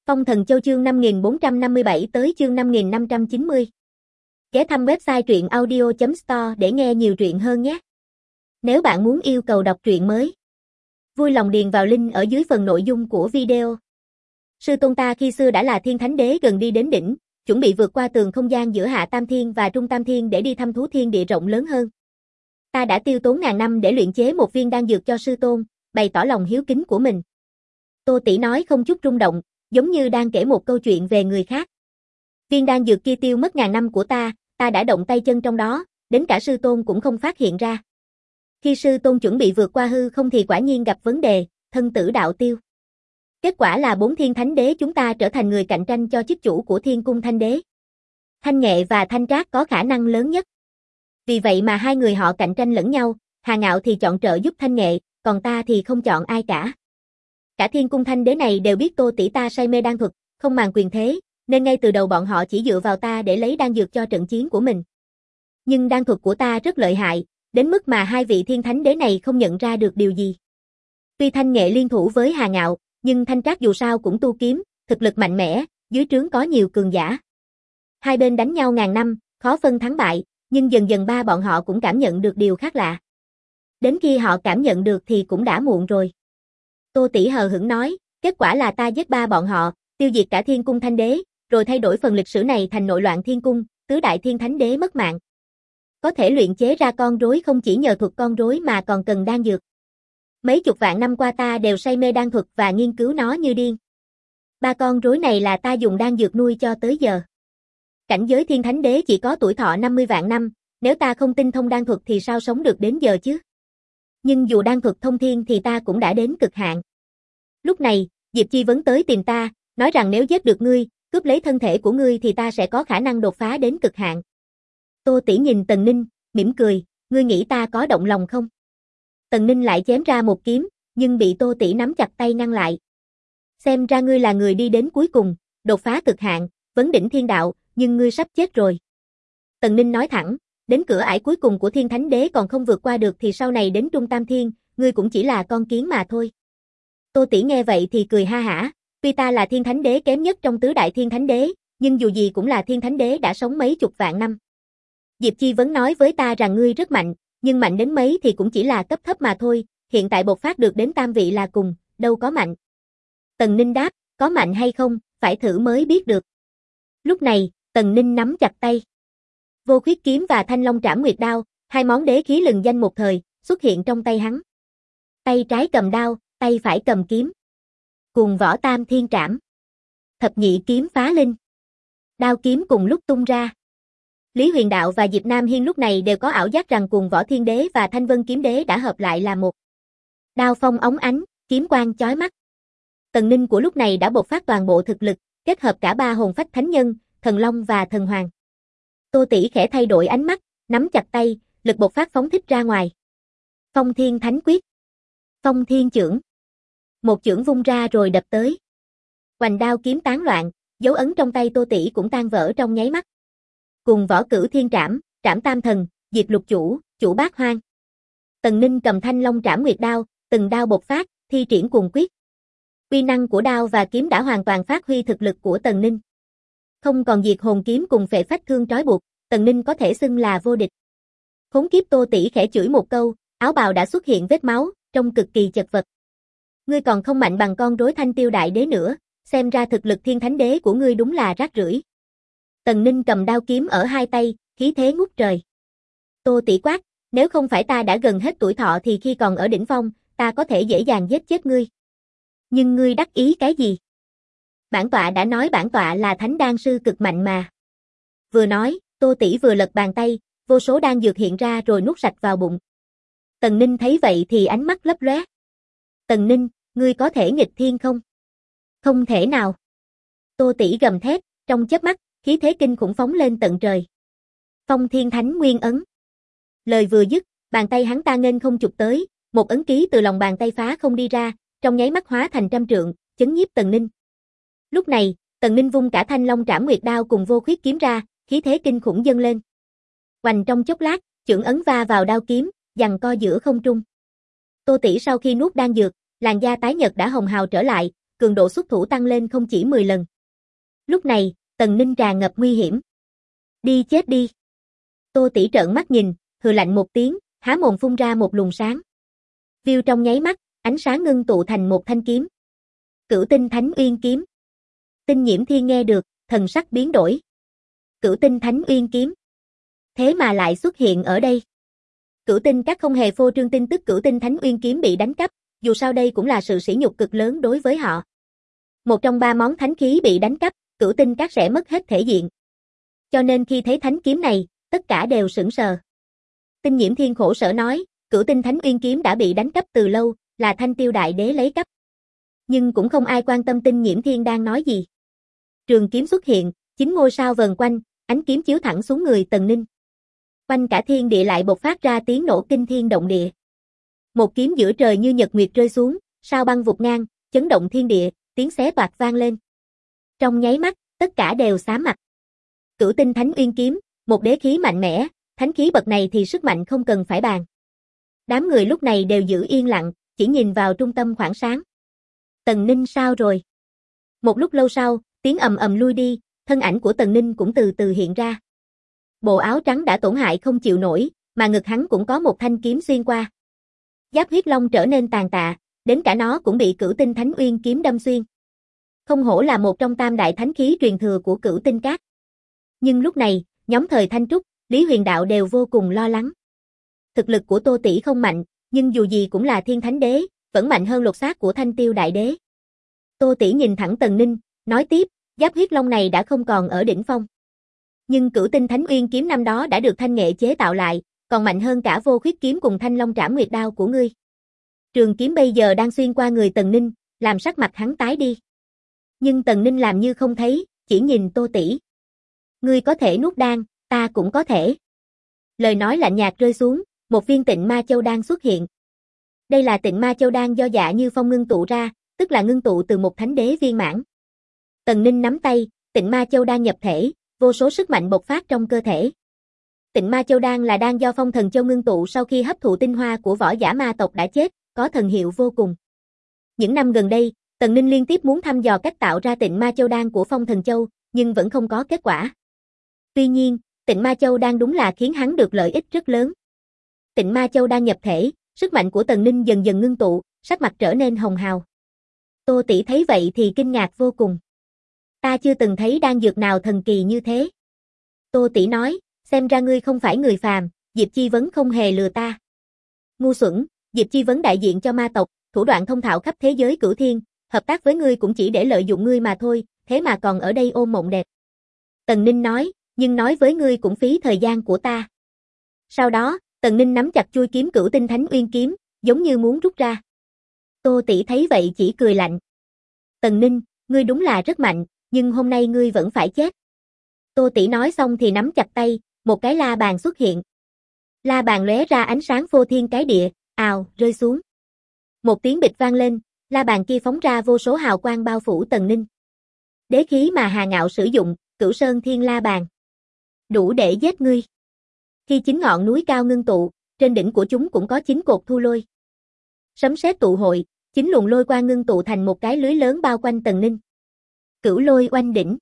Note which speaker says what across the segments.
Speaker 1: Phong Thần Châu chương 5457 tới chương 5590. Ghé thăm website truyện audio.store để nghe nhiều truyện hơn nhé. Nếu bạn muốn yêu cầu đọc truyện mới, vui lòng điền vào link ở dưới phần nội dung của video. Sư tôn ta khi xưa đã là thiên thánh đế gần đi đến đỉnh, chuẩn bị vượt qua tường không gian giữa Hạ Tam Thiên và Trung Tam Thiên để đi thăm thú thiên địa rộng lớn hơn. Ta đã tiêu tốn ngàn năm để luyện chế một viên đan dược cho sư tôn, bày tỏ lòng hiếu kính của mình. Tô tỷ nói không chút rung động, giống như đang kể một câu chuyện về người khác. Viên đan dược kia tiêu mất ngàn năm của ta đã động tay chân trong đó, đến cả sư tôn cũng không phát hiện ra. Khi sư tôn chuẩn bị vượt qua hư không thì quả nhiên gặp vấn đề, thân tử đạo tiêu. Kết quả là 4 thiên thánh đế chúng ta trở thành người cạnh tranh cho chức chủ của Thiên Cung Thanh Đế. Thanh Nghệ và Thanh Trác có khả năng lớn nhất. Vì vậy mà hai người họ cạnh tranh lẫn nhau, Hà Ngạo thì chọn trợ giúp Thanh Nghệ, còn ta thì không chọn ai cả. Cả Thiên Cung Thanh Đế này đều biết Tô tỷ ta say mê đan thuật, không màng quyền thế, nên ngay từ đầu bọn họ chỉ dựa vào ta để lấy đan dược cho trận chiến của mình. Nhưng đan thuật của ta rất lợi hại, đến mức mà hai vị thiên thánh đế này không nhận ra được điều gì. Tuy Thanh Nghệ liên thủ với Hà Ngạo, nhưng Thanh Trác dù sao cũng tu kiếm, thực lực mạnh mẽ, dưới trướng có nhiều cường giả. Hai bên đánh nhau ngàn năm, khó phân thắng bại, nhưng dần dần bọn họ cũng cảm nhận được điều khác lạ. Đến khi họ cảm nhận được thì cũng đã muộn rồi. Tô tỷ hờ hững nói, kết quả là ta giết bọn họ, tiêu diệt cả Thiên Cung Thanh Đế, rồi thay đổi phần lịch sử này thành nội loạn thiên cung, tứ đại thiên thánh đế mất mạng. Có thể luyện chế ra con rối không chỉ nhờ thuật con rối mà còn cần đan dược. Mấy chục vạn năm qua ta đều say mê đan thuật và nghiên cứu nó như điên. 3 con rối này là ta dùng đan dược nuôi cho tới giờ. Cảnh giới thiên thánh đế chỉ có tuổi thọ 50 vạn năm, nếu ta không tinh thông đan thuật thì sao sống được đến giờ chứ? Nhưng dù đan thuật thông thiên thì ta cũng đã đến cực hạn. Lúc này, Diệp Chi Vấn tới tìm ta, nói rằng nếu giết được ngươi, cướp lấy thân thể của ngươi thì ta sẽ có khả năng đột phá đến cực hạn. Tô tỷ nhìn Tần Ninh, mỉm cười, ngươi nghĩ ta có động lòng không? Tần Ninh lại chém ra một kiếm, nhưng bị Tô tỷ nắm chặt tay ngăn lại. Xem ra ngươi là người đi đến cuối cùng, đột phá cực hạn, vấn đỉnh thiên đạo, nhưng ngươi sắp chết rồi. Tần Ninh nói thẳng, đến cửa ải cuối cùng của thiên thánh đế còn không vượt qua được thì sau này đến Trung Tam Thiên, ngươi cũng chỉ là con kiến mà thôi. Tô tỷ nghe vậy thì cười ha hả, tuy ta là thiên thánh đế kém nhất trong tứ đại thiên thánh đế, nhưng dù gì cũng là thiên thánh đế đã sống mấy chục vạn năm. Diệp Chi Vấn nói với ta rằng ngươi rất mạnh, nhưng mạnh đến mấy thì cũng chỉ là cấp thấp mà thôi, hiện tại bộc phát được đến tam vị là cùng, đâu có mạnh. Tần Ninh đáp, có mạnh hay không, phải thử mới biết được. Lúc này, Tần Ninh nắm chặt tay. Vô Khuyết kiếm và Thanh Long Trảm Nguyệt đao, hai món đế khí lừng danh một thời, xuất hiện trong tay hắn. Tay trái cầm đao, tay phải cầm kiếm. Cùng võ tam thiên trảm. Thập nhị kiếm phá linh. Đao kiếm cùng lúc tung ra. Lý Huyền Đạo và Diệp Nam Hiên lúc này đều có ảo giác rằng cùng Võ Thiên Đế và Thanh Vân Kiếm Đế đã hợp lại là một. Đao phong óng ánh, kiếm quang chói mắt. Tần Ninh của lúc này đã bộc phát toàn bộ thực lực, kết hợp cả 3 hồn phách thánh nhân, thần long và thần hoàng. Tô tỷ khẽ thay đổi ánh mắt, nắm chặt tay, lực bộc phát phóng thích ra ngoài. Phong Thiên Thánh Quyết. Phong Thiên Chưởng. Một chưởng vung ra rồi đập tới. Hoành đao kiếm tán loạn, dấu ấn trong tay Tô tỷ cũng tan vỡ trong nháy mắt. Cùng Võ Cửu Thiên Trảm, Trảm Tam Thần, Diệt Lục Chủ, Chủ Bát Hoang. Tần Ninh cầm Thanh Long Trảm Nguyệt đao, từng đao bộc phát, thi triển cuồng quyết. Uy năng của đao và kiếm đã hoàn toàn phát huy thực lực của Tần Ninh. Không còn diệt hồn kiếm cùng phệ phách thương trói buộc, Tần Ninh có thể xưng là vô địch. Khốn kiếp, Tô tỷ khẽ chửi một câu, áo bào đã xuất hiện vết máu, trông cực kỳ chật vật. Ngươi còn không mạnh bằng con rối Thanh Tiêu Đại Đế nữa, xem ra thực lực thiên thánh đế của ngươi đúng là rác rưởi. Tần Ninh cầm đao kiếm ở hai tay, khí thế ngút trời. Tô tỷ quát, nếu không phải ta đã gần hết tuổi thọ thì khi còn ở đỉnh phong, ta có thể dễ dàng giết chết ngươi. Nhưng ngươi đắc ý cái gì? Bản tọa đã nói bản tọa là thánh đan sư cực mạnh mà. Vừa nói, Tô tỷ vừa lật bàn tay, vô số đan dược hiện ra rồi nuốt sạch vào bụng. Tần Ninh thấy vậy thì ánh mắt lấp lóe. Tần Ninh, ngươi có thể nghịch thiên không? Không thể nào. Tô tỷ gầm thét, trong chớp mắt, khí thế kinh khủng phóng lên tận trời. Phong Thiên Thánh Nguyên ấn. Lời vừa dứt, bàn tay hắn ta nghênh không chụp tới, một ấn ký từ lòng bàn tay phá không đi ra, trong nháy mắt hóa thành trăm trượng, chấn nhiếp Tần Ninh. Lúc này, Tần Ninh vung cả Thanh Long Trảm Nguyệt đao cùng Vô Khuyết kiếm ra, khí thế kinh khủng dâng lên. Oành trong chốc lát, chưởng ấn va vào đao kiếm, giằng co giữa không trung. Tô tỷ sau khi nuốt đan dược, làn da tái nhợt đã hồng hào trở lại, cường độ xuất thủ tăng lên không chỉ 10 lần. Lúc này, Tần Ninh tràn ngập nguy hiểm. Đi chết đi. Tô Tỷ trợn mắt nhìn, hừ lạnh một tiếng, há mồm phun ra một luồng sáng. View trong nháy mắt, ánh sáng ngưng tụ thành một thanh kiếm. Cửu Tinh Thánh Uyên kiếm. Tinh Nhiễm Thiên nghe được, thần sắc biến đổi. Cửu Tinh Thánh Uyên kiếm. Thế mà lại xuất hiện ở đây. Cửu Tinh Các không hề phô trương tin tức Cửu Tinh Thánh Uyên kiếm bị đánh cắp, dù sao đây cũng là sự sỉ nhục cực lớn đối với họ. Một trong 3 món thánh khí bị đánh cắp, Cửu Tinh Các sẽ mất hết thể diện. Cho nên khi thấy thánh kiếm này, tất cả đều sững sờ. Tinh Nhiễm Thiên khổ sở nói, Cửu Tinh Thánh Uyên kiếm đã bị đánh cắp từ lâu, là Thanh Tiêu Đại Đế lấy cắp. Nhưng cũng không ai quan tâm Tinh Nhiễm Thiên đang nói gì. Trường kiếm xuất hiện, 9 ngôi sao vần quanh, ánh kiếm chiếu thẳng xuống người Tần Ninh. Quanh cả thiên địa lại bộc phát ra tiếng nổ kinh thiên động địa. Một kiếm giữa trời như nhật nguyệt rơi xuống, sao băng vụt ngang, chấn động thiên địa, tiếng xé toạc vang lên. Trong nháy mắt, tất cả đều xám mặt. Cửu Tinh Thánh Uyên kiếm, một đế khí mạnh mẽ, thánh khí bậc này thì sức mạnh không cần phải bàn. Đám người lúc này đều giữ yên lặng, chỉ nhìn vào trung tâm khoảng sáng. Tần Ninh sao rồi? Một lúc lâu sau, tiếng ầm ầm lui đi, thân ảnh của Tần Ninh cũng từ từ hiện ra. Bộ áo trắng đã tổn hại không chịu nổi, mà ngực hắn cũng có một thanh kiếm xuyên qua. Giáp huyết long trở nên tàn tạ, đến cả nó cũng bị Cửu Tinh Thánh Uyên kiếm đâm xuyên. Không hổ là một trong tam đại thánh khí truyền thừa của Cửu Tinh Các. Nhưng lúc này, nhóm Thời Thanh Trúc, Lý Huyền Đạo đều vô cùng lo lắng. Thực lực của Tô Tỷ không mạnh, nhưng dù gì cũng là Thiên Thánh Đế, vẫn mạnh hơn lột xác của Thanh Tiêu Đại Đế. Tô Tỷ nhìn thẳng Tần Ninh, nói tiếp, giáp huyết long này đã không còn ở đỉnh phong. Nhưng Cửu Tinh Thánh Uyên kiếm năm đó đã được Thanh Nghệ chế tạo lại, còn mạnh hơn cả Vô Khuyết kiếm cùng Thanh Long Trảm Nguyệt đao của ngươi. Trường kiếm bây giờ đang xuyên qua người Tần Ninh, làm sắc mặt hắn tái đi. Nhưng Tần Ninh làm như không thấy, chỉ nhìn Tô Tỷ. Ngươi có thể nuốt đan, ta cũng có thể. Lời nói lạnh nhạt rơi xuống, một viên Tịnh Ma Châu đan xuất hiện. Đây là Tịnh Ma Châu đan do Dạ Như Phong ngưng tụ ra, tức là ngưng tụ từ một thánh đế viên mãn. Tần Ninh nắm tay, Tịnh Ma Châu đan nhập thể, vô số sức mạnh bộc phát trong cơ thể. Tịnh Ma Châu đan là đan do Phong Thần Châu ngưng tụ sau khi hấp thụ tinh hoa của võ giả ma tộc đã chết, có thần hiệu vô cùng. Những năm gần đây, Tần Ninh liên tiếp muốn thăm dò cách tạo ra Tịnh Ma Châu đan của Phong Thần Châu, nhưng vẫn không có kết quả. Tuy nhiên, Tịnh Ma Châu đan đúng là khiến hắn được lợi ích rất lớn. Tịnh Ma Châu đan nhập thể, sức mạnh của Tần Ninh dần dần ngưng tụ, sắc mặt trở nên hồng hào. Tô Tỷ thấy vậy thì kinh ngạc vô cùng. Ta chưa từng thấy đan dược nào thần kỳ như thế. Tô Tỷ nói, xem ra ngươi không phải người phàm, Diệp Chi Vấn không hề lừa ta. Ngu xuẩn, Diệp Chi Vấn đại diện cho ma tộc, thủ đoạn thông thạo khắp thế giới cửu thiên, hợp tác với ngươi cũng chỉ để lợi dụng ngươi mà thôi, thế mà còn ở đây ôm mộng đẹp. Tần Ninh nói, nhưng nói với ngươi cũng phí thời gian của ta. Sau đó, Tần Ninh nắm chặt chuôi kiếm Cửu Tinh Thánh Uyên kiếm, giống như muốn rút ra. Tô Tỷ thấy vậy chỉ cười lạnh. Tần Ninh, ngươi đúng là rất mạnh, nhưng hôm nay ngươi vẫn phải chết. Tô Tỷ nói xong thì nắm chặt tay, một cái la bàn xuất hiện. La bàn lóe ra ánh sáng phô thiên cái địa, ào, rơi xuống. Một tiếng bịch vang lên, la bàn kia phóng ra vô số hào quang bao phủ Tần Ninh. Đế khí mà Hà Ngạo sử dụng, Cửu Sơn Thiên La Bàn. Đủ để giết ngươi. Khi 9 ngọn núi cao ngưng tụ, trên đỉnh của chúng cũng có 9 cột thu lôi. Sấm sét tụ hội, 9 luồng lôi quang ngưng tụ thành một cái lưới lớn bao quanh Tần Ninh. Cửu lôi oanh đỉnh.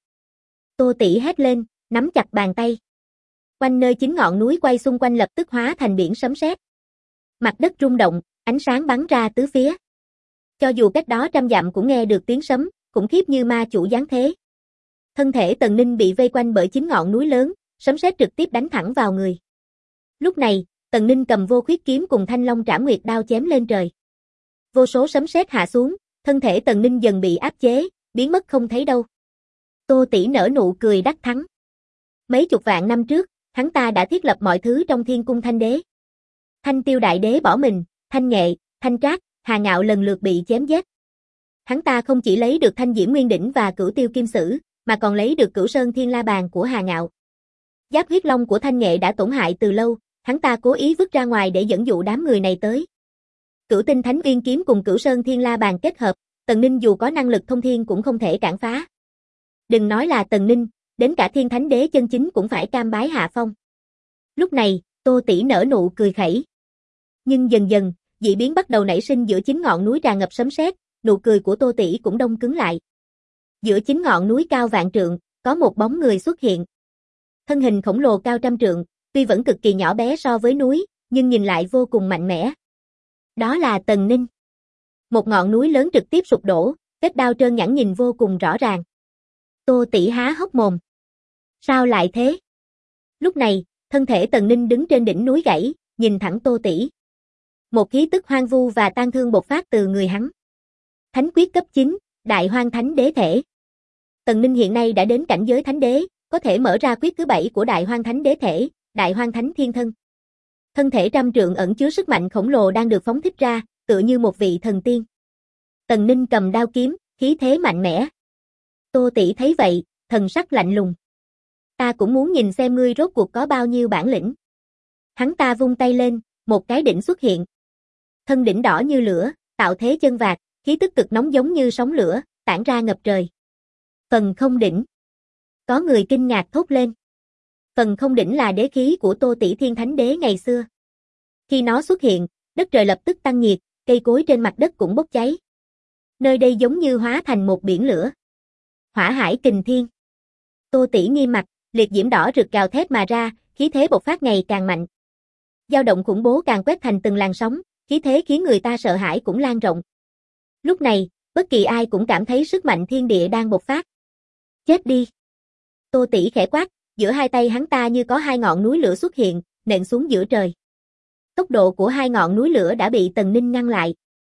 Speaker 1: Tô Tỷ hét lên, nắm chặt bàn tay. Quanh nơi 9 ngọn núi quay xung quanh lập tức hóa thành biển sấm sét. Mặt đất rung động, ánh sáng bắn ra tứ phía. Cho dù cách đó trăm dặm cũng nghe được tiếng sấm, khủng khiếp như ma chủ giáng thế. Thân thể Tần Ninh bị vây quanh bởi 9 ngọn núi lớn, sấm sét trực tiếp đánh thẳng vào người. Lúc này, Tần Ninh cầm Vô Khuyết kiếm cùng Thanh Long Trảm Nguyệt đao chém lên trời. Vô số sấm sét hạ xuống, thân thể Tần Ninh dần bị áp chế, biến mất không thấy đâu. Tô Tỷ nở nụ cười đắc thắng. Mấy chục vạn năm trước, hắn ta đã thiết lập mọi thứ trong Thiên Cung Thanh Đế. Thanh Tiêu Đại Đế bỏ mình, Thanh Nghệ, Thanh Trác, Hà Ngạo lần lượt bị chém giết. Hắn ta không chỉ lấy được Thanh Diễm Nguyên Đỉnh và Cửu Tiêu Kim Sử, mà còn lấy được Cửu Sơn Thiên La Bàn của Hà Ngạo. Giáp huyết long của Thanh Nghệ đã tổn hại từ lâu, hắn ta cố ý vứt ra ngoài để dẫn dụ đám người này tới. Cửu Tinh Thánh Uyên kiếm cùng Cửu Sơn Thiên La Bàn kết hợp, Tần Ninh dù có năng lực thông thiên cũng không thể cản phá. Đừng nói là Tần Ninh, đến cả Thiên Thánh Đế chân chính cũng phải cam bái hạ phong. Lúc này, Tô Tỷ nở nụ cười khẩy. Nhưng dần dần, dị biến bắt đầu nảy sinh giữa 9 ngọn núi tràn ngập sấm sét, nụ cười của Tô Tỷ cũng đông cứng lại. Giữa chính ngọn núi cao vạn trượng, có một bóng người xuất hiện. Thân hình khổng lồ cao trăm trượng, tuy vẫn cực kỳ nhỏ bé so với núi, nhưng nhìn lại vô cùng mạnh mẽ. Đó là Tần Ninh. Một ngọn núi lớn trực tiếp sụp đổ, vết đao trơn nhẵn nhìn vô cùng rõ ràng. Tô Tỷ há hốc mồm. Sao lại thế? Lúc này, thân thể Tần Ninh đứng trên đỉnh núi gãy, nhìn thẳng Tô Tỷ. Một khí tức hoang vu và tang thương bộc phát từ người hắn. Thánh quyết cấp 9, Đại Hoang Thánh Đế Thể. Tần Ninh hiện nay đã đến cảnh giới Thánh Đế, có thể mở ra quyết thứ 7 của Đại Hoang Thánh Đế Thể, Đại Hoang Thánh Thiên Thân. Thân thể trăm trượng ẩn chứa sức mạnh khổng lồ đang được phóng thích ra, tựa như một vị thần tiên. Tần Ninh cầm đao kiếm, khí thế mạnh mẽ. Tô Tỷ thấy vậy, thần sắc lạnh lùng. Ta cũng muốn nhìn xem ngươi rốt cuộc có bao nhiêu bản lĩnh. Hắn ta vung tay lên, một cái đỉnh xuất hiện. Thân đỉnh đỏ như lửa, tạo thế chân vạc, khí tức cực nóng giống như sóng lửa, tản ra ngập trời. Phần không đỉnh. Có người kinh ngạc thốt lên. Phần không đỉnh là đế khí của Tô Tỷ Thiên Thánh Đế ngày xưa. Khi nó xuất hiện, đất trời lập tức tăng nhiệt, cây cối trên mặt đất cũng bốc cháy. Nơi đây giống như hóa thành một biển lửa. Hỏa hải kình thiên. Tô Tỷ nghiêm mặt, liệt diễm đỏ rực gào thét mà ra, khí thế bộc phát ngày càng mạnh. Dao động khủng bố càng quét thành từng làn sóng, khí thế khiến người ta sợ hãi cũng lan rộng. Lúc này, bất kỳ ai cũng cảm thấy sức mạnh thiên địa đang bộc phát. Chết đi! Tô Tỷ khẽ quát, giữa hai tay hắn ta như có hai ngọn núi lửa xuất hiện, nện xuống giữa trời. Tốc độ của hai ngọn núi lửa đã bị Tần Ninh ngăn lại.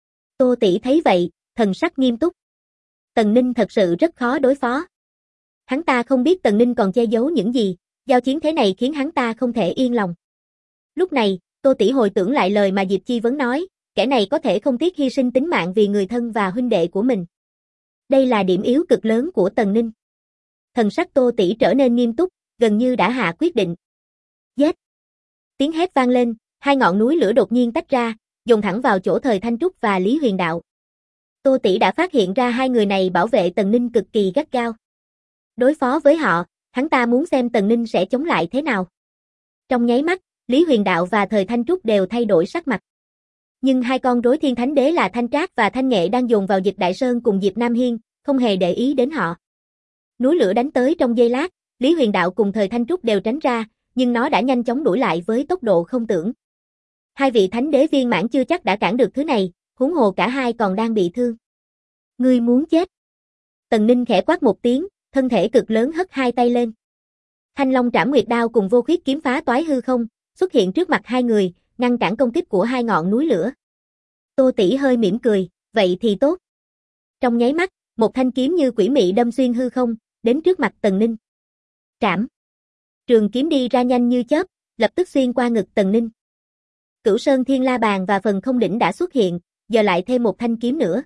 Speaker 1: Tô Tỷ thấy vậy, thần sắc nghiêm túc. Tần Ninh thật sự rất khó đối phó. Hắn ta không biết Tần Ninh còn che giấu những gì, giao chiến thế này khiến hắn ta không thể yên lòng. Lúc này, Tô Tỷ hồi tưởng lại lời mà Diệp Chi Vấn nói, kẻ này có thể không tiếc hy sinh tính mạng vì người thân và huynh đệ của mình. Đây là điểm yếu cực lớn của Tần Ninh. Thần sắc Tô Tỷ trở nên nghiêm túc, gần như đã hạ quyết định. Giết! Tiếng hét vang lên, hai ngọn núi lửa đột nhiên tách ra, dồn thẳng vào chỗ Thời Thanh Trúc và Lý Huyền Đạo. Tô Tỷ đã phát hiện ra hai người này bảo vệ Tần Ninh cực kỳ gắt gao. Đối phó với họ, hắn ta muốn xem Tần Ninh sẽ chống lại thế nào. Trong nháy mắt, Lý Huyền Đạo và Thời Thanh Trúc đều thay đổi sắc mặt. Nhưng hai con rối Thiên Thánh Đế là Thanh Trác và Thanh Nghệ đang dồn vào Dịch Đại Sơn cùng Diệp Nam Hiên, không hề để ý đến họ. Núi lửa đánh tới trong giây lát, Lý Huyền Đạo cùng Thời Thanh Trúc đều tránh ra, nhưng nó đã nhanh chóng đuổi lại với tốc độ không tưởng. Hai vị Thánh Đế viên mãn chưa chắc đã cản được thứ này, huống hồ cả hai còn đang bị thương. Ngươi muốn chết? Tần Ninh khẽ quát một tiếng, thân thể cực lớn hất hai tay lên. Thanh Long Trảm Nguyệt Đao cùng Vô Khuyết kiếm phá toái hư không, xuất hiện trước mặt hai người, ngăn cản công kích của hai ngọn núi lửa. Tô Tỷ hơi mỉm cười, vậy thì tốt. Trong nháy mắt, một thanh kiếm như quỷ mị đâm xuyên hư không, đến trước mặt Tần Ninh. Trảm. Trường kiếm đi ra nhanh như chớp, lập tức xuyên qua ngực Tần Ninh. Cửu Sơn Thiên La Bàn và phần không đỉnh đã xuất hiện, giờ lại thêm một thanh kiếm nữa.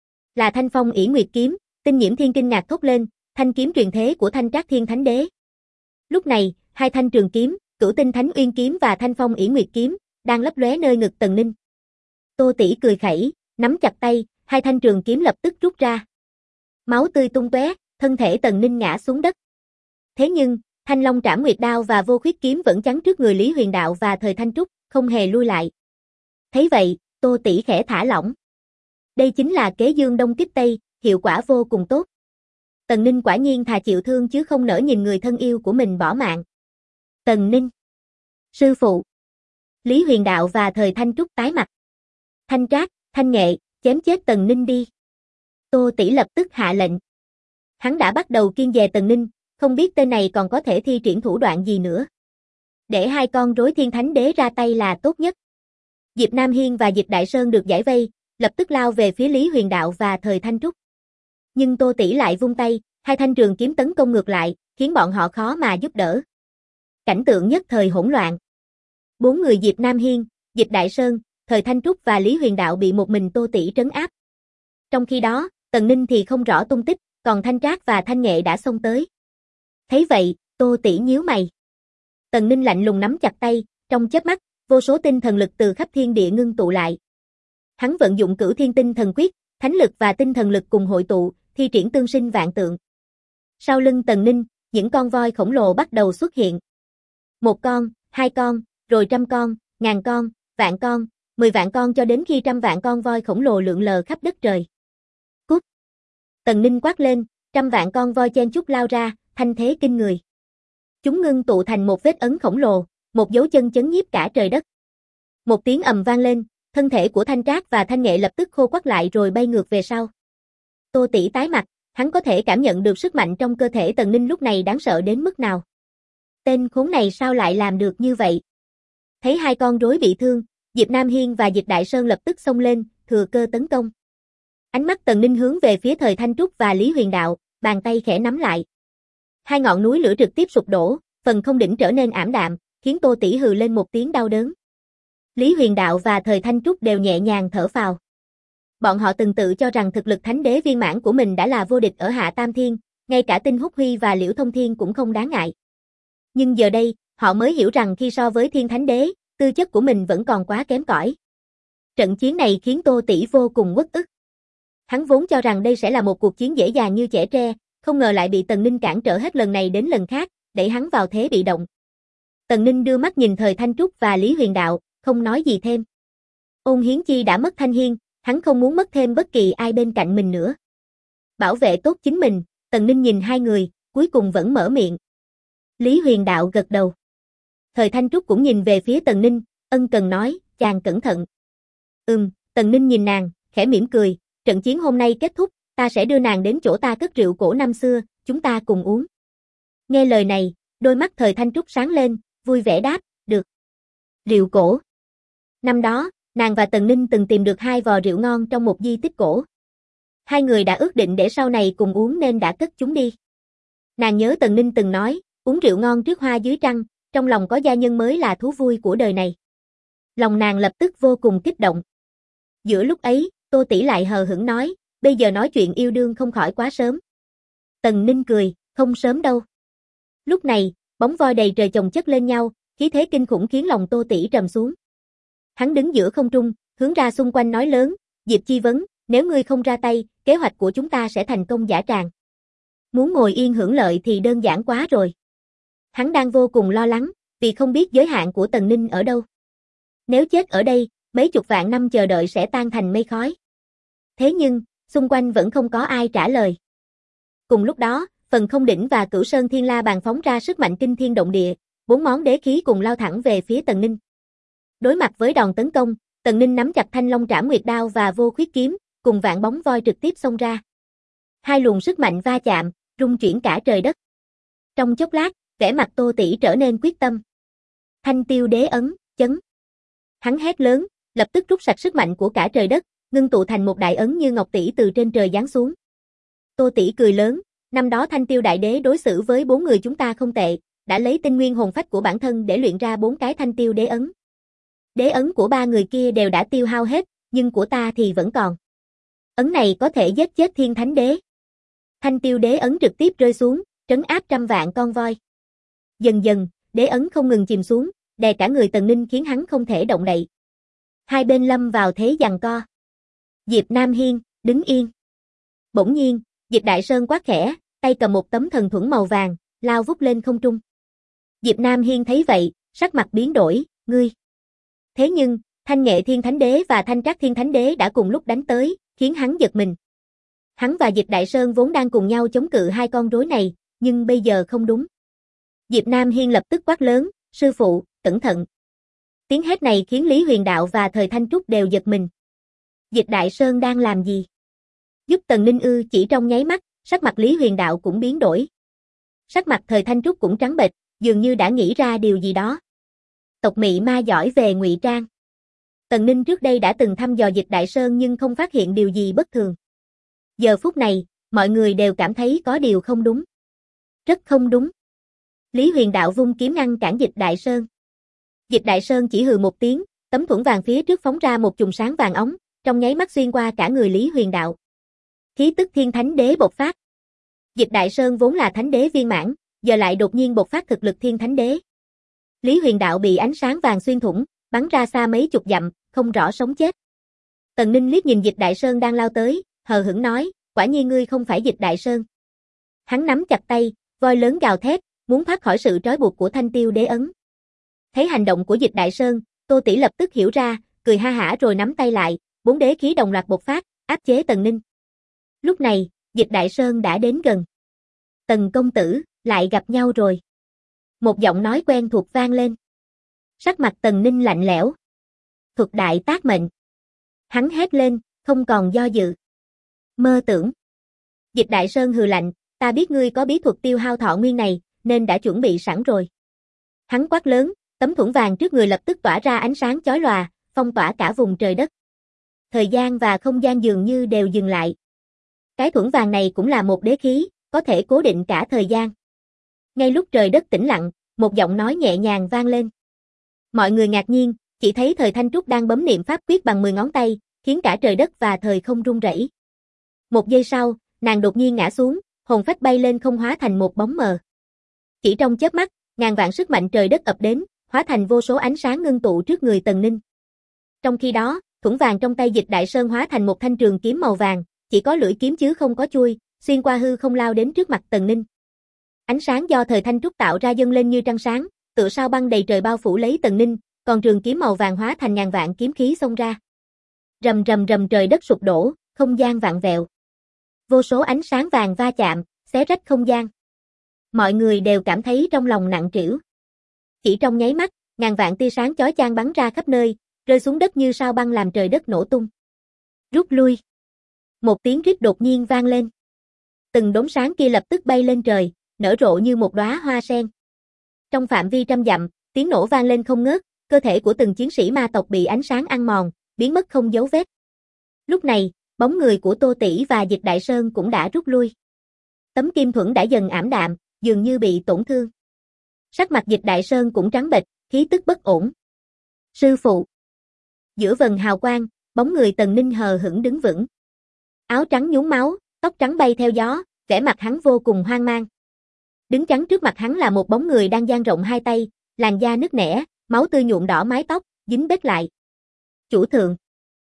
Speaker 1: Là Thanh Phong ỷ Nguyệt kiếm, Tinh Nhiễm Thiên kinh ngạc thốt lên, thanh kiếm truyền thế của Thanh Trác Thiên Thánh Đế. Lúc này, hai thanh trường kiếm, Cửu Tinh Thánh Uyên kiếm và Thanh Phong ỷ Nguyệt kiếm, đang lấp lóe nơi ngực Tần Ninh. Tô Tỷ cười khẩy, nắm chặt tay, hai thanh trường kiếm lập tức rút ra. Máu tươi tung tóe, thân thể Tần Ninh ngã xuống đất. Thế nhưng, Thanh Long Trảm Nguyệt Đao và Vô Khuyết kiếm vẫn chắn trước người Lý Huyền Đạo và Thời Thanh Trúc, không hề lui lại. Thấy vậy, Tô Tỷ khẽ thả lỏng. Đây chính là kế Dương Đông Kích Tây, hiệu quả vô cùng tốt. Tần Ninh quả nhiên thà chịu thương chứ không nỡ nhìn người thân yêu của mình bỏ mạng. Tần Ninh. Sư phụ. Lý Huyền Đạo và Thời Thanh Trúc tái mặt. Thanh Trác, Thanh Nghệ, chém chết Tần Ninh đi. Tô Tỷ lập tức hạ lệnh. Hắn đã bắt đầu kiêng dè Tần Ninh, không biết tên này còn có thể thi triển thủ đoạn gì nữa. Để hai con rối Thiên Thánh Đế ra tay là tốt nhất. Diệp Nam Hiên và Dịch Đại Sơn được giải vây, lập tức lao về phía Lý Huyền Đạo và Thời Thanh Trúc. Nhưng Tô Tỷ lại vung tay, hai thanh trường kiếm tấn công ngược lại, khiến bọn họ khó mà giúp đỡ. Cảnh tượng nhất thời hỗn loạn. Bốn người Diệp Nam Hiên, Dịch Đại Sơn, Thời Thanh Trúc và Lý Huyền Đạo bị một mình Tô Tỷ trấn áp. Trong khi đó, Tần Ninh thì không rõ tung tích, còn Thanh Trác và Thanh Nghệ đã xông tới. Thấy vậy, Tô Tỷ nhíu mày. Tần Ninh lạnh lùng nắm chặt tay, trong chớp mắt, vô số tinh thần lực từ khắp thiên địa ngưng tụ lại. Hắn vận dụng Cửu Thiên Tinh Thần Quyết, thánh lực và tinh thần lực cùng hội tụ, thi triển tương sinh vạn tượng. Sau lưng Tần Ninh, những con voi khổng lồ bắt đầu xuất hiện. Một con, hai con, rồi 100 con, 1000 con, vạn con, 10 vạn con cho đến khi 100 vạn con voi khổng lồ lượn lờ khắp đất trời. Tần Ninh quát lên, trăm vạn con voi chen chúc lao ra, thanh thế kinh người. Chúng ngưng tụ thành một vết ấn khổng lồ, một dấu chân chấn nhiếp cả trời đất. Một tiếng ầm vang lên, thân thể của Thanh Trác và Thanh Nghệ lập tức khô quắt lại rồi bay ngược về sau. Tô Tỷ tái mặt, hắn có thể cảm nhận được sức mạnh trong cơ thể Tần Ninh lúc này đáng sợ đến mức nào. Tên khốn này sao lại làm được như vậy? Thấy hai con rối bị thương, Diệp Nam Hiên và Dịch Đại Sơn lập tức xông lên, thừa cơ tấn công. Ánh mắt Tần Ninh hướng về phía Thời Thanh Trúc và Lý Huyền Đạo, bàn tay khẽ nắm lại. Hai ngọn núi lửa trực tiếp sụp đổ, phần không đỉnh trở nên ảm đạm, khiến Tô Tỷ hừ lên một tiếng đau đớn. Lý Huyền Đạo và Thời Thanh Trúc đều nhẹ nhàng thở phào. Bọn họ từng tự cho rằng thực lực thánh đế viên mãn của mình đã là vô địch ở Hạ Tam Thiên, ngay cả Tinh Húc Huy và Liễu Thông Thiên cũng không đáng ngại. Nhưng giờ đây, họ mới hiểu rằng khi so với Thiên Thánh Đế, tư chất của mình vẫn còn quá kém cỏi. Trận chiến này khiến Tô Tỷ vô cùng uất ức. Hắn vốn cho rằng đây sẽ là một cuộc chiến dễ dàng như chẻ tre, không ngờ lại bị Tần Ninh cản trở hết lần này đến lần khác, đẩy hắn vào thế bị động. Tần Ninh đưa mắt nhìn Thời Thanh Trúc và Lý Huyền Đạo, không nói gì thêm. Ôn Hiến Chi đã mất Thanh Hiên, hắn không muốn mất thêm bất kỳ ai bên cạnh mình nữa. Bảo vệ tốt chính mình, Tần Ninh nhìn hai người, cuối cùng vẫn mở miệng. Lý Huyền Đạo gật đầu. Thời Thanh Trúc cũng nhìn về phía Tần Ninh, ân cần nói, chàng cẩn thận. Tần Ninh nhìn nàng, khẽ mỉm cười, trận chiến hôm nay kết thúc, ta sẽ đưa nàng đến chỗ ta cất rượu cổ năm xưa, chúng ta cùng uống. Nghe lời này, đôi mắt Thời Thanh Trúc sáng lên, vui vẻ đáp, được. Rượu cổ. Năm đó, nàng và Tần Ninh từng tìm được hai vò rượu ngon trong một di tích cổ. Hai người đã ước định để sau này cùng uống nên đã cất chúng đi. Nàng nhớ Tần Ninh từng nói, uống rượu ngon trước hoa dưới trăng, trong lòng có gia nhân mới là thú vui của đời này. Lòng nàng lập tức vô cùng kích động. Giữa lúc ấy, Tô Tỷ lại hờ hững nói, bây giờ nói chuyện yêu đương không khỏi quá sớm. Tần Ninh cười, không sớm đâu. Lúc này, bóng voi đầy trời chồng chất lên nhau, khí thế kinh khủng khiến lòng Tô Tỷ trầm xuống. Hắn đứng giữa không trung, hướng ra xung quanh nói lớn, Diệp Chi Vấn, nếu ngươi không ra tay, kế hoạch của chúng ta sẽ thành công dã tràng. Muốn ngồi yên hưởng lợi thì đơn giản quá rồi. Hắn đang vô cùng lo lắng, vì không biết giới hạn của Tần Ninh ở đâu. Nếu chết ở đây, mấy chục vạn năm chờ đợi sẽ tan thành mây khói. Thế nhưng, xung quanh vẫn không có ai trả lời. Cùng lúc đó, Phần Không Đỉnh và Cửu Sơn Thiên La Bàn phóng ra sức mạnh kinh thiên động địa, 4 món đế khí cùng lao thẳng về phía Tần Ninh. Đối mặt với đòn tấn công, Tần Ninh nắm chặt Thanh Long Trảm Nguyệt Đao và Vô Khuyết Kiếm, cùng vạn bóng voi trực tiếp xông ra. Hai luồng sức mạnh va chạm, rung chuyển cả trời đất. Trong chốc lát, vẻ mặt Tô Tỷ trở nên quyết tâm. Thanh Tiêu Đế Ấn, chấn. Hắn hét lớn, lập tức rút sạch sức mạnh của cả trời đất, ngưng tụ thành một đại ấn như ngọc tỷ từ trên trời giáng xuống. Tô Tỷ cười lớn, năm đó Thanh Tiêu Đại Đế đối xử với 4 người chúng ta không tệ, đã lấy tinh nguyên hồn phách của bản thân để luyện ra 4 cái Thanh Tiêu Đế Ấn. Đế ấn của 3 người kia đều đã tiêu hao hết, nhưng của ta thì vẫn còn. Ấn này có thể giết chết Thiên Thánh Đế. Thanh Tiêu Đế Ấn trực tiếp rơi xuống, trấn áp trăm vạn con voi. Dần dần, đế ấn không ngừng chìm xuống, đè cả người Tần Ninh khiến hắn không thể động đậy. Hai bên lâm vào thế giằng co. Diệp Nam Hiên, đứng yên. Bỗng nhiên, Diệp Đại Sơn quát khẽ, tay cầm một tấm thần thuẫn màu vàng, lao vút lên không trung. Diệp Nam Hiên thấy vậy, sắc mặt biến đổi, ngươi. Thế nhưng, Thanh Nghệ Thiên Thánh Đế và Thanh Trác Thiên Thánh Đế đã cùng lúc đánh tới, khiến hắn giật mình. Hắn và Diệp Đại Sơn vốn đang cùng nhau chống cự hai con rối này, nhưng bây giờ không đúng. Diệp Nam Hiên lập tức quát lớn, sư phụ, cẩn thận. Tiếng hét này khiến Lý Huyền Đạo và Thời Thanh Trúc đều giật mình. Diệp Đại Sơn đang làm gì? Giúp Tần Ninh ư? Chỉ trong nháy mắt, sắc mặt Lý Huyền Đạo cũng biến đổi. Sắc mặt Thời Thanh Trúc cũng trắng bệch, dường như đã nghĩ ra điều gì đó. Tộc Mị Ma giỏi về ngụy trang. Tần Ninh trước đây đã từng thăm dò Diệp Đại Sơn nhưng không phát hiện điều gì bất thường. Giờ phút này, mọi người đều cảm thấy có điều không đúng. Rất không đúng. Lý Huyền Đạo vung kiếm ngăn cản Diệp Đại Sơn. Diệp Đại Sơn chỉ hừ một tiếng, tấm thuẫn vàng phía trước phóng ra một chùm sáng vàng óng, trong nháy mắt xuyên qua cả người Lý Huyền Đạo. Khí tức Thiên Thánh Đế bộc phát. Diệp Đại Sơn vốn là Thánh Đế viên mãn, giờ lại đột nhiên bộc phát thực lực Thiên Thánh Đế. Lý Huyền Đạo bị ánh sáng vàng xuyên thủng, bắn ra xa mấy chục dặm, không rõ sống chết. Tần Ninh liếc nhìn Diệp Đại Sơn đang lao tới, hờ hững nói, quả nhiên ngươi không phải Diệp Đại Sơn. Hắn nắm chặt tay, voi lớn gào thét, muốn thoát khỏi sự trói buộc của Thanh Tiêu Đế Ấn. Thấy hành động của Diệp Đại Sơn, Tô Tỷ lập tức hiểu ra, cười ha hả rồi nắm tay lại, 4 đế khí đồng loạt bộc phát, áp chế Tần Ninh. Lúc này, Dịch Đại Sơn đã đến gần. Tần công tử, lại gặp nhau rồi. Một giọng nói quen thuộc vang lên. Sắc mặt Tần Ninh lạnh lẽo. Thuật đại tác mệnh. Hắn hét lên, không còn do dự. Mơ tưởng. Dịch Đại Sơn hừ lạnh, ta biết ngươi có bí thuật tiêu hao thọ nguyên này, nên đã chuẩn bị sẵn rồi. Hắn quát lớn, tấm thuẫn vàng trước người lập tức tỏa ra ánh sáng chói lòa, phong tỏa cả vùng trời đất. Thời gian và không gian dường như đều dừng lại. Cái thuẫn vàng này cũng là một đế khí, có thể cố định cả thời gian. Ngay lúc trời đất tĩnh lặng, một giọng nói nhẹ nhàng vang lên. Mọi người ngạc nhiên, chỉ thấy Thời Thanh Trúc đang bấm niệm pháp quyết bằng 10 ngón tay, khiến cả trời đất và thời không rung rẩy. Một giây sau, nàng đột nhiên ngã xuống, hồn phách bay lên không hóa thành một bóng mờ. Chỉ trong chớp mắt, ngàn vạn sức mạnh trời đất ập đến, hóa thành vô số ánh sáng ngưng tụ trước người Tần Ninh. Trong khi đó, thuẫn vàng trong tay Dịch Đại Sơn hóa thành một thanh trường kiếm màu vàng, chỉ có lưỡi kiếm chứ không có chuôi, xuyên qua hư không lao đến trước mặt Tần Ninh. Ánh sáng do Thời Thanh Trúc tạo ra dâng lên như trăng sáng, tựa sao băng đầy trời bao phủ lấy Tần Ninh, còn trường kiếm màu vàng hóa thành ngàn vạn kiếm khí xông ra. Rầm rầm rầm, trời đất sụp đổ, không gian vặn vẹo. Vô số ánh sáng vàng va chạm, xé rách không gian. Mọi người đều cảm thấy trong lòng nặng trĩu. Chỉ trong nháy mắt, ngàn vạn tia sáng chói chang bắn ra khắp nơi, rơi xuống đất như sao băng làm trời đất nổ tung. Rút lui. Một tiếng rít đột nhiên vang lên. Từng đốm sáng kia lập tức bay lên trời, nở rộ như một đóa hoa sen. Trong phạm vi trăm dặm, tiếng nổ vang lên không ngớt, cơ thể của từng chiến sĩ ma tộc bị ánh sáng ăn mòn, biến mất không dấu vết. Lúc này, bóng người của Tô Tỷ và Dịch Đại Sơn cũng đã rút lui. Tấm kim thuẫn đã dần ảm đạm, dường như bị tổn thương. Sắc mặt Dịch Đại Sơn cũng trắng bệch, khí tức bất ổn. Sư phụ. Giữa vầng hào quang, bóng người Tần Ninh hờ hững đứng vững. Áo trắng nhuốm máu, tóc trắng bay theo gió, vẻ mặt hắn vô cùng hoang mang. Đứng chắn trước mặt hắn là một bóng người đang dang rộng hai tay, làn da nứt nẻ, máu tươi nhuộm đỏ mái tóc, dính bết lại. Chủ thượng.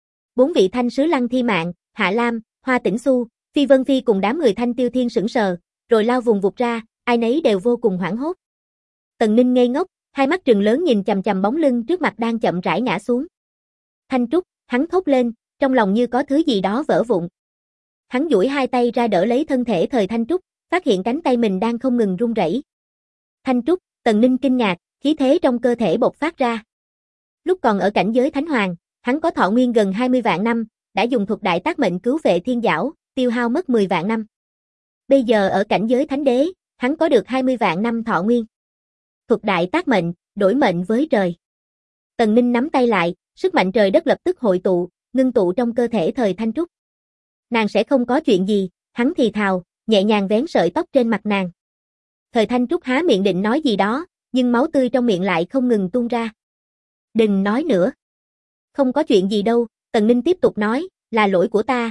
Speaker 1: 4 vị thanh sứ Lăng Thi Mạn, Hạ Lam, Hoa Tĩnh Xu, Phi Vân Phi cùng đám người Thanh Tiêu Thiên sững sờ, rồi lao vùng vụt ra, ai nấy đều vô cùng hoảng hốt. Tần Ninh ngây ngốc, hai mắt trừng lớn nhìn chằm chằm bóng lưng trước mặt đang chậm rãi ngã xuống. Thanh Trúc, hắn thốt lên, trong lòng như có thứ gì đó vỡ vụn. Hắn duỗi hai tay ra đỡ lấy thân thể Thời Thanh Trúc, phát hiện cánh tay mình đang không ngừng run rẩy. Thanh Trúc, Tần Ninh kinh ngạc, khí thế trong cơ thể bộc phát ra. Lúc còn ở cảnh giới Thánh Hoàng, hắn có thọ nguyên gần 20 vạn năm, đã dùng thuật đại tác mệnh cứu vệ thiên giảo, tiêu hao mất 10 vạn năm. Bây giờ ở cảnh giới Thánh Đế, hắn có được 20 vạn năm thọ nguyên. Thuật đại tác mệnh, đổi mệnh với trời. Tần Ninh nắm tay lại, sức mạnh trời đất lập tức hội tụ, ngưng tụ trong cơ thể Thời Thanh Trúc. Nàng sẽ không có chuyện gì, hắn thì thào, nhẹ nhàng vén sợi tóc trên mặt nàng. Thời Thanh Trúc há miệng định nói gì đó, nhưng máu tươi trong miệng lại không ngừng tuôn ra. Đừng nói nữa. Không có chuyện gì đâu, Tần Ninh tiếp tục nói, là lỗi của ta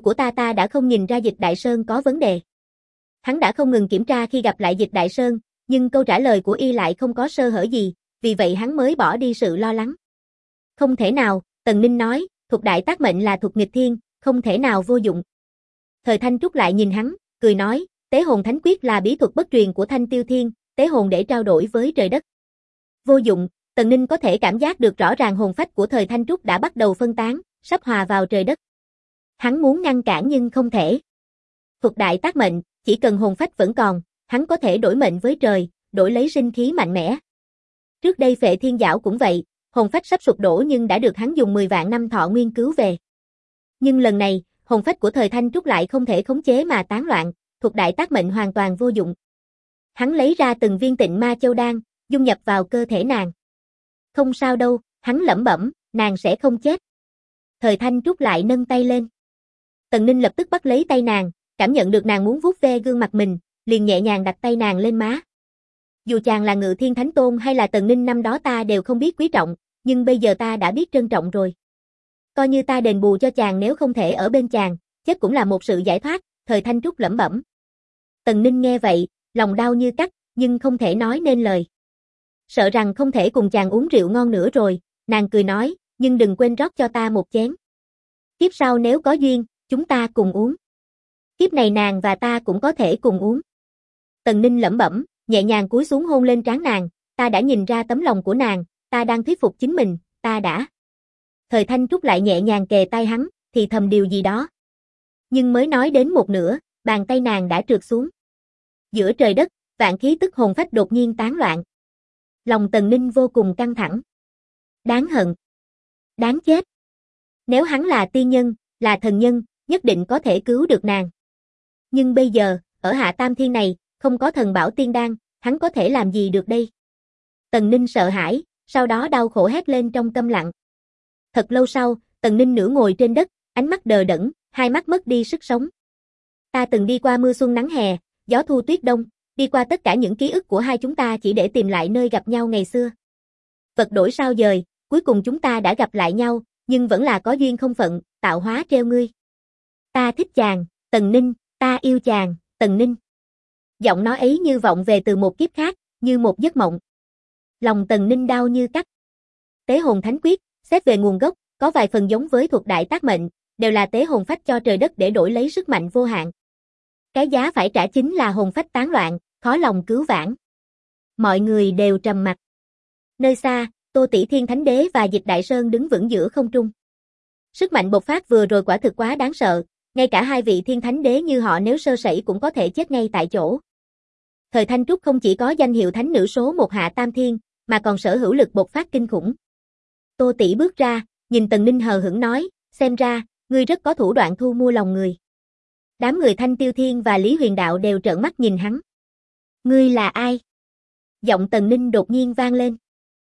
Speaker 1: ta đã không nhìn ra Dịch Đại Sơn có vấn đề. Hắn đã không ngừng kiểm tra khi gặp lại Dịch Đại Sơn, nhưng câu trả lời của y lại không có sơ hở gì, vì vậy hắn mới bỏ đi sự lo lắng. Không thể nào, Tần Ninh nói, thuật đại tác mệnh là thuật nghịch thiên, không thể nào vô dụng. Thời Thanh Trúc lại nhìn hắn, cười nói, tế hồn thánh quyết là bí thuật bất truyền của Thanh Tiêu Thiên, tế hồn để trao đổi với trời đất. Vô dụng, Tần Ninh có thể cảm giác được rõ ràng hồn phách của Thời Thanh Trúc đã bắt đầu phân tán, sắp hòa vào trời đất. Hắn muốn ngăn cản nhưng không thể. Thuật đại tác mệnh, chỉ cần hồn phách vẫn còn, hắn có thể đổi mệnh với trời, đổi lấy sinh khí mạnh mẽ. Trước đây Phệ Thiên Giảo cũng vậy, hồn phách sắp sụp đổ nhưng đã được hắn dùng 10 vạn năm thọ nguyên cứu về. Nhưng lần này, hồn phách của Thời Thanh Trúc lại không thể khống chế mà tán loạn, thuật đại tác mệnh hoàn toàn vô dụng. Hắn lấy ra từng viên Tịnh Ma Châu đan, dung nhập vào cơ thể nàng. Không sao đâu, hắn lẩm bẩm, nàng sẽ không chết. Thời Thanh Trúc lại nâng tay lên. Tần Ninh lập tức bắt lấy tay nàng, cảm nhận được nàng muốn vuốt ve gương mặt mình, liền nhẹ nhàng đặt tay nàng lên má. Dù chàng là Ngự Thiên Thánh Tôn hay là Tần Ninh năm đó ta đều không biết quý trọng, nhưng bây giờ ta đã biết trân trọng rồi. Coi như ta đền bù cho chàng nếu không thể ở bên chàng, chết cũng là một sự giải thoát, Thời Thanh Trúc lẩm bẩm. Tần Ninh nghe vậy, lòng đau như cắt, nhưng không thể nói nên lời. Sợ rằng không thể cùng chàng uống rượu ngon nữa rồi, nàng cười nói, nhưng đừng quên rót cho ta một chén. Kiếp sau nếu có duyên, chúng ta cùng uống. Kiếp này nàng và ta cũng có thể cùng uống. Tần Ninh lẩm bẩm, nhẹ nhàng cúi xuống hôn lên trán nàng, ta đã nhìn ra tấm lòng của nàng, ta đang thuyết phục chính mình, ta đã. Thời Thanh Trúc lại nhẹ nhàng kề tai hắn, thì thầm điều gì đó. Nhưng mới nói đến một nửa, bàn tay nàng đã trượt xuống. Giữa trời đất, vạn khí tức hồn phách đột nhiên tán loạn. Lòng Tần Ninh vô cùng căng thẳng. Đáng hận. Đáng chết. Nếu hắn là tiên nhân, là thần nhân, nhất định có thể cứu được nàng. Nhưng bây giờ, ở Hạ Tam Thiên này, không có thần bảo tiên đan, hắn có thể làm gì được đây? Tần Ninh sợ hãi, sau đó đau khổ hét lên trong câm lặng. Thật lâu sau, Tần Ninh nửa ngồi trên đất, ánh mắt đờ đẫn, hai mắt mất đi sức sống. Ta từng đi qua mưa xuân nắng hè, gió thu tuyết đông, đi qua tất cả những ký ức của hai chúng ta chỉ để tìm lại nơi gặp nhau ngày xưa. Vật đổi sao dời, cuối cùng chúng ta đã gặp lại nhau, nhưng vẫn là có duyên không phận, tạo hóa treo ngươi. Ta thích chàng, Tần Ninh, ta yêu chàng, Tần Ninh. Giọng nói ấy như vọng về từ một kiếp khác, như một giấc mộng. Lòng Tần Ninh đau như cắt. Tế hồn thánh quyết, xét về nguồn gốc, có vài phần giống với thuật đại tác mệnh, đều là tế hồn phách cho trời đất để đổi lấy sức mạnh vô hạn. Cái giá phải trả chính là hồn phách tán loạn, khó lòng cứu vãn. Mọi người đều trầm mặc. Nơi xa, Tô Tỷ Thiên Thánh Đế và Dịch Đại Sơn đứng vững giữa không trung. Sức mạnh bộc phát vừa rồi quả thực quá đáng sợ, ngay cả hai vị Thiên Thánh Đế như họ nếu sơ sẩy cũng có thể chết ngay tại chỗ. Thời Thanh Trúc không chỉ có danh hiệu thánh nữ số 1 Hạ Tam Thiên, mà còn sở hữu lực bộc phát kinh khủng. Tô Tỷ bước ra, nhìn Tần Ninh hờ hững nói, xem ra, ngươi rất có thủ đoạn thu mua lòng người. Đám người Thanh Tiêu Thiên và Lý Huyền Đạo đều trợn mắt nhìn hắn. Ngươi là ai? Giọng Tần Ninh đột nhiên vang lên.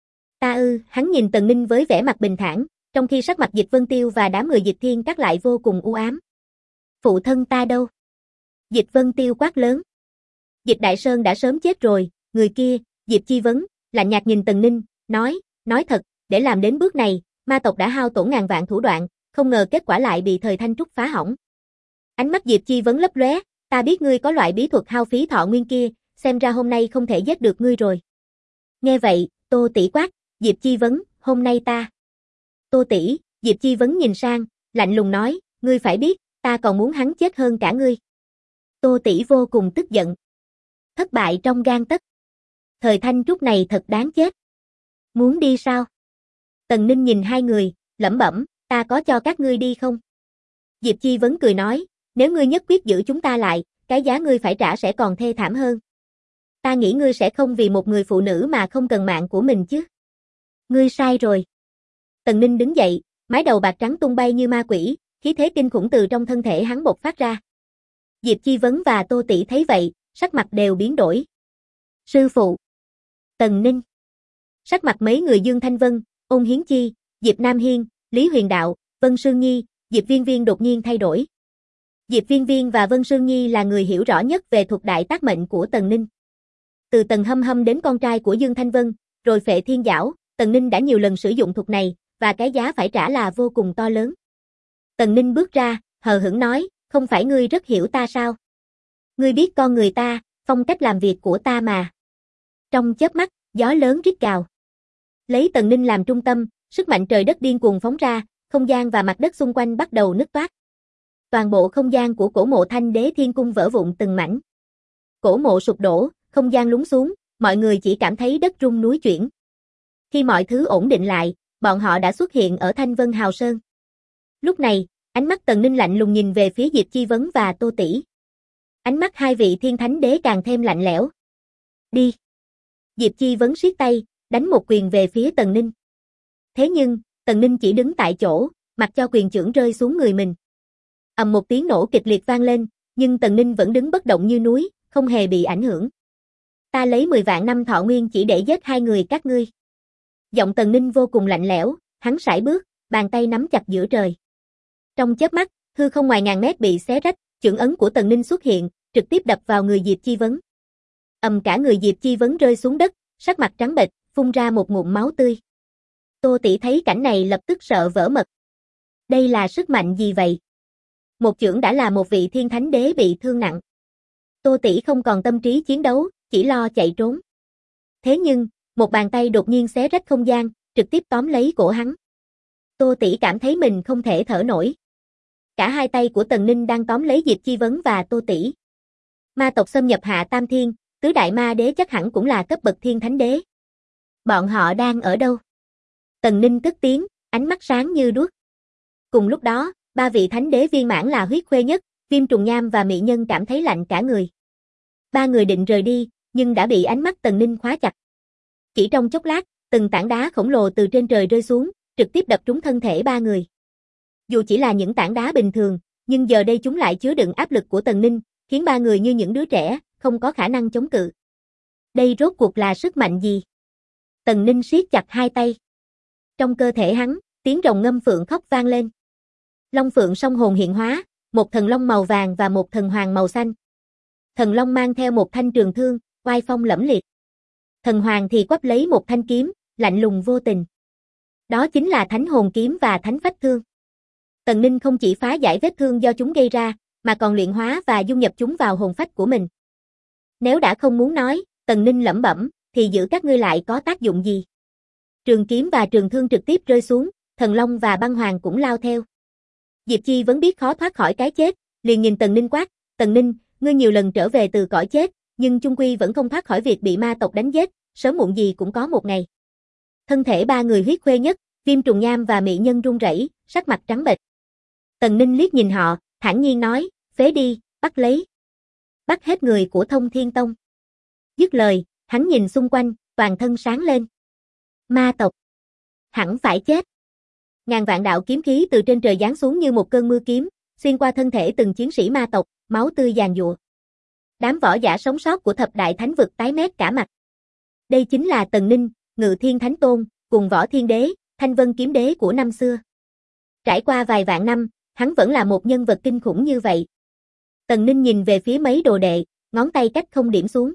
Speaker 1: Ta ư, hắn nhìn Tần Ninh với vẻ mặt bình thản, trong khi sắc mặt Dịch Vân Tiêu và đám người Dịch Thiên Các lại vô cùng u ám. Phụ thân ta đâu? Dịch Vân Tiêu quát lớn. Dịch Đại Sơn đã sớm chết rồi, người kia, Diệp Chi Vấn, lạnh nhạt nhìn Tần Ninh, nói thật, để làm đến bước này, ma tộc đã hao tổn ngàn vạn thủ đoạn, không ngờ kết quả lại bị thời Thanh Trúc phá hỏng. Ánh mắt Diệp Chi Vấn lấp lóe, ta biết ngươi có loại bí thuật hao phí thọ nguyên kia, xem ra hôm nay không thể giết được ngươi rồi. Nghe vậy, Tô Tỷ quát, Diệp Chi Vấn, hôm nay ta. Tô Tỷ, Diệp Chi Vấn nhìn sang, lạnh lùng nói, ngươi phải biết, ta còn muốn hắn chết hơn cả ngươi. Tô Tỷ vô cùng tức giận. Thất bại trong gang tấc. Thời Thanh Trúc này thật đáng chết. Muốn đi sao? Tần Ninh nhìn hai người, lẩm bẩm, ta có cho các ngươi đi không? Diệp Chi Vấn cười nói, nếu ngươi nhất quyết giữ chúng ta lại, cái giá ngươi phải trả sẽ còn thê thảm hơn. Ta nghĩ ngươi sẽ không vì một người phụ nữ mà không cần mạng của mình chứ. Ngươi sai rồi. Tần Ninh đứng dậy, mái đầu bạc trắng tung bay như ma quỷ, khí thế kinh khủng từ trong thân thể hắn bộc phát ra. Diệp Chi Vấn và Tô Tỷ thấy vậy, sắc mặt đều biến đổi. Sư phụ. Tần Ninh. Sắc mặt mấy người Dương Thanh Vân, Ôn Hiến Chi, Diệp Nam Hiên, Lý Huyền Đạo, Vân Sương Nhi, Diệp Viên Viên đột nhiên thay đổi. Diệp Viên Viên và Vân Sương Nhi là người hiểu rõ nhất về thuật đại tác mệnh của Tần Ninh. Từ Tần Hâm Hâm đến con trai của Dương Thanh Vân, rồi Phệ Thiên Giảo, Tần Ninh đã nhiều lần sử dụng thuật này, và cái giá phải trả là vô cùng to lớn. Tần Ninh bước ra, hờ hững nói, không phải ngươi rất hiểu ta sao? Ngươi biết con người ta, phong cách làm việc của ta mà. Trong chớp mắt, gió lớn rít gào. Lấy Tần Ninh làm trung tâm, sức mạnh trời đất điên cuồng phóng ra, không gian và mặt đất xung quanh bắt đầu nứt toác. Toàn bộ không gian của cổ mộ Thanh Đế Thiên Cung vỡ vụn từng mảnh. Cổ mộ sụp đổ, không gian lún xuống, mọi người chỉ cảm thấy đất rung núi chuyển. Khi mọi thứ ổn định lại, bọn họ đã xuất hiện ở Thanh Vân Hào Sơn. Lúc này, ánh mắt Tần Ninh lạnh lùng nhìn về phía Diệp Chi Vấn và Tô Tỷ. Ánh mắt hai vị Thiên Thánh Đế càng thêm lạnh lẽo. Đi. Diệp Chi Vấn siết tay, đánh một quyền về phía Tần Ninh. Thế nhưng, Tần Ninh chỉ đứng tại chỗ, mặc cho quyền chưởng rơi xuống người mình. Ầm một tiếng nổ kịch liệt vang lên, nhưng Tần Ninh vẫn đứng bất động như núi, không hề bị ảnh hưởng. Ta lấy 10 vạn năm thọ nguyên chỉ để giết hai người các ngươi. Giọng Tần Ninh vô cùng lạnh lẽo, hắn sải bước, bàn tay nắm chặt giữa trời. Trong chớp mắt, hư không ngoài ngàn mét bị xé rách, chưởng ấn của Tần Ninh xuất hiện, trực tiếp đập vào người Diệp Chi Vấn. Cả người Diệp Chi Vấn rơi xuống đất, sắc mặt trắng bệch, phun ra một ngụm máu tươi. Tô Tỷ thấy cảnh này lập tức sợ vỡ mật. Đây là sức mạnh gì vậy? Một chưởng đã là một vị Thiên Thánh Đế bị thương nặng. Tô Tỷ không còn tâm trí chiến đấu, chỉ lo chạy trốn. Thế nhưng, một bàn tay đột nhiên xé rách không gian, trực tiếp tóm lấy cổ hắn. Tô Tỷ cảm thấy mình không thể thở nổi. Cả hai tay của Tần Ninh đang tóm lấy Diệp Chi Vấn và Tô Tỷ. Ma tộc xâm nhập Hạ Tam Thiên, tứ đại ma đế chắc hẳn cũng là cấp bậc Thiên Thánh Đế. Bọn họ đang ở đâu? Tần Ninh cất tiếng, ánh mắt sáng như đuốc. Cùng lúc đó, ba vị Thánh Đế viên mãn là Huyết Khuê Nhất, Viêm Trùng Nham và Mị Nhân cảm thấy lạnh cả người. Ba người định rời đi, nhưng đã bị ánh mắt Tần Ninh khóa chặt. Chỉ trong chốc lát, từng tảng đá khổng lồ từ trên trời rơi xuống, trực tiếp đập trúng thân thể ba người. Dù chỉ là những tảng đá bình thường, nhưng giờ đây chúng lại chứa đựng áp lực của Tần Ninh, khiến ba người như những đứa trẻ, không có khả năng chống cự. Đây rốt cuộc là sức mạnh gì? Tần Ninh siết chặt hai tay. Trong cơ thể hắn, tiếng rồng ngâm phượng khóc vang lên. Long phượng song hồn hiện hóa, một thần long màu vàng và một thần hoàng màu xanh. Thần long mang theo một thanh trường thương, oai phong lẫm liệt. Thần hoàng thì quắp lấy một thanh kiếm, lạnh lùng vô tình. Đó chính là Thánh Hồn Kiếm và Thánh Phách Thương. Tần Ninh không chỉ phá giải vết thương do chúng gây ra, mà còn luyện hóa và dung nhập chúng vào hồn phách của mình. Nếu đã không muốn nói, Tần Ninh lẩm bẩm, thì giữ các ngươi lại có tác dụng gì? Trường kiếm và trường thương trực tiếp rơi xuống, thần long và băng hoàng cũng lao theo. Diệp Chi vẫn biết khó thoát khỏi cái chết, liền nhìn Tần Ninh quát, Tần Ninh, ngươi nhiều lần trở về từ cõi chết, nhưng chung quy vẫn không thoát khỏi việc bị ma tộc đánh giết, sớm muộn gì cũng có một ngày. Thân thể ba người huyết khuê nhất, Viêm Trùng Nham và Mị Nhân run rẩy, sắc mặt trắng bệch. Tần Ninh liếc nhìn họ, thản nhiên nói, phế đi, bắt lấy. Bắt hết người của Thông Thiên Tông. Dứt lời, hắn nhìn xung quanh, toàn thân sáng lên. Ma tộc. Hẳn phải chết. Ngàn vạn đạo kiếm khí từ trên trời giáng xuống như một cơn mưa kiếm, xuyên qua thân thể từng chiến sĩ ma tộc, máu tươi giàn giụa. Đám võ giả sống sót của thập đại thánh vực tái mét cả mặt. Đây chính là Tần Ninh, Ngự Thiên Thánh Tôn, cùng Võ Thiên Đế, Thanh Vân Kiếm Đế của năm xưa. Trải qua vài vạn năm, hắn vẫn là một nhân vật kinh khủng như vậy. Tần Ninh nhìn về phía mấy đồ đệ, ngón tay cách không điểm xuống.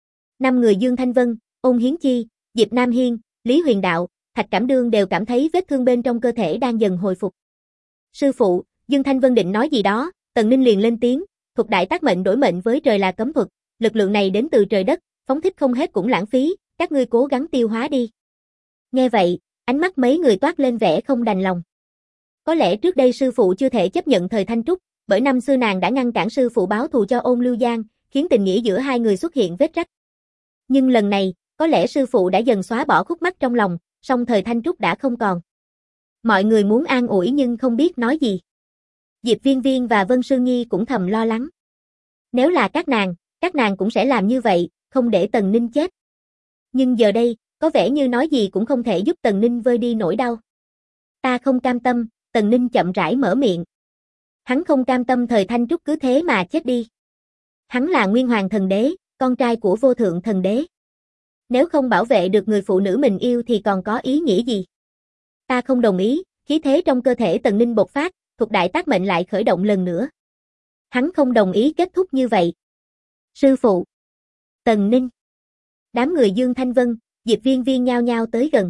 Speaker 1: 5 người Dương Thanh Vân, Ôn Hiến Chi, Diệp Nam Hiên, Lý Huyền Đạo, Thạch Cẩm Đương đều cảm thấy vết thương bên trong cơ thể đang dần hồi phục. Sư phụ, Dương Thanh Vân định nói gì đó, Tần Ninh liền lên tiếng, thuật đại tác mệnh đổi mệnh với trời là cấm thuật, lực lượng này đến từ trời đất, phóng thích không hết cũng lãng phí, các ngươi cố gắng tiêu hóa đi. Nghe vậy, ánh mắt mấy người toát lên vẻ không đành lòng. Có lẽ trước đây sư phụ chưa thể chấp nhận thời Thanh Trúc, bởi năm xưa nàng đã ngăn cản sư phụ báo thù cho Ôn Lưu Giang, khiến tình nghĩa giữa hai người xuất hiện vết rách. Nhưng lần này, có lẽ sư phụ đã dần xóa bỏ khúc mắc trong lòng, song thời Thanh Trúc đã không còn. Mọi người muốn an ủi nhưng không biết nói gì. Diệp Viên Viên và Vân Sương Nhi cũng thầm lo lắng. Nếu là các nàng cũng sẽ làm như vậy, không để Tần Ninh chết. Nhưng giờ đây, có vẻ như nói gì cũng không thể giúp Tần Ninh vơi đi nỗi đau. Ta không cam tâm, Tần Ninh chậm rãi mở miệng. Hắn không cam tâm thời Thanh Trúc cứ thế mà chết đi. Hắn là Nguyên Hoàng Thần Đế, con trai của Vô Thượng Thần Đế. Nếu không bảo vệ được người phụ nữ mình yêu thì còn có ý nghĩa gì? Ta không đồng ý, khí thế trong cơ thể Tần Ninh bộc phát, thuật đại tác mệnh lại khởi động lần nữa. Hắn không đồng ý kết thúc như vậy. Sư phụ. Tần Ninh. Đám người Dương Thanh Vân, Diệp Viên Viên nhao nhao tới gần.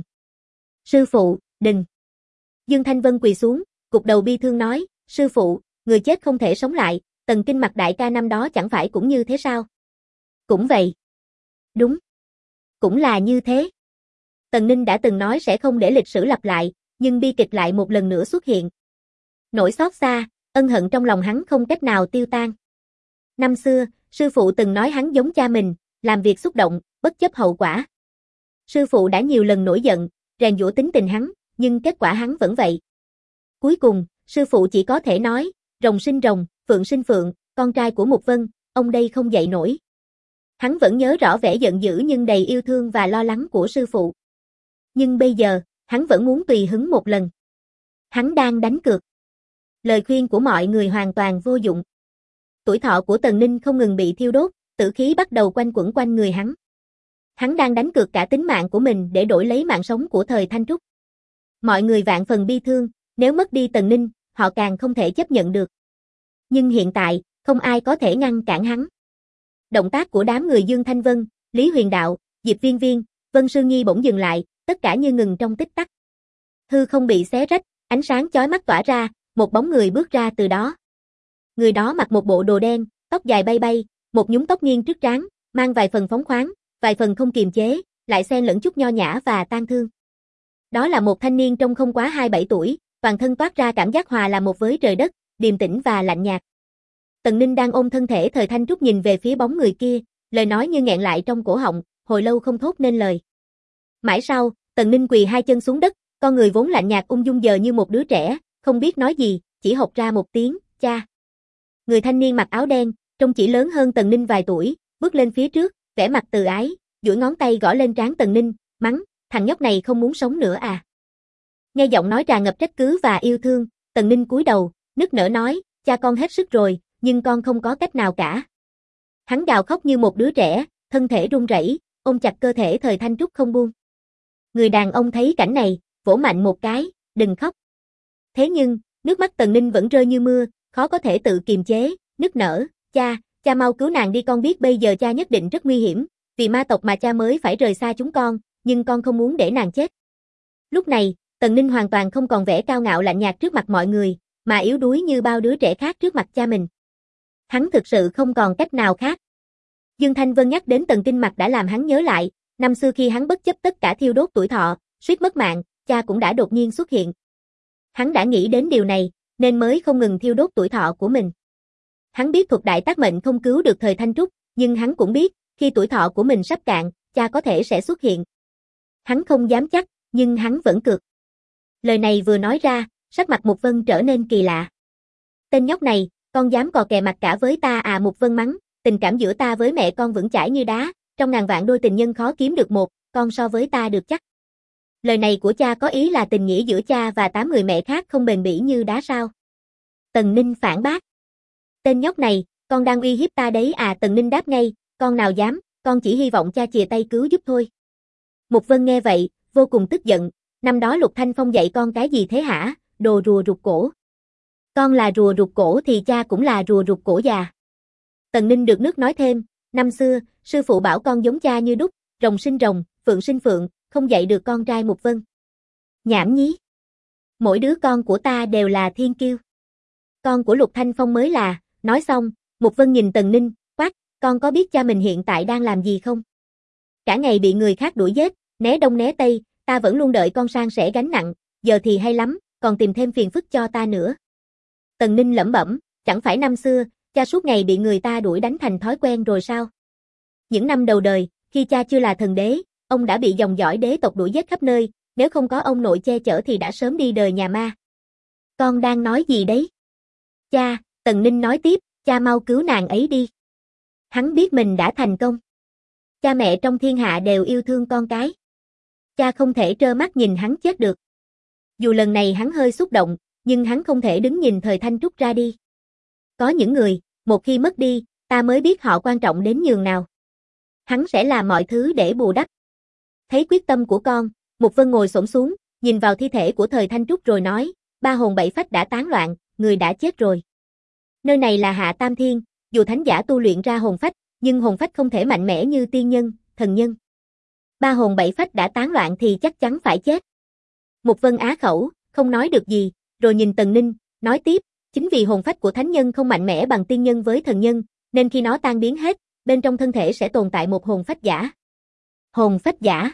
Speaker 1: Sư phụ, đừng. Dương Thanh Vân quỳ xuống, gục đầu bi thương nói, sư phụ, người chết không thể sống lại, Tần Kinh Mặc đại ca năm đó chẳng phải cũng như thế sao? Cũng vậy. Đúng. Cũng là như thế. Tần Ninh đã từng nói sẽ không để lịch sử lặp lại, nhưng bi kịch lại một lần nữa xuất hiện. Nỗi xót xa, ân hận trong lòng hắn không cách nào tiêu tan. Năm xưa, sư phụ từng nói hắn giống cha mình, làm việc xúc động, bất chấp hậu quả. Sư phụ đã nhiều lần nổi giận, rèn giũa tính tình hắn, nhưng kết quả hắn vẫn vậy. Cuối cùng, sư phụ chỉ có thể nói, rồng sinh rồng, phượng sinh phượng, con trai của Mục Vân, ông đây không dậy nổi. Hắn vẫn nhớ rõ vẻ giận dữ nhưng đầy yêu thương và lo lắng của sư phụ. Nhưng bây giờ, hắn vẫn muốn tùy hứng một lần. Hắn đang đánh cược. Lời khuyên của mọi người hoàn toàn vô dụng. Tuổi thọ của Tần Ninh không ngừng bị thiêu đốt, tử khí bắt đầu quanh quẩn quanh người hắn. Hắn đang đánh cược cả tính mạng của mình để đổi lấy mạng sống của thời Thanh Trúc. Mọi người vạn phần bi thương, nếu mất đi Tần Ninh, họ càng không thể chấp nhận được. Nhưng hiện tại, không ai có thể ngăn cản hắn. Động tác của đám người Dương Thanh Vân, Lý Huyền Đạo, Diệp Viên Viên, Vân Sương Nhi bỗng dừng lại, tất cả như ngừng trong tích tắc. Hư không bị xé rách, ánh sáng chói mắt tỏa ra, một bóng người bước ra từ đó. Người đó mặc một bộ đồ đen, tóc dài bay bay, một nhúm tóc nghiêng trước trán, mang vài phần phóng khoáng, vài phần không kiềm chế, lại xen lẫn chút nho nhã và tang thương. Đó là một thanh niên trông không quá 27 tuổi, toàn thân toát ra cảm giác hòa là một với trời đất, điềm tĩnh và lạnh nhạt. Tần Ninh đang ôm thân thể thời Thanh Trúc nhìn về phía bóng người kia, lời nói như nghẹn lại trong cổ họng, hồi lâu không thốt nên lời. Mãi sau, Tần Ninh quỳ hai chân xuống đất, con người vốn lạnh nhạt ung dung giờ như một đứa trẻ, không biết nói gì, chỉ hộc ra một tiếng, cha. Người thanh niên mặc áo đen, trông chỉ lớn hơn Tần Ninh vài tuổi, bước lên phía trước, vẻ mặt từ ái, duỗi ngón tay gõ lên trán Tần Ninh, mắng, thằng nhóc này không muốn sống nữa à. Nghe giọng nói tràn ngập trách cứ và yêu thương, Tần Ninh cúi đầu, nức nở nói, cha con hết sức rồi, nhưng con không có cách nào cả. Hắn gào khóc như một đứa trẻ, thân thể run rẩy, ôm chặt cơ thể Thời Thanh Trúc không buông. Người đàn ông thấy cảnh này, vỗ mạnh một cái, đừng khóc. Thế nhưng, nước mắt Tần Ninh vẫn rơi như mưa, khó có thể tự kiềm chế, nức nở, cha mau cứu nàng đi, con biết bây giờ cha nhất định rất nguy hiểm, vì ma tộc mà cha mới phải rời xa chúng con, nhưng con không muốn để nàng chết. Lúc này, Tần Ninh hoàn toàn không còn vẻ cao ngạo lạnh nhạt trước mặt mọi người, mà yếu đuối như bao đứa trẻ khác trước mặt cha mình. Hắn thực sự không còn cách nào khác. Dương Thanh Vân nhắc đến Tần Kinh Mặc đã làm hắn nhớ lại, năm xưa khi hắn bất chấp tất cả thiêu đốt tuổi thọ, suýt mất mạng, cha cũng đã đột nhiên xuất hiện. Hắn đã nghĩ đến điều này, nên mới không ngừng thiêu đốt tuổi thọ của mình. Hắn biết thuật đại tác mệnh không cứu được Thời Thanh Trúc, nhưng hắn cũng biết, khi tuổi thọ của mình sắp cạn, cha có thể sẽ xuất hiện. Hắn không dám chắc, nhưng hắn vẫn cược. Lời này vừa nói ra, sắc mặt Mục Vân trở nên kỳ lạ. Tên nhóc này, con dám cò kè mặt cả với ta à? Mục Vân mắng, tình cảm giữa ta với mẹ con vững chãi như đá, trong ngàn vạn đôi tình nhân khó kiếm được một, con so với ta được chắc. Lời này của cha có ý là tình nghĩa giữa cha và 8 người mẹ khác không bền bỉ như đá sao? Tần Ninh phản bác. Tên nhóc này, con đang uy hiếp ta đấy à? Tần Ninh đáp ngay, con nào dám, con chỉ hy vọng cha chìa tay cứu giúp thôi. Mục Vân nghe vậy, vô cùng tức giận, năm đó Lục Thanh Phong dạy con cái gì thế hả, đồ rùa rụt cổ. Con là rùa rụt cổ thì cha cũng là rùa rụt cổ già. Tần Ninh được nước nói thêm, năm xưa, sư phụ bảo con giống cha như đúc, rồng sinh rồng, phượng sinh phượng, không dạy được con trai. Mục Vân. Nhảm nhí. Mỗi đứa con của ta đều là thiên kiêu. Con của Lục Thanh Phong mới là, nói xong, Mục Vân nhìn Tần Ninh, quát, con có biết cha mình hiện tại đang làm gì không? Cả ngày bị người khác đuổi giết, né đông né tây, ta vẫn luôn đợi con san sẻ gánh nặng, giờ thì hay lắm, còn tìm thêm phiền phức cho ta nữa. Tần Ninh lẩm bẩm, chẳng phải năm xưa, cha suốt ngày bị người ta đuổi đánh thành thói quen rồi sao? Những năm đầu đời, khi cha chưa là thần đế, ông đã bị dòng dõi đế tộc đuổi giết khắp nơi, nếu không có ông nội che chở thì đã sớm đi đời nhà ma. Con đang nói gì đấy? Cha, Tần Ninh nói tiếp, cha mau cứu nàng ấy đi. Hắn biết mình đã thành công. Cha mẹ trong thiên hạ đều yêu thương con cái. Cha không thể trơ mắt nhìn hắn chết được. Dù lần này hắn hơi xúc động, nhưng hắn không thể đứng nhìn Thời Thanh Trúc ra đi. Có những người, một khi mất đi, ta mới biết họ quan trọng đến nhường nào. Hắn sẽ làm mọi thứ để bù đắp. Thấy quyết tâm của con, Mục Vân ngồi xổm xuống, nhìn vào thi thể của Thời Thanh Trúc rồi nói, 3 hồn 7 phách đã tán loạn, người đã chết rồi. Nơi này là Hạ Tam Thiên, dù thánh giả tu luyện ra hồn phách, nhưng hồn phách không thể mạnh mẽ như tiên nhân, thần nhân. 3 hồn 7 phách đã tán loạn thì chắc chắn phải chết. Mục Vân á khẩu, không nói được gì, rồi nhìn Tần Ninh, nói tiếp, chính vì hồn phách của thánh nhân không mạnh mẽ bằng tiên nhân với thần nhân, nên khi nó tan biến hết, bên trong thân thể sẽ tồn tại một hồn phách giả. Hồn phách giả?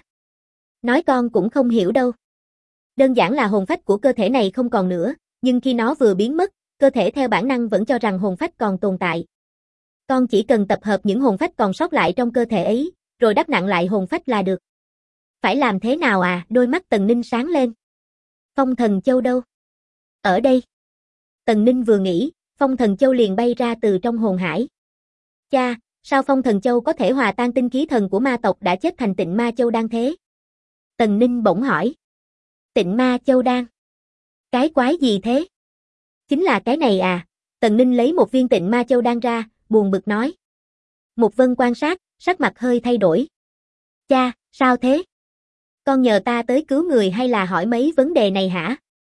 Speaker 1: Nói con cũng không hiểu đâu. Đơn giản là hồn phách của cơ thể này không còn nữa, nhưng khi nó vừa biến mất, cơ thể theo bản năng vẫn cho rằng hồn phách còn tồn tại. Con chỉ cần tập hợp những hồn phách còn sót lại trong cơ thể ấy, rồi đắp nặng lại hồn phách là được. Phải làm thế nào à? Đôi mắt Tần Ninh sáng lên. Phong Thần Châu đâu? Ở đây. Tần Ninh vừa nghĩ, Phong Thần Châu liền bay ra từ trong hồn hải. Cha, sao Phong Thần Châu có thể hòa tan tinh khí thần của ma tộc đã chết thành Tịnh Ma Châu Đan thế? Tần Ninh bỗng hỏi. Tịnh Ma Châu Đan? Cái quái gì thế? Chính là cái này à? Tần Ninh lấy một viên Tịnh Ma Châu Đan ra, buồn bực nói. Mục Vân quan sát, sắc mặt hơi thay đổi. Cha, sao thế? Con nhờ ta tới cứu người hay là hỏi mấy vấn đề này hả?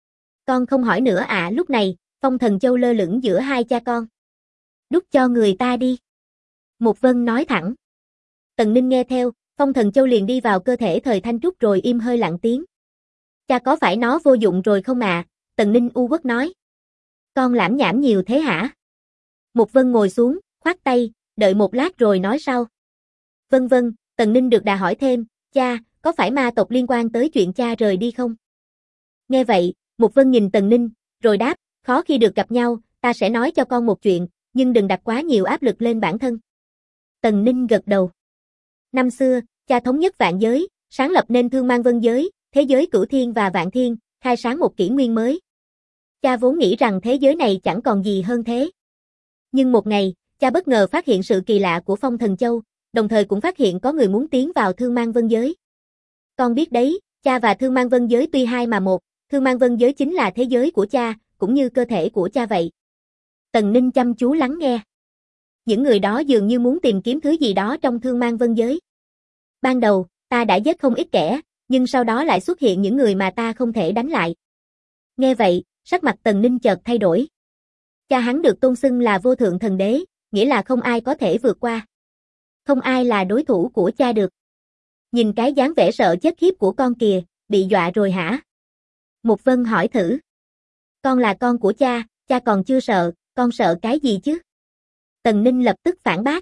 Speaker 1: Con không hỏi nữa à? Lúc này, Phong Thần Châu lơ lửng giữa hai cha con. Đút cho người ta đi. Mục Vân nói thẳng. Tần Ninh nghe theo, Phong Thần Châu liền đi vào cơ thể Thời Thanh Trúc rồi im hơi lặng tiếng. Cha có phải nó vô dụng rồi không à? Tần Ninh u uất nói. Con lảm nhảm nhiều thế hả? Mục Vân ngồi xuống, khoát tay, đợi một lát rồi nói sau. Vân vân, Tần Ninh được đà hỏi thêm, cha, có phải ma tộc liên quan tới chuyện cha rời đi không? Nghe vậy, Mục Vân nhìn Tần Ninh, rồi đáp, khó khi được gặp nhau, ta sẽ nói cho con một chuyện, nhưng đừng đặt quá nhiều áp lực lên bản thân. Tần Ninh gật đầu. Năm xưa, cha thống nhất vạn giới, sáng lập nên Thương Mang Vân giới, thế giới Cửu Thiên và Vạn Thiên, khai sáng một kỷ nguyên mới. Cha vốn nghĩ rằng thế giới này chẳng còn gì hơn thế. Nhưng một ngày, cha bất ngờ phát hiện sự kỳ lạ của Phong Thần Châu, đồng thời cũng phát hiện có người muốn tiến vào Thương Mang Vân Giới. Con biết đấy, cha và Thương Mang Vân Giới tuy hai mà một, Thương Mang Vân Giới chính là thế giới của cha, cũng như cơ thể của cha vậy. Tần Ninh chăm chú lắng nghe. Những người đó dường như muốn tìm kiếm thứ gì đó trong Thương Mang Vân Giới. Ban đầu, ta đã giết không ít kẻ, nhưng sau đó lại xuất hiện những người mà ta không thể đánh lại. Nghe vậy, sắc mặt Tần Ninh chợt thay đổi. Cha hắn được tôn xưng là vô thượng thần đế, nghĩa là không ai có thể vượt qua. Không ai là đối thủ của cha được. Nhìn cái dáng vẻ sợ chết khiếp của con kìa, bị dọa rồi hả? Mục Vân hỏi thử. Con là con của cha còn chưa sợ, con sợ cái gì chứ? Tần Ninh lập tức phản bác.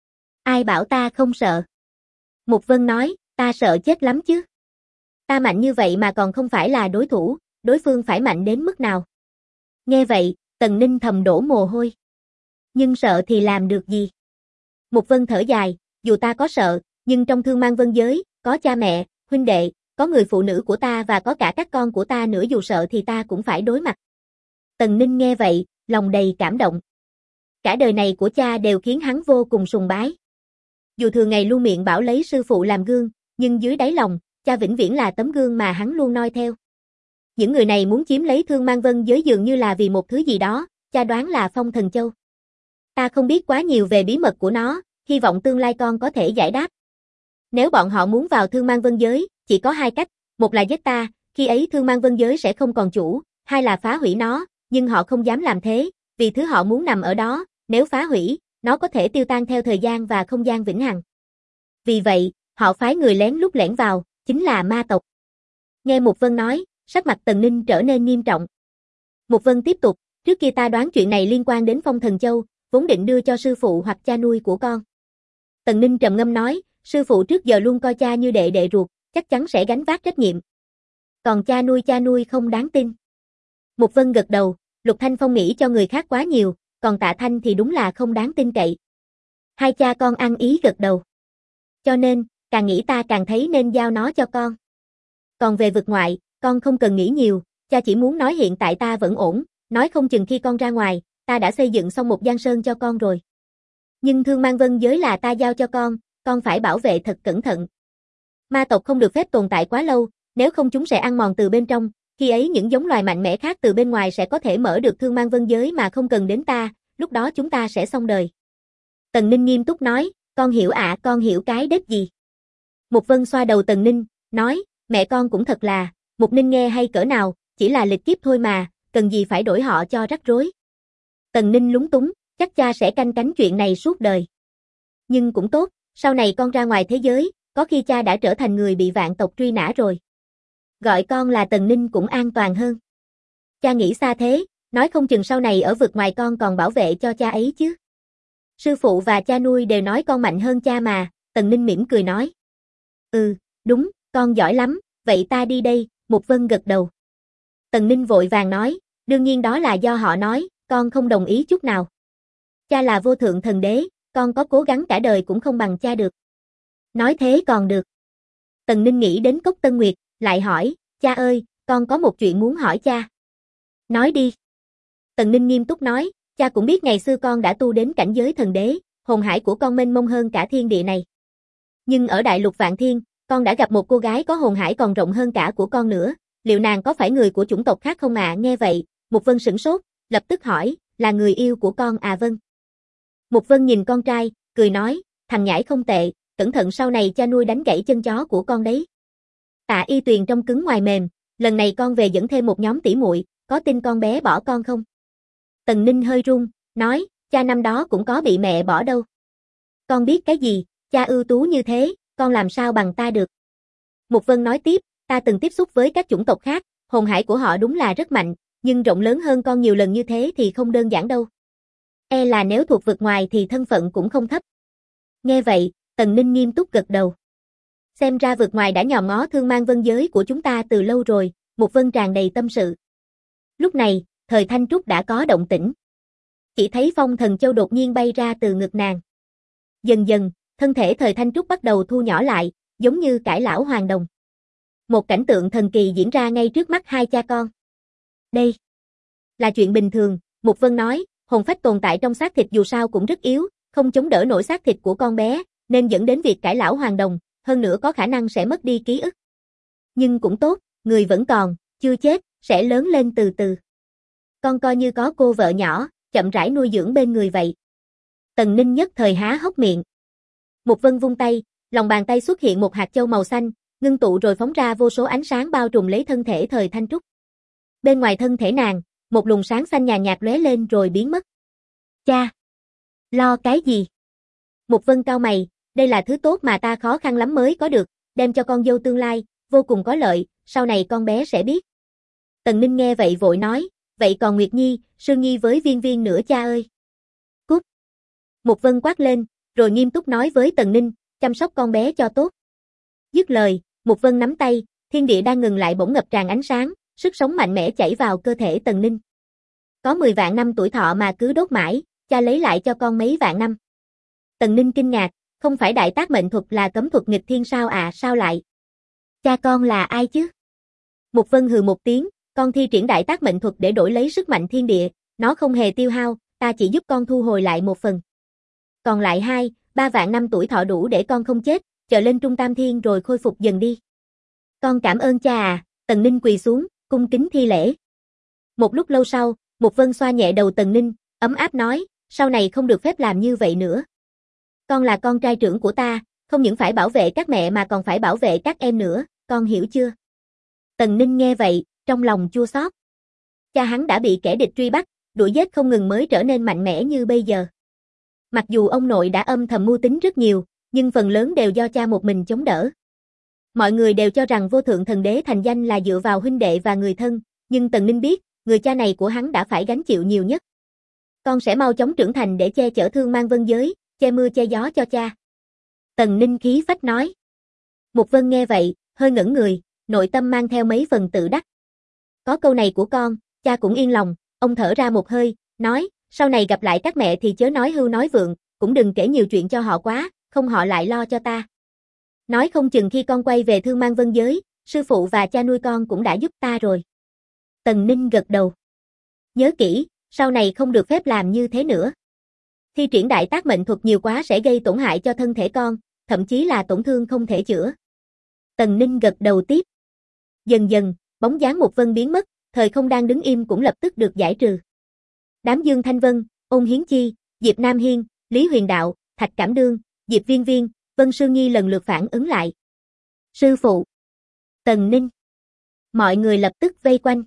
Speaker 1: Ai bảo ta không sợ? Mục Vân nói, ta sợ chết lắm chứ. Ta mạnh như vậy mà còn không phải là đối thủ, đối phương phải mạnh đến mức nào? Nghe vậy, Tần Ninh thầm đổ mồ hôi. Nhưng sợ thì làm được gì? Mục Vân thở dài, dù ta có sợ, nhưng trong Thương Mang Vân Giới, có cha mẹ, huynh đệ, có người phụ nữ của ta và có cả các con của ta nữa, dù sợ thì ta cũng phải đối mặt. Tần Ninh nghe vậy, lòng đầy cảm động. Cả đời này của cha đều khiến hắn vô cùng sùng bái. Dù thường ngày luôn miệng bảo lấy sư phụ làm gương, nhưng dưới đáy lòng, cha vĩnh viễn là tấm gương mà hắn luôn noi theo. Những người này muốn chiếm lấy Thương Mang Vân Giới dường như là vì một thứ gì đó, cha đoán là Phong Thần Châu. Ta không biết quá nhiều về bí mật của nó, hy vọng tương lai con có thể giải đáp. Nếu bọn họ muốn vào Thương Mang Vân Giới, chỉ có hai cách, một là giết ta, khi ấy Thương Mang Vân Giới sẽ không còn chủ, hai là phá hủy nó, nhưng họ không dám làm thế, vì thứ họ muốn nằm ở đó, nếu phá hủy, nó có thể tiêu tan theo thời gian và không gian vĩnh hằng. Vì vậy, họ phái người lén lút lẻn vào, chính là ma tộc. Nghe Mục Vân nói, sắc mặt Tần Ninh trở nên nghiêm trọng. Mục Vân tiếp tục, trước kia ta đoán chuyện này liên quan đến Phong Thần Châu, vốn định đưa cho sư phụ hoặc cha nuôi của con. Tần Ninh trầm ngâm nói, sư phụ trước giờ luôn coi cha như đệ đệ ruột, chắc chắn sẽ gánh vác trách nhiệm. Còn cha nuôi không đáng tin. Mục Vân gật đầu, Lục Thanh Phong nghĩ cho người khác quá nhiều, còn Tạ Thanh thì đúng là không đáng tin cậy. Hai cha con ăn ý gật đầu. Cho nên, càng nghĩ ta càng thấy nên giao nó cho con. Còn về vực ngoại, con không cần nghĩ nhiều, cha chỉ muốn nói hiện tại ta vẫn ổn, nói không chừng khi con ra ngoài, ta đã xây dựng xong một giang sơn cho con rồi. Nhưng Thương Mang Vân Giới là ta giao cho con phải bảo vệ thật cẩn thận. Ma tộc không được phép tồn tại quá lâu, nếu không chúng sẽ ăn mòn từ bên trong, khi ấy những giống loài mạnh mẽ khác từ bên ngoài sẽ có thể mở được Thương Mang Vân Giới mà không cần đến ta, lúc đó chúng ta sẽ xong đời. Tần Ninh nghiêm túc nói, con hiểu ạ, con hiểu cái đếch gì. Mục Vân xoa đầu Tần Ninh, nói, mẹ con cũng thật là, Mục Ninh nghe hay cỡ nào, chỉ là lịch kiếp thôi mà, cần gì phải đổi họ cho rắc rối. Tần Ninh lúng túng, chắc cha sẽ canh cánh chuyện này suốt đời. Nhưng cũng tốt, sau này con ra ngoài thế giới, có khi cha đã trở thành người bị vạn tộc truy nã rồi. Gọi con là Tần Ninh cũng an toàn hơn. Cha nghĩ xa thế, nói không chừng sau này ở vực ngoài con còn bảo vệ cho cha ấy chứ. Sư phụ và cha nuôi đều nói con mạnh hơn cha mà, Tần Ninh mỉm cười nói. Đúng, con giỏi lắm, vậy ta đi đây, Mục Vân gật đầu. Tần Ninh vội vàng nói, đương nhiên đó là do họ nói, con không đồng ý chút nào. Cha là vô thượng thần đế, con có cố gắng cả đời cũng không bằng cha được. Nói thế còn được. Tần Ninh nghĩ đến Cốc Tân Nguyệt, lại hỏi, cha ơi, con có một chuyện muốn hỏi cha. Nói đi. Tần Ninh nghiêm túc nói, cha cũng biết ngày xưa con đã tu đến cảnh giới thần đế, hồn hải của con mênh mông hơn cả thiên địa này. Nhưng ở đại lục Vạn Thiên, con đã gặp một cô gái có hồn hải còn rộng hơn cả của con nữa, liệu nàng có phải người của chủng tộc khác không ạ? Nghe vậy, Mục Vân sửng sốt, lập tức hỏi, là người yêu của con à? Vâng. Mục Vân nhìn con trai, cười nói, thằng nhãi không tệ, cẩn thận sau này cha nuôi đánh gãy chân chó của con đấy. Tạ Y Tuyền trong cứng ngoài mềm, lần này con về dẫn thêm một nhóm tỷ muội, có tin con bé bỏ con không? Tần Ninh hơi run, nói, cha năm đó cũng có bị mẹ bỏ đâu. Con biết cái gì, cha ưu tú như thế, con làm sao bằng ta được. Mục Vân nói tiếp, ta từng tiếp xúc với các chủng tộc khác, hồn hải của họ đúng là rất mạnh, nhưng rộng lớn hơn con nhiều lần như thế thì không đơn giản đâu. E là nếu thuộc vực ngoài thì thân phận cũng không thấp. Nghe vậy, Tần Ninh nghiêm túc gật đầu. Xem ra vực ngoài đã nhòm ngó Thương Mang Vân Giới của chúng ta từ lâu rồi, Mục Vân tràn đầy tâm sự. Lúc này, Thời Thanh Trúc đã có động tĩnh. Chỉ thấy Phong Thần Châu đột nhiên bay ra từ ngực nàng. Dần dần, thân thể Thời Thanh Trúc bắt đầu thu nhỏ lại, giống như cải lão hoàng đồng. Một cảnh tượng thần kỳ diễn ra ngay trước mắt hai cha con. Đây là chuyện bình thường, Mục Vân nói, hồn phách tồn tại trong xác thịt dù sao cũng rất yếu, không chống đỡ nổi xác thịt của con bé, nên dẫn đến việc cải lão hoàn đồng, hơn nữa có khả năng sẽ mất đi ký ức. Nhưng cũng tốt, người vẫn còn, chưa chết, sẽ lớn lên từ từ. Con coi như có cô vợ nhỏ, chậm rãi nuôi dưỡng bên người vậy. Tần Ninh nhất thời há hốc miệng. Mục Vân vung tay, lòng bàn tay xuất hiện một hạt châu màu xanh, ngưng tụ rồi phóng ra vô số ánh sáng bao trùm lấy thân thể Thời Thanh Trúc. Bên ngoài thân thể nàng, một luồng sáng xanh nhàn nhạt lóe lên rồi biến mất. Cha! Lo cái gì? Mục Vân cau mày, đây là thứ tốt mà ta khó khăn lắm mới có được, đem cho con dâu tương lai, vô cùng có lợi, sau này con bé sẽ biết. Tần Ninh nghe vậy vội nói, vậy còn Nguyệt Nhi, Sương Nhi với Viên Viên nữa cha ơi. Cút! Mục Vân quát lên, rồi nghiêm túc nói với Tần Ninh, chăm sóc con bé cho tốt. Dứt lời, Mục Vân nắm tay, thiên địa đang ngừng lại bỗng ngập tràn ánh sáng, sức sống mạnh mẽ chảy vào cơ thể Tần Ninh. Có 10 vạn năm tuổi thọ mà cứ đốt mãi, cha lấy lại cho con mấy vạn năm. Tần Ninh kinh ngạc, không phải đại tác mệnh thuật là cấm thuật nghịch thiên sao à, sao lại? Cha con là ai chứ? Mục Vân hừ một tiếng, con thi triển đại tác mệnh thuật để đổi lấy sức mạnh thiên địa, nó không hề tiêu hao, ta chỉ giúp con thu hồi lại một phần. Còn lại 2-3 vạn năm tuổi thọ đủ để con không chết, chờ lên trung tam thiên rồi khôi phục dần đi. Con cảm ơn cha à, Tần Ninh quỳ xuống, cung kính thi lễ. Một lúc lâu sau, Mục Vân xoa nhẹ đầu Tần Ninh, ấm áp nói, sau này không được phép làm như vậy nữa. Con là con trai trưởng của ta, không những phải bảo vệ các mẹ mà còn phải bảo vệ các em nữa, con hiểu chưa? Tần Ninh nghe vậy, trong lòng chua xót. Cha hắn đã bị kẻ địch truy bắt, đuổi giết không ngừng mới trở nên mạnh mẽ như bây giờ. Mặc dù ông nội đã âm thầm mưu tính rất nhiều, nhưng phần lớn đều do cha một mình chống đỡ. Mọi người đều cho rằng vô thượng thần đế thành danh là dựa vào huynh đệ và người thân, nhưng Tần Ninh biết, người cha này của hắn đã phải gánh chịu nhiều nhất. Con sẽ mau chóng trưởng thành để che chở Thương Mang Vân giới, che mưa che gió cho cha. Tần Ninh khí phách nói. Mục Vân nghe vậy, hơi ngẩn người, nội tâm mang theo mấy phần tự đắc. Có câu này của con, cha cũng yên lòng, ông thở ra một hơi, nói, sau này gặp lại các mẹ thì chớ nói hưu nói vượng, cũng đừng kể nhiều chuyện cho họ quá, không họ lại lo cho ta. Nói không chừng khi con quay về Thương Mang Vân giới, sư phụ và cha nuôi con cũng đã giúp ta rồi. Tần Ninh gật đầu. Nhớ kỹ, sau này không được phép làm như thế nữa. Thi triển đại tác mệnh thuật nhiều quá sẽ gây tổn hại cho thân thể con, thậm chí là tổn thương không thể chữa. Tần Ninh gật đầu tiếp. Dần dần, bóng dáng Mục Vân biến mất, thời không đang đứng im cũng lập tức được giải trừ. Đám Dương Thanh Vân, Ôn Hiến Chi, Diệp Nam Hiên, Lý Huyền Đạo, Thạch Cảm Đương, Diệp Viên Viên, Vân Sương Nhi lần lượt phản ứng lại. Sư phụ. Tần Ninh. Mọi người lập tức vây quanh.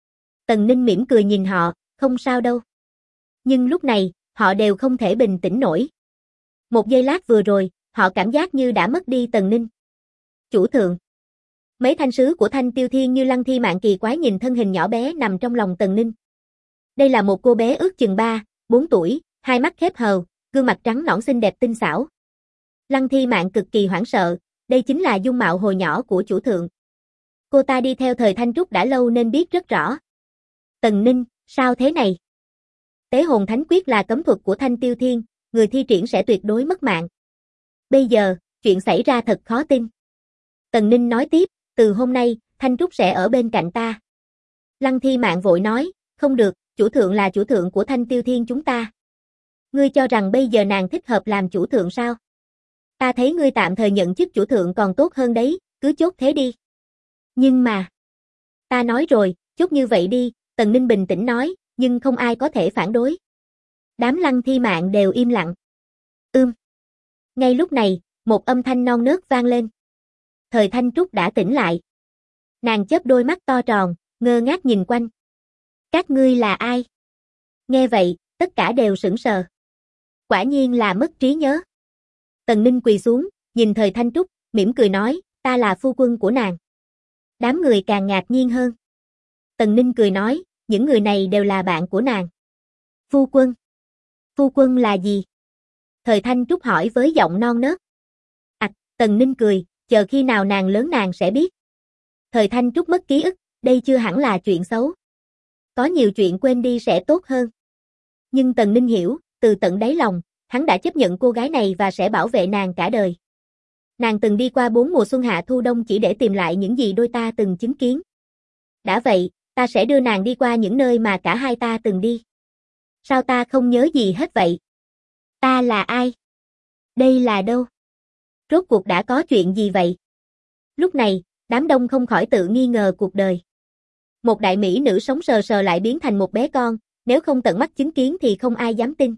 Speaker 1: Tần Ninh mỉm cười nhìn họ, không sao đâu. Nhưng lúc này, họ đều không thể bình tĩnh nổi. Một giây lát vừa rồi, họ cảm giác như đã mất đi Tần Ninh. Chủ thượng. Mấy thanh sứ của Thanh Tiêu Thiên như Lăng Thi Mạn kỳ quái nhìn thân hình nhỏ bé nằm trong lòng Tần Ninh. Đây là một cô bé ước chừng 3-4 tuổi, hai mắt khép hờ, gương mặt trắng nõn xinh đẹp tinh xảo. Lăng Thi Mạn cực kỳ hoảng sợ, đây chính là dung mạo hồi nhỏ của chủ thượng. Cô ta đi theo Thời Thanh Trúc đã lâu nên biết rất rõ. Tần Ninh, sao thế này? Tế hồn thánh quyết là cấm thuật của Thanh Tiêu Thiên, người thi triển sẽ tuyệt đối mất mạng. Bây giờ, chuyện xảy ra thật khó tin. Tần Ninh nói tiếp, từ hôm nay, Thanh Trúc sẽ ở bên cạnh ta. Lăng Thi Mạn vội nói, không được, chủ thượng là chủ thượng của Thanh Tiêu Thiên chúng ta. Ngươi cho rằng bây giờ nàng thích hợp làm chủ thượng sao? Ta thấy ngươi tạm thời nhận chức chủ thượng còn tốt hơn đấy, cứ chốt thế đi. Nhưng mà... Ta nói rồi, chốt như vậy đi, Tần Ninh bình tĩnh nói, nhưng không ai có thể phản đối. Đám Lăng Thi Mạn đều im lặng. Ngay lúc này, một âm thanh non nớt vang lên. Thời Thanh Trúc đã tỉnh lại. Nàng chớp đôi mắt to tròn, ngơ ngác nhìn quanh. Các ngươi là ai? Nghe vậy, tất cả đều sững sờ. Quả nhiên là mất trí nhớ. Tần Ninh quỳ xuống, nhìn Thời Thanh Trúc, mỉm cười nói, ta là phu quân của nàng. Đám người càng ngạc nhiên hơn. Tần Ninh cười nói, những người này đều là bạn của nàng. Phu quân? Phu quân là gì? Thời Thanh Trúc hỏi với giọng non nớt. Tần Ninh cười, chờ khi nào nàng lớn nàng sẽ biết. Thời Thanh Trúc mất ký ức, đây chưa hẳn là chuyện xấu. Có nhiều chuyện quên đi sẽ tốt hơn. Nhưng Tần Ninh hiểu, từ tận đáy lòng, hắn đã chấp nhận cô gái này và sẽ bảo vệ nàng cả đời. Nàng từng đi qua 4 mùa xuân hạ thu đông chỉ để tìm lại những gì đôi ta từng chứng kiến. Đã vậy, ta sẽ đưa nàng đi qua những nơi mà cả hai ta từng đi. Sao ta không nhớ gì hết vậy? Ta là ai? Đây là đâu? Rốt cuộc đã có chuyện gì vậy? Lúc này, đám đông không khỏi tự nghi ngờ cuộc đời. Một đại mỹ nữ sống sờ sờ lại biến thành một bé con, nếu không tận mắt chứng kiến thì không ai dám tin.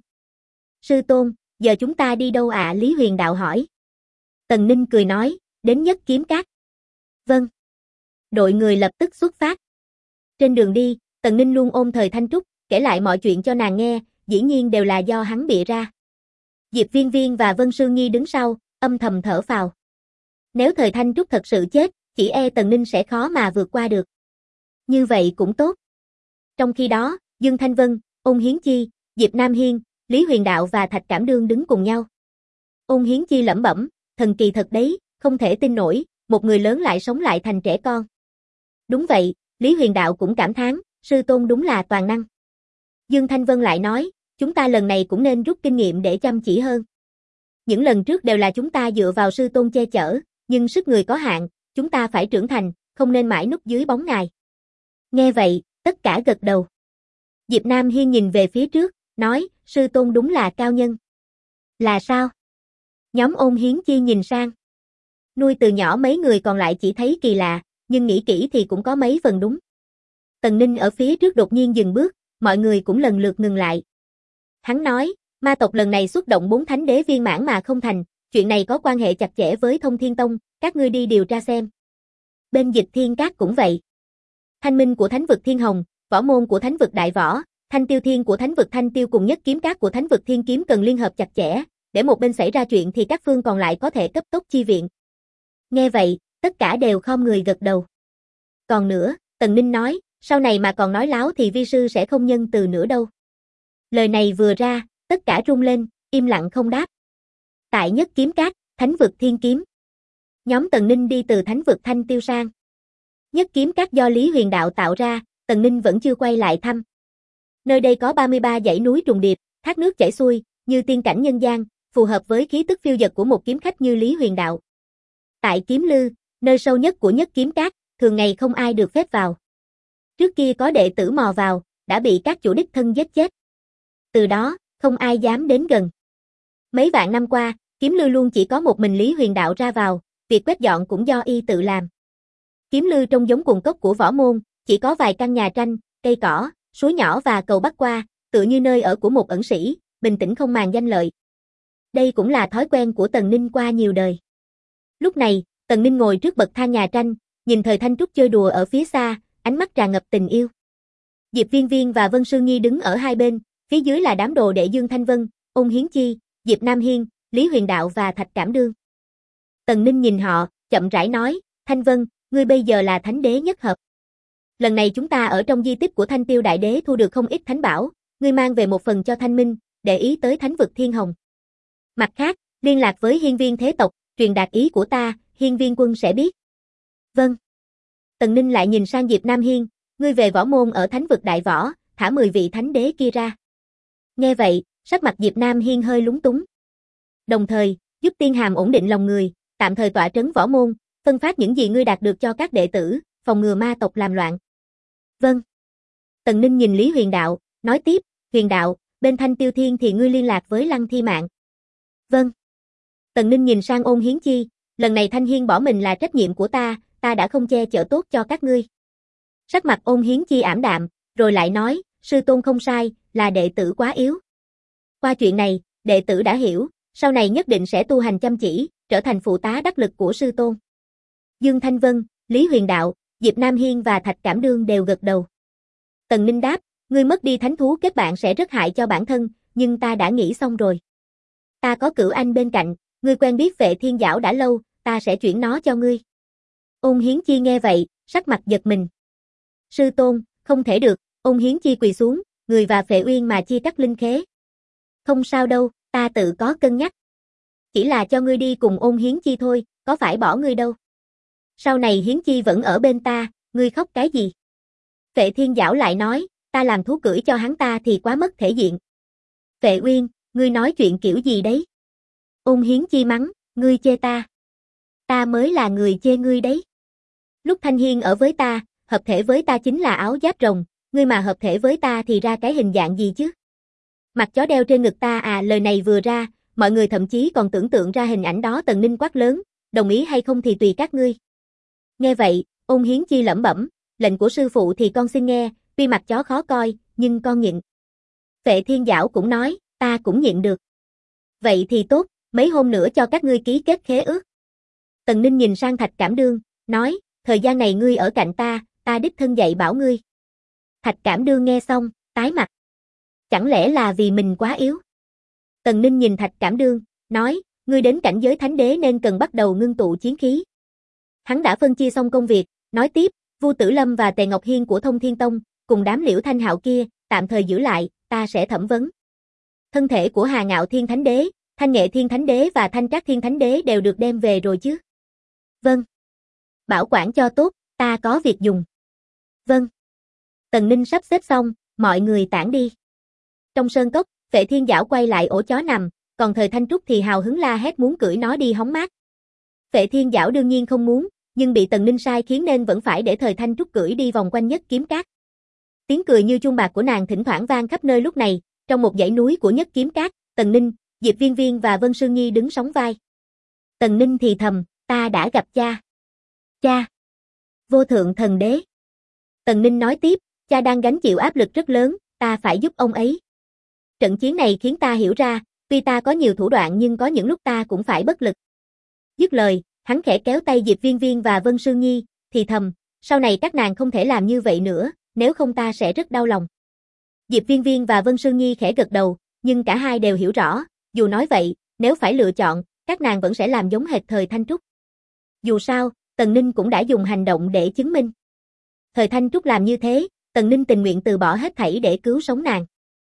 Speaker 1: Sư tôn, giờ chúng ta đi đâu ạ? Lý Huyền Đạo hỏi. Tần Ninh cười nói, đến Nhất Kiếm Các. Vâng. Đội người lập tức xuất phát. Trên đường đi, Tần Ninh luôn ôm Thời Thanh Trúc, kể lại mọi chuyện cho nàng nghe, dĩ nhiên đều là do hắn bịa ra. Diệp Viên Viên và Vân Sương Nhi đứng sau, âm thầm thở phào. Nếu Thời Thanh Trúc thật sự chết, chỉ e Tần Ninh sẽ khó mà vượt qua được. Như vậy cũng tốt. Trong khi đó, Dương Thanh Vân, Ôn Hiến Chi, Diệp Nam Hiên, Lý Huyền Đạo và Thạch Cảm Đương đứng cùng nhau. Ôn Hiến Chi lẩm bẩm, thần kỳ thật đấy, không thể tin nổi, một người lớn lại sống lại thành trẻ con. Đúng vậy, Lý Huyền Đạo cũng cảm thán, sư tôn đúng là toàn năng. Dương Thanh Vân lại nói, chúng ta lần này cũng nên rút kinh nghiệm để chăm chỉ hơn. Những lần trước đều là chúng ta dựa vào sư tôn che chở, nhưng sức người có hạn, chúng ta phải trưởng thành, không nên mãi núp dưới bóng ngài. Nghe vậy, tất cả gật đầu. Diệp Nam Hiên nhìn về phía trước, nói, sư tôn đúng là cao nhân. Là sao? Nhóm Ôn Hiến Chi nhìn sang. Nuôi từ nhỏ mấy người còn lại chỉ thấy kỳ lạ, nhưng nghĩ kỹ thì cũng có mấy phần đúng. Tần Ninh ở phía trước đột nhiên dừng bước, mọi người cũng lần lượt ngừng lại. Hắn nói, ma tộc lần này xuất động 4 thánh đế viên mãn mà không thành, chuyện này có quan hệ chặt chẽ với Thông Thiên Tông, các ngươi đi điều tra xem. Bên Dịch Thiên Các cũng vậy. Thanh Minh của Thánh vực Thiên Hồng, Võ Môn của Thánh vực Đại Võ, Thanh Tiêu Thiên của Thánh vực Thanh Tiêu cùng Nhất Kiếm Các của Thánh vực Thiên Kiếm cần liên hợp chặt chẽ, để một bên xảy ra chuyện thì các phương còn lại có thể cấp tốc chi viện. Nghe vậy, tất cả đều khom người gật đầu. Còn nữa, Tần Ninh nói, sau này mà còn nói láo thì vi sư sẽ không nhân từ nữa đâu. Lời này vừa ra, tất cả rung lên, im lặng không đáp. Tại Nhất Kiếm Các, Thánh vực Thiên Kiếm. Nhóm Tần Ninh đi từ Thánh vực Thanh Tiêu sang. Nhất Kiếm Các do Lý Huyền Đạo tạo ra, Tần Ninh vẫn chưa quay lại thăm. Nơi đây có 33 dãy núi trùng điệp, thác nước chảy xuôi, như tiên cảnh nhân gian, phù hợp với khí tức phiêu dật của một kiếm khách như Lý Huyền Đạo. Tại Kiếm Lư, nơi sâu nhất của Nhất Kiếm Các, thường ngày không ai được phép vào. Trước kia có đệ tử mò vào, đã bị các chủ đích thân giết chết. Từ đó, không ai dám đến gần. Mấy vạn năm qua, Kiếm Lư luôn chỉ có một mình Lý Huyền Đạo ra vào, việc quét dọn cũng do y tự làm. Kiếm Lư trông giống quần cốc của Võ Môn, chỉ có vài căn nhà tranh, cây cỏ, suối nhỏ và cầu bắc qua, tựa như nơi ở của một ẩn sĩ, bình tĩnh không màng danh lợi. Đây cũng là thói quen của Tần Ninh qua nhiều đời. Lúc này, Tần Ninh ngồi trước bậc thang nhà tranh, nhìn Thời Thanh Trúc chơi đùa ở phía xa, ánh mắt tràn ngập tình yêu. Diệp Viên Viên và Vân Sương Nhi đứng ở hai bên, phía dưới là đám đồ đệ Dương Thanh Vân, Ôn Hiến Chi, Diệp Nam Hiên, Lý Huyền Đạo và Thạch Cảm Đương. Tần Ninh nhìn họ, chậm rãi nói, Thanh Vân, ngươi bây giờ là thánh đế nhất hợp. Lần này chúng ta ở trong di tích của Thanh Tiêu Đại Đế thu được không ít thánh bảo, ngươi mang về một phần cho Thanh Minh, để ý tới Thánh vực Thiên Hồng. Mặt khác, liên lạc với hiên viên thế tộc, truyền đạt ý của ta, hiên viên quân sẽ biết. Vâng. Tần Ninh lại nhìn sang Diệp Nam Hiên, ngươi về Võ Môn ở Thánh vực Đại Võ, thả 10 vị thánh đế kia ra. Nghe vậy, sắc mặt Diệp Nam Hiên hơi lúng túng. Đồng thời, giúp Tiên Hàm ổn định lòng người, tạm thời tọa trấn Võ Môn, phân phát những gì ngươi đạt được cho các đệ tử, phòng ngừa ma tộc làm loạn. Vâng. Tần Ninh nhìn Lý Huyền Đạo, nói tiếp, Huyền Đạo, bên Thanh Tiêu Thiên thì ngươi liên lạc với Lăng Thi Mạn. Vâng. Tần Ninh nhìn sang Ôn Hiến Chi, lần này Thanh Hiên bỏ mình là trách nhiệm của ta đã không che chở tốt cho các ngươi. Sắc mặt Ôn Hiến Chi ảm đạm, rồi lại nói, sư tôn không sai, là đệ tử quá yếu. Qua chuyện này, đệ tử đã hiểu, sau này nhất định sẽ tu hành chăm chỉ, trở thành phụ tá đắc lực của sư tôn. Dương Thanh Vân, Lý Huyền Đạo, Diệp Nam Hiên và Thạch Cảm Đương đều gật đầu. Tần Ninh đáp, ngươi mất đi thánh thú kết bạn sẽ rất hại cho bản thân, nhưng ta đã nghĩ xong rồi. Ta có Cửu Anh bên cạnh, ngươi quen biết Vệ Thiên Giảo đã lâu, ta sẽ chuyển nó cho ngươi. Ôn Hiến Chi nghe vậy, sắc mặt giật mình. Sư tôn, không thể được, Ôn Hiến Chi quỳ xuống, người và Phệ Uyên mà chia cắt linh khế. Không sao đâu, ta tự có cân nhắc. Chỉ là cho ngươi đi cùng Ôn Hiến Chi thôi, có phải bỏ ngươi đâu. Sau này Hiến Chi vẫn ở bên ta, ngươi khóc cái gì? Vệ Thiên Giảo lại nói, ta làm thú cưỡi cho hắn ta thì quá mất thể diện. Phệ Uyên, ngươi nói chuyện kiểu gì đấy? Ôn Hiến Chi mắng, ngươi chê ta. Ta mới là người chê ngươi đấy. Lúc Thanh Hiên ở với ta, hợp thể với ta chính là áo giáp rồng, ngươi mà hợp thể với ta thì ra cái hình dạng gì chứ? Mặt chó đeo trên ngực ta à, lời này vừa ra, mọi người thậm chí còn tưởng tượng ra hình ảnh đó. Tần Ninh quát lớn, đồng ý hay không thì tùy các ngươi. Nghe vậy, Ôn Hiến Chi lẩm bẩm, lệnh của sư phụ thì con xin nghe, tuy mặt chó khó coi, nhưng con nhịn. Vệ Thiên Giảo cũng nói, ta cũng nhịn được. Vậy thì tốt, mấy hôm nữa cho các ngươi ký kết khế ước. Tần Ninh nhìn sang Thạch Cảm Đương, nói, thời gian này ngươi ở cạnh ta đích thân dạy bảo ngươi. Thạch Cảm Đương nghe xong, tái mặt. Chẳng lẽ là vì mình quá yếu? Tần Ninh nhìn Thạch Cảm Đương, nói, ngươi đến cảnh giới thánh đế nên cần bắt đầu ngưng tụ chiến khí. Hắn đã phân chia xong công việc, nói tiếp, Vu Tử Lâm và Tề Ngọc Hiên của Thông Thiên Tông, cùng đám Liễu Thanh Hạo kia, tạm thời giữ lại, ta sẽ thẩm vấn. Thân thể của Hà Ngạo Thiên Thánh Đế, Thanh Nghệ Thiên Thánh Đế và Thanh Trác Thiên Thánh Đế đều được đem về rồi chứ? Vâng. Bảo quản cho tốt, ta có việc dùng. Vâng. Tần Ninh sắp xếp xong, mọi người tản đi. Trong sơn cốc, Vệ Thiên Giảo quay lại ổ chó nằm, còn Thời Thanh Trúc thì hào hứng la hét muốn cưỡi nó đi hóng mát. Vệ Thiên Giảo đương nhiên không muốn, nhưng bị Tần Ninh sai khiến nên vẫn phải để Thời Thanh Trúc cưỡi đi vòng quanh Nhất Kiếm Các. Tiếng cười như chuông bạc của nàng thỉnh thoảng vang khắp nơi. Lúc này, trong một dãy núi của Nhất Kiếm Các, Tần Ninh, Diệp Viên Viên và Vân Sương Nhi đứng sóng vai. Tần Ninh thì thầm, ta đã gặp cha. Cha. Vô thượng thần đế. Tần Ninh nói tiếp, cha đang gánh chịu áp lực rất lớn, ta phải giúp ông ấy. Trận chiến này khiến ta hiểu ra, tuy ta có nhiều thủ đoạn nhưng có những lúc ta cũng phải bất lực. Dứt lời, hắn khẽ kéo tay Diệp Viên Viên và Vân Sương Nhi, thì thầm, sau này các nàng không thể làm như vậy nữa, nếu không ta sẽ rất đau lòng. Diệp Viên Viên và Vân Sương Nhi khẽ gật đầu, nhưng cả hai đều hiểu rõ, dù nói vậy, nếu phải lựa chọn, các nàng vẫn sẽ làm giống hệt Thời Thanh Trúc. Dù sao, Tần Ninh cũng đã dùng hành động để chứng minh. Thời Thanh Trúc làm như thế, Tần Ninh tình nguyện từ bỏ hết thảy để cứu sống nàng.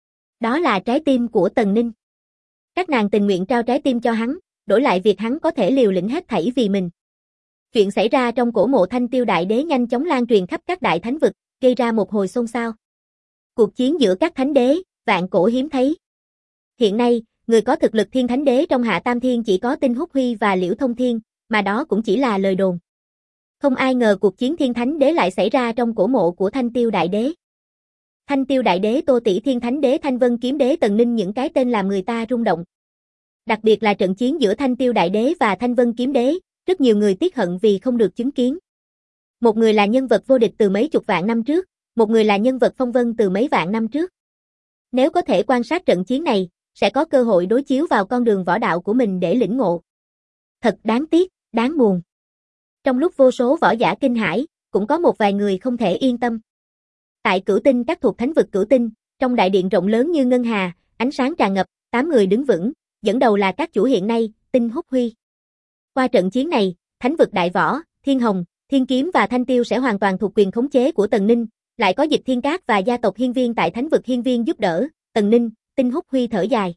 Speaker 1: Đó là trái tim của Tần Ninh. Các nàng tình nguyện trao trái tim cho hắn, đổi lại việc hắn có thể liều lĩnh hết thảy vì mình. Chuyện xảy ra trong cổ mộ Thanh Tiêu Đại Đế nhanh chóng lan truyền khắp các đại thánh vực, gây ra một hồi xôn xao. Cuộc chiến giữa các thánh đế, vạn cổ hiếm thấy. Hiện nay, người có thực lực Thiên Thánh Đế trong Hạ Tam Thiên chỉ có Tinh Húc Huy và Liễu Thông Thiên, mà đó cũng chỉ là lời đồn. Không ai ngờ cuộc chiến Thiên Thánh Đế lại xảy ra trong cổ mộ của Thanh Tiêu Đại Đế. Thanh Tiêu Đại Đế, Tô Tỷ Thiên Thánh Đế, Thanh Vân Kiếm Đế, Tần Ninh, những cái tên làm người ta rung động. Đặc biệt là trận chiến giữa Thanh Tiêu Đại Đế và Thanh Vân Kiếm Đế, rất nhiều người tiếc hận vì không được chứng kiến. Một người là nhân vật vô địch từ mấy chục vạn năm trước, một người là nhân vật phong vân từ mấy vạn năm trước. Nếu có thể quan sát trận chiến này, sẽ có cơ hội đối chiếu vào con đường võ đạo của mình để lĩnh ngộ. Thật đáng tiếc, đáng buồn. Trong lúc vô số võ giả kinh hãi, cũng có một vài người không thể yên tâm. Tại Cửu Tinh Các thuộc thánh vực Cửu Tinh, trong đại điện rộng lớn như ngân hà, ánh sáng tràn ngập, 8 người đứng vững, dẫn đầu là các chủ hiện nay, Tinh Húc Huy. Qua trận chiến này, thánh vực Đại Võ, Thiên Hồng, Thiên Kiếm và Thanh Tiêu sẽ hoàn toàn thuộc quyền khống chế của Tần Ninh, lại có Dịch Thiên Các và gia tộc Hiên Viên tại thánh vực Hiên Viên giúp đỡ, Tần Ninh, Tinh Húc Huy thở dài.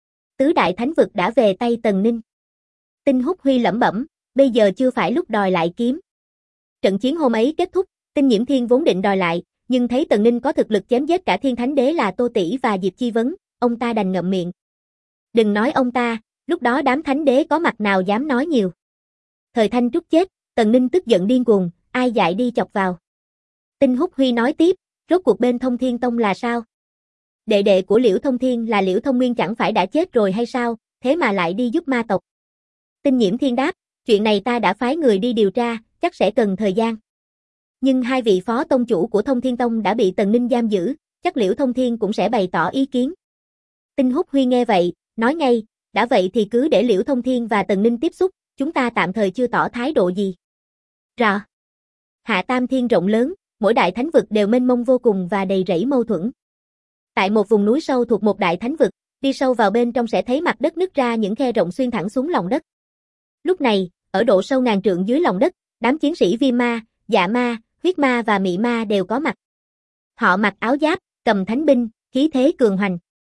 Speaker 1: Tứ đại thánh vực đã về tay Tần Ninh. Tinh Húc Huy lẩm bẩm, bây giờ chưa phải lúc đòi lại kiếm. Trận chiến hôm ấy kết thúc, Tinh Nhiễm Thiên vốn định đòi lại, nhưng thấy Tần Ninh có thực lực chém giết cả Thiên Thánh Đế là Tô Tỷ và Diệp Chi Vấn, ông ta đành ngậm miệng. Đừng nói ông ta, lúc đó đám thánh đế có mặt nào dám nói nhiều. Thời Thanh Trúc chết, Tần Ninh tức giận điên cuồng, ai dại đi chọc vào. Tinh Húc Huy nói tiếp, rốt cuộc bên Thông Thiên Tông là sao? Đệ đệ của Liễu Thông Thiên là Liễu Thông Nguyên chẳng phải đã chết rồi hay sao, thế mà lại đi giúp ma tộc. Tinh Nhiễm Thiên đáp, chuyện này ta đã phái người đi điều tra, chắc sẽ cần thời gian. Nhưng hai vị phó tông chủ của Thông Thiên Tông đã bị Tần Ninh giam giữ, chắc Liễu Thông Thiên cũng sẽ bày tỏ ý kiến. Tinh Húc Huy nghe vậy, nói ngay, đã vậy thì cứ để Liễu Thông Thiên và Tần Ninh tiếp xúc, chúng ta tạm thời chưa tỏ thái độ gì. Rõ. Hạ Tam Thiên rộng lớn, mỗi đại thánh vực đều mênh mông vô cùng và đầy rẫy mâu thuẫn. Tại một vùng núi sâu thuộc một đại thánh vực, đi sâu vào bên trong sẽ thấy mặt đất nứt ra những khe rộng xuyên thẳng xuống lòng đất. Lúc này, ở độ sâu ngàn trượng dưới lòng đất, đám chiến sĩ Viêm Ma, Dạ Ma, Huyết Ma và Mị Ma đều có mặt. Họ mặc áo giáp, cầm thánh binh, khí thế cường hoành.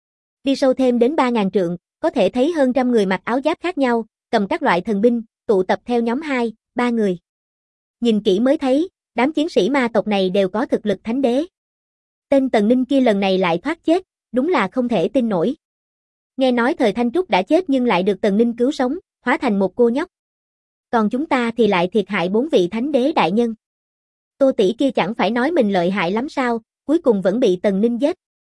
Speaker 1: Đi sâu thêm đến 3.000 trượng, có thể thấy hơn trăm người mặc áo giáp khác nhau, cầm các loại thần binh, tụ tập theo nhóm 2, 3 người. Nhìn kỹ mới thấy, đám chiến sĩ ma tộc này đều có thực lực thánh đế. Tên Tần Ninh kia lần này lại thoát chết, đúng là không thể tin nổi. Nghe nói Thời Thanh Trúc đã chết nhưng lại được Tần Ninh cứu sống, hóa thành một cô nhóc. Còn chúng ta thì lại thiệt hại 4 vị thánh đế đại nhân. Tô Tỷ kia chẳng phải nói mình lợi hại lắm sao, cuối cùng vẫn bị Tần Ninh giết.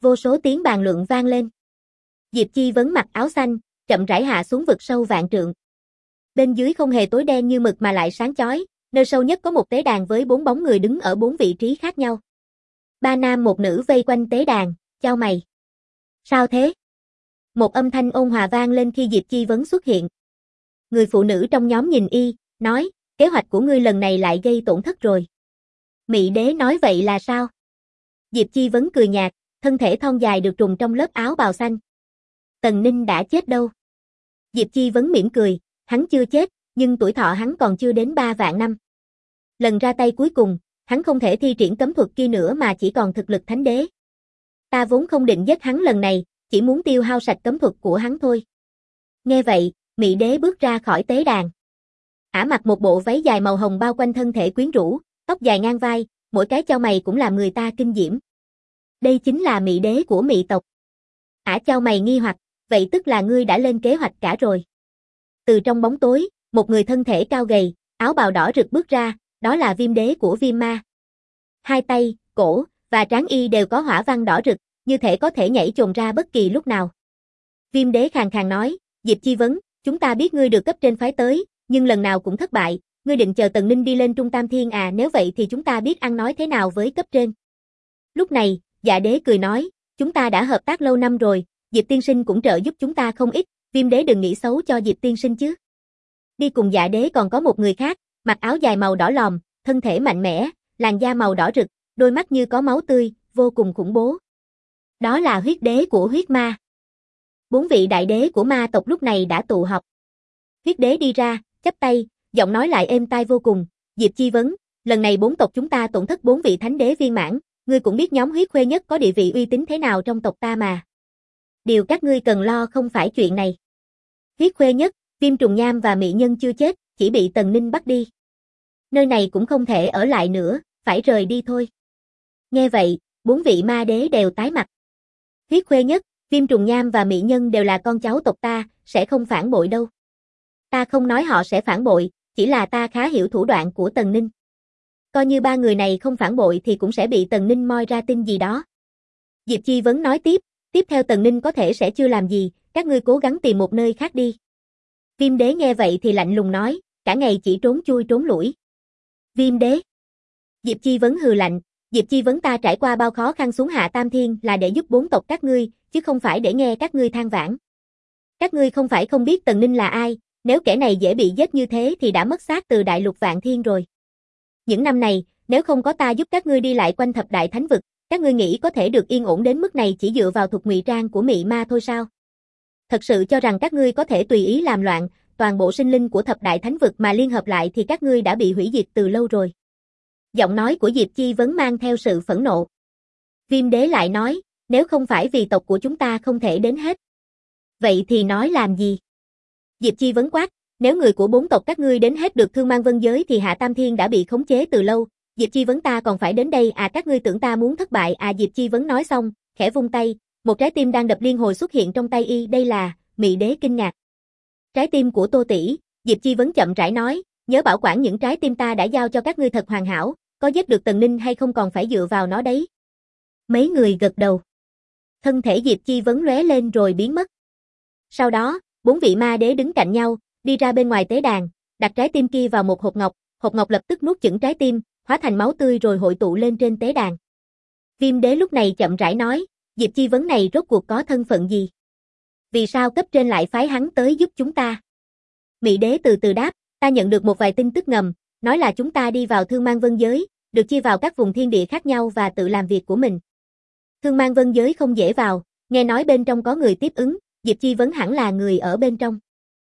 Speaker 1: Vô số tiếng bàn luận vang lên. Diệp Chi Vấn mặc áo xanh, chậm rãi hạ xuống vực sâu vạn trượng. Bên dưới không hề tối đen như mực mà lại sáng chói, nơi sâu nhất có một tế đàn với 4 bóng người đứng ở 4 vị trí khác nhau. 3 nam một nữ vây quanh tế đàn, chau mày. Sao thế? Một âm thanh ôn hòa vang lên khi Diệp Chi Vấn xuất hiện. Người phụ nữ trong nhóm nhìn y, nói, kế hoạch của ngươi lần này lại gây tổn thất rồi. Mị đế nói vậy là sao? Diệp Chi Vấn cười nhạt, thân thể thon dài được trùm trong lớp áo bào xanh. Tần Ninh đã chết đâu? Diệp Chi Vấn mỉm cười, hắn chưa chết, nhưng tuổi thọ hắn còn chưa đến 3 vạn năm. Lần ra tay cuối cùng, hắn không thể thi triển cấm thuật kia nữa mà chỉ còn thực lực thánh đế. Ta vốn không định giết hắn lần này, chỉ muốn tiêu hao sạch cấm thuật của hắn thôi. Nghe vậy, Mị đế bước ra khỏi tế đàn. Ả mặc một bộ váy dài màu hồng bao quanh thân thể quyến rũ, tóc dài ngang vai, mỗi cái chau mày cũng làm người ta kinh diễm. Đây chính là Mị đế của Mị tộc. Ả chau mày nghi hoặc, vậy tức là ngươi đã lên kế hoạch cả rồi. Từ trong bóng tối, một người thân thể cao gầy, áo bào đỏ rực bước ra, đó là Viêm đế của Viêm ma. Hai tay, cổ và trán y đều có hỏa văn đỏ rực, như thể có thể nhảy chồm ra bất kỳ lúc nào. Viêm đế khàn khàn nói, Diệp Chi Vấn, chúng ta biết ngươi được cấp trên phái tới, nhưng lần nào cũng thất bại, ngươi định chờ Tần Ninh đi lên Trung Tam Thiên à? Nếu vậy thì chúng ta biết ăn nói thế nào với cấp trên. Lúc này, Dạ đế cười nói, chúng ta đã hợp tác lâu năm rồi, Diệp tiên sinh cũng trợ giúp chúng ta không ít, Viêm đế đừng nghĩ xấu cho Diệp tiên sinh chứ. Đi cùng Dạ đế còn có một người khác, mặc áo dài màu đỏ lòm, thân thể mạnh mẽ, làn da màu đỏ rực, đôi mắt như có máu tươi, vô cùng khủng bố. Đó là huyết đế của huyết ma. 4 vị đại đế của ma tộc lúc này đã tụ họp. Huyết đế đi ra, chắp tay, giọng nói lại êm tai vô cùng, Diệp Chi Vấn, lần này 4 tộc chúng ta tổn thất 4 vị thánh đế viên mãn, ngươi cũng biết nhóm huyết khuê nhất có địa vị uy tín thế nào trong tộc ta mà. Điều các ngươi cần lo không phải chuyện này. Huyết khuê nhất, Viêm trùng nham và Mị nhân chưa chết, chỉ bị Tần Ninh bắt đi. Nơi này cũng không thể ở lại nữa, phải rời đi thôi. Nghe vậy, 4 vị ma đế đều tái mặt. Huyết khuê nhất, Viêm trùng nham và Mị nhân đều là con cháu tộc ta, sẽ không phản bội đâu. Ta không nói họ sẽ phản bội, chỉ là ta khá hiểu thủ đoạn của Tần Ninh. Coi như 3 người này không phản bội thì cũng sẽ bị Tần Ninh moi ra tin gì đó. Diệp Chi Vấn nói tiếp theo Tần Ninh có thể sẽ chưa làm gì, các ngươi cố gắng tìm một nơi khác đi. Viêm đế nghe vậy thì lạnh lùng nói, cả ngày chỉ trốn chui trốn lủi. Viêm đế. Diệp Chi Vấn hừ lạnh, Diệp Chi Vấn ta trải qua bao khó khăn xuống hạ Tam Thiên là để giúp 4 tộc các ngươi, chứ không phải để nghe các ngươi than vãn. Các ngươi không phải không biết Tần Ninh là ai, nếu kẻ này dễ bị giết như thế thì đã mất xác từ đại lục Vạn Thiên rồi. Những năm này, nếu không có ta giúp các ngươi đi lại quanh thập đại thánh vực, các ngươi nghĩ có thể được yên ổn đến mức này chỉ dựa vào thuật ngụy trang của Mị ma thôi sao? Thật sự cho rằng các ngươi có thể tùy ý làm loạn, toàn bộ sinh linh của thập đại thánh vực mà liên hợp lại thì các ngươi đã bị hủy diệt từ lâu rồi. Giọng nói của Diệp Chi Vấn mang theo sự phẫn nộ. Viêm đế lại nói, nếu không phải vì tộc của chúng ta không thể đến hết. Vậy thì nói làm gì? Diệp Chi Vấn quát, nếu người của 4 tộc các ngươi đến hết được Thương Mang Vân Giới thì Hạ Tam Thiên đã bị khống chế từ lâu, Diệp Chi Vấn ta còn phải đến đây à? Các ngươi tưởng ta muốn thất bại à? Diệp Chi Vấn nói xong, khẽ vung tay, một trái tim đang đập liên hồi xuất hiện trong tay y, đây là, Mị đế kinh ngạc. Trái tim của Tô tỷ, Diệp Chi Vấn chậm rãi nói, nhớ bảo quản những trái tim ta đã giao cho các ngươi thật hoàn hảo, có giết được Tần Ninh hay không còn phải dựa vào nó đấy. Mấy người gật đầu. Thân thể Diệp Chi Vấn lóe lên rồi biến mất. Sau đó, 4 vị ma đế đứng cạnh nhau, đi ra bên ngoài tế đàn, đặt trái tim kia vào một hộp ngọc lập tức nuốt chửng trái tim, hóa thành máu tươi rồi hội tụ lên trên tế đàn. Viêm đế lúc này chậm rãi nói, Diệp Chi Vấn này rốt cuộc có thân phận gì? Vì sao cấp trên lại phái hắn tới giúp chúng ta? Mị đế từ từ đáp, ta nhận được một vài tin tức ngầm, nói là chúng ta đi vào Thương Mang Vân Giới, được chia vào các vùng thiên địa khác nhau và tự làm việc của mình. Thương Mang Vân Giới không dễ vào, nghe nói bên trong có người tiếp ứng, Diệp Chi Vấn hẳn là người ở bên trong.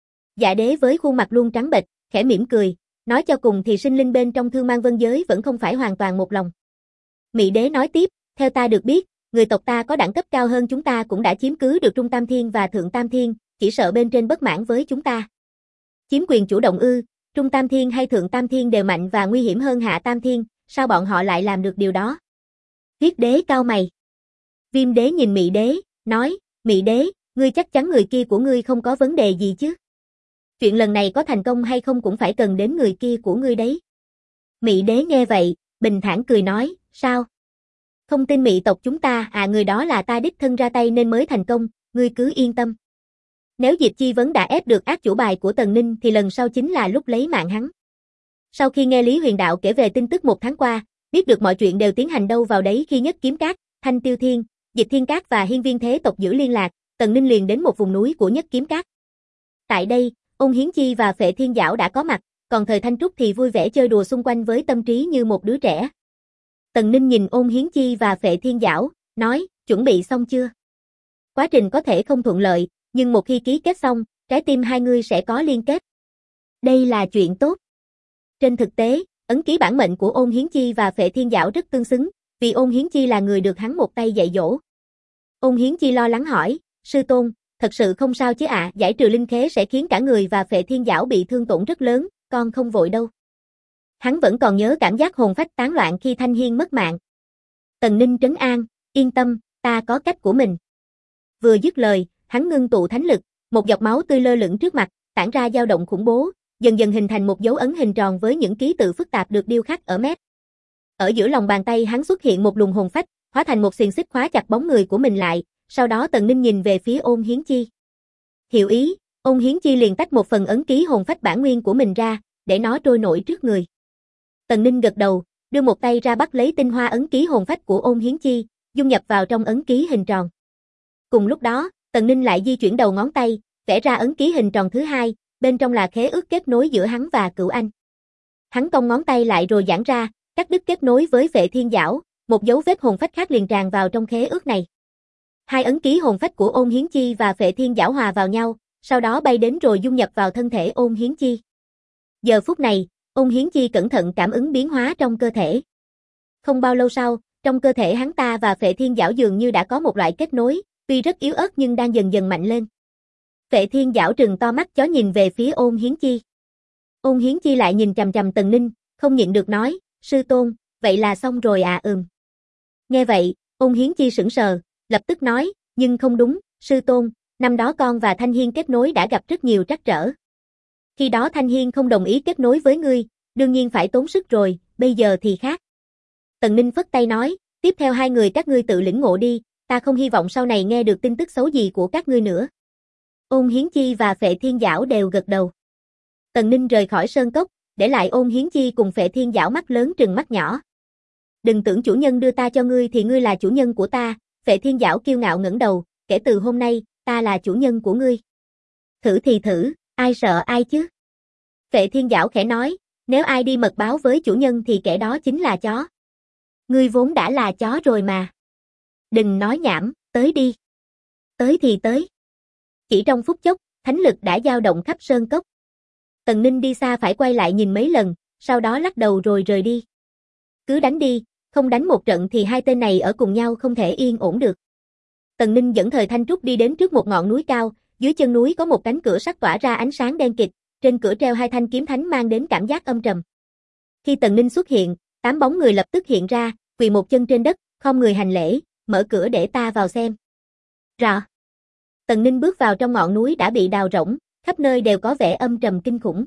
Speaker 1: Dạ đế với khuôn mặt luôn trắng bệch, khẽ mỉm cười, nói cho cùng thì sinh linh bên trong Thương Mang Vân Giới vẫn không phải hoàn toàn một lòng. Mị đế nói tiếp, theo ta được biết, người tộc ta có đẳng cấp cao hơn chúng ta cũng đã chiếm cứ được Trung Tam Thiên và Thượng Tam Thiên, chỉ sợ bên trên bất mãn với chúng ta. Chiếm quyền chủ động ư? Trung Tam Thiên hay Thượng Tam Thiên đều mạnh và nguy hiểm hơn Hạ Tam Thiên, sao bọn họ lại làm được điều đó? Huyết đế cao mày. Viêm đế nhìn Mị đế, nói, Mị đế, ngươi chắc chắn người kia của ngươi không có vấn đề gì chứ? Chuyện lần này có thành công hay không cũng phải cần đến người kia của ngươi đấy. Mị đế nghe vậy, bình thản cười nói, sao? Không tin Mị tộc chúng ta, người đó là ta đích thân ra tay nên mới thành công, ngươi cứ yên tâm. Nếu Diệp Chi Vấn đã ép được ác chủ bài của Tần Ninh thì lần sau chính là lúc lấy mạng hắn. Sau khi nghe Lý Huyền Đạo kể về tin tức một tháng qua, biết được mọi chuyện đều tiến hành đâu vào đấy khi Nhất Kiếm Các, Thanh Tiêu Thiên, Dịch Thiên Các và Hiên Viên Thế tộc giữ liên lạc, Tần Ninh liền đến một vùng núi của Nhất Kiếm Các. Tại đây, Ôn Hiến Chi và Phệ Thiên Giảo đã có mặt, còn Thời Thanh Trúc thì vui vẻ chơi đùa xung quanh với tâm trí như một đứa trẻ. Tần Ninh nhìn Ôn Hiến Chi và Phệ Thiên Giảo, nói, chuẩn bị xong chưa? Quá trình có thể không thuận lợi, nhưng một khi ký kết xong, trái tim hai người sẽ có liên kết. Đây là chuyện tốt. Trên thực tế, ấn ký bản mệnh của Ôn Hiến Chi và Phệ Thiên Giảo rất tương xứng, vì Ôn Hiến Chi là người được hắn một tay dạy dỗ. Ôn Hiến Chi lo lắng hỏi, sư tôn, thật sự không sao chứ ạ? Giải trừ linh khế sẽ khiến cả người và Phệ Thiên Giảo bị thương tổn rất lớn, con không vội đâu. Hắn vẫn còn nhớ cảm giác hồn phách tán loạn khi Thanh Hiên mất mạng. Tần Ninh trấn an, yên tâm, ta có cách của mình. Vừa dứt lời, hắn ngưng tụ thánh lực, một giọt máu tươi lơ lửng trước mặt, tản ra dao động khủng bố, dần dần hình thành một dấu ấn hình tròn với những ký tự phức tạp được điêu khắc ở mép. Ở giữa lòng bàn tay hắn xuất hiện một luồng hồn phách, hóa thành một xiềng xích khóa chặt bóng người của mình lại, sau đó Tần Ninh nhìn về phía Ôn Hiến Chi. Hiểu ý, Ôn Hiến Chi liền tách một phần ấn ký hồn phách bản nguyên của mình ra, để nó trôi nổi trước người. Tần Ninh gật đầu, đưa một tay ra bắt lấy tinh hoa ấn ký hồn phách của Ôn Hiến Chi, dung nhập vào trong ấn ký hình tròn. Cùng lúc đó, Tần Ninh lại di chuyển đầu ngón tay, vẽ ra ấn ký hình tròn thứ hai, bên trong là khế ước kết nối giữa hắn và Cửu Anh. Hắn cong ngón tay lại rồi giãn ra, cắt đứt kết nối với Phệ Thiên Giảo, một dấu vết hồn phách khác liền tràn vào trong khế ước này. Hai ấn ký hồn phách của Ôn Hiến Chi và Phệ Thiên Giảo hòa vào nhau, sau đó bay đến rồi dung nhập vào thân thể Ôn Hiến Chi. Giờ phút này, Ôn Hiến Chi cẩn thận cảm ứng biến hóa trong cơ thể. Không bao lâu sau, trong cơ thể hắn ta và Phệ Thiên Giảo dường như đã có một loại kết nối, tuy rất yếu ớt nhưng đang dần dần mạnh lên. Phệ Thiên Giảo trừng to mắt chó nhìn về phía Ôn Hiến Chi. Ôn Hiến Chi lại nhìn chằm chằm Tần Ninh, không nhịn được nói, sư tôn, vậy là xong rồi à? Nghe vậy, Ôn Hiến Chi sững sờ, lập tức nói, nhưng không đúng, sư tôn, năm đó con và Thanh Hiên kết nối đã gặp rất nhiều trắc trở. Khi đó Thanh Hiên không đồng ý kết nối với ngươi, đương nhiên phải tốn sức rồi, bây giờ thì khác. Tần Ninh phất tay nói, tiếp theo hai người các ngươi tự lĩnh ngộ đi, ta không hy vọng sau này nghe được tin tức xấu gì của các ngươi nữa. Ôn Hiến Chi và Phệ Thiên Giảo đều gật đầu. Tần Ninh rời khỏi sơn cốc, để lại Ôn Hiến Chi cùng Phệ Thiên Giảo mắt lớn trừng mắt nhỏ. Đừng tưởng chủ nhân đưa ta cho ngươi thì ngươi là chủ nhân của ta, Phệ Thiên Giảo kiêu ngạo ngẩng đầu, kể từ hôm nay, ta là chủ nhân của ngươi. Thử thì thử, ai sợ ai chứ? Phệ Thiên Giảo khẽ nói, nếu ai đi mật báo với chủ nhân thì kẻ đó chính là chó. Ngươi vốn đã là chó rồi mà. Đừng nói nhảm, tới đi. Tới thì tới. Chỉ trong phút chốc, thánh lực đã dao động khắp sơn cốc. Tần Ninh đi xa phải quay lại nhìn mấy lần, sau đó lắc đầu rồi rời đi. Cứ đánh đi, không đánh một trận thì hai tên này ở cùng nhau không thể yên ổn được. Tần Ninh dẫn Thời Thanh Trúc đi đến trước một ngọn núi cao, dưới chân núi có một cánh cửa sắt tỏa ra ánh sáng đen kịt, trên cửa treo hai thanh kiếm thánh mang đến cảm giác âm trầm. Khi Tần Ninh xuất hiện, 8 bóng người lập tức hiện ra, quỳ một chân trên đất, khom người hành lễ, mở cửa để ta vào xem. Rõ. Tần Ninh bước vào trong ngọn núi đã bị đào rỗng, khắp nơi đều có vẻ âm trầm kinh khủng.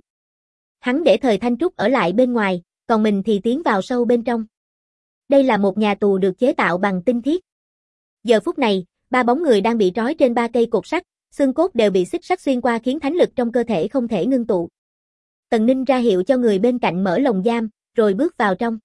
Speaker 1: Hắn để Thời Thanh Trúc ở lại bên ngoài, còn mình thì tiến vào sâu bên trong. Đây là một nhà tù được chế tạo bằng tinh thiết. Giờ phút này, 3 bóng người đang bị trói trên 3 cây cột sắt, xương cốt đều bị xích sắt xuyên qua khiến thánh lực trong cơ thể không thể ngưng tụ. Tần Ninh ra hiệu cho người bên cạnh mở lồng giam, rồi bước vào trong.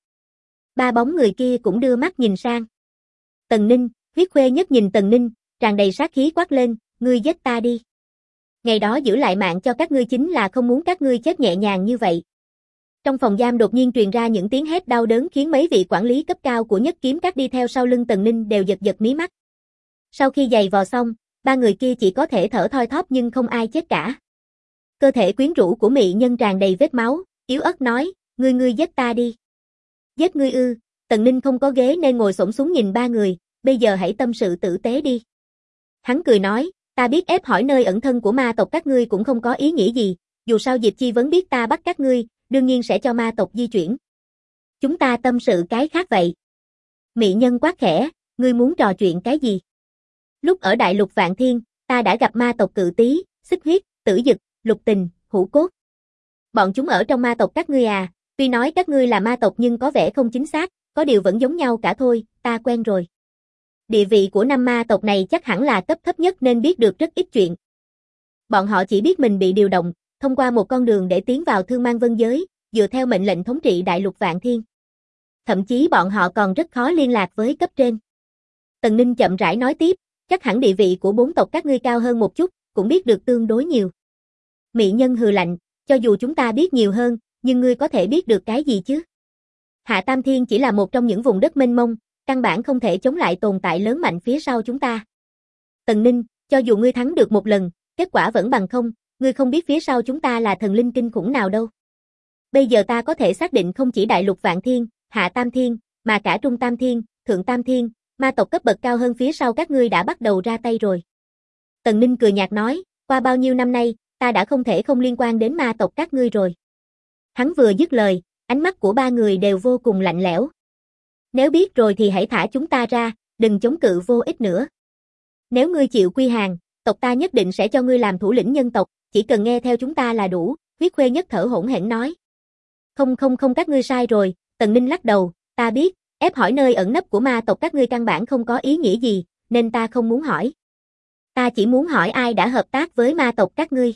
Speaker 1: 3 bóng người kia cũng đưa mắt nhìn sang. Tần Ninh, Huyết Khuê Nhất nhìn Tần Ninh, tràn đầy sát khí quát lên, ngươi giết ta đi. Ngày đó giữ lại mạng cho các ngươi chính là không muốn các ngươi chết nhẹ nhàng như vậy. Trong phòng giam đột nhiên truyền ra những tiếng hét đau đớn khiến mấy vị quản lý cấp cao của Nhất Kiếm Các đi theo sau lưng Tần Ninh đều giật giật mí mắt. Sau khi giày vò xong, 3 người kia chỉ có thể thở thoi thóp nhưng không ai chết cả. Cơ thể quyến rũ của mỹ nhân tràn đầy vết máu, yếu ớt nói, ngươi giết ta đi. Giết ngươi ư? Tần Ninh không có ghế nên ngồi xổm xuống nhìn 3 người, bây giờ hãy tâm sự tử tế đi. Hắn cười nói, ta biết ép hỏi nơi ẩn thân của ma tộc các ngươi cũng không có ý nghĩa gì, dù sao Diệp Chi Vấn biết ta bắt các ngươi, đương nhiên sẽ cho ma tộc di chuyển. Chúng ta tâm sự cái khác vậy. Mỹ nhân quát khẽ, ngươi muốn trò chuyện cái gì? Lúc ở Đại Lục Vạn Thiên, ta đã gặp ma tộc Cự Tý, Xích Huyết, Tử Dực, Lục Tình, Hữu Cốt. Bọn chúng ở trong ma tộc các ngươi à, tuy nói các ngươi là ma tộc nhưng có vẻ không chính xác, có điều vẫn giống nhau cả thôi, ta quen rồi. Địa vị của 5 ma tộc này chắc hẳn là cấp thấp nhất nên biết được rất ít chuyện. Bọn họ chỉ biết mình bị điều động, thông qua một con đường để tiến vào Thương Mang Vân Giới, dựa theo mệnh lệnh thống trị đại lục Vạn Thiên. Thậm chí bọn họ còn rất khó liên lạc với cấp trên. Tần Ninh chậm rãi nói tiếp, chắc hẳn địa vị của 4 tộc các ngươi cao hơn một chút, cũng biết được tương đối nhiều. Mỹ Nhân hừ lạnh, cho dù chúng ta biết nhiều hơn, nhưng ngươi có thể biết được cái gì chứ? Hạ Tam Thiên chỉ là một trong những vùng đất mênh mông, căn bản không thể chống lại tồn tại lớn mạnh phía sau chúng ta. Tần Ninh, cho dù ngươi thắng được một lần, kết quả vẫn bằng không, ngươi không biết phía sau chúng ta là thần linh kinh khủng nào đâu. Bây giờ ta có thể xác định không chỉ đại lục Vạn Thiên, Hạ Tam Thiên, mà cả Trung Tam Thiên, Thượng Tam Thiên, ma tộc cấp bậc cao hơn phía sau các ngươi đã bắt đầu ra tay rồi. Tần Ninh cười nhạt nói, qua bao nhiêu năm nay, ta đã không thể không liên quan đến ma tộc các ngươi rồi. Hắn vừa dứt lời, ánh mắt của ba người đều vô cùng lạnh lẽo. Nếu biết rồi thì hãy thả chúng ta ra, đừng chống cự vô ích nữa. Nếu ngươi chịu quy hàng, tộc ta nhất định sẽ cho ngươi làm thủ lĩnh nhân tộc, chỉ cần nghe theo chúng ta là đủ, Huyết Khuê Nhất thở hổn hển nói. Không các ngươi sai rồi, Tần Ninh lắc đầu, ta biết, ép hỏi nơi ẩn nấp của ma tộc các ngươi căn bản không có ý nghĩa gì, nên ta không muốn hỏi. Ta chỉ muốn hỏi ai đã hợp tác với ma tộc các ngươi.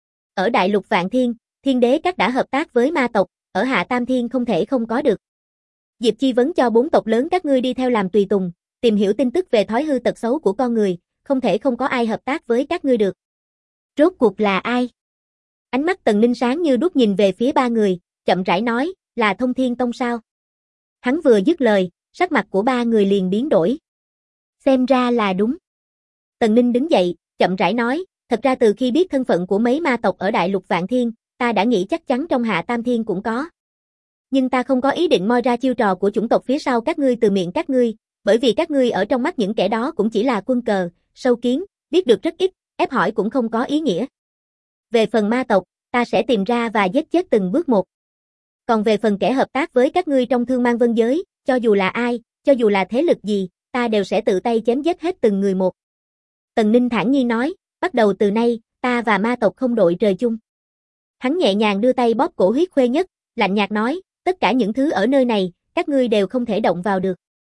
Speaker 1: Ở đại lục Vạn Thiên, Thiên Đế các đã hợp tác với ma tộc, ở Hạ Tam Thiên không thể không có được. Diệp Chi vấn cho 4 tộc lớn các ngươi đi theo làm tùy tùng, tìm hiểu tin tức về thói hư tật xấu của con người, không thể không có ai hợp tác với các ngươi được. Rốt cuộc là ai? Ánh mắt Tần Ninh sáng như đuốc nhìn về phía ba người, chậm rãi nói, là Thông Thiên Tông sao? Hắn vừa dứt lời, sắc mặt của ba người liền biến đổi. Xem ra là đúng. Tần Ninh đứng dậy, chậm rãi nói, thật ra từ khi biết thân phận của mấy ma tộc ở đại lục Vạn Thiên, ta đã nghĩ chắc chắn trong Hạ Tam Thiên cũng có. Nhưng ta không có ý định moi ra chiêu trò của chủng tộc phía sau các ngươi từ miệng các ngươi, bởi vì các ngươi ở trong mắt những kẻ đó cũng chỉ là quân cờ, sâu kiến, biết được rất ít, ép hỏi cũng không có ý nghĩa. Về phần ma tộc, ta sẽ tìm ra và giết chết từng bước một. Còn về phần kẻ hợp tác với các ngươi trong Thương Mang Vân Giới, cho dù là ai, cho dù là thế lực gì, ta đều sẽ tự tay chém giết hết từng người một. Tần Ninh thản nhiên nói, bắt đầu từ nay, ta và ma tộc không đội trời chung. Hắn nhẹ nhàng đưa tay bóp cổ Huyết Khuê Nhất, lạnh nhạt nói, tất cả những thứ ở nơi này, các ngươi đều không thể động vào được.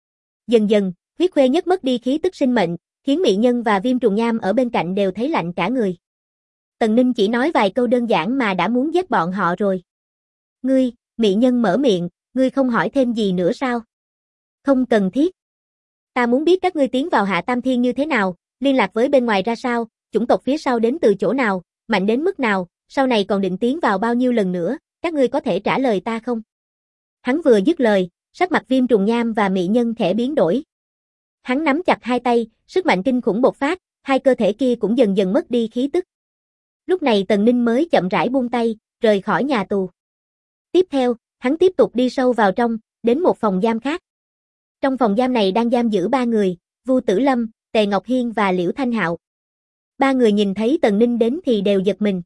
Speaker 1: Dần dần, Huyết Khuê Nhất mất đi khí tức sinh mệnh, khiến Mỹ Nhân và Viêm Trùng Nham ở bên cạnh đều thấy lạnh cả người. Tần Ninh chỉ nói vài câu đơn giản mà đã muốn giết bọn họ rồi. Ngươi, Mỹ Nhân mở miệng, ngươi không hỏi thêm gì nữa sao? Không cần thiết. Ta muốn biết các ngươi tiến vào Hạ Tam Thiên như thế nào, liên lạc với bên ngoài ra sao, chủng tộc phía sau đến từ chỗ nào, mạnh đến mức nào, sau này còn định tiến vào bao nhiêu lần nữa, các ngươi có thể trả lời ta không? Hắn vừa dứt lời, sắc mặt Viêm Trùng Nham và Mỹ Nhân khẽ biến đổi. Hắn nắm chặt hai tay, sức mạnh kinh khủng bộc phát, hai cơ thể kia cũng dần dần mất đi khí tức. Lúc này Tần Ninh mới chậm rãi buông tay, rời khỏi nhà tù. Tiếp theo, hắn tiếp tục đi sâu vào trong, đến một phòng giam khác. Trong phòng giam này đang giam giữ ba người, Vu Tử Lâm, Tề Ngọc Hiên và Liễu Thanh Hạo. Ba người nhìn thấy Tần Ninh đến thì đều giật mình.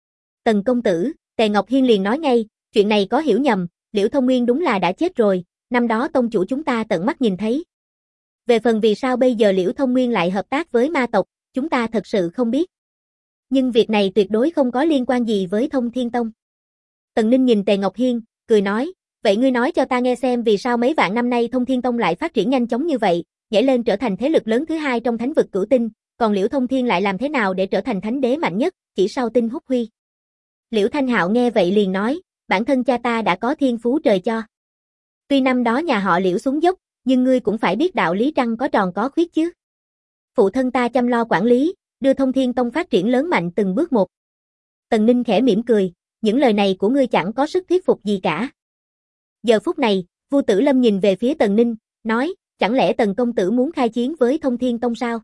Speaker 1: Tần công tử, Tề Ngọc Hiên liền nói ngay, chuyện này có hiểu nhầm, Liễu Thông Nguyên đúng là đã chết rồi, năm đó tông chủ chúng ta tận mắt nhìn thấy. Về phần vì sao bây giờ Liễu Thông Nguyên lại hợp tác với ma tộc, chúng ta thật sự không biết. Nhưng việc này tuyệt đối không có liên quan gì với Thông Thiên Tông. Tần Ninh nhìn Tề Ngọc Hiên, cười nói, vậy ngươi nói cho ta nghe xem vì sao mấy vạn năm nay Thông Thiên Tông lại phát triển nhanh chóng như vậy, nhảy lên trở thành thế lực lớn thứ hai trong thánh vực Cửu Tinh, còn Liễu Thông Thiên lại làm thế nào để trở thành thánh đế mạnh nhất, chỉ sau Tinh Húc Huy. Liễu Thanh Hạo nghe vậy liền nói, bản thân cha ta đã có thiên phú trời cho. Tuy năm đó nhà họ Liễu xuống dốc, nhưng ngươi cũng phải biết đạo lý trăng có tròn có khuyết chứ. Phụ thân ta chăm lo quản lý, đưa Thông Thiên Tông phát triển lớn mạnh từng bước một. Tần Ninh khẽ mỉm cười, những lời này của ngươi chẳng có sức thuyết phục gì cả. Giờ phút này, Vu Tử Lâm nhìn về phía Tần Ninh, nói, chẳng lẽ Tần công tử muốn khai chiến với Thông Thiên Tông sao?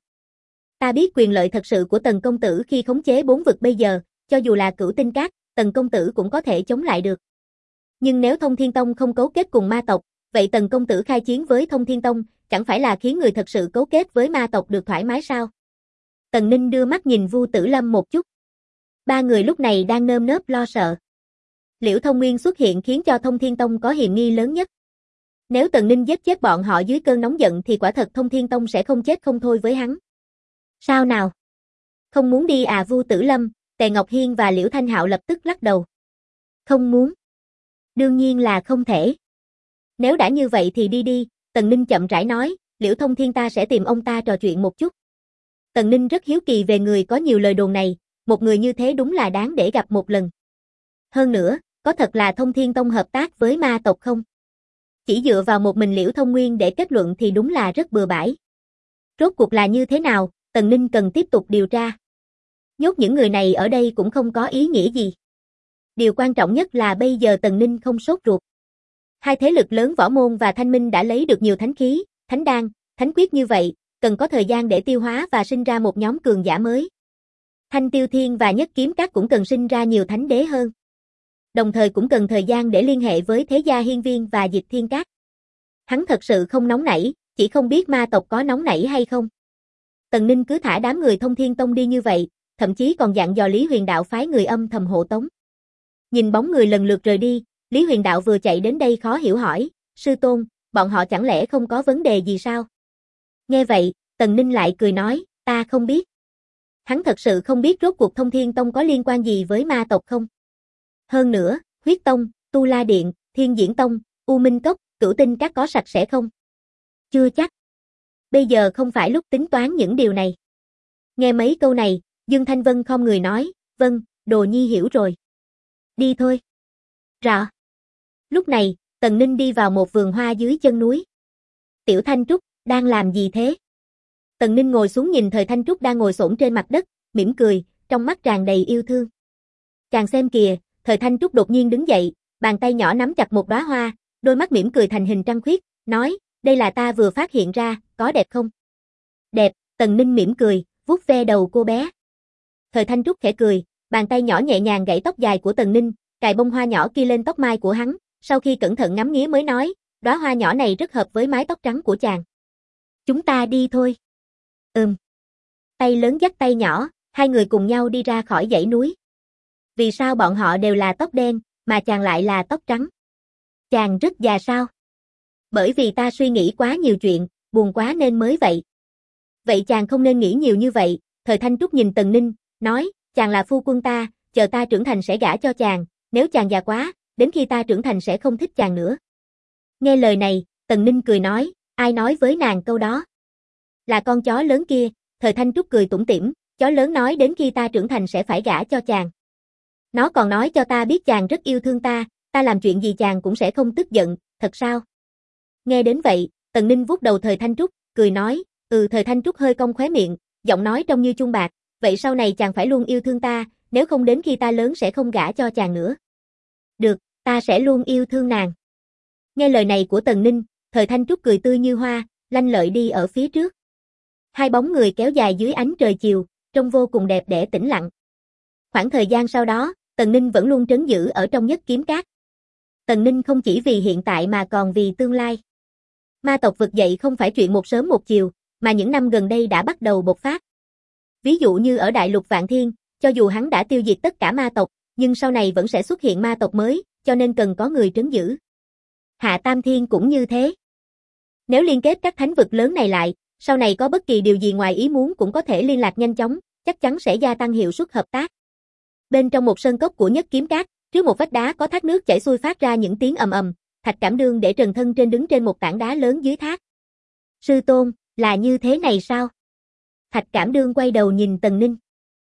Speaker 1: Ta biết quyền lợi thật sự của Tần công tử khi khống chế 4 vực bây giờ, cho dù là Cửu Tinh Các, Tần công tử cũng có thể chống lại được. Nhưng nếu Thông Thiên Tông không cấu kết cùng ma tộc, vậy Tần công tử khai chiến với Thông Thiên Tông, chẳng phải là khiến người thật sự cấu kết với ma tộc được thoải mái sao? Tần Ninh đưa mắt nhìn Vu Tử Lâm một chút. Ba người lúc này đang nơm nớp lo sợ. Liễu Thông Nguyên xuất hiện khiến cho Thông Thiên Tông có hiềm nghi lớn nhất. Nếu Tần Ninh giết chết bọn họ dưới cơn nóng giận thì quả thật Thông Thiên Tông sẽ không chết không thôi với hắn. Sao nào? Không muốn đi à? Vu Tử Lâm, Tề Ngọc Hiên và Liễu Thanh Hạo lập tức lắc đầu. Không muốn. Đương nhiên là không thể. Nếu đã như vậy thì đi đi, Tần Ninh chậm rãi nói, Liễu Thông Thiên ta sẽ tìm ông ta trò chuyện một chút. Tần Ninh rất hiếu kỳ về người có nhiều lời đồn này, một người như thế đúng là đáng để gặp một lần. Hơn nữa, có thật là Thông Thiên Tông hợp tác với ma tộc không? Chỉ dựa vào một mình Liễu Thông Nguyên để kết luận thì đúng là rất bừa bãi. Rốt cuộc là như thế nào, Tần Ninh cần tiếp tục điều tra. Nhốt những người này ở đây cũng không có ý nghĩa gì. Điều quan trọng nhất là bây giờ Tần Ninh không sốt ruột. Hai thế lực lớn Võ Môn và Thanh Minh đã lấy được nhiều thánh khí, thánh đan, thánh quyết như vậy, cần có thời gian để tiêu hóa và sinh ra một nhóm cường giả mới. Thanh Tiêu Thiên và Nhất Kiếm Các cũng cần sinh ra nhiều thánh đế hơn. Đồng thời cũng cần thời gian để liên hệ với Thế Gia Hiên Viên và Dịch Thiên Các. Hắn thật sự không nóng nảy, chỉ không biết ma tộc có nóng nảy hay không. Tần Ninh cứ thả đám người Thông Thiên Tông đi như vậy, thậm chí còn dặn dò Lý Huyền Đạo phái người âm thầm hộ tống. Nhìn bóng người lần lượt rời đi, Lý Huyền Đạo vừa chạy đến đây khó hiểu hỏi, sư tôn, bọn họ chẳng lẽ không có vấn đề gì sao? Nghe vậy, Tần Ninh lại cười nói, ta không biết. Hắn thật sự không biết rốt cuộc Thông Thiên Tông có liên quan gì với ma tộc không? Hơn nữa, Huyết Tông, Tu La Điện, Thiên Diễn Tông, U Minh Cốc, Cửu Tinh Các có sạch sẽ không? Chưa chắc. Bây giờ không phải lúc tính toán những điều này. Nghe mấy câu này, Dương Thanh Vân khom người nói, vâng, Đồ Nhi hiểu rồi. Đi thôi. Rõ. Lúc này, Tần Ninh đi vào một vườn hoa dưới chân núi. Tiểu Thanh Trúc, đang làm gì thế? Tần Ninh ngồi xuống nhìn Thời Thanh Trúc đang ngồi xổm trên mặt đất, mỉm cười, trong mắt tràn đầy yêu thương. Chàng xem kìa, Thời Thanh Trúc đột nhiên đứng dậy, bàn tay nhỏ nắm chặt một đóa hoa, đôi mắt mỉm cười thành hình trăng khuyết, nói, đây là ta vừa phát hiện ra, có đẹp không? Đẹp, Tần Ninh mỉm cười, vuốt ve đầu cô bé. Thời Thanh Trúc khẽ cười, bàn tay nhỏ nhẹ nhàng gãy tóc dài của Tần Ninh, cài bông hoa nhỏ kia lên tóc mai của hắn, sau khi cẩn thận ngắm nghía mới nói, đóa hoa nhỏ này rất hợp với mái tóc trắng của chàng. Chúng ta đi thôi. Tay lớn dắt tay nhỏ, hai người cùng nhau đi ra khỏi dãy núi. Vì sao bọn họ đều là tóc đen, mà chàng lại là tóc trắng? Chàng rất già sao? Bởi vì ta suy nghĩ quá nhiều chuyện, buồn quá nên mới vậy. Vậy chàng không nên nghĩ nhiều như vậy, Thời Thanh Trúc nhìn Tần Ninh, nói, chàng là phu quân ta, chờ ta trưởng thành sẽ gả cho chàng, nếu chàng già quá, đến khi ta trưởng thành sẽ không thích chàng nữa. Nghe lời này, Tần Ninh cười nói, ai nói với nàng câu đó? Là con chó lớn kia, Thời Thanh Trúc cười tủm tỉm, chó lớn nói đến khi ta trưởng thành sẽ phải gả cho chàng. Nó còn nói cho ta biết chàng rất yêu thương ta làm chuyện gì chàng cũng sẽ không tức giận, thật sao? Nghe đến vậy, Tần Ninh vuốt đầu Thời Thanh Trúc, cười nói, Thời Thanh Trúc hơi cong khóe miệng, giọng nói trông như chuông bạc, vậy sau này chàng phải luôn yêu thương ta, nếu không đến khi ta lớn sẽ không gả cho chàng nữa. Được, ta sẽ luôn yêu thương nàng. Nghe lời này của Tần Ninh, Thời Thanh Trúc cười tươi như hoa, lanh lợi đi ở phía trước. Hai bóng người kéo dài dưới ánh trời chiều, trông vô cùng đẹp đẽ tĩnh lặng. Khoảng thời gian sau đó, Tần Ninh vẫn luôn trấn giữ ở trong Nhất Kiếm Các. Tần Ninh không chỉ vì hiện tại mà còn vì tương lai. Ma tộc vực dậy không phải chuyện một sớm một chiều, mà những năm gần đây đã bắt đầu bộc phát. Ví dụ như ở Đại Lục Vạn Thiên, cho dù hắn đã tiêu diệt tất cả ma tộc, nhưng sau này vẫn sẽ xuất hiện ma tộc mới, cho nên cần có người trấn giữ. Hạ Tam Thiên cũng như thế. Nếu liên kết các thánh vực lớn này lại, sau này có bất kỳ điều gì ngoài ý muốn cũng có thể liên lạc nhanh chóng, chắc chắn sẽ gia tăng hiệu suất hợp tác. Bên trong một sơn cốc của Nhất Kiếm Các, trước một vách đá có thác nước chảy xuôi phát ra những tiếng ầm ầm, Thạch Cảm Đương để trần thân trên đứng trên một tảng đá lớn dưới thác. Sư tôn, là như thế này sao? Thạch Cảm Đương quay đầu nhìn Tần Ninh.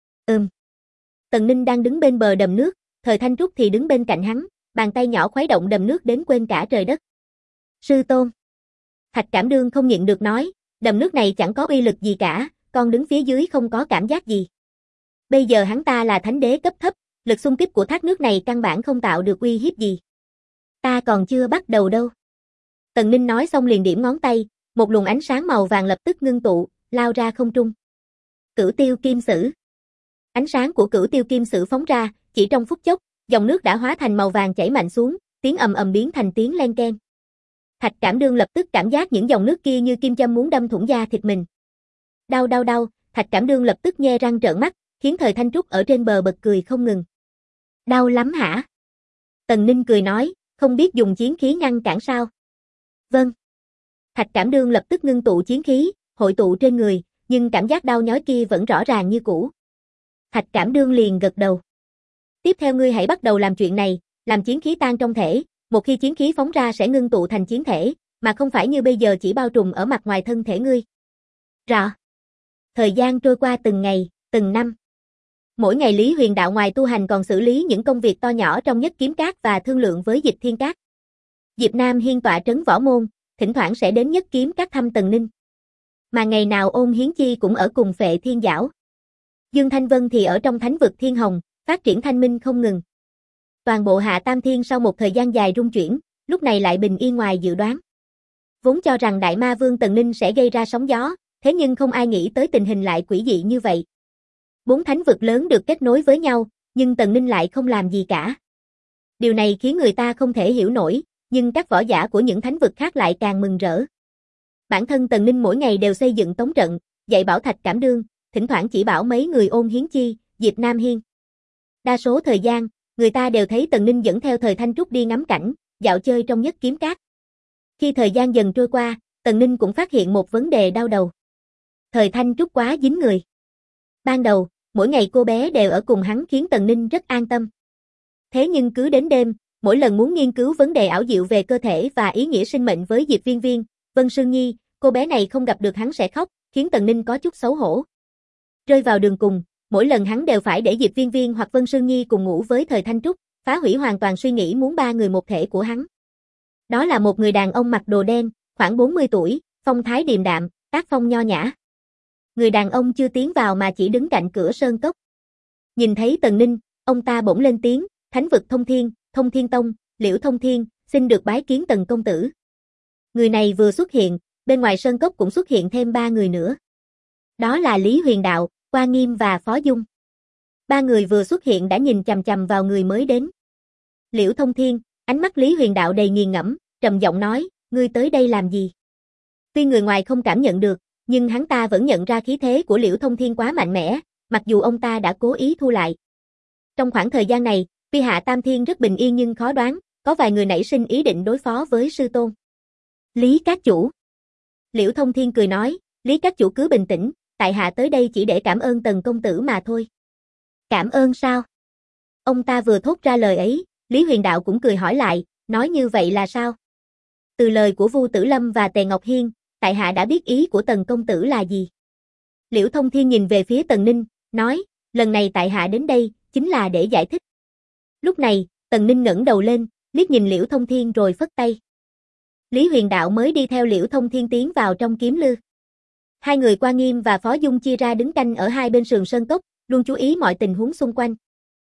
Speaker 1: Tần Ninh đang đứng bên bờ đầm nước, Thời Thanh Trúc thì đứng bên cạnh hắn, bàn tay nhỏ khuấy động đầm nước đến quên cả trời đất. Sư tôn. Thạch Cảm Đương không nhịn được nói, đầm nước này chẳng có uy lực gì cả, con đứng phía dưới không có cảm giác gì. Bây giờ hắn ta là thánh đế cấp thấp, lực xung kích của thác nước này căn bản không tạo được uy hiếp gì. Ta còn chưa bắt đầu đâu. Tần Ninh nói xong liền điểm ngón tay, một luồng ánh sáng màu vàng lập tức ngưng tụ, lao ra không trung. Cửu Tiêu Kim Sử. Ánh sáng của Cửu Tiêu Kim Sử phóng ra, chỉ trong phút chốc, dòng nước đã hóa thành màu vàng chảy mạnh xuống, tiếng ầm ầm biến thành tiếng len keng. Thạch Cảm Đương lập tức cảm giác những dòng nước kia như kim châm muốn đâm thủng da thịt mình. Đau đau đau, Thạch Cảm Đương lập tức nhe răng trợn mắt, khiến Thời Thanh Trúc ở trên bờ bật cười không ngừng. Đau lắm hả? Tần Ninh cười nói, không biết dùng chiến khí ngăn cản sao? Vâng. Thạch Cảm Đương lập tức ngưng tụ chiến khí, hội tụ trên người, nhưng cảm giác đau nhói kia vẫn rõ ràng như cũ. Thạch Cảm Đương liền gật đầu. Tiếp theo ngươi hãy bắt đầu làm chuyện này, làm chiến khí tan trong thể, Một khi chiến khí phóng ra sẽ ngưng tụ thành chiến thể, mà không phải như bây giờ chỉ bao trùm ở mặt ngoài thân thể ngươi. Rõ. Thời gian trôi qua từng ngày, từng năm. Mỗi ngày Lý Huyền Đạo ngoài tu hành còn xử lý những công việc to nhỏ trong Nhất Kiếm Các và thương lượng với Dịch Thiên Các. Diệp Nam Hiên tọa trấn võ môn, thỉnh thoảng sẽ đến Nhất Kiếm Các thăm Tần Ninh. Mà ngày nào Ôn Hiến Chi cũng ở cùng Phệ Thiên Giảo. Dương Thanh Vân thì ở trong Thánh vực Thiên Hồng, phát triển thanh minh không ngừng. Toàn bộ Hạ Tam Thiên sau một thời gian dài rung chuyển, lúc này lại bình yên ngoài dự đoán. Vốn cho rằng Đại Ma Vương Tần Ninh sẽ gây ra sóng gió, thế nhưng không ai nghĩ tới tình hình lại quỷ dị như vậy. 4 thánh vực lớn được kết nối với nhau, nhưng Tần Ninh lại không làm gì cả. Điều này khiến người ta không thể hiểu nổi, nhưng các võ giả của những thánh vực khác lại càng mừng rỡ. Bản thân Tần Ninh mỗi ngày đều xây dựng tống trận, dạy bảo Thạch Cảm Đương, thỉnh thoảng chỉ bảo mấy người Ôn Hiến Chi, Diệp Nam Hiên. Đa số thời gian, người ta đều thấy Tần Ninh dẫn theo Thời Thanh Trúc đi ngắm cảnh, dạo chơi trong Nhất Kiếm Các. Khi thời gian dần trôi qua, Tần Ninh cũng phát hiện một vấn đề đau đầu. Thời Thanh Trúc quá dính người. Ban đầu, mỗi ngày cô bé đều ở cùng hắn khiến Tần Ninh rất an tâm. Thế nhưng cứ đến đêm, mỗi lần muốn nghiên cứu vấn đề ảo diệu về cơ thể và ý nghĩa sinh mệnh với Diệp Viên Viên, Vân Sương Nhi, cô bé này không gặp được hắn sẽ khóc, khiến Tần Ninh có chút xấu hổ. Rơi vào đường cùng, mỗi lần hắn đều phải để Diệp Viên Viên hoặc Vân Sương Nhi cùng ngủ với Thời Thanh Trúc, phá hủy hoàn toàn suy nghĩ muốn 3 người một thể của hắn. Đó là một người đàn ông mặc đồ đen, khoảng 40 tuổi, phong thái điềm đạm, tác phong nho nhã. Người đàn ông chưa tiến vào mà chỉ đứng cạnh cửa sơn cốc. Nhìn thấy Tần Ninh, ông ta bỗng lên tiếng, Thánh vực Thông Thiên Tông, Liễu Thông Thiên, xin được bái kiến Tần công tử. Người này vừa xuất hiện, bên ngoài sơn cốc cũng xuất hiện thêm 3 người nữa. Đó là Lý Huyền Đạo, Hoa Nghiêm và Phó Dung. 3 người vừa xuất hiện đã nhìn chằm chằm vào người mới đến. Liễu Thông Thiên, ánh mắt Lý Huyền Đạo đầy nghiền ngẫm, trầm giọng nói, ngươi tới đây làm gì? Tuy người ngoài không cảm nhận được, nhưng hắn ta vẫn nhận ra khí thế của Liễu Thông Thiên quá mạnh mẽ, mặc dù ông ta đã cố ý thu lại. Trong khoảng thời gian này, tuy Hạ Tam Thiên rất bình yên nhưng khó đoán, có vài người nảy sinh ý định đối phó với sư tôn. Lý Các Chủ. Liễu Thông Thiên cười nói, Lý Các Chủ cứ bình tĩnh, tại hạ tới đây chỉ để cảm ơn Tần công tử mà thôi. Cảm ơn sao? Ông ta vừa thốt ra lời ấy, Lý Huyền Đạo cũng cười hỏi lại, nói như vậy là sao? Từ lời của Vu Tử Lâm và Tề Ngọc Hiên, tại hạ đã biết ý của Tần công tử là gì. Liễu Thông Thiên nhìn về phía Tần Ninh, nói, lần này tại hạ đến đây, chính là để giải thích. Lúc này, Tần Ninh ngẩng đầu lên, liếc nhìn Liễu Thông Thiên rồi phất tay. Lý Huyền Đạo mới đi theo Liễu Thông Thiên tiến vào trong kiếm lư. Hai người Hoa Nghiêm và Phó Dung chia ra đứng canh ở hai bên sườn sơn cốc, luôn chú ý mọi tình huống xung quanh.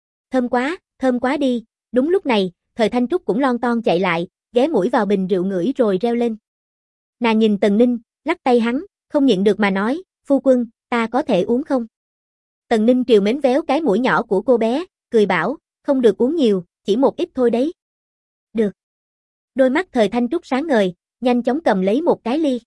Speaker 1: Thơm quá đi, đúng lúc này, Thời Thanh Trúc cũng lon ton chạy lại, ghé mũi vào bình rượu ngửi rồi reo lên. Nàng nhìn Tần Ninh, lắc tay hắn, không nhịn được mà nói, phu quân, ta có thể uống không? Tần Ninh trìu mến véo cái mũi nhỏ của cô bé, cười bảo, không được uống nhiều, chỉ một ít thôi đấy. Được. Đôi mắt Thời Thanh Trúc sáng ngời, nhanh chóng cầm lấy một cái ly.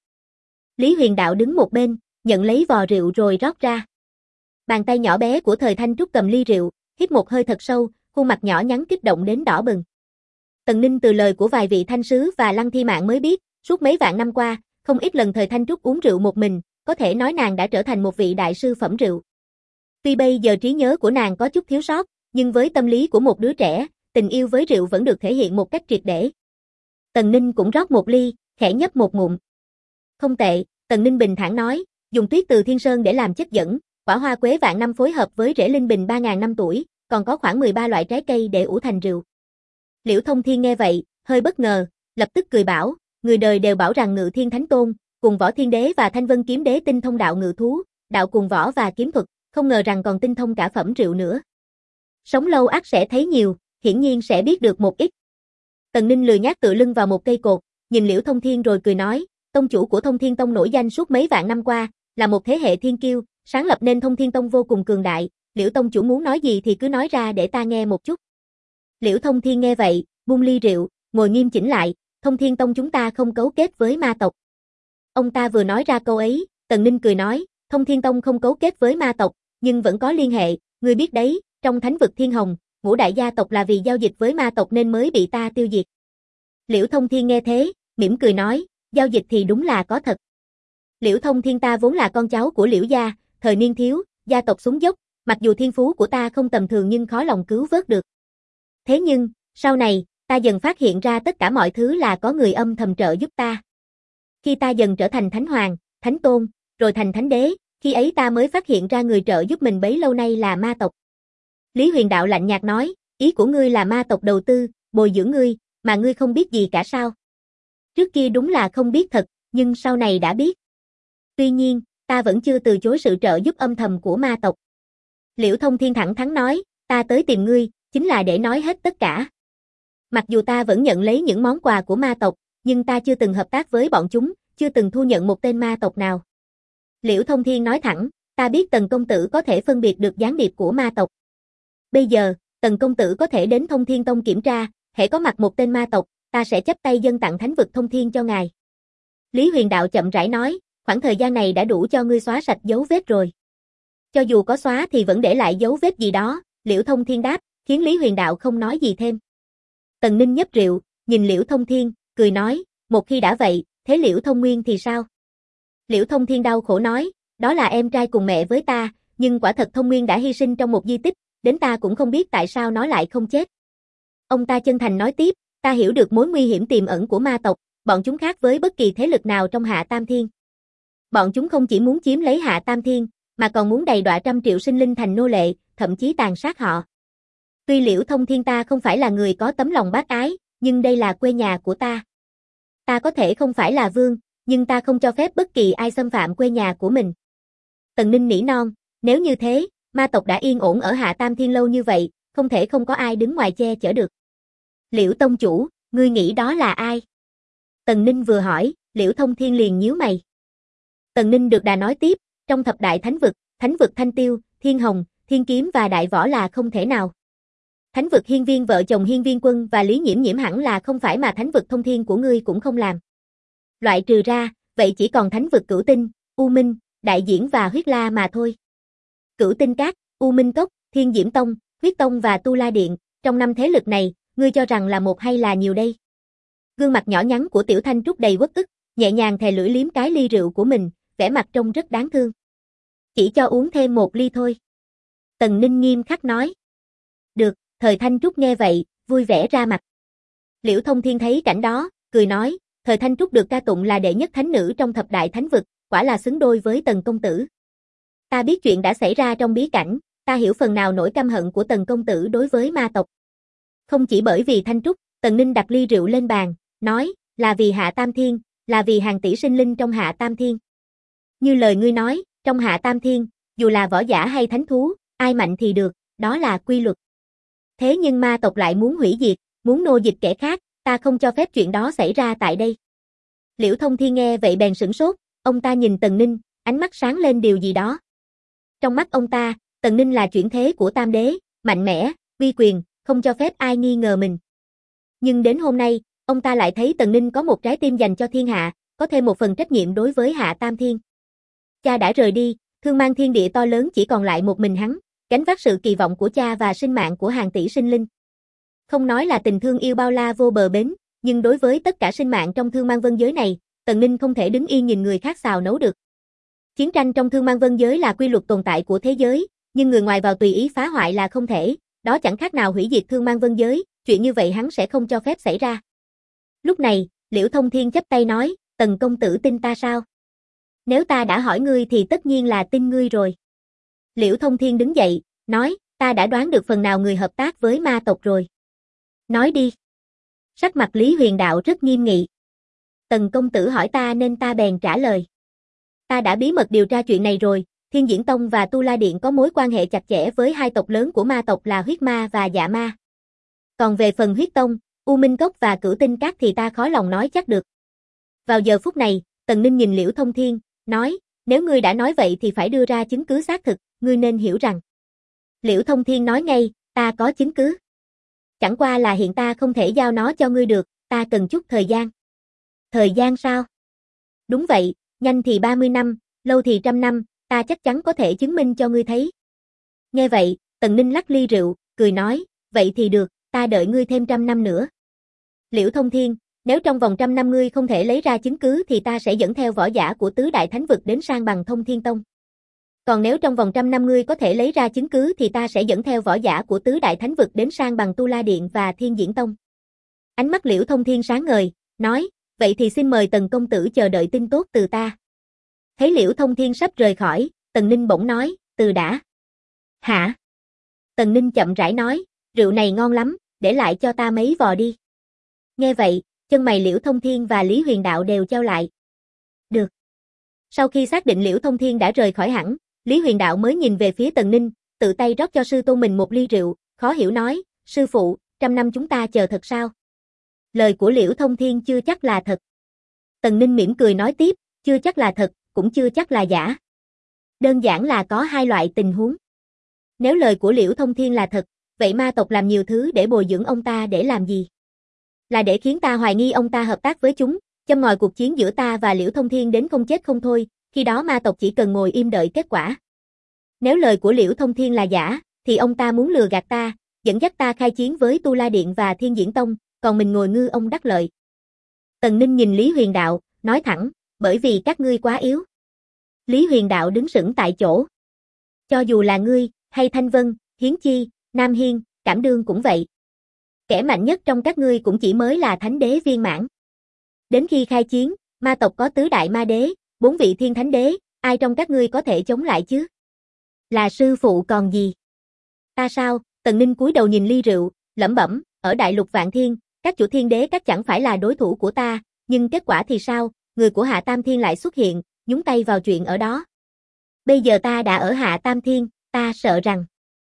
Speaker 1: Lý Huyền Đạo đứng một bên, nhận lấy vò rượu rồi rót ra. Bàn tay nhỏ bé của Thời Thanh Trúc cầm ly rượu, hít một hơi thật sâu, khuôn mặt nhỏ nhắn kích động đến đỏ bừng. Tần Ninh từ lời của vài vị thanh sứ và Lăng Thi Mạn mới biết, suốt mấy vạn năm qua, không ít lần Thời Thanh Trúc uống rượu một mình, có thể nói nàng đã trở thành một vị đại sư phẩm rượu. Tuy bây giờ trí nhớ của nàng có chút thiếu sót, nhưng với tâm lý của một đứa trẻ, tình yêu với rượu vẫn được thể hiện một cách triệt để. Tần Ninh cũng rót một ly, khẽ nhấp một ngụm. Không tệ, Tần Ninh bình thản nói, dùng tuyết từ Thiên Sơn để làm chất dẫn, quả hoa quế vạn năm phối hợp với rễ linh bình 3.000 năm tuổi, còn có khoảng 13 loại trái cây để ủ thành rượu. Liễu Thông Thiên nghe vậy, hơi bất ngờ, lập tức cười bảo, người đời đều bảo rằng Ngự Thiên Thánh Tôn, cùng Võ Thiên Đế và Thanh Vân Kiếm Đế tinh thông đạo ngự thú, đạo cùng võ và kiếm thuật, không ngờ rằng còn tinh thông cả phẩm rượu nữa. Sống lâu ắt sẽ thấy nhiều, hiển nhiên sẽ biết được một ít. Tần Ninh lười nhác tựa lưng vào một cây cột, nhìn Liễu Thông Thiên rồi cười nói, tông chủ của Thông Thiên Tông nổi danh suốt mấy vạn năm qua, là một thế hệ thiên kiêu, sáng lập nên Thông Thiên Tông vô cùng cường đại, Liễu tông chủ muốn nói gì thì cứ nói ra để ta nghe một chút. Liễu Thông Thiên nghe vậy, buông ly rượu, ngồi nghiêm chỉnh lại, Thông Thiên Tông chúng ta không cấu kết với ma tộc. Ông ta vừa nói ra câu ấy, Tần Ninh cười nói, Thông Thiên Tông không cấu kết với ma tộc, nhưng vẫn có liên hệ, ngươi biết đấy, trong Thánh vực Thiên Hồng, ngũ đại gia tộc là vì giao dịch với ma tộc nên mới bị ta tiêu diệt. Liễu Thông Thiên nghe thế, mỉm cười nói, giao dịch thì đúng là có thật. Liễu Thông Thiên ta vốn là con cháu của Liễu gia, thời niên thiếu, gia tộc xuống dốc, mặc dù thiên phú của ta không tầm thường nhưng khó lòng cứu vớt được. Thế nhưng, sau này, ta dần phát hiện ra tất cả mọi thứ là có người âm thầm trợ giúp ta. Khi ta dần trở thành Thánh Hoàng, Thánh Tôn, rồi thành Thánh Đế, khi ấy ta mới phát hiện ra người trợ giúp mình bấy lâu nay là ma tộc. Lý Huyền Đạo lạnh nhạt nói, ý của ngươi là ma tộc đầu tư, bồi dưỡng ngươi, mà ngươi không biết gì cả sao? Trước kia đúng là không biết thật, nhưng sau này đã biết. Tuy nhiên, ta vẫn chưa từ chối sự trợ giúp âm thầm của ma tộc. Liễu Thông Thiên thẳng thắn nói, ta tới tìm ngươi, chính là để nói hết tất cả. Mặc dù ta vẫn nhận lấy những món quà của ma tộc, nhưng ta chưa từng hợp tác với bọn chúng, chưa từng thu nhận một tên ma tộc nào. Liễu Thông Thiên nói thẳng, ta biết Tần công tử có thể phân biệt được gián điệp của ma tộc. Bây giờ, Tần công tử có thể đến Thông Thiên Tông kiểm tra, hễ có mặt một tên ma tộc, ta sẽ chấp tay dâng tặng thánh vực thông thiên cho ngài. Lý Huyền Đạo chậm rãi nói, khoảng thời gian này đã đủ cho ngươi xóa sạch dấu vết rồi. Cho dù có xóa thì vẫn để lại dấu vết gì đó, Liễu Thông Thiên đáp, khiến Lý Huyền Đạo không nói gì thêm. Tần Ninh nhấp rượu, nhìn Liễu Thông Thiên, cười nói, một khi đã vậy, thế Liễu Thông Nguyên thì sao? Liễu Thông Thiên đau khổ nói, đó là em trai cùng mẹ với ta, nhưng quả thật Thông Nguyên đã hy sinh trong một di tích, đến ta cũng không biết tại sao nó lại không chết. Ông ta chân thành nói tiếp, ta hiểu được mối nguy hiểm tiềm ẩn của ma tộc, bọn chúng khác với bất kỳ thế lực nào trong Hạ Tam Thiên. Bọn chúng không chỉ muốn chiếm lấy Hạ Tam Thiên, mà còn muốn đầy đọa trăm triệu sinh linh thành nô lệ, thậm chí tàn sát họ. Tuy Liễu Thông Thiên ta không phải là người có tấm lòng bác ái, nhưng đây là quê nhà của ta. Ta có thể không phải là vương, nhưng ta không cho phép bất kỳ ai xâm phạm quê nhà của mình. Tần Ninh nỉ non, nếu như thế, ma tộc đã yên ổn ở Hạ Tam Thiên lâu như vậy, không thể không có ai đứng ngoài che chở được. Liễu tông chủ, ngươi nghĩ đó là ai? Tần Ninh vừa hỏi, Liễu Thông Thiên liền nhíu mày. Tần Ninh được đà nói tiếp, trong thập đại thánh vực Thanh Tiêu, Thiên Hồng, Thiên Kiếm và Đại Võ là không thể nào. Thánh vực Hiên Viên vợ chồng Hiên Viên Quân và Lý Nhiễm Nhiễm hẳn là không phải mà thánh vực Thông Thiên của ngươi cũng không làm. Loại trừ ra, vậy chỉ còn thánh vực Cửu Tinh, U Minh, Đại Diễn và Huyết La mà thôi. Cửu Tinh Các, U Minh Cốc, Thiên Diễm Tông, Huyết Tông và Tu La Điện, trong năm thế lực này, ngươi cho rằng là một hay là nhiều đây? Gương mặt nhỏ nhắn của Tiểu Thanh Trúc đầy uất ức, nhẹ nhàng thè lưỡi liếm cái ly rượu của mình, vẻ mặt trông rất đáng thương. Chỉ cho uống thêm một ly thôi. Tần Ninh nghiêm khắc nói. Được, Thời Thanh Trúc nghe vậy, vui vẻ ra mặt. Liễu Thông Thiên thấy cảnh đó, cười nói, Thời Thanh Trúc được ca tụng là đệ nhất thánh nữ trong thập đại thánh vực, quả là xứng đôi với Tần công tử. Ta biết chuyện đã xảy ra trong bí cảnh, ta hiểu phần nào nỗi căm hận của Tần công tử đối với ma tộc. Không chỉ bởi vì Thanh Trúc, Tần Ninh đặt ly rượu lên bàn, nói, là vì Hạ Tam Thiên, là vì hàng tỷ sinh linh trong Hạ Tam Thiên. Như lời ngươi nói, trong Hạ Tam Thiên, dù là võ giả hay thánh thú, ai mạnh thì được, đó là quy luật. Thế nhưng ma tộc lại muốn hủy diệt, muốn nô dịch kẻ khác, ta không cho phép chuyện đó xảy ra tại đây. Liễu Thông Thiên nghe vậy bèn sửng sốt, ông ta nhìn Tần Ninh, ánh mắt sáng lên điều gì đó. Trong mắt ông ta, Tần Ninh là chuyển thế của Tam Đế, mạnh mẽ, uy quyền, không cho phép ai nghi ngờ mình. Nhưng đến hôm nay, ông ta lại thấy Tần Ninh có một trái tim dành cho thiên hạ, có thêm một phần trách nhiệm đối với Hạ Tam Thiên. Cha đã rời đi, thương mang thiên địa to lớn chỉ còn lại một mình hắn, gánh vác sự kỳ vọng của cha và sinh mạng của hàng tỷ sinh linh. Không nói là tình thương yêu bao la vô bờ bến, nhưng đối với tất cả sinh mạng trong thương mang vân giới này, Tần Ninh không thể đứng yên nhìn người khác xào nấu được. Chiến tranh trong thương mang vân giới là quy luật tồn tại của thế giới, nhưng người ngoài vào tùy ý phá hoại là không thể, đó chẳng khác nào hủy diệt thương mang vân giới, chuyện như vậy hắn sẽ không cho phép xảy ra. Lúc này, Liễu Thông Thiên chắp tay nói, Tần công tử tin ta sao? Nếu ta đã hỏi ngươi thì tất nhiên là tin ngươi rồi. Liễu Thông Thiên đứng dậy, nói, ta đã đoán được phần nào người hợp tác với ma tộc rồi. Nói đi. Sắc mặt Lý Huyền Đạo rất nghiêm nghị. Tần công tử hỏi ta nên ta bèn trả lời. Ta đã bí mật điều tra chuyện này rồi, Thiên Diễn Tông và Tu La Điện có mối quan hệ chặt chẽ với hai tộc lớn của ma tộc là Huyết Ma và Dạ Ma. Còn về phần Huyết Tông, U Minh Cốc và Cửu Tinh Các thì ta khó lòng nói chắc được. Vào giờ phút này, Tần Ninh nhìn Liễu Thông Thiên, nói, nếu ngươi đã nói vậy thì phải đưa ra chứng cứ xác thực, ngươi nên hiểu rằng. Liễu Thông Thiên nói ngay, ta có chứng cứ. Chẳng qua là hiện ta không thể giao nó cho ngươi được, ta cần chút thời gian. Thời gian sao? Đúng vậy, nhanh thì 30 năm, lâu thì 100 năm, ta chắc chắn có thể chứng minh cho ngươi thấy. Nghe vậy, Tần Ninh lắc ly rượu, cười nói, vậy thì được, ta đợi ngươi thêm 100 năm nữa. Liễu Thông Thiên, nếu trong vòng 100 năm ngươi không thể lấy ra chứng cứ thì ta sẽ dẫn theo võ giả của tứ đại thánh vực đến san bằng Thông Thiên Tông. Còn nếu trong vòng 100 năm ngươi có thể lấy ra chứng cứ thì ta sẽ dẫn theo võ giả của tứ đại thánh vực đến san bằng Tu La Điện và Thiên Diễn Tông. Ánh mắt Liễu Thông Thiên sáng ngời, nói, vậy thì xin mời Tần công tử chờ đợi tin tốt từ ta. Thấy Liễu Thông Thiên sắp rời khỏi, Tần Ninh bỗng nói, từ đã. Hả? Tần Ninh chậm rãi nói, rượu này ngon lắm, để lại cho ta mấy vò đi. Nghe vậy, chân mày Liễu Thông Thiên và Lý Huyền Đạo đều chau lại. Được. Sau khi xác định Liễu Thông Thiên đã rời khỏi hẳn, Lý Huyền Đạo mới nhìn về phía Tần Ninh, tự tay rót cho sư tôn mình một ly rượu, khó hiểu nói, sư phụ, 100 năm chúng ta chờ thật sao? Lời của Liễu Thông Thiên chưa chắc là thật. Tần Ninh mỉm cười nói tiếp, chưa chắc là thật, cũng chưa chắc là giả. Đơn giản là có hai loại tình huống. Nếu lời của Liễu Thông Thiên là thật, vậy ma tộc làm nhiều thứ để bồi dưỡng ông ta để làm gì? Là để khiến ta hoài nghi ông ta hợp tác với chúng, châm ngòi cuộc chiến giữa ta và Liễu Thông Thiên đến không chết không thôi, khi đó ma tộc chỉ cần ngồi im đợi kết quả. Nếu lời của Liễu Thông Thiên là giả, thì ông ta muốn lừa gạt ta, dẫn dắt ta khai chiến với Tu La Điện và Thiên Diễn Tông, còn mình ngồi ngư ông đắc lợi. Tần Ninh nhìn Lý Huyền Đạo, nói thẳng, bởi vì các ngươi quá yếu. Lý Huyền Đạo đứng sững tại chỗ. Cho dù là ngươi, hay Thanh Vân, Hiến Chi, Nam Hiên, Cảm Đương cũng vậy. Kẻ mạnh nhất trong các ngươi cũng chỉ mới là thánh đế viên mãn. Đến khi khai chiến, ma tộc có tứ đại ma đế, 4 vị thiên thánh đế, ai trong các ngươi có thể chống lại chứ? Là sư phụ còn gì? Ta sao? Tần Ninh cúi đầu nhìn ly rượu, lẩm bẩm, ở đại lục Vạn Thiên, các chủ thiên đế các chẳng phải là đối thủ của ta, nhưng kết quả thì sao? Người của Hạ Tam Thiên lại xuất hiện, nhúng tay vào chuyện ở đó. Bây giờ ta đã ở Hạ Tam Thiên, ta sợ rằng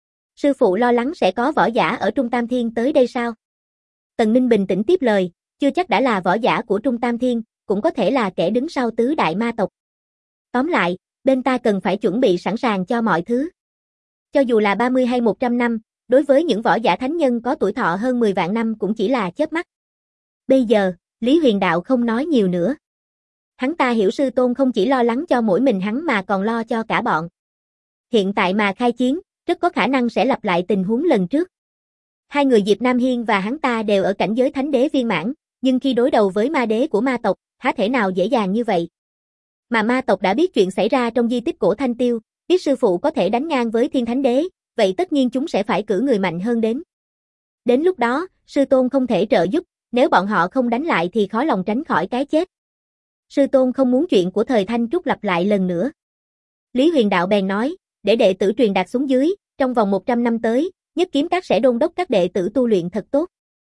Speaker 1: sư phụ lo lắng sẽ có võ giả ở Trung Tam Thiên tới đây sao? Tần Ninh bình tĩnh tiếp lời, chưa chắc đã là võ giả của Trung Tam Thiên, cũng có thể là kẻ đứng sau tứ đại ma tộc. Tóm lại, bên ta cần phải chuẩn bị sẵn sàng cho mọi thứ. Cho dù là 30 hay 100 năm, đối với những võ giả thánh nhân có tuổi thọ hơn 10 vạn năm cũng chỉ là chớp mắt. Bây giờ, Lý Huyền Đạo không nói nhiều nữa. Hắn ta hiểu sư tôn không chỉ lo lắng cho mỗi mình hắn mà còn lo cho cả bọn. Hiện tại mà khai chiến, rất có khả năng sẽ lặp lại tình huống lần trước. Hai người Diệp Nam Hiên và hắn ta đều ở cảnh giới thánh đế viên mãn, nhưng khi đối đầu với ma đế của ma tộc, há thể nào dễ dàng như vậy. Mà ma tộc đã biết chuyện xảy ra trong di tích cổ Thanh Tiêu, biết sư phụ có thể đánh ngang với thiên thánh đế, vậy tất nhiên chúng sẽ phải cử người mạnh hơn đến. Đến lúc đó, sư tôn không thể trợ giúp, nếu bọn họ không đánh lại thì khó lòng tránh khỏi cái chết. Sư tôn không muốn chuyện của thời Thanh Trúc lặp lại lần nữa. Lý Huyền Đạo bèn nói, để đệ tử truyền đạt xuống dưới, trong vòng 100 năm tới, Nhất Kiếm Các sẽ đôn đốc các đệ tử tu luyện thật tốt.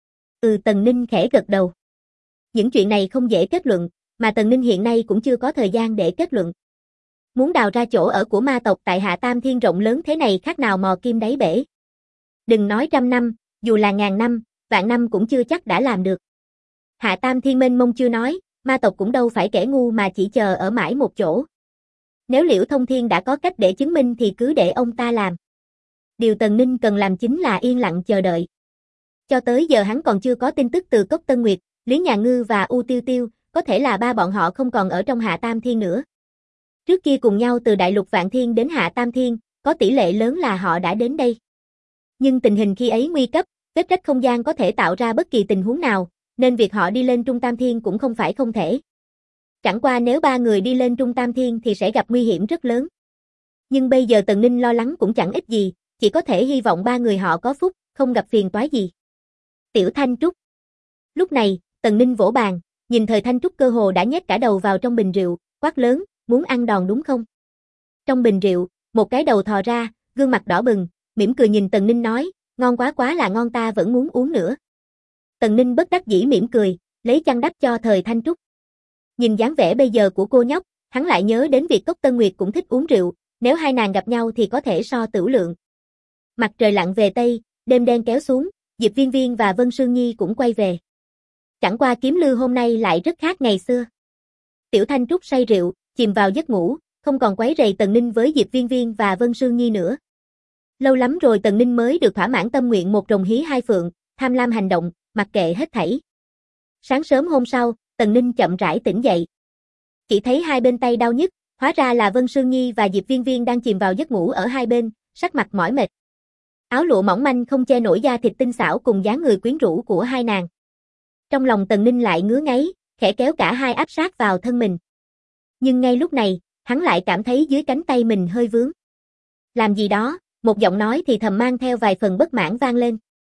Speaker 1: Tần Ninh khẽ gật đầu. Những chuyện này không dễ kết luận, mà Tần Ninh hiện nay cũng chưa có thời gian để kết luận. Muốn đào ra chỗ ở của ma tộc tại Hạ Tam Thiên rộng lớn thế này khác nào mò kim đáy bể. Đừng nói 100 năm, dù là 1000 năm, vạn năm cũng chưa chắc đã làm được. Hạ Tam Thiên mênh mông chưa nói, ma tộc cũng đâu phải kẻ ngu mà chỉ chờ ở mãi một chỗ. Nếu Liễu Thông Thiên đã có cách để chứng minh thì cứ để ông ta làm. Điều Tần Ninh cần làm chính là yên lặng chờ đợi. Cho tới giờ hắn còn chưa có tin tức từ Cốc Tân Nguyệt, Lý Nhà Ngư và U Tiêu Tiêu, có thể là ba bọn họ không còn ở trong Hạ Tam Thiên nữa. Trước kia cùng nhau từ Đại Lục Vạn Thiên đến Hạ Tam Thiên, có tỷ lệ lớn là họ đã đến đây. Nhưng tình hình khi ấy nguy cấp, vết rách không gian có thể tạo ra bất kỳ tình huống nào, nên việc họ đi lên Trung Tam Thiên cũng không phải không thể. Chẳng qua nếu ba người đi lên Trung Tam Thiên thì sẽ gặp nguy hiểm rất lớn. Nhưng bây giờ Tần Ninh lo lắng cũng chẳng ích gì, chỉ có thể hy vọng ba người họ có phúc, không gặp phiền toái gì. Tiểu Thanh Trúc. Lúc này, Tần Ninh vỗ bàn, nhìn thời Thanh Trúc cơ hồ đã nhét cả đầu vào trong bình rượu, quát lớn, muốn ăn đòn đúng không? Trong bình rượu, một cái đầu thò ra, gương mặt đỏ bừng, mỉm cười nhìn Tần Ninh nói, ngon quá quá là ngon, ta vẫn muốn uống nữa. Tần Ninh bất đắc dĩ mỉm cười, lấy chăn đắp cho thời Thanh Trúc. Nhìn dáng vẻ bây giờ của cô nhóc, hắn lại nhớ đến việc Cốc Tân Nguyệt cũng thích uống rượu, nếu hai nàng gặp nhau thì có thể so tửu lượng. Mặt trời lặn về Tây, đêm đen kéo xuống, Diệp Viên Viên và Vân Sương Nhi cũng quay về. Chẳng qua Kiếm Lư hôm nay lại rất khác ngày xưa. Tiểu Thanh Trúc say rượu, chìm vào giấc ngủ, không còn quấy rầy Tần Ninh với Diệp Viên Viên và Vân Sương Nhi nữa. Lâu lắm rồi Tần Ninh mới được thỏa mãn tâm nguyện một rồng hí hai phượng, tham lam hành động, mặc kệ hết thảy. Sáng sớm hôm sau, Tần Ninh chậm rãi tỉnh dậy. Chỉ thấy hai bên tay đau nhức, hóa ra là Vân Sương Nhi và Diệp Viên Viên đang chìm vào giấc ngủ ở hai bên, sắc mặt mỏi mệt. Áo lụa mỏng manh không che nổi da thịt tinh xảo cùng dáng người quyến rũ của hai nàng. Trong lòng Tần Ninh lại ngứa ngáy, khẽ kéo cả hai áp sát vào thân mình. Nhưng ngay lúc này, hắn lại cảm thấy dưới cánh tay mình hơi vướng. Làm gì đó, một giọng nói thì thầm mang theo vài phần bất mãn vang lên.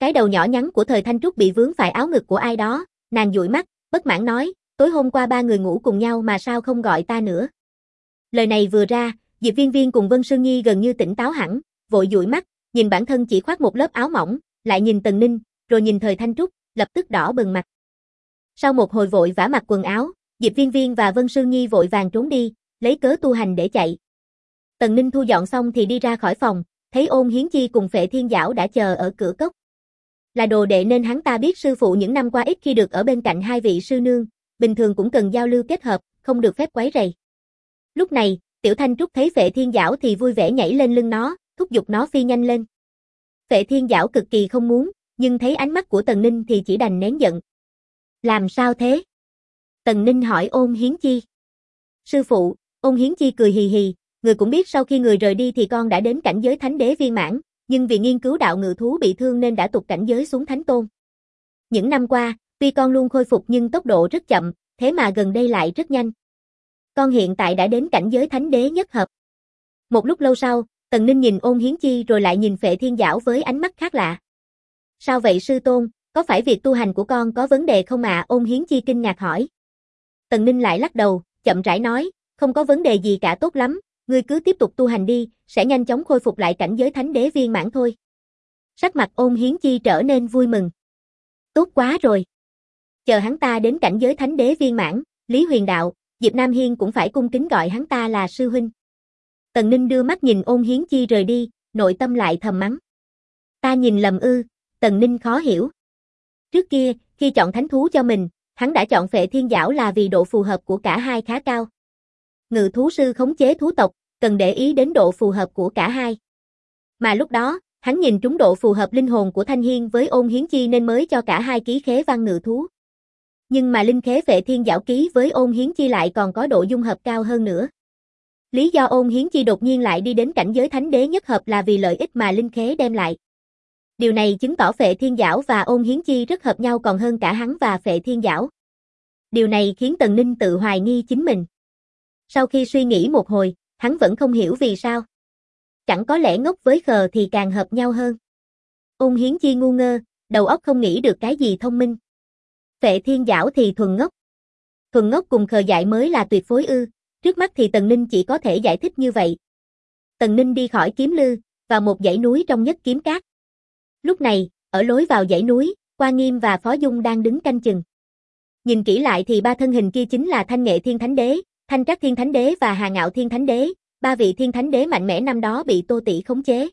Speaker 1: Cái đầu nhỏ nhắn của Thời Thanh Trúc bị vướng phải áo ngực của ai đó, nàng dụi mắt, bất mãn nói, tối hôm qua ba người ngủ cùng nhau mà sao không gọi ta nữa. Lời này vừa ra, Diệp Viên Viên cùng Vân Sương Nhi gần như tỉnh táo hẳn, vội dụi mắt, nhìn bản thân chỉ khoác một lớp áo mỏng, lại nhìn Tần Ninh, rồi nhìn Thời Thanh Trúc, lập tức đỏ bừng mặt. Sau một hồi vội vã mặc quần áo, Diệp Viên Viên và Vân Sương Nhi vội vàng trốn đi, lấy cớ tu hành để chạy. Tần Ninh thu dọn xong thì đi ra khỏi phòng, thấy Ôn Hiến Chi cùng Phệ Thiên Giảo đã chờ ở cửa cốc. Là đồ đệ nên hắn ta biết sư phụ những năm qua ít khi được ở bên cạnh hai vị sư nương, bình thường cũng cần giao lưu kết hợp, không được phép quấy rầy. Lúc này, Tiểu Thanh Trúc thấy Phệ Thiên Giảo thì vui vẻ nhảy lên lưng nó, thúc giục nó phi nhanh lên. Phệ Thiên Giảo cực kỳ không muốn, nhưng thấy ánh mắt của Tần Ninh thì chỉ đành nén giận. Làm sao thế? Tần Ninh hỏi Ôn Hiến Chi. Sư phụ, Ôn Hiến Chi cười hì hì, người cũng biết sau khi người rời đi thì con đã đến cảnh giới thánh đế viên mãn, nhưng vì nghiên cứu đạo ngự thú bị thương nên đã tụt cảnh giới xuống thánh tôn. Những năm qua, tuy con luôn khôi phục nhưng tốc độ rất chậm, thế mà gần đây lại rất nhanh. Con hiện tại đã đến cảnh giới thánh đế nhất hợp. Một lúc lâu sau, Tần Ninh nhìn Ôn Hiến Chi rồi lại nhìn Phệ Thiên Giảo với ánh mắt khác lạ. Sao vậy sư tôn, có phải việc tu hành của con có vấn đề không ạ? Ôn Hiến Chi kinh ngạc hỏi. Tần Ninh lại lắc đầu, chậm rãi nói, không có vấn đề gì cả, tốt lắm, ngươi cứ tiếp tục tu hành đi, sẽ nhanh chóng khôi phục lại cảnh giới thánh đế viên mãn thôi. Sắc mặt Ôn Hiến Chi trở nên vui mừng. Tốt quá rồi. Chờ hắn ta đến cảnh giới thánh đế viên mãn, Lý Huyền Đạo, Diệp Nam Hiên cũng phải cung kính gọi hắn ta là sư huynh. Tần Ninh đưa mắt nhìn Ôn Hiến Chi rời đi, nội tâm lại thầm mắng. Ta nhìn lầm ư? Tần Ninh khó hiểu. Trước kia, khi chọn thánh thú cho mình, hắn đã chọn Phệ Thiên Giảo là vì độ phù hợp của cả hai khá cao. Ngự thú sư khống chế thú tộc, cần để ý đến độ phù hợp của cả hai. Mà lúc đó, hắn nhìn trúng độ phù hợp linh hồn của Thanh Hiên với Ôn Hiến Chi nên mới cho cả hai ký khế văn ngự thú. Nhưng mà linh khế Phệ Thiên Giảo ký với Ôn Hiến Chi lại còn có độ dung hợp cao hơn nữa. Lý do Ôn Hiến Chi đột nhiên lại đi đến cảnh giới thánh đế nhất hợp là vì lợi ích mà linh khế đem lại. Điều này chứng tỏ Phệ Thiên Giảo và Ôn Hiến Chi rất hợp nhau còn hơn cả hắn và Phệ Thiên Giảo. Điều này khiến Tần Ninh tự hoài nghi chính mình. Sau khi suy nghĩ một hồi, hắn vẫn không hiểu vì sao. Chẳng có lẽ ngốc với khờ thì càng hợp nhau hơn. Ôn Hiến Chi ngu ngơ, đầu óc không nghĩ được cái gì thông minh. Phệ Thiên Giảo thì thuần ngốc. Thuần ngốc cùng khờ dại mới là tuyệt phối ư, trước mắt thì Tần Ninh chỉ có thể giải thích như vậy. Tần Ninh đi khỏi kiếm lư, vào một dãy núi trong Nhất Kiếm Các. Lúc này, ở lối vào dãy núi, Qua Nghiêm và Phó Dung đang đứng canh chừng. Nhìn kỹ lại thì ba thân hình kia chính là Thanh Nghệ Thiên Thánh Đế, Thanh Trắc Thiên Thánh Đế và Hà Ngạo Thiên Thánh Đế, ba vị Thiên Thánh Đế mạnh mẽ năm đó bị Tô Tỷ khống chế.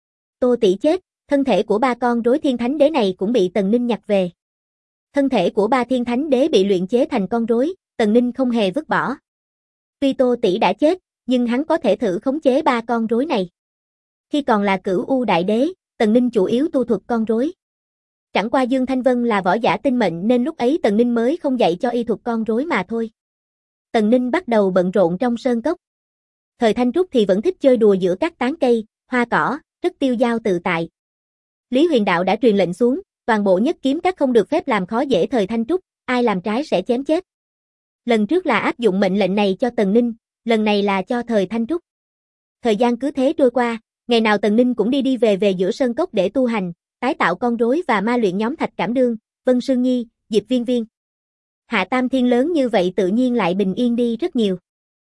Speaker 1: Tô Tỷ chết, thân thể của ba con rối Thiên Thánh Đế này cũng bị Tần Ninh nhặt về. Thân thể của ba Thiên Thánh Đế bị luyện chế thành con rối, Tần Ninh không hề vứt bỏ. Tuy Tô Tỷ đã chết, nhưng hắn có thể thử khống chế ba con rối này. Khi còn là Cửu U Đại Đế, Tần Ninh chủ yếu tu thuật con rối. Chẳng qua Dương Thanh Vân là võ giả tinh mệnh nên lúc ấy Tần Ninh mới không dạy cho y thuật con rối mà thôi. Tần Ninh bắt đầu bận rộn trong sơn cốc. Thời Thanh Trúc thì vẫn thích chơi đùa giữa các tán cây, hoa cỏ, rất tiêu dao tự tại. Lý Huyền Đạo đã truyền lệnh xuống, toàn bộ Nhất Kiếm Các không được phép làm khó dễ Thời Thanh Trúc, ai làm trái sẽ chém chết. Lần trước là áp dụng mệnh lệnh này cho Tần Ninh, lần này là cho Thời Thanh Trúc. Thời gian cứ thế trôi qua, ngày nào Tần Ninh cũng đi về giữa sơn cốc để tu hành, tái tạo con rối và ma luyện nhóm Thạch Cảm Đương, Vân Sương Nhi, Diệp Viên Viên. Hạ Tam Thiên lớn như vậy tự nhiên lại bình yên đi rất nhiều.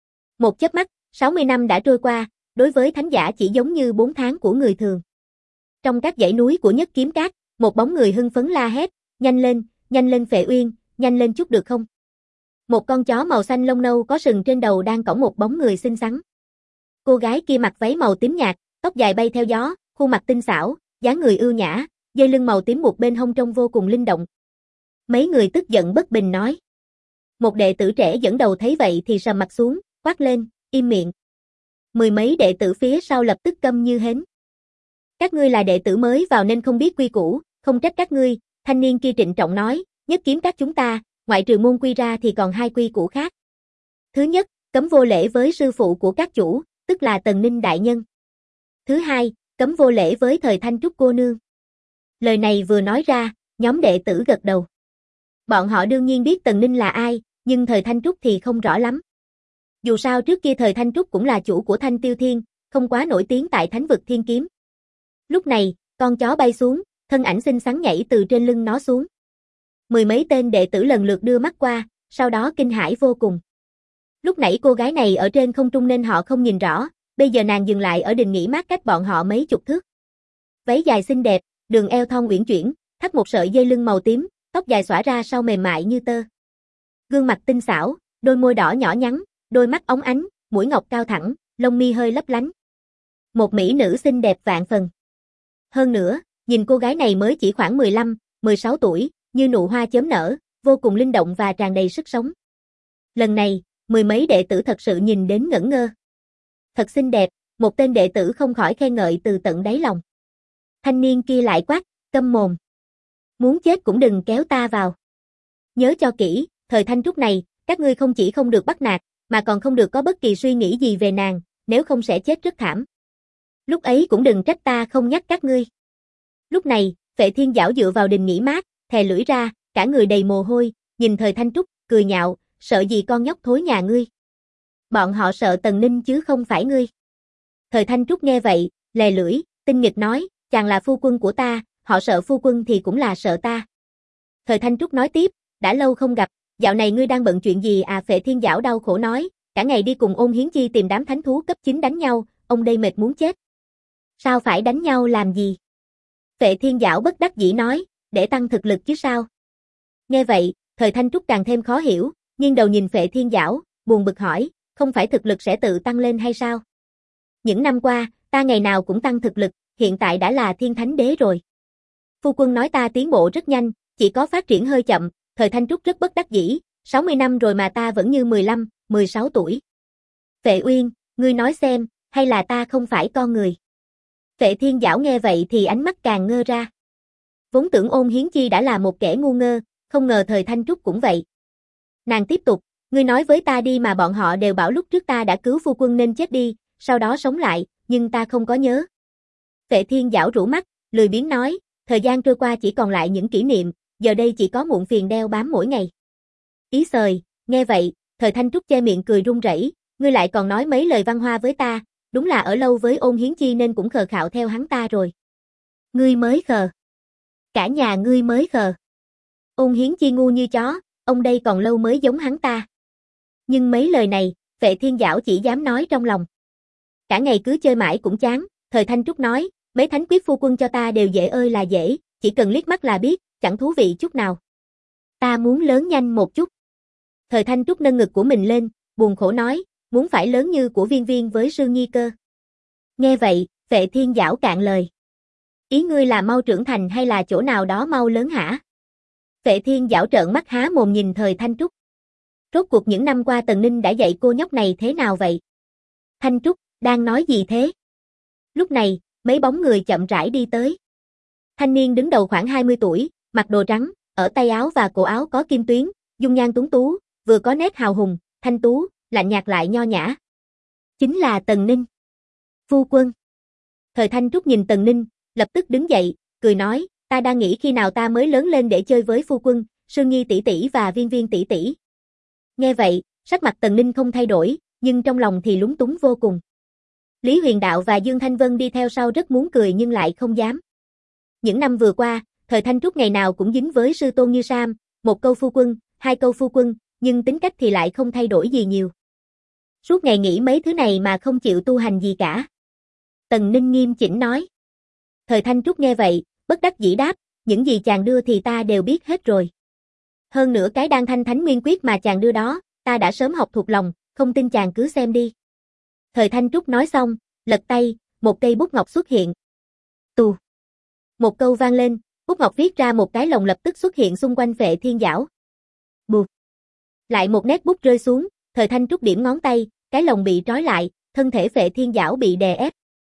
Speaker 1: Một chớp mắt, 60 năm đã trôi qua, đối với thánh giả chỉ giống như 4 tháng của người thường. Trong các dãy núi của Nhất Kiếm Các, một bóng người hưng phấn la hét, nhanh lên Phệ Uyên, nhanh lên chút được không? Một con chó màu xanh lông nâu có sừng trên đầu đang cõng một bóng người xinh xắn. Cô gái kia mặc váy màu tím nhạt, tóc dài bay theo gió, khuôn mặt tinh xảo, dáng người ưu nhã, dây lưng màu tím buộc bên hông trông vô cùng linh động. Mấy người tức giận bất bình nói. Một đệ tử trẻ dẫn đầu thấy vậy thì sầm mặt xuống, quát lên, im miệng. Mười mấy đệ tử phía sau lập tức câm như hến. Các ngươi là đệ tử mới vào nên không biết quy củ, không trách các ngươi, thanh niên kia trịnh trọng nói, Nhất Kiếm Các chúng ta, ngoại trừ môn quy ra thì còn hai quy củ khác. Thứ nhất, cấm vô lễ với sư phụ của các chủ, tức là Tần Ninh đại nhân. Thứ hai, cấm vô lễ với Thời Thanh Trúc cô nương. Lời này vừa nói ra, nhóm đệ tử gật đầu. Bọn họ đương nhiên biết Tần Ninh là ai, nhưng Thời Thanh Trúc thì không rõ lắm. Dù sao trước kia Thời Thanh Trúc cũng là chủ của Thanh Tiêu Thiên, không quá nổi tiếng tại Thánh vực Thiên Kiếm. Lúc này, con chó bay xuống, thân ảnh xinh xắn nhảy từ trên lưng nó xuống. Mười mấy tên đệ tử lần lượt đưa mắt qua, sau đó kinh hãi vô cùng. Lúc nãy cô gái này ở trên không trung nên họ không nhìn rõ, bây giờ nàng dừng lại ở đình nghỉ mát cách bọn họ mấy chục thước. Váy dài xinh đẹp, đường eo thon uyển chuyển, thắt một sợi dây lưng màu tím, tóc dài xõa ra sau mềm mại như tơ. Gương mặt tinh xảo, đôi môi đỏ nhỏ nhắn, đôi mắt óng ánh, mũi ngọc cao thẳng, lông mi hơi lấp lánh. Một mỹ nữ xinh đẹp vạn phần. Hơn nữa, nhìn cô gái này mới chỉ khoảng 15, 16 tuổi, như nụ hoa chớm nở, vô cùng linh động và tràn đầy sức sống. Lần này, mười mấy đệ tử thật sự nhìn đến ngẩn ngơ. Thật xinh đẹp, một tên đệ tử không khỏi khen ngợi từ tận đáy lòng. Thanh niên kia lại quát, câm mồm. Muốn chết cũng đừng kéo ta vào. Nhớ cho kỹ, thời thanh trúc này, các ngươi không chỉ không được bắt nạt, mà còn không được có bất kỳ suy nghĩ gì về nàng, nếu không sẽ chết rất thảm. Lúc ấy cũng đừng trách ta không nhắc các ngươi. Lúc này, Phệ Thiên Giảo dựa vào đình nghỉ mát, thè lưỡi ra, cả người đầy mồ hôi, nhìn thời thanh trúc, cười nhạo, sợ gì con nhóc thối nhà ngươi. Bọn họ sợ Tần Ninh chứ không phải ngươi. Thời thanh trúc nghe vậy, lè lưỡi, tinh nghịch nói, chàng là phu quân của ta, họ sợ phu quân thì cũng là sợ ta. Thời thanh trúc nói tiếp, đã lâu không gặp, dạo này ngươi đang bận chuyện gì à? Phệ Thiên Giảo đau khổ nói, cả ngày đi cùng Ôn Hiến Chi tìm đám thánh thú cấp 9 đánh nhau, ông đây mệt muốn chết. Sao phải đánh nhau làm gì? Phệ Thiên Giảo bất đắc dĩ nói, để tăng thực lực chứ sao? Nghe vậy, thời thanh trúc càng thêm khó hiểu, nghiêng đầu nhìn Phệ Thiên Giảo, buồn bực hỏi, không phải thực lực sẽ tự tăng lên hay sao? Những năm qua, ta ngày nào cũng tăng thực lực, hiện tại đã là thiên thánh đế rồi. Phu quân nói ta tiến bộ rất nhanh, chỉ có phát triển hơi chậm, thời thanh trúc rất bất đắc dĩ, 60 năm rồi mà ta vẫn như 15, 16 tuổi. Phệ Uyên, ngươi nói xem, hay là ta không phải con người? Phệ Thiên Giảo nghe vậy thì ánh mắt càng ngơ ra. Vốn tưởng Ôn Hiến Chi đã là một kẻ ngu ngơ, không ngờ thời thanh trúc cũng vậy. Nàng tiếp tục, ngươi nói với ta đi mà bọn họ đều bảo lúc trước ta đã cứu phu quân nên chết đi, sau đó sống lại, nhưng ta không có nhớ. Phệ Thiên Giảo rũ mắt, lười biếng nói, thời gian trôi qua chỉ còn lại những kỷ niệm, giờ đây chỉ có muộn phiền đeo bám mỗi ngày. Ý xời, nghe vậy, thời thanh trúc che miệng cười run rẩy, ngươi lại còn nói mấy lời văn hoa với ta, đúng là ở lâu với Ôn Hiến Chi nên cũng khờ khạo theo hắn ta rồi. Ngươi mới khờ. Cả nhà ngươi mới khờ. Ôn Hiến Chi ngu như chó, ông đây còn lâu mới giống hắn ta. Nhưng mấy lời này, Phệ Thiên Giảo chỉ dám nói trong lòng. Cả ngày cứ chơi mãi cũng chán, thời thanh trúc nói, mấy thánh quyết phu quân cho ta đều dễ ơi là dễ, chỉ cần liếc mắt là biết, chẳng thú vị chút nào. Ta muốn lớn nhanh một chút. Thời thanh trúc nâng ngực của mình lên, buồn khổ nói, muốn phải lớn như của Viên Viên với Sư Nhi cơ. Nghe vậy, Phệ Thiên Giảo cạn lời. Ý ngươi là mau trưởng thành hay là chỗ nào đó mau lớn hả? Phệ Thiên Giảo trợn mắt há mồm nhìn thời thanh trúc. Rốt cuộc những năm qua Tần Ninh đã dạy cô nhóc này thế nào vậy? Thanh trúc, đang nói gì thế? Lúc này, mấy bóng người chậm rãi đi tới. Thanh niên đứng đầu khoảng 20 tuổi, mặc đồ trắng, ở tay áo và cổ áo có kim tuyến, dung nhan tuấn tú, vừa có nét hào hùng, thanh tú, lạnh nhạt lại nho nhã. Chính là Tần Ninh. Phu quân. Thời thanh trúc nhìn Tần Ninh, lập tức đứng dậy, cười nói, ta đang nghĩ khi nào ta mới lớn lên để chơi với phu quân, Sương Nhi tỷ tỷ và Viên Viên tỷ tỷ. Nghe vậy, sắc mặt Tần Ninh không thay đổi, nhưng trong lòng thì lúng túng vô cùng. Lý Huyền Đạo và Dương Thanh Vân đi theo sau rất muốn cười nhưng lại không dám. Những năm vừa qua, thời thanh trúc ngày nào cũng dính với sư tôn Như Sam, một câu phu quân, hai câu phu quân, nhưng tính cách thì lại không thay đổi gì nhiều. Suốt ngày nghĩ mấy thứ này mà không chịu tu hành gì cả. Tần Ninh nghiêm chỉnh nói. Thời thanh trúc nghe vậy, bất đắc dĩ đáp, những gì chàng đưa thì ta đều biết hết rồi. Hơn nữa cái đan thanh thánh nguyên quyết mà chàng đưa đó, ta đã sớm học thuộc lòng, không tin chàng cứ xem đi. Thời thanh trúc nói xong, lật tay, một cây bút ngọc xuất hiện. Tù. Một câu vang lên, bút ngọc viết ra một cái lồng lập tức xuất hiện xung quanh Phệ Thiên Giảo. Bụt. Lại một nét bút rơi xuống, thời thanh trúc điểm ngón tay, cái lồng bị trói lại, thân thể Phệ Thiên Giảo bị đè ép.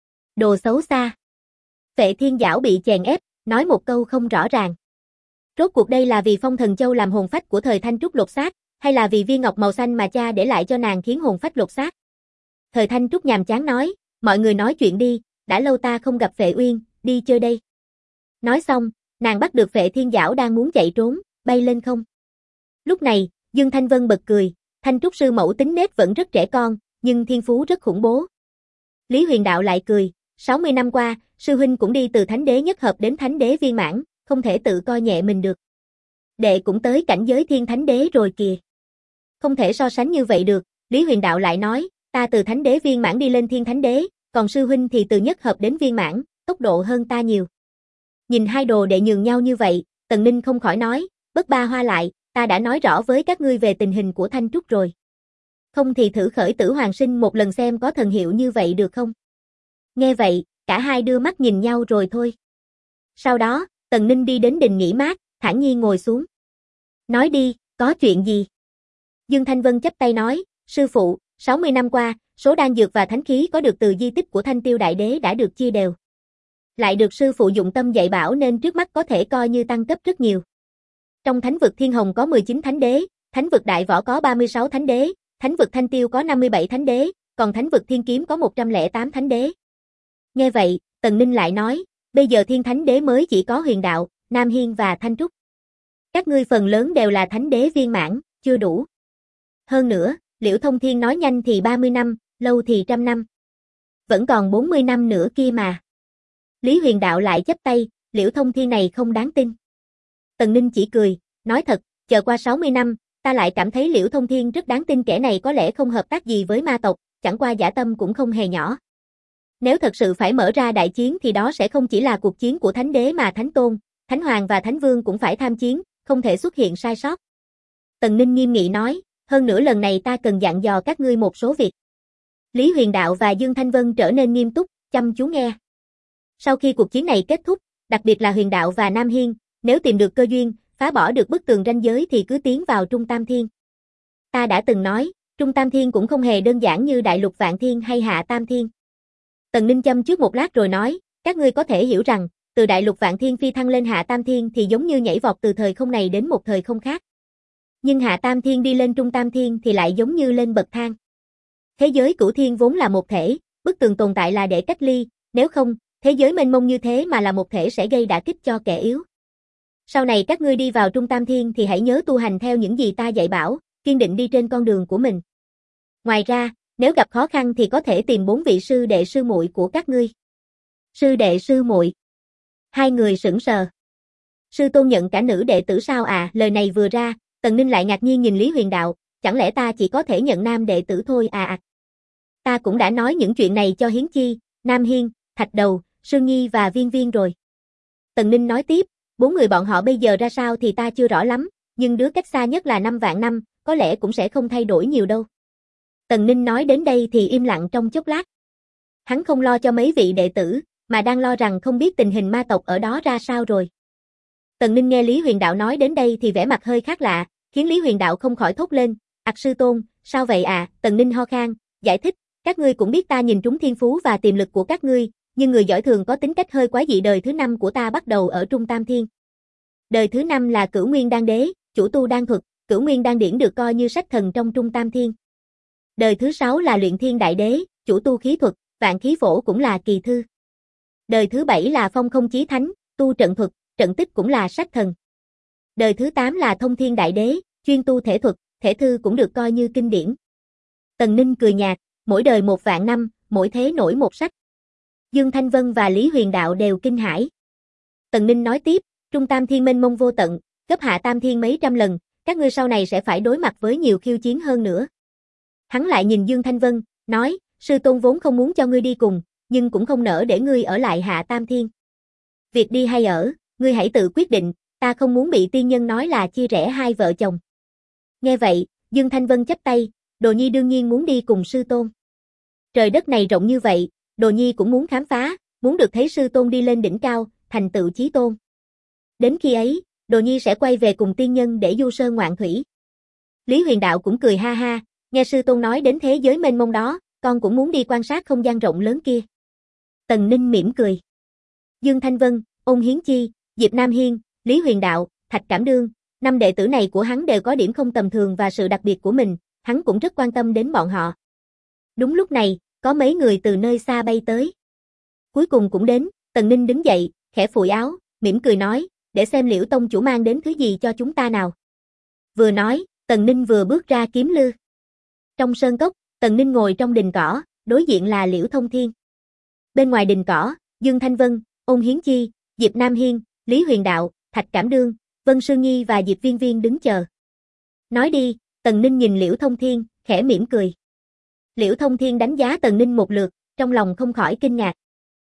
Speaker 1: Đồ xấu xa. Phệ Thiên Giảo bị chèn ép, nói một câu không rõ ràng. Rốt cuộc đây là vì Phong Thần Châu làm hồn phách của thời thanh trúc lột xác, hay là vì viên ngọc màu xanh mà cha để lại cho nàng khiến hồn phách lột xác? Thời thanh trúc nhàm chán nói, mọi người nói chuyện đi, đã lâu ta không gặp Phệ Uyên, đi chơi đây. Nói xong, nàng bắt được Phệ Thiên Giảo đang muốn chạy trốn, bay lên không. Lúc này, Dương Thanh Vân bật cười, thanh trúc sư mẫu tính nết vẫn rất trẻ con, nhưng thiên phú rất khủng bố. Lý Huyền Đạo lại cười, 60 năm qua, sư huynh cũng đi từ thánh đế nhất hợp đến thánh đế viên mãn, không thể tự coi nhẹ mình được. Đệ cũng tới cảnh giới thiên thánh đế rồi kìa. Không thể so sánh như vậy được, Lý Huyền Đạo lại nói, ta từ thánh đế viên mãn đi lên thiên thánh đế, còn sư huynh thì từ nhất hợp đến viên mãn, tốc độ hơn ta nhiều. Nhìn hai đồ đệ nhường nhau như vậy, Tần Ninh không khỏi nói, bất ba hoa lại, ta đã nói rõ với các ngươi về tình hình của Thanh Trúc rồi. Không thì thử khởi tử hoàng sinh một lần xem có thần hiệu như vậy được không? Nghe vậy, cả hai đưa mắt nhìn nhau rồi thôi. Sau đó, Tần Ninh đi đến đình nghỉ mát, thản nhiên ngồi xuống. Nói đi, có chuyện gì? Dương Thanh Vân chắp tay nói, sư phụ, 60 năm qua, số đan dược và thánh khí có được từ di tích của Thanh Tiêu Đại Đế đã được chia đều. Lại được sư phụ dụng tâm dạy bảo nên trước mắt có thể coi như tăng cấp rất nhiều. Trong thánh vực Thiên Hồng có 19 thánh đế, thánh vực Đại Võ có 36 thánh đế, thánh vực Thanh Tiêu có 57 thánh đế, còn thánh vực Thiên Kiếm có 108 thánh đế. Nghe vậy, Tần Ninh lại nói, bây giờ thiên thánh đế mới chỉ có Huyền Đạo, Nam Hiên và Thanh Trúc. Các ngươi phần lớn đều là thánh đế viên mãn, chưa đủ. Hơn nữa, Liễu Thông Thiên nói nhanh thì 30 năm, lâu thì 100 năm. Vẫn còn 40 năm nữa kia mà. Lý Huyền Đạo lại chắp tay, Liễu Thông Thiên này không đáng tin. Tần Ninh chỉ cười, nói thật, chờ qua 60 năm, ta lại cảm thấy Liễu Thông Thiên rất đáng tin, kẻ này có lẽ không hợp tác gì với ma tộc, chẳng qua dã tâm cũng không hề nhỏ. Nếu thật sự phải mở ra đại chiến thì đó sẽ không chỉ là cuộc chiến của Thánh Đế mà Thánh Tôn, Thánh Hoàng và Thánh Vương cũng phải tham chiến, không thể xuất hiện sai sót. Tần Ninh nghiêm nghị nói, hơn nữa lần này ta cần dặn dò các ngươi một số việc. Lý Huyền Đạo và Dương Thanh Vân trở nên nghiêm túc, chăm chú nghe. Sau khi cuộc chiến này kết thúc, đặc biệt là Huyền Đạo và Nam Hiên, nếu tìm được cơ duyên, phá bỏ được bức tường ranh giới thì cứ tiến vào Trung Tam Thiên. Ta đã từng nói, Trung Tam Thiên cũng không hề đơn giản như Đại Lục Vạn Thiên hay Hạ Tam Thiên. Tần Ninh châm trước một lát rồi nói, các ngươi có thể hiểu rằng, từ Đại Lục Vạn Thiên phi thăng lên Hạ Tam Thiên thì giống như nhảy vọt từ thời không này đến một thời không khác. Nhưng Hạ Tam Thiên đi lên Trung Tam Thiên thì lại giống như lên bậc thang. Thế giới cửu thiên vốn là một thể, bức tường tồn tại là để cách ly, nếu không, thế giới mênh mông như thế mà là một thể sẽ gây đả kích cho kẻ yếu. Sau này các ngươi đi vào Trung Tam Thiên thì hãy nhớ tu hành theo những gì ta dạy bảo, kiên định đi trên con đường của mình. Ngoài ra, nếu gặp khó khăn thì có thể tìm 4 vị sư đệ sư muội của các ngươi. Sư đệ sư muội. Hai người sững sờ. Sư tôn nhận cả nữ đệ tử sao à? Lời này vừa ra, Tần Ninh lại ngạc nhiên nhìn Lý Huyền Đạo, chẳng lẽ ta chỉ có thể nhận nam đệ tử thôi à? Ta cũng đã nói những chuyện này cho Hiến Chi, Nam Hiên, Thạch Đầu, Sương Nhi và Viên Viên rồi. Tần Ninh nói tiếp, 4 người bọn họ bây giờ ra sao thì ta chưa rõ lắm, nhưng đứa cách xa nhất là 5 vạn năm, có lẽ cũng sẽ không thay đổi nhiều đâu. Tần Ninh nói đến đây thì im lặng trong chốc lát. Hắn không lo cho mấy vị đệ tử, mà đang lo rằng không biết tình hình ma tộc ở đó ra sao rồi. Tần Ninh nghe Lý Huyền Đạo nói đến đây thì vẻ mặt hơi khác lạ, khiến Lý Huyền Đạo không khỏi thốt lên, "Ặc sư tôn, sao vậy à?" Tần Ninh ho khan, giải thích, "Các ngươi cũng biết ta nhìn trúng thiên phú và tiềm lực của các ngươi, nhưng người giỏi thường có tính cách hơi quái dị. Đời thứ 5 của ta bắt đầu ở Trung Tam Thiên. Đời thứ 5 là Cửu Nguyên Đan Đế, chủ tu đan thuật, Cửu Nguyên Đan Điển được coi như sách thần trong Trung Tam Thiên. Đời thứ 6 là Luyện Thiên Đại Đế, chủ tu khí thuật, Vạn Khí Phổ cũng là kỳ thư. Đời thứ 7 là Phong Không Chí Thánh, tu trận thuật, trận tích cũng là sách thần. Đời thứ 8 là Thông Thiên Đại Đế, chuyên tu thể thuật, thể thư cũng được coi như kinh điển." Tần Ninh cười nhạt, mỗi đời 1 vạn năm, mỗi thế nổi một sách. Dương Thanh Vân và Lý Huyền Đạo đều kinh hãi. Tần Ninh nói tiếp, Trung Tam Thiên mênh mông vô tận, gấp Hạ Tam Thiên mấy trăm lần, các ngươi sau này sẽ phải đối mặt với nhiều khiêu chiến hơn nữa. Hắn lại nhìn Dương Thanh Vân, nói, sư tôn vốn không muốn cho ngươi đi cùng, nhưng cũng không nỡ để ngươi ở lại Hạ Tam Thiên. Việc đi hay ở, ngươi hãy tự quyết định, ta không muốn bị tiên nhân nói là chia rẽ hai vợ chồng. Nghe vậy, Dương Thanh Vân chắp tay, Đồ Nhi đương nhiên muốn đi cùng sư tôn. Trời đất này rộng như vậy, Đồ Nhi cũng muốn khám phá, muốn được thấy sư tôn đi lên đỉnh cao, thành tựu chí tôn. Đến khi ấy, Đồ Nhi sẽ quay về cùng tiên nhân để du sơn ngoạn thủy. Lý Huyền Đạo cũng cười ha ha, nghe sư tôn nói đến thế giới mênh mông đó, con cũng muốn đi quan sát không gian rộng lớn kia. Tần Ninh mỉm cười. Dương Thanh Vân, Ôn Hiến Chi, Diệp Nam Hiên, Lý Huyền Đạo, Thạch Cảm Đương, 5 đệ tử này của hắn đều có điểm không tầm thường và sự đặc biệt của mình, hắn cũng rất quan tâm đến bọn họ. Đúng lúc này, có mấy người từ nơi xa bay tới. Cuối cùng cũng đến, Tần Ninh đứng dậy, khẽ phủi áo, mỉm cười nói, để xem Liễu tông chủ mang đến thứ gì cho chúng ta nào. Vừa nói, Tần Ninh vừa bước ra kiếm lư. Trong sơn cốc, Tần Ninh ngồi trong đình cỏ, đối diện là Liễu Thông Thiên. Bên ngoài đình cỏ, Dương Thanh Vân, Ôn Hiến Chi, Diệp Nam Hiên, Lý Huyền Đạo, Thạch Cảm Đương, Vân Sương Nhi và Diệp Viên Viên đứng chờ. Nói đi, Tần Ninh nhìn Liễu Thông Thiên, khẽ mỉm cười. Liễu Thông Thiên đánh giá Tần Ninh một lượt, trong lòng không khỏi kinh ngạc.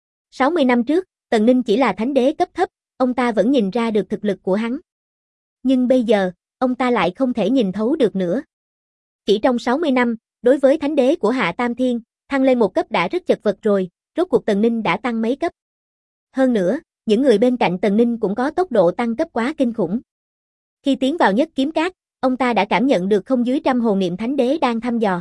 Speaker 1: 60 năm trước, Tần Ninh chỉ là thánh đế cấp thấp, ông ta vẫn nhìn ra được thực lực của hắn. Nhưng bây giờ, ông ta lại không thể nhìn thấu được nữa. Chỉ trong 60 năm, đối với thánh đế của Hạ Tam Thiên, thăng lên một cấp đã rất chật vật rồi, rốt cuộc Tần Ninh đã tăng mấy cấp. Hơn nữa, những người bên cạnh Tần Ninh cũng có tốc độ tăng cấp quá kinh khủng. Khi tiến vào Nhất Kiếm Các, ông ta đã cảm nhận được không dưới 100 hồn niệm thánh đế đang thăm dò.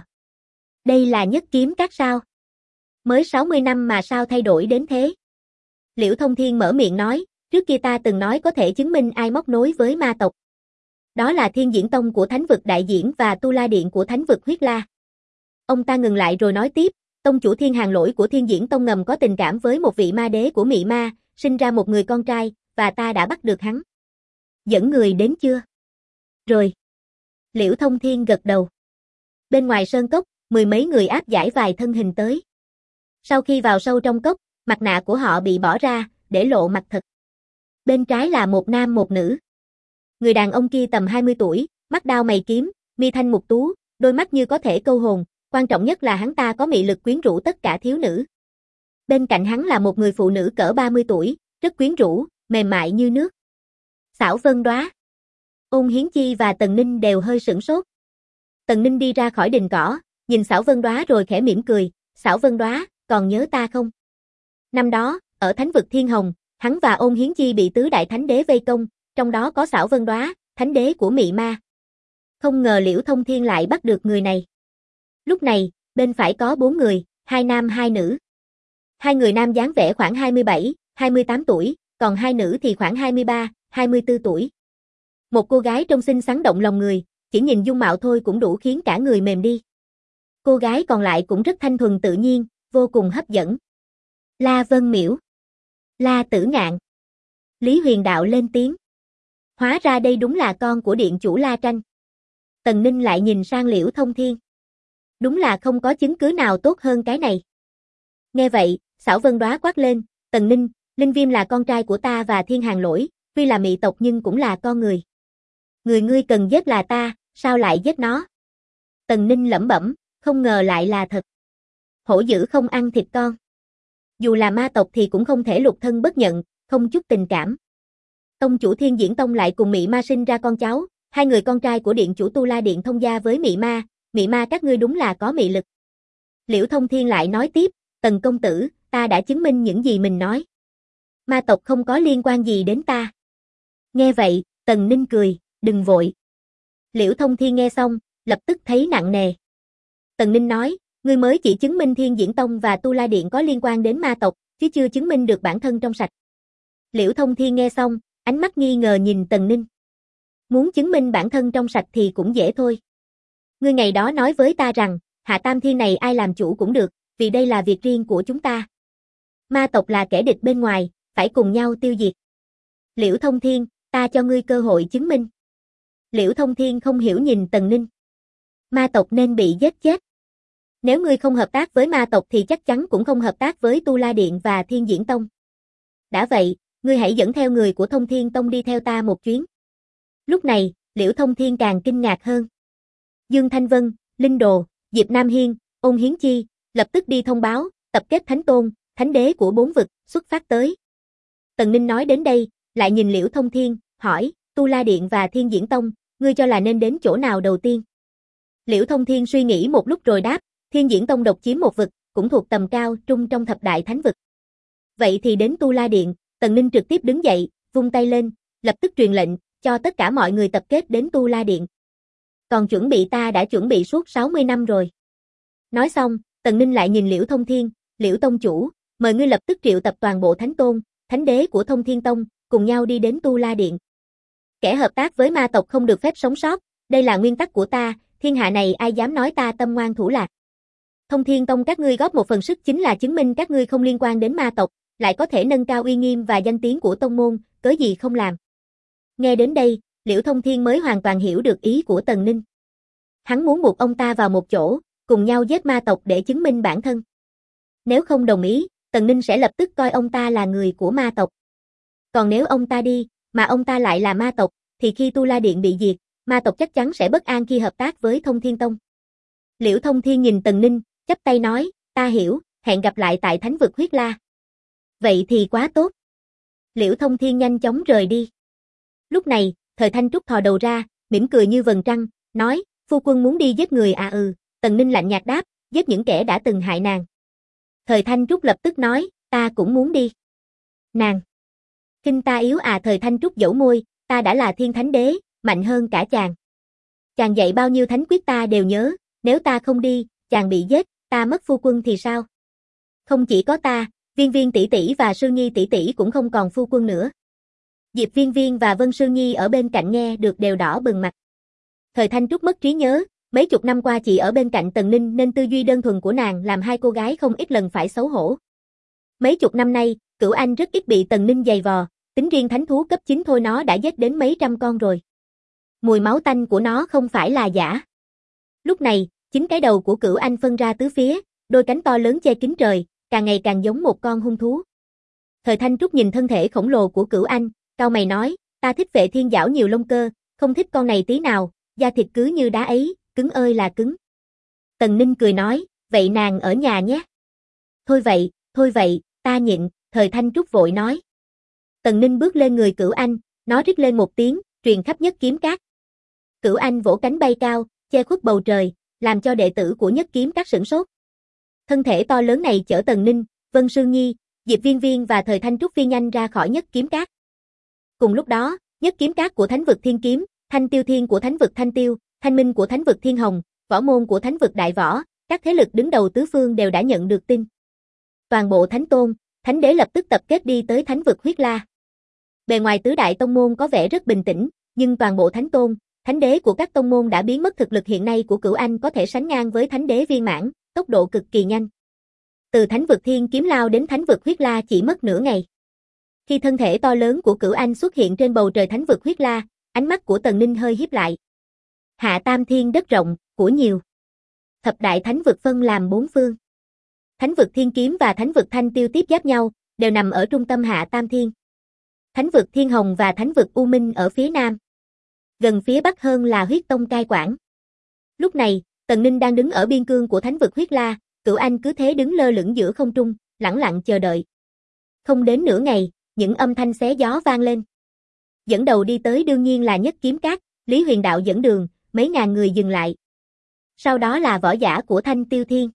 Speaker 1: Đây là Nhất Kiếm Các sao? Mới 60 năm mà sao thay đổi đến thế? Liễu Thông Thiên mở miệng nói, trước kia ta từng nói có thể chứng minh ai móc nối với ma tộc. Đó là Thiên Diễn Tông của Thánh vực Đại Diễn và Tu La Điện của Thánh vực Huyết La. Ông ta ngừng lại rồi nói tiếp, tông chủ Thiên Hàng Lỗi của Thiên Diễn Tông ngầm có tình cảm với một vị ma đế của Mị Ma, sinh ra một người con trai, và ta đã bắt được hắn. Dẫn người đến chưa? Rồi. Liễu Thông Thiên gật đầu. Bên ngoài sơn cốc, mười mấy người áp giải vài thân hình tới. Sau khi vào sâu trong cốc, mặt nạ của họ bị bỏ ra, để lộ mặt thật. Bên trái là một nam một nữ. Người đàn ông kia tầm 20 tuổi, mắt đao mày kiếm, mi thanh mục tú, đôi mắt như có thể câu hồn, quan trọng nhất là hắn ta có mị lực quyến rũ tất cả thiếu nữ. Bên cạnh hắn là một người phụ nữ cỡ 30 tuổi, rất quyến rũ, mềm mại như nước. Xảo Vân Đóa. Ôn Hiến Chi và Tần Ninh đều hơi sửng sốt. Tần Ninh đi ra khỏi đình cỏ, nhìn Xảo Vân Đóa rồi khẽ mỉm cười, Xảo Vân Đóa, còn nhớ ta không? Năm đó, ở Thánh vực Thiên Hồng, hắn và Ôn Hiến Chi bị tứ đại thánh đế vây công, trong đó có Xảo Vân Đóa, thánh đế của Mị Ma. Không ngờ Liễu Thông Thiên lại bắt được người này. Lúc này, bên phải có 4 người, 2 nam 2 nữ. 2 người nam dáng vẻ khoảng 27, 28 tuổi, còn 2 nữ thì khoảng 23, 24 tuổi. Một cô gái trông xinh xắn động lòng người, chỉ nhìn dung mạo thôi cũng đủ khiến cả người mềm đi. Cô gái còn lại cũng rất thanh thuần tự nhiên, vô cùng hấp dẫn. La Vân Miễu. La Tử Ngạn. Lý Huyền Đạo lên tiếng. Hóa ra đây đúng là con của điện chủ La Tranh. Tần Ninh lại nhìn sang Liễu Thông Thiên. Đúng là không có chứng cứ nào tốt hơn cái này. Nghe vậy, Xảo Vân Đóa quát lên, Tần Ninh, Linh Viêm là con trai của ta và Thiên Hàng Lỗi, tuy là mị tộc nhưng cũng là con người. Người ngươi cần giết là ta, sao lại giết nó? Tần Ninh lẩm bẩm, không ngờ lại là thật. Hổ dữ không ăn thịt con. Dù là ma tộc thì cũng không thể lục thân bất nhận, không chút tình cảm. Tông chủ Thiên Diễn Tông lại cùng Mị Ma sinh ra con cháu, 2 người con trai của điện chủ Tu La Điện thông gia với Mị Ma các ngươi đúng là có mị lực. Liễu Thông Thiên lại nói tiếp, Tần công tử, ta đã chứng minh những gì mình nói. Ma tộc không có liên quan gì đến ta. Nghe vậy, Tần Ninh cười, đừng vội. Liễu Thông Thiên nghe xong, lập tức thấy nặng nề. Tần Ninh nói, ngươi mới chỉ chứng minh Thiên Diễn Tông và Tu La Điện có liên quan đến ma tộc, chứ chưa chứng minh được bản thân trong sạch. Liễu Thông Thiên nghe xong, ánh mắt nghi ngờ nhìn Tần Ninh. Muốn chứng minh bản thân trong sạch thì cũng dễ thôi. Ngươi ngày đó nói với ta rằng, Hạ Tam Thiên này ai làm chủ cũng được, vì đây là việc riêng của chúng ta. Ma tộc là kẻ địch bên ngoài, phải cùng nhau tiêu diệt. Liễu Thông Thiên, ta cho ngươi cơ hội chứng minh. Liễu Thông Thiên không hiểu nhìn Tần Ninh. Ma tộc nên bị giết chết. Nếu ngươi không hợp tác với ma tộc thì chắc chắn cũng không hợp tác với Tu La Điện và Thiên Diễn Tông. Đã vậy, ngươi hãy dẫn theo người của Thông Thiên Tông đi theo ta một chuyến. Lúc này, Liễu Thông Thiên càng kinh ngạc hơn. Dương Thanh Vân, Linh Đồ, Diệp Nam Hiên, Ôn Hiến Chi, lập tức đi thông báo, tập kết Thánh Tôn, Thánh Đế của 4 vực, xuất phát tới. Tần Ninh nói đến đây, lại nhìn Liễu Thông Thiên, hỏi, Tu La Điện và Thiên Diễn Tông, ngươi cho là nên đến chỗ nào đầu tiên? Liễu Thông Thiên suy nghĩ một lúc rồi đáp, Thiên Diễn Tông độc chiếm một vực, cũng thuộc tầm cao trung trong thập đại thánh vực. Vậy thì đến Tu La Điện. Tần Ninh trực tiếp đứng dậy, vung tay lên, lập tức truyền lệnh, cho tất cả mọi người tập kết đến Tu La Điện. Còn chuẩn bị ta đã chuẩn bị suốt 60 năm rồi. Nói xong, Tần Ninh lại nhìn Liễu Thông Thiên, Liễu Tông chủ, mời ngươi lập tức triệu tập toàn bộ Thánh Tôn, Thánh Đế của Thông Thiên Tông, cùng nhau đi đến Tu La Điện. Kẻ hợp tác với ma tộc không được phép sống sót, đây là nguyên tắc của ta, thiên hạ này ai dám nói ta tâm ngoan thủ lạc. Thông Thiên Tông các ngươi góp một phần sức chính là chứng minh các ngươi không liên quan đến ma tộc, lại có thể nâng cao uy nghiêm và danh tiếng của tông môn, cớ gì không làm. Nghe đến đây, Liễu Thông Thiên mới hoàn toàn hiểu được ý của Tần Ninh. Hắn muốn buộc ông ta vào một chỗ, cùng nhau giết ma tộc để chứng minh bản thân. Nếu không đồng ý, Tần Ninh sẽ lập tức coi ông ta là người của ma tộc. Còn nếu ông ta đi, mà ông ta lại là ma tộc, thì khi Tu La Điện bị diệt, ma tộc chắc chắn sẽ bất an khi hợp tác với Thông Thiên Tông. Liễu Thông Thiên nhìn Tần Ninh, chắp tay nói, ta hiểu, hẹn gặp lại tại Thánh vực Huyết La. Vậy thì quá tốt. Liễu Thông Thiên nhanh chóng rời đi. Lúc này, Thời Thanh Trúc thò đầu ra, mỉm cười như vầng trăng, nói, phu quân muốn đi giết người à? Tần Ninh lạnh nhạt đáp, giết những kẻ đã từng hại nàng. Thời Thanh Trúc lập tức nói, ta cũng muốn đi. Nàng khinh ta yếu à? Thời Thanh Trúc giãu môi, ta đã là Thiên Thánh Đế, mạnh hơn cả chàng. Chàng dạy bao nhiêu thánh quyết ta đều nhớ, nếu ta không đi, chàng bị giết, ta mất phu quân thì sao? Không chỉ có ta, Viên Viên tỷ tỷ và Sương Nhi tỷ tỷ cũng không còn phu quân nữa. Diệp Viên Viên và Vân Sương Nhi ở bên cạnh nghe được đều đỏ bừng mặt. Thời Thanh Trúc mất trí nhớ, mấy chục năm qua chỉ ở bên cạnh Tần Ninh nên tư duy đơn thuần của nàng làm hai cô gái không ít lần phải xấu hổ. Mấy chục năm nay, Cửu Anh rất ít bị Tần Ninh giày vò, tính riêng thánh thú cấp 9 thôi nó đã giết đến mấy trăm con rồi. Mùi máu tanh của nó không phải là giả. Lúc này, chính cái đầu của Cửu Anh phân ra tứ phía, đôi cánh to lớn che kín trời, càng ngày càng giống một con hung thú. Thời Thanh Trúc nhìn thân thể khổng lồ của Cửu Anh, cau mày nói, ta thích Vệ Thiên Giảo nhiều lông cơ, không thích con này tí nào, da thịt cứ như đá ấy, cứng ơi là cứng. Tần Ninh cười nói, vậy nàng ở nhà nhé. Thôi vậy, ta nhịn, Thời Thanh Trúc vội nói. Tần Ninh bước lên người Cửu Anh, nó rít lên một tiếng, truyền khắp Nhất Kiếm Các. Cửu Anh vỗ cánh bay cao, che khuất bầu trời, làm cho đệ tử của Nhất Kiếm Các sửng sốt. Thân thể to lớn này chở Tần Ninh, Vân Sương Nhi, Diệp Viên Viên và Thời Thanh Trúc phi nhanh ra khỏi Nhất Kiếm Các. Cùng lúc đó, Nhất Kiếm Các của Thánh vực Thiên Kiếm, Thanh Tiêu Thiên của Thánh vực Thanh Tiêu, Thanh Minh của Thánh vực Thiên Hồng, Võ Môn của Thánh vực Đại Võ, các thế lực đứng đầu tứ phương đều đã nhận được tin. Toàn bộ Thánh Tôn, Thánh Đế lập tức tập kết đi tới Thánh vực Huyết La. Bề ngoài tứ đại tông môn có vẻ rất bình tĩnh, nhưng toàn bộ Thánh Tôn, Thánh Đế của các tông môn đã biến mất. Thực lực hiện nay của Cửu Anh có thể sánh ngang với Thánh Đế viên mãn, tốc độ cực kỳ nhanh. Từ Thánh vực Thiên Kiếm lao đến Thánh vực Huyết La chỉ mất nửa ngày. Khi thân thể to lớn của Cửu Anh xuất hiện trên bầu trời Thánh vực Huyết La, ánh mắt của Tần Ninh hơi híp lại. Hạ Tam Thiên đất rộng, của nhiều. Thập đại thánh vực phân làm 4 phương. Thánh vực Thiên Kiếm và Thánh vực Thanh Tiêu tiếp giáp nhau, đều nằm ở trung tâm Hạ Tam Thiên. Thánh vực Thiên Hồng và Thánh vực U Minh ở phía nam. Gần phía bắc hơn là Huyết Tông cai quản. Lúc này, Tần Ninh đang đứng ở biên cương của Thánh vực Huyết La, Cửu Anh cứ thế đứng lơ lửng giữa không trung, lẳng lặng chờ đợi. Không đến nửa ngày, những âm thanh xé gió vang lên. Dẫn đầu đi tới đương nhiên là Nhất Kiếm Các, Lý Huyền Đạo dẫn đường, mấy ngàn người dừng lại. Sau đó là võ giả của Thanh Tiêu Thiên.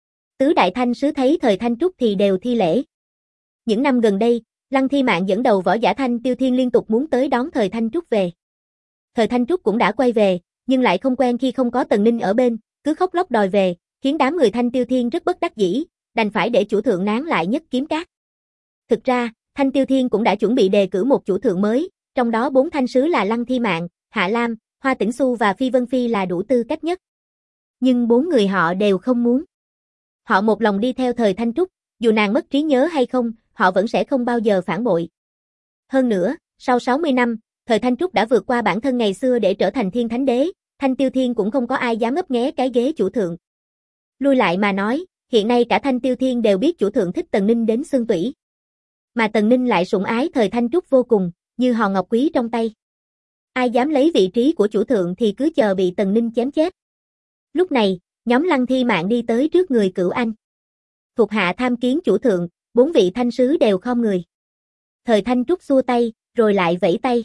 Speaker 1: Tứ đại thanh sứ thấy Thời Thanh Trúc thì đều thi lễ. Những năm gần đây, Lăng Thi Mạn dẫn đầu võ giả Thanh Tiêu Thiên liên tục muốn tới đón Thời Thanh Trúc về. Thời Thanh Trúc cũng đã quay về, nhưng lại không quen khi không có Tần Ninh ở bên, cứ khóc lóc đòi về, khiến đám người Thanh Tiêu Thiên rất bất đắc dĩ, đành phải để chủ thượng nán lại Nhất Kiếm Các. Thực ra, Thanh Tiêu Thiên cũng đã chuẩn bị đề cử một chủ thượng mới, trong đó 4 thanh sứ là Lăng Thi Mạn, Hạ Lam, Hoa Tĩnh Xu và Phi Vân Phi là đủ tư cách nhất. Nhưng 4 người họ đều không muốn. Họ một lòng đi theo Thời Thanh Trúc, dù nàng mất trí nhớ hay không, họ vẫn sẽ không bao giờ phản bội. Hơn nữa, sau 60 năm, Thời Thanh Trúc đã vượt qua bản thân ngày xưa để trở thành Thiên Thánh Đế, Thanh Tiêu Thiên cũng không có ai dám ngấp nghé cái ghế chủ thượng. Lui lại mà nói, hiện nay cả Thanh Tiêu Thiên đều biết chủ thượng thích Tần Ninh đến xương tủy. Mà Tần Ninh lại sủng ái Thời Thanh Trúc vô cùng, như hòn ngọc quý trong tay. Ai dám lấy vị trí của chủ thượng thì cứ chờ bị Tần Ninh chém chết. Lúc này, nhóm Lăng Thi Mạn đi tới trước người Cửu Anh. Thuộc hạ tham kiến chủ thượng, 4 vị thanh sứ đều khom người. Thời Thanh Trúc xua tay, rồi lại vẫy tay.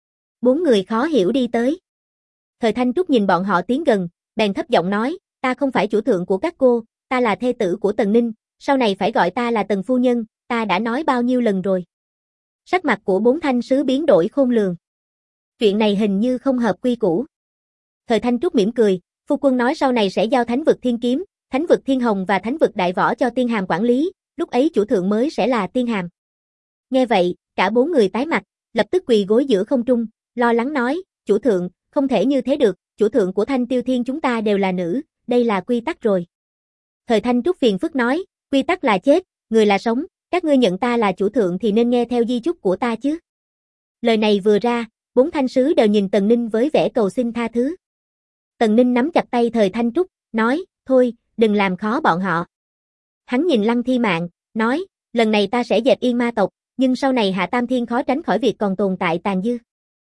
Speaker 1: 4 người khó hiểu đi tới. Thời Thanh Trúc nhìn bọn họ tiến gần, bèn thấp giọng nói, ta không phải chủ thượng của các cô, ta là thê tử của Tần Ninh, sau này phải gọi ta là Tần phu nhân, ta đã nói bao nhiêu lần rồi. Sắc mặt của 4 thanh sứ biến đổi khôn lường. Chuyện này hình như không hợp quy củ. Thời Thanh Trúc mỉm cười, phu quân nói sau này sẽ giao Thánh vực Thiên Kiếm, Thánh vực Thiên Hồng và Thánh vực Đại Võ cho Tiên Hàm quản lý, lúc ấy chủ thượng mới sẽ là Tiên Hàm. Nghe vậy, cả 4 người tái mặt, lập tức quỳ gối giữa không trung, lo lắng nói, chủ thượng, không thể như thế được, chủ thượng của Thanh Tiêu Thiên chúng ta đều là nữ, đây là quy tắc rồi. Thời Thanh Trúc phiền phức nói, quy tắc là chết, người là sống, các ngươi nhận ta là chủ thượng thì nên nghe theo di chúc của ta chứ. Lời này vừa ra, 4 thanh sứ đều nhìn Tần Ninh với vẻ cầu xin tha thứ. Tần Ninh nắm chặt tay Thời Thanh Trúc, nói, thôi, đừng làm khó bọn họ. Hắn nhìn Lăng Thi Mạn, nói, lần này ta sẽ dẹp yên ma tộc, nhưng sau này Hạ Tam Thiên khó tránh khỏi việc còn tồn tại tàn dư.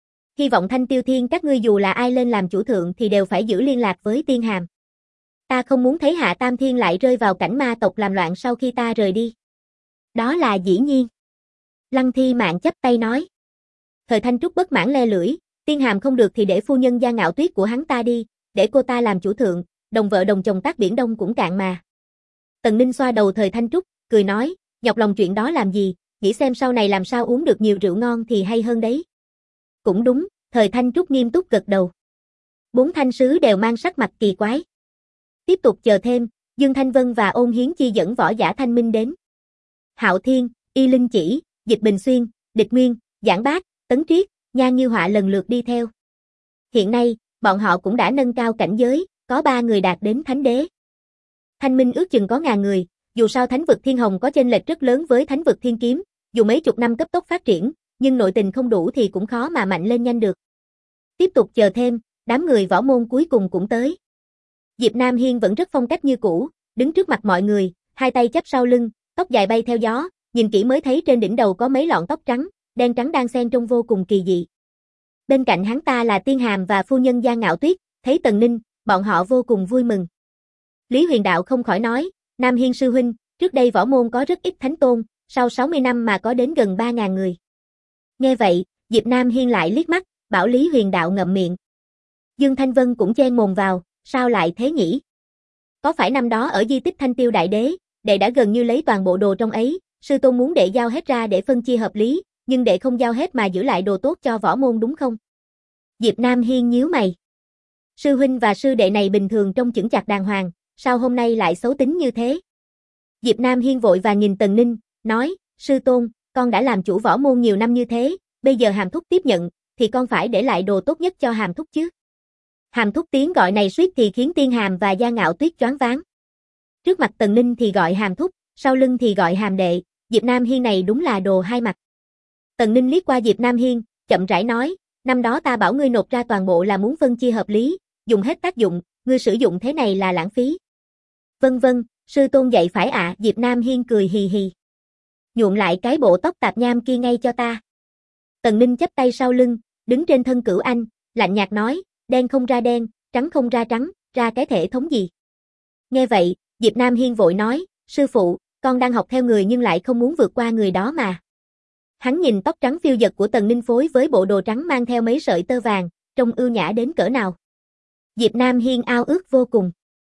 Speaker 1: Hy vọng Thanh Tiêu Thiên các ngươi dù là ai lên làm chủ thượng thì đều phải giữ liên lạc với Tiên Hàm. Ta không muốn thấy Hạ Tam Thiên lại rơi vào cảnh ma tộc làm loạn sau khi ta rời đi. Đó là dĩ nhiên. Lăng Thi Mạn chắp tay nói. Thời Thanh Trúc bất mãn le lưỡi, Tiên Hàm không được thì để phu nhân Gia Ngạo Tuyết của hắn ta đi, để cô ta làm chủ thượng, đồng vợ đồng chồng tác biển đông cũng cạn mà. Tần Ninh xoa đầu Thời Thanh Trúc, cười nói, nhọc lòng chuyện đó làm gì, nghĩ xem sau này làm sao uống được nhiều rượu ngon thì hay hơn đấy. Cũng đúng, Thời Thanh Trúc nghiêm túc gật đầu. 4 thanh sứ đều mang sắc mặt kỳ quái. Tiếp tục chờ thêm, Dương Thanh Vân và Ôn Hiến Chi dẫn võ giả thanh minh đến. Hạo Thiên, Y Linh Chỉ, Dịch Bình Xuyên, Địch Nguyên, Giảng Bác, Tấn Triết, Nha Như Họa lần lượt đi theo. Hiện nay, bọn họ cũng đã nâng cao cảnh giới, có 3 người đạt đến thánh đế. Thanh minh ước chừng có ngàn người, dù sao thánh vực Thiên Hồng có chênh lệch rất lớn với thánh vực Thiên Kiếm, dù mấy chục năm cấp tốc phát triển, nhưng nội tình không đủ thì cũng khó mà mạnh lên nhanh được. Tiếp tục chờ thêm, đám người võ môn cuối cùng cũng tới. Diệp Nam Hiên vẫn rất phong cách như cũ, đứng trước mặt mọi người, hai tay chắp sau lưng, tóc dài bay theo gió, nhìn kỹ mới thấy trên đỉnh đầu có mấy lọn tóc trắng, đen trắng đan xen trông vô cùng kỳ dị. Bên cạnh hắn ta là Tiên Hàm và phu nhân Gia Ngạo Tuyết, thấy Tần Ninh, bọn họ vô cùng vui mừng. Lý Huyền Đạo không khỏi nói, Nam Hiên sư huynh, trước đây võ môn có rất ít thánh tôn, sau 60 năm mà có đến gần 3.000 người. Nghe vậy, Diệp Nam Hiên lại liếc mắt, bảo Lý Huyền Đạo ngậm miệng. Dương Thanh Vân cũng chen mồm vào, sao lại thế nhỉ? Có phải năm đó ở di tích Thanh Tiêu Đại Đế, đệ đã gần như lấy toàn bộ đồ trong ấy, sư tôn muốn đệ giao hết ra để phân chia hợp lý, nhưng đệ không giao hết mà giữ lại đồ tốt cho võ môn đúng không? Diệp Nam Hiên nhíu mày. Sư huynh và sư đệ này bình thường trông chững chạc đàng hoàng, sao hôm nay lại xấu tính như thế? Diệp Nam Hiên vội và nhìn Tần Ninh, nói, sư tôn, con đã làm chủ võ môn nhiều năm như thế, bây giờ Hàm Thúc tiếp nhận, thì con phải để lại đồ tốt nhất cho Hàm Thúc chứ. Hàm Thúc tiếng gọi này suýt thì khiến Tiên Hàm và Gia Ngạo Tuyết choáng váng. Trước mặt Tần Ninh thì gọi Hàm Thúc, sau lưng thì gọi Hàm đệ, Diệp Nam Hiên này đúng là đồ hai mặt. Tần Ninh liếc qua Diệp Nam Hiên, chậm rãi nói, năm đó ta bảo ngươi nộp ra toàn bộ là muốn phân chia hợp lý, dùng hết tác dụng, ngươi sử dụng thế này là lãng phí. Vân vân, sư tôn dạy phải ạ, Diệp Nam Hiên cười hì hì. Nhuộm lại cái bộ tóc tạp nham kia ngay cho ta. Tần Ninh chắp tay sau lưng, đứng trên thân Cửu Anh, lạnh nhạt nói, đen không ra đen, trắng không ra trắng, ra cái thể thống gì. Nghe vậy, Diệp Nam Hiên vội nói, sư phụ, con đang học theo người nhưng lại không muốn vượt qua người đó mà. Hắn nhìn tóc trắng phiêu dật của Tần Ninh phối với bộ đồ trắng mang theo mấy sợi tơ vàng, trông ưu nhã đến cỡ nào. Diệp Nam Hiên ao ước vô cùng.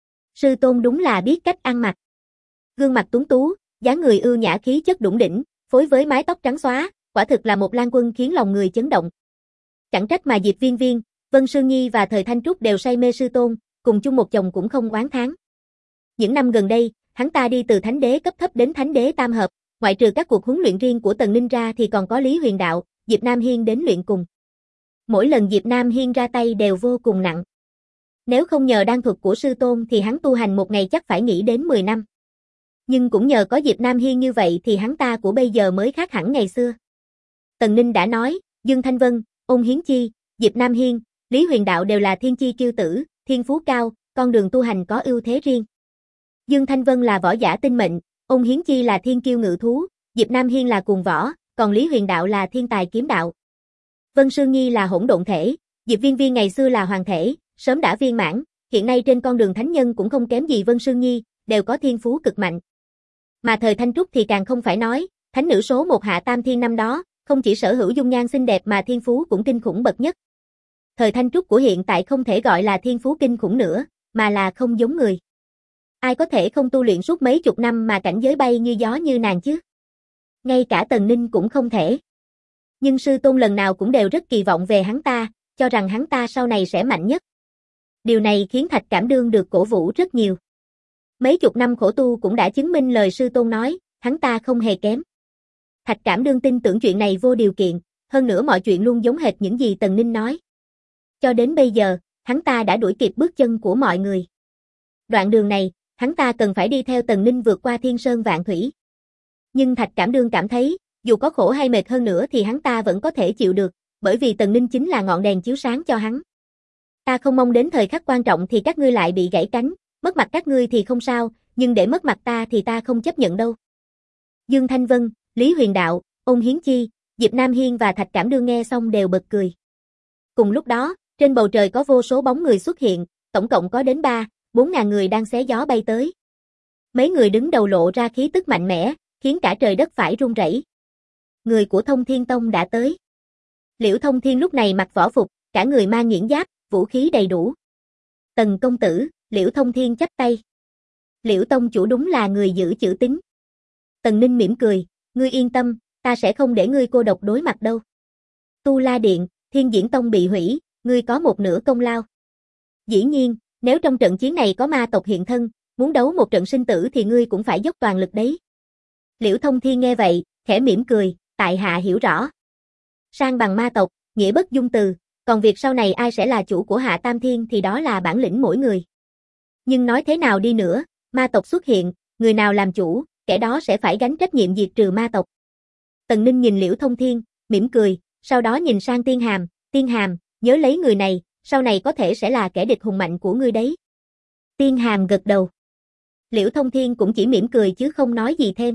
Speaker 1: Sư tôn đúng là biết cách ăn mặc. Gương mặt tuấn tú, dáng người ưu nhã khí chất đủng đỉnh, phối với mái tóc trắng xóa, quả thực là một lang quân khiến lòng người chấn động. Chẳng trách mà Diệp Viên Viên, Vân Sương Nhi và Thời Thanh Trúc đều say mê sư tôn, cùng chung một chồng cũng không oán thán. Những năm gần đây, hắn ta đi từ thánh đế cấp thấp đến thánh đế tam hợp, ngoại trừ các cuộc huấn luyện riêng của Tần Ninh ra thì còn có Lý Huyền Đạo, Diệp Nam Hiên đến luyện cùng. Mỗi lần Diệp Nam Hiên ra tay đều vô cùng nặng. Nếu không nhờ đan thuật của sư tôn thì hắn tu hành một ngày chắc phải nghĩ đến 10 năm. Nhưng cũng nhờ có Diệp Nam Hiên như vậy thì hắn ta của bây giờ mới khác hẳn ngày xưa. Tần Ninh đã nói, Dương Thanh Vân, Ôn Hiến Chi, Diệp Nam Hiên, Lý Huyền Đạo đều là thiên chi kiêu tử, thiên phú cao, con đường tu hành có ưu thế riêng. Dương Thanh Vân là võ giả tinh mệnh, Ôn Hiến Chi là thiên kiêu ngự thú, Diệp Nam Hiên là cuồng võ, còn Lý Huyền Đạo là thiên tài kiếm đạo. Vân Sương Nhi là hỗn độn thể, Diệp Viên Viên ngày xưa là hoàng thể, sớm đã viên mãn, hiện nay trên con đường thánh nhân cũng không kém gì Vân Sương Nhi, đều có thiên phú cực mạnh. Mà Thời Thanh Trúc thì càng không phải nói, thánh nữ số 1 Hạ Tam Thiên năm đó, không chỉ sở hữu dung nhan xinh đẹp mà thiên phú cũng kinh khủng bậc nhất. Thời Thanh Trúc của hiện tại không thể gọi là thiên phú kinh khủng nữa, mà là không giống người. Ai có thể không tu luyện suốt mấy chục năm mà cảnh giới bay như gió như nàng chứ? Ngay cả Tần Ninh cũng không thể. Nhưng sư tôn lần nào cũng đều rất kỳ vọng về hắn ta, cho rằng hắn ta sau này sẽ mạnh nhất. Điều này khiến Thạch Cảm Đương được cổ vũ rất nhiều. Mấy chục năm khổ tu cũng đã chứng minh lời sư tôn nói, hắn ta không hề kém. Thạch Cảm Đương tin tưởng chuyện này vô điều kiện, hơn nữa mọi chuyện luôn giống hệt những gì Tần Ninh nói. Cho đến bây giờ, hắn ta đã đuổi kịp bước chân của mọi người. Đoạn đường này, hắn ta cần phải đi theo Tần Ninh vượt qua thiên sơn vạn thủy. Nhưng Thạch Cảm Đương cảm thấy, dù có khổ hay mệt hơn nữa thì hắn ta vẫn có thể chịu được, bởi vì Tần Ninh chính là ngọn đèn chiếu sáng cho hắn. Ta không mong đến thời khắc quan trọng thì các ngươi lại bị gãy cánh, mất mặt các ngươi thì không sao, nhưng để mất mặt ta thì ta không chấp nhận đâu. Dương Thanh Vân, Lý Huyền Đạo, Ôn Hiến Chi, Diệp Nam Hiên và Thạch Cảm Đương nghe xong đều bật cười. Cùng lúc đó, trên bầu trời có vô số bóng người xuất hiện, tổng cộng có đến 4 ngàn người đang xé gió bay tới. Mấy người đứng đầu lộ ra khí tức mạnh mẽ, khiến cả trời đất phải rung rẩy. Người của Thông Thiên Tông đã tới. Liễu Thông Thiên lúc này mặc võ phục, cả người mang nghiễn giáp, vũ khí đầy đủ. Tần công tử, Liễu Thông Thiên chắp tay. Liễu tông chủ đúng là người giữ chữ tín. Tần Ninh mỉm cười, ngươi yên tâm, ta sẽ không để ngươi cô độc đối mặt đâu. Tu La Điện, Thiên Diễn Tông bị hủy, ngươi có một nửa công lao. Dĩ nhiên, nếu trong trận chiến này có ma tộc hiện thân, muốn đấu một trận sinh tử thì ngươi cũng phải dốc toàn lực đấy. Liễu Thông Thiên nghe vậy, khẽ mỉm cười, tại hạ hiểu rõ. Sang bằng ma tộc, nghĩa bất dung từ, còn việc sau này ai sẽ là chủ của Hạ Tam Thiên thì đó là bản lĩnh mỗi người. Nhưng nói thế nào đi nữa, ma tộc xuất hiện, người nào làm chủ, kẻ đó sẽ phải gánh trách nhiệm diệt trừ ma tộc. Tần Ninh nhìn Liễu Thông Thiên, mỉm cười, sau đó nhìn sang Tiên Hàm, nhớ lấy người này, sau này có thể sẽ là kẻ địch hùng mạnh của ngươi đấy. Tiên Hàm gật đầu. Liễu Thông Thiên cũng chỉ mỉm cười chứ không nói gì thêm.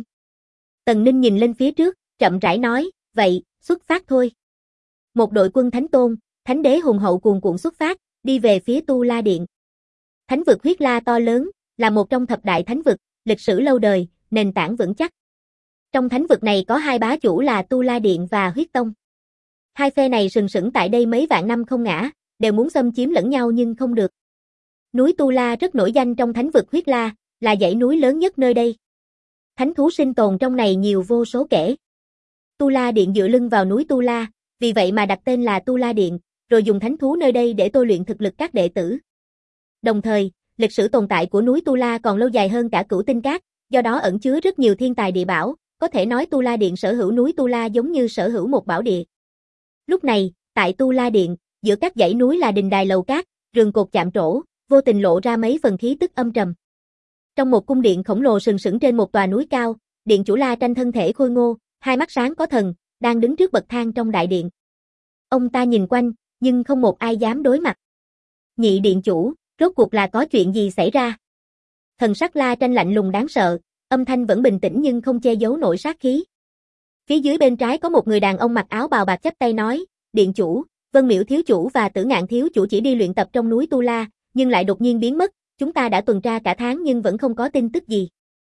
Speaker 1: Tần Ninh nhìn lên phía trước, chậm rãi nói, vậy, xuất phát thôi. Một đội quân Thánh Tôn, Thánh Đế hùng hậu cuồn cuộn xuất phát, đi về phía Tu La Điện. Thánh vực Huyết La to lớn, là một trong thập đại thánh vực, lịch sử lâu đời, nền tảng vững chắc. Trong thánh vực này có hai bá chủ là Tu La Điện và Huyết Tông. Hai phe này sừng sững tại đây mấy vạn năm không ngã, đều muốn xâm chiếm lẫn nhau nhưng không được. Núi Tu La rất nổi danh trong thánh vực Huyết La, là dãy núi lớn nhất nơi đây. Thánh thú sinh tồn trong này nhiều vô số kể. Tu La Điện dựa lưng vào núi Tu La, vì vậy mà đặt tên là Tu La Điện, rồi dùng thánh thú nơi đây để tôi luyện thực lực các đệ tử. Đồng thời, lịch sử tồn tại của núi Tu La còn lâu dài hơn cả Cửu Tinh Các, do đó ẩn chứa rất nhiều thiên tài địa bảo, có thể nói Tu La Điện sở hữu núi Tu La giống như sở hữu một bảo địa. Lúc này, tại Tu La Điện, giữa các dãy núi là đình đài lầu cát, rường cột chạm trổ, vô tình lộ ra mấy phần khí tức âm trầm. Trong một cung điện khổng lồ sừng sững trên một tòa núi cao, điện chủ La Tranh thân thể khôi ngô, hai mắt sáng có thần, đang đứng trước bậc thang trong đại điện. Ông ta nhìn quanh, nhưng không một ai dám đối mặt. Nhị điện chủ, rốt cuộc là có chuyện gì xảy ra? Thần sắc La Tranh lạnh lùng đáng sợ, âm thanh vẫn bình tĩnh nhưng không che giấu nổi sát khí. Phía dưới bên trái có một người đàn ông mặc áo bào bạc chắp tay nói, điện chủ, Vân Miểu thiếu chủ và Tử Ngạn thiếu chủ chỉ đi luyện tập trong núi Tu La, nhưng lại đột nhiên biến mất, chúng ta đã tuần tra cả tháng nhưng vẫn không có tin tức gì.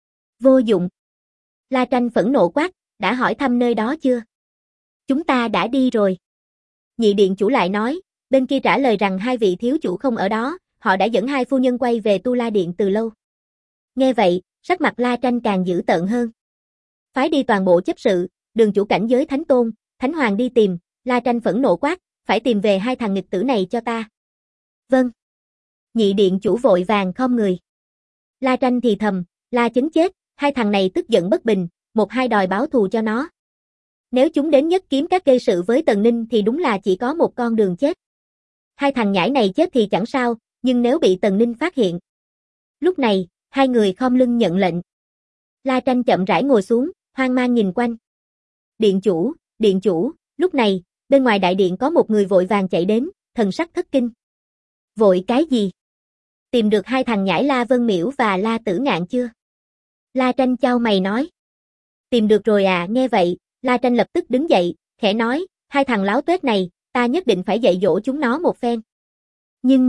Speaker 1: Vô dụng. La Tranh phẫn nộ quát, đã hỏi thăm nơi đó chưa? Chúng ta đã đi rồi. Nhị điện chủ lại nói, bên kia trả lời rằng hai vị thiếu chủ không ở đó, họ đã dẫn hai phu nhân quay về Tu La Điện từ lâu. Nghe vậy, sắc mặt La Tranh càng dữ tợn hơn. Phái đi toàn bộ chấp sự, đường chủ cảnh giới Thánh Tôn, Thánh Hoàng đi tìm, La Tranh phẫn nộ quát, phải tìm về hai thằng nghịch tử này cho ta. Vâng. Nhị điện chủ vội vàng khom người. La Tranh thì thầm, La Chấn chết, hai thằng này tức giận bất bình, một hai đòi báo thù cho nó. Nếu chúng đến nhất kiếm các gây sự với Tần Ninh thì đúng là chỉ có một con đường chết. Hai thằng nhãi này chết thì chẳng sao, nhưng nếu bị Tần Ninh phát hiện. Lúc này, hai người khom lưng nhận lệnh. La Tranh chậm rãi ngồi xuống, hoang mang nhìn quanh. Điện chủ, lúc này, bên ngoài đại điện có một người vội vàng chạy đến, thần sắc thất kinh. Vội cái gì? Tìm được hai thằng nhãi La Vân Miểu và La Tử Ngạn chưa? La Tranh chau mày nói. Tìm được rồi à, nghe vậy, La Tranh lập tức đứng dậy, khẽ nói, hai thằng láo tuét này, ta nhất định phải dạy dỗ chúng nó một phen. Nhưng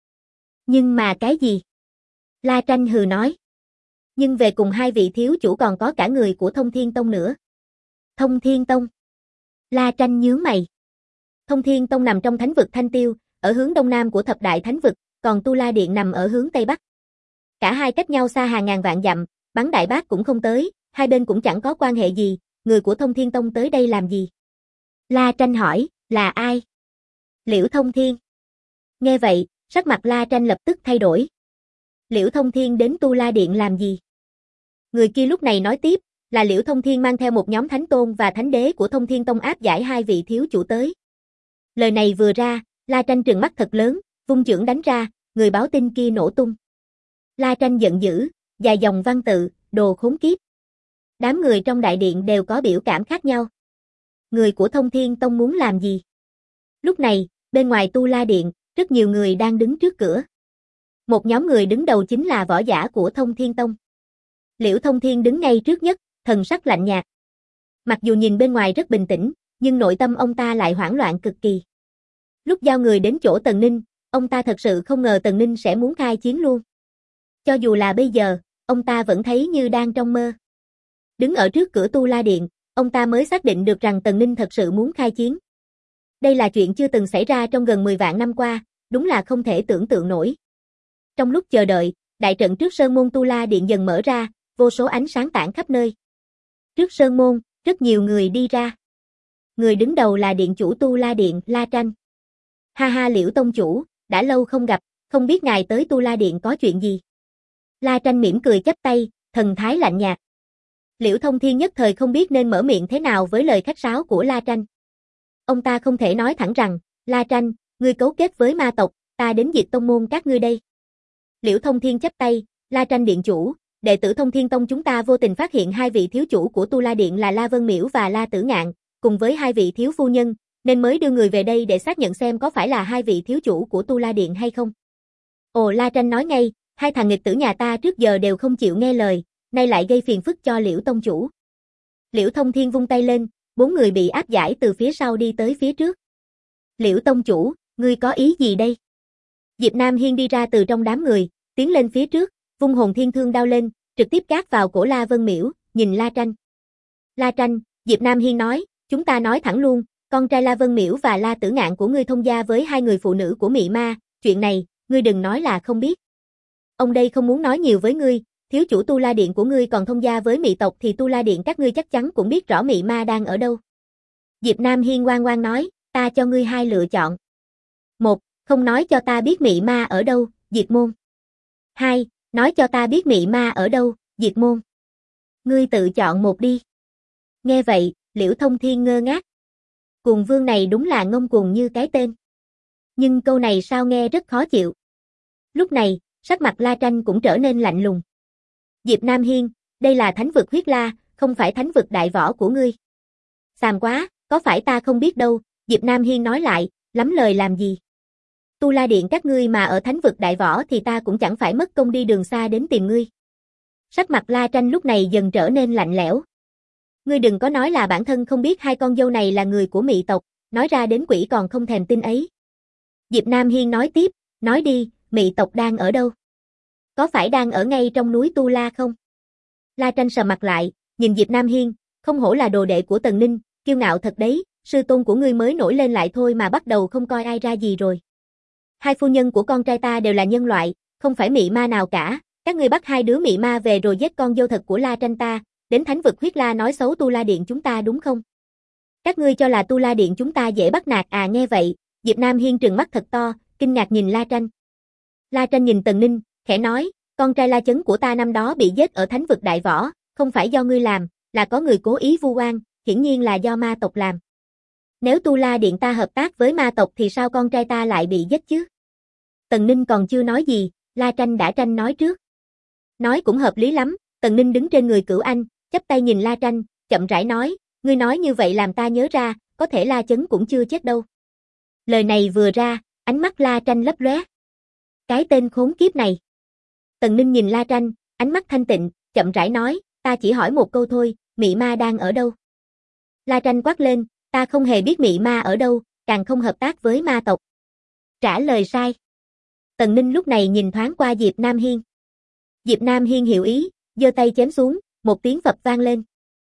Speaker 1: mà cái gì? La Tranh hừ nói. Nhưng về cùng hai vị thiếu chủ còn có cả người của Thông Thiên Tông nữa. Thông Thiên Tông. La Tranh nhướng mày. Thông Thiên Tông nằm trong thánh vực Thanh Tiêu, ở hướng đông nam của thập đại thánh vực, còn Tu La Điện nằm ở hướng tây bắc. Cả hai cách nhau xa hàng ngàn vạn dặm, bắn đại bác cũng không tới, hai bên cũng chẳng có quan hệ gì, người của Thông Thiên Tông tới đây làm gì? La Tranh hỏi, là ai? Liễu Thông Thiên. Nghe vậy, sắc mặt La Tranh lập tức thay đổi. Liễu Thông Thiên đến Tu La Điện làm gì? Người kia lúc này nói tiếp, là Liễu Thông Thiên mang theo một nhóm thánh tôn và thánh đế của Thông Thiên Tông áp giải hai vị thiếu chủ tới. Lời này vừa ra, La Tranh trừng mắt thật lớn, vung chưởng đánh ra, người báo tin kia nổ tung. La Tranh giận dữ, dài dòng văn tự, đồ khốn kiếp. Đám người trong đại điện đều có biểu cảm khác nhau. Người của Thông Thiên Tông muốn làm gì? Lúc này, bên ngoài Tu La Điện, rất nhiều người đang đứng trước cửa. Một nhóm người đứng đầu chính là võ giả của Thông Thiên Tông. Liễu Thông Thiên đứng ngay trước nhất, thần sắc lạnh nhạt. Mặc dù nhìn bên ngoài rất bình tĩnh, nhưng nội tâm ông ta lại hoảng loạn cực kỳ. Lúc giao người đến chỗ Tần Ninh, ông ta thật sự không ngờ Tần Ninh sẽ muốn khai chiến luôn. Cho dù là bây giờ, ông ta vẫn thấy như đang trong mơ. Đứng ở trước cửa Tu La Điện, ông ta mới xác định được rằng Tần Ninh thật sự muốn khai chiến. Đây là chuyện chưa từng xảy ra trong gần 10 vạn năm qua, đúng là không thể tưởng tượng nổi. Trong lúc chờ đợi, đại trận trước sơn môn Tu La Điện dần mở ra, vô số ánh sáng tản khắp nơi. Trước sơn môn, rất nhiều người đi ra. Người đứng đầu là điện chủ Tu La Điện, La Tranh. Ha ha, Liễu tông chủ, đã lâu không gặp, không biết ngài tới Tu La Điện có chuyện gì? La Tranh mỉm cười chắp tay, thần thái lạnh nhạt. Liễu Thông Thiên nhất thời không biết nên mở miệng thế nào với lời khách sáo của La Tranh. Ông ta không thể nói thẳng rằng, La Tranh, ngươi cấu kết với ma tộc, ta đến diệt tông môn các ngươi đây. Liễu Thông Thiên chắp tay, La Tranh điện chủ, đệ tử Thông Thiên Tông chúng ta vô tình phát hiện hai vị thiếu chủ của Tu La Điện là La Vân Miễu và La Tử Ngạn, cùng với hai vị thiếu phu nhân, nên mới đưa người về đây để xác nhận xem có phải là hai vị thiếu chủ của Tu La Điện hay không. Ồ, La Tranh nói ngay, hai thằng nghịch tử nhà ta trước giờ đều không chịu nghe lời, nay lại gây phiền phức cho Liễu tông chủ. Liễu Thông Thiên vung tay lên, 4 người bị áp giải từ phía sau đi tới phía trước. Liễu tông chủ, ngươi có ý gì đây? Diệp Nam Hiên đi ra từ trong đám người, tiến lên phía trước, vung hồn thiên thương đao lên, trực tiếp cát vào cổ La Vân Miễu, nhìn La Tranh. La Tranh, Diệp Nam Hiên nói, chúng ta nói thẳng luôn, con trai La Vân Miễu và La Tử Ngạn của ngươi thông gia với hai người phụ nữ của Mị Ma, chuyện này, ngươi đừng nói là không biết. Ông đây không muốn nói nhiều với ngươi, thiếu chủ Tu La Điện của ngươi còn thông gia với Mị tộc thì Tu La Điện các ngươi chắc chắn cũng biết rõ Mị Ma đang ở đâu. Diệp Nam Hiên ngoan ngoãn nói, ta cho ngươi hai lựa chọn. 1. Không nói cho ta biết Mị Ma ở đâu, diệt môn. 2. Nói cho ta biết Mị Ma ở đâu, diệt môn. Ngươi tự chọn một đi. Nghe vậy, Liễu Thông Thiên ngơ ngác. Cuồng vương này đúng là ngông cuồng như cái tên. Nhưng câu này sao nghe rất khó chịu. Lúc này, sắc mặt La Tranh cũng trở nên lạnh lùng. Diệp Nam Hiên, đây là thánh vực huyết la, không phải thánh vực đại võ của ngươi. Xàm quá, có phải ta không biết đâu, Diệp Nam Hiên nói lại, lắm lời làm gì. Tu La Điện các ngươi mà ở thánh vực đại võ thì ta cũng chẳng phải mất công đi đường xa đến tìm ngươi. Sắc mặt La Tranh lúc này dần trở nên lạnh lẽo. Ngươi đừng có nói là bản thân không biết hai con dâu này là người của Mị tộc, nói ra đến quỷ còn không thèm tin ấy. Diệp Nam Hiên nói tiếp, nói đi, Mị tộc đang ở đâu? Có phải đang ở ngay trong núi Tu La không? La Tranh sờ mặt lại, nhìn Diệp Nam Hiên, không hổ là đồ đệ của Tần Ninh, kiêu ngạo thật đấy, sư tôn của ngươi mới nổi lên lại thôi mà bắt đầu không coi ai ra gì rồi. Hai phu nhân của con trai ta đều là nhân loại, không phải Mị Ma nào cả, các ngươi bắt hai đứa Mị Ma về rồi giết con dâu thật của La Tranh ta, đến thánh vực huyết la nói xấu Tu La Điện chúng ta đúng không? Các ngươi cho là Tu La Điện chúng ta dễ bắt nạt à? Nghe vậy, Diệp Nam Hiên trừng mắt thật to, kinh ngạc nhìn La Tranh. La Tranh nhìn Tần Ninh, khẽ nói, con trai La Chấn của ta năm đó bị giết ở thánh vực đại võ, không phải do ngươi làm, là có người cố ý vu oan, hiển nhiên là do ma tộc làm. Nếu Tu La Điện ta hợp tác với ma tộc thì sao con trai ta lại bị giết chứ? Tần Ninh còn chưa nói gì, La Tranh đã tranh nói trước. Nói cũng hợp lý lắm, Tần Ninh đứng trên người Cửu Anh, chắp tay nhìn La Tranh, chậm rãi nói, ngươi nói như vậy làm ta nhớ ra, có thể La Chấn cũng chưa chết đâu. Lời này vừa ra, ánh mắt La Tranh lấp lóe. Cái tên khốn kiếp này. Tần Ninh nhìn La Tranh, ánh mắt thanh tịnh, chậm rãi nói, ta chỉ hỏi một câu thôi, Mị Ma đang ở đâu? La Tranh quát lên, ta không hề biết Mị Ma ở đâu, càng không hợp tác với ma tộc. Trả lời sai. Tần Ninh lúc này nhìn thoáng qua Diệp Nam Hiên. Diệp Nam Hiên hiểu ý, giơ tay chém xuống, một tiếng phập vang lên.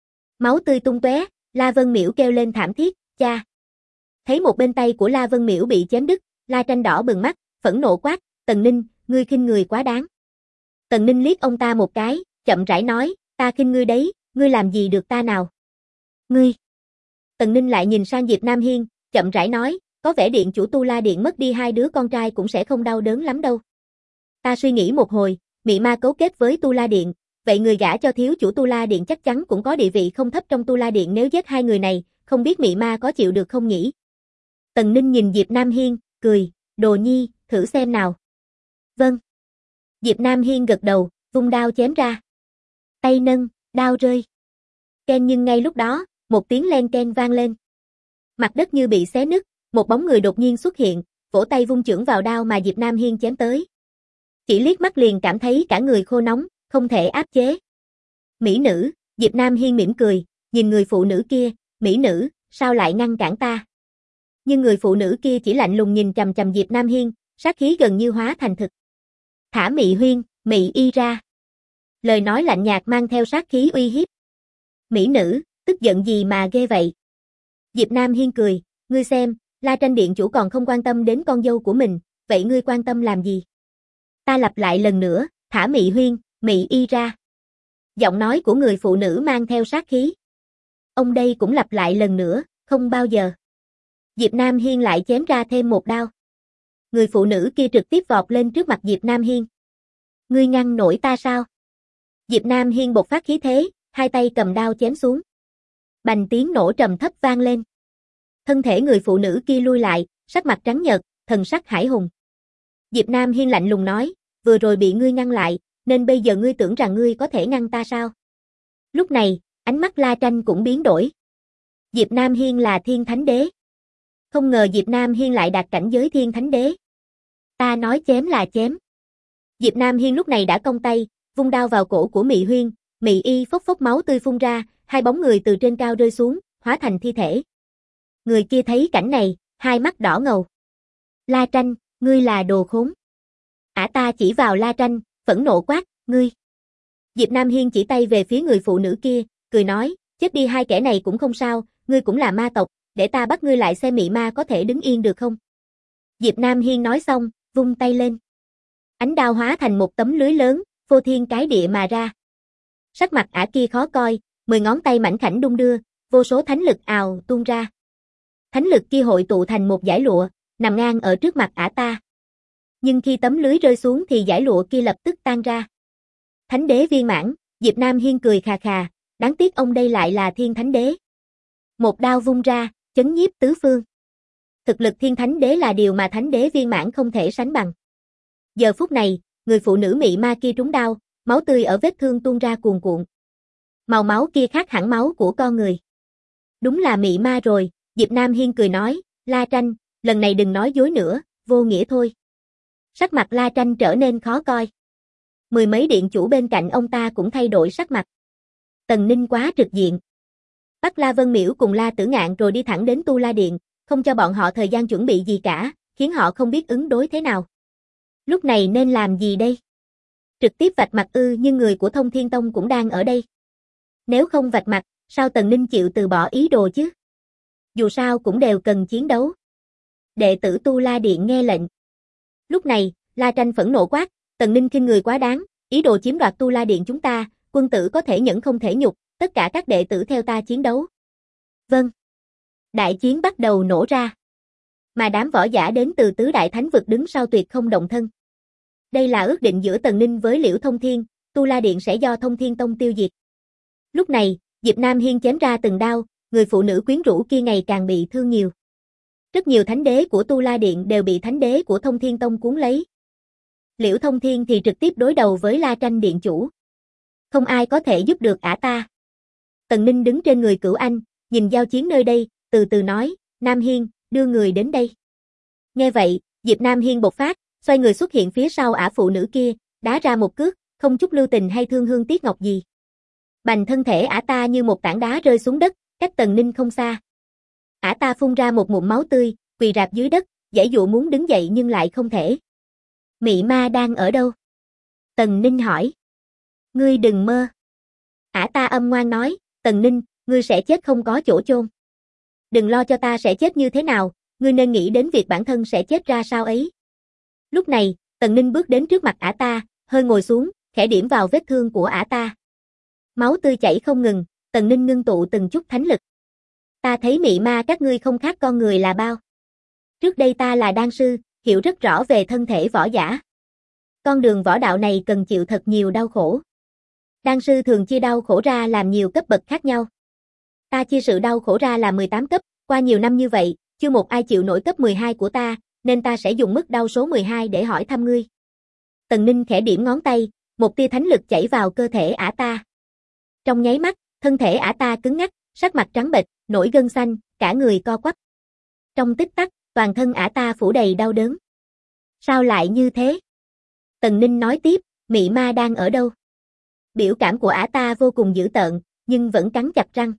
Speaker 1: Máu tươi tung tóe, La Vân Miễu kêu lên thảm thiết, cha. Thấy một bên tay của La Vân Miễu bị chém đứt, La Tranh đỏ bừng mắt, phẫn nộ quát, Tần Ninh, ngươi khinh người quá đáng. Tần Ninh liếc ông ta một cái, chậm rãi nói, ta khinh ngươi đấy, ngươi làm gì được ta nào? Ngươi. Tần Ninh lại nhìn sang Diệp Nam Hiên, chậm rãi nói, có vẻ điện chủ Tu La Điện mất đi hai đứa con trai cũng sẽ không đau đớn lắm đâu. Ta suy nghĩ một hồi, Mị Ma cấu kết với Tu La Điện, vậy người gả cho thiếu chủ Tu La Điện chắc chắn cũng có địa vị không thấp trong Tu La Điện, nếu giết hai người này, không biết Mị Ma có chịu được không nhỉ? Tần Ninh nhìn Diệp Nam Hiên, cười, đồ nhi, thử xem nào. Vâng. Diệp Nam Hiên gật đầu, vung đao chém ra. Tay nâng, đao rơi. Ken, nhưng ngay lúc đó, một tiếng len ken vang lên. Mặt đất như bị xé nứt, một bóng người đột nhiên xuất hiện, vỗ tay vung chưởng vào đao mà Diệp Nam Hiên chém tới. Chỉ liếc mắt liền cảm thấy cả người khô nóng, không thể áp chế. Mỹ nữ, Diệp Nam Hiên mỉm cười, nhìn người phụ nữ kia, mỹ nữ, sao lại ngăn cản ta? Nhưng người phụ nữ kia chỉ lạnh lùng nhìn chằm chằm Diệp Nam Hiên, sát khí gần như hóa thành thực. Thả Mị Huyên, Mị Y ra. Lời nói lạnh nhạt mang theo sát khí uy hiếp. Mỹ nữ, tức giận gì mà ghê vậy? Diệp Nam Hiên cười, ngươi xem, La Tranh điện chủ còn không quan tâm đến con dâu của mình, vậy ngươi quan tâm làm gì? Ta lặp lại lần nữa, thả Mị Huyên, Mị Y ra. Giọng nói của người phụ nữ mang theo sát khí. Ông đây cũng lặp lại lần nữa, không bao giờ. Diệp Nam Hiên lại chém ra thêm một đao. Người phụ nữ kia trực tiếp vọt lên trước mặt Diệp Nam Hiên. Ngươi ngăn nổi ta sao? Diệp Nam Hiên bộc phát khí thế, hai tay cầm đao chém xuống. Bành tiếng nổ trầm thấp vang lên. Thân thể người phụ nữ kia lui lại, sắc mặt trắng nhợt, thần sắc hải hùng. Diệp Nam Hiên lạnh lùng nói, vừa rồi bị ngươi ngăn lại, nên bây giờ ngươi tưởng rằng ngươi có thể ngăn ta sao? Lúc này, ánh mắt La Tranh cũng biến đổi. Diệp Nam Hiên là Thiên Thánh Đế. Không ngờ Diệp Nam Hiên lại đạt cảnh giới Thiên Thánh Đế. Ta nói chém là chém. Diệp Nam Hiên lúc này đã cong tay, vung đao vào cổ của Mị Huyên, Mị Y phốc phốc máu tươi phun ra, hai bóng người từ trên cao rơi xuống, hóa thành thi thể. Người kia thấy cảnh này, hai mắt đỏ ngầu. La Tranh, ngươi là đồ khốn. Ta chỉ vào La Tranh, phẫn nộ quát, ngươi. Diệp Nam Hiên chỉ tay về phía người phụ nữ kia, cười nói, chết đi hai kẻ này cũng không sao, ngươi cũng là ma tộc, để ta bắt ngươi lại xem mị ma có thể đứng yên được không? Diệp Nam Hiên nói xong, vung tay lên. Ánh đao hóa thành một tấm lưới lớn, phô thiên cái địa mà ra. Sắc mặt kia khó coi, 10 ngón tay mảnh khảnh đung đưa, vô số thánh lực ào tuôn ra. Thánh lực kia hội tụ thành một dải lụa, nằm ngang ở trước mặt ta. Nhưng khi tấm lưới rơi xuống thì dải lụa kia lập tức tan ra. Thánh đế viên mãn, Diệp Nam Hiên cười khà khà, đáng tiếc ông đây lại là Thiên Thánh Đế. Một đao vung ra, chấn nhiếp tứ phương. Thực lực Thiên Thánh Đế là điều mà Thánh Đế viên mãn không thể sánh bằng. Giờ phút này, người phụ nữ mị ma kia trúng đao, máu tươi ở vết thương tuôn ra cuồn cuộn. Màu máu kia khác hẳn máu của con người. Đúng là mị ma rồi, Diệp Nam Hiên cười nói, La Tranh, lần này đừng nói dối nữa, vô nghĩa thôi. Sắc mặt La Tranh trở nên khó coi. Mười mấy điện chủ bên cạnh ông ta cũng thay đổi sắc mặt. Tần Ninh quá trực diện. Bắt La Vân Miễu cùng La Tử Ngạn rồi đi thẳng đến Tu La Điện, không cho bọn họ thời gian chuẩn bị gì cả, khiến họ không biết ứng đối thế nào. Lúc này nên làm gì đây? Trực tiếp vạch mặt ư? Nhưng người của Thông Thiên Tông cũng đang ở đây. Nếu không vạch mặt, sao Tần Ninh chịu từ bỏ ý đồ chứ? Dù sao cũng đều cần chiến đấu. Đệ tử Tu La Điện nghe lệnh. Lúc này, La Tranh phẫn nộ quát, Tần Ninh khinh người quá đáng, ý đồ chiếm đoạt Tu La Điện chúng ta, quân tử có thể nhẫn không thể nhục, tất cả các đệ tử theo ta chiến đấu. Vâng. Đại chiến bắt đầu nổ ra. Mà đám võ giả đến từ tứ đại thánh vực đứng sau tuyệt không động thân. Đây là ước định giữa Tần Ninh với Liễu Thông Thiên, Tu La Điện sẽ do Thông Thiên Tông tiêu diệt. Lúc này, Diệp Nam Hiên chém ra từng đao, người phụ nữ quyến rũ kia ngày càng bị thương nhiều. Rất nhiều thánh đế của Tu La Điện đều bị thánh đế của Thông Thiên Tông cuốn lấy. Liễu Thông Thiên thì trực tiếp đối đầu với La Tranh điện chủ. Không ai có thể giúp được ta. Tần Ninh đứng trên người Cửu Anh, nhìn giao chiến nơi đây, từ từ nói, Nam Hiên, đưa người đến đây. Nghe vậy, Diệp Nam Hiên bộc phát, xoay người xuất hiện phía sau phụ nữ kia, đá ra một cước, không chút lưu tình hay thương hương tiếc ngọc gì. Bành thân thể ta như một tảng đá rơi xuống đất, cách Tần Ninh không xa. Ta phun ra một ngụm máu tươi, quỳ rạp dưới đất, giãy giụa muốn đứng dậy nhưng lại không thể. Mị ma đang ở đâu? Tần Ninh hỏi. Ngươi đừng mơ. Ta âm ngoan nói, Tần Ninh, ngươi sẽ chết không có chỗ chôn. Đừng lo cho ta sẽ chết như thế nào, ngươi nên nghĩ đến việc bản thân sẽ chết ra sao ấy. Lúc này, Tần Ninh bước đến trước mặt ta, hơi ngồi xuống, khẽ điểm vào vết thương của ta. Máu tươi chảy không ngừng, Tần Ninh ngưng tụ từng chút thánh lực. Ta thấy mị ma các ngươi không khác con người là bao. Trước đây ta là đan sư, hiểu rất rõ về thân thể võ giả. Con đường võ đạo này cần chịu thật nhiều đau khổ. Đan sư thường chia đau khổ ra làm nhiều cấp bậc khác nhau. Ta chia sự đau khổ ra là 18 cấp, qua nhiều năm như vậy, chưa một ai chịu nổi cấp 12 của ta, nên ta sẽ dùng mức đau số 12 để hỏi thăm ngươi. Tần Ninh khẽ điểm ngón tay, một tia thánh lực chảy vào cơ thể ta. Trong nháy mắt, thân thể ta cứng ngắc, sắc mặt trắng bệch, nổi gân xanh, cả người co quắp. Trong tích tắc, toàn thân ta phủ đầy đau đớn. Sao lại như thế? Tần Ninh nói tiếp, mị ma đang ở đâu? Biểu cảm của ta vô cùng dữ tợn, nhưng vẫn cắn chặt răng.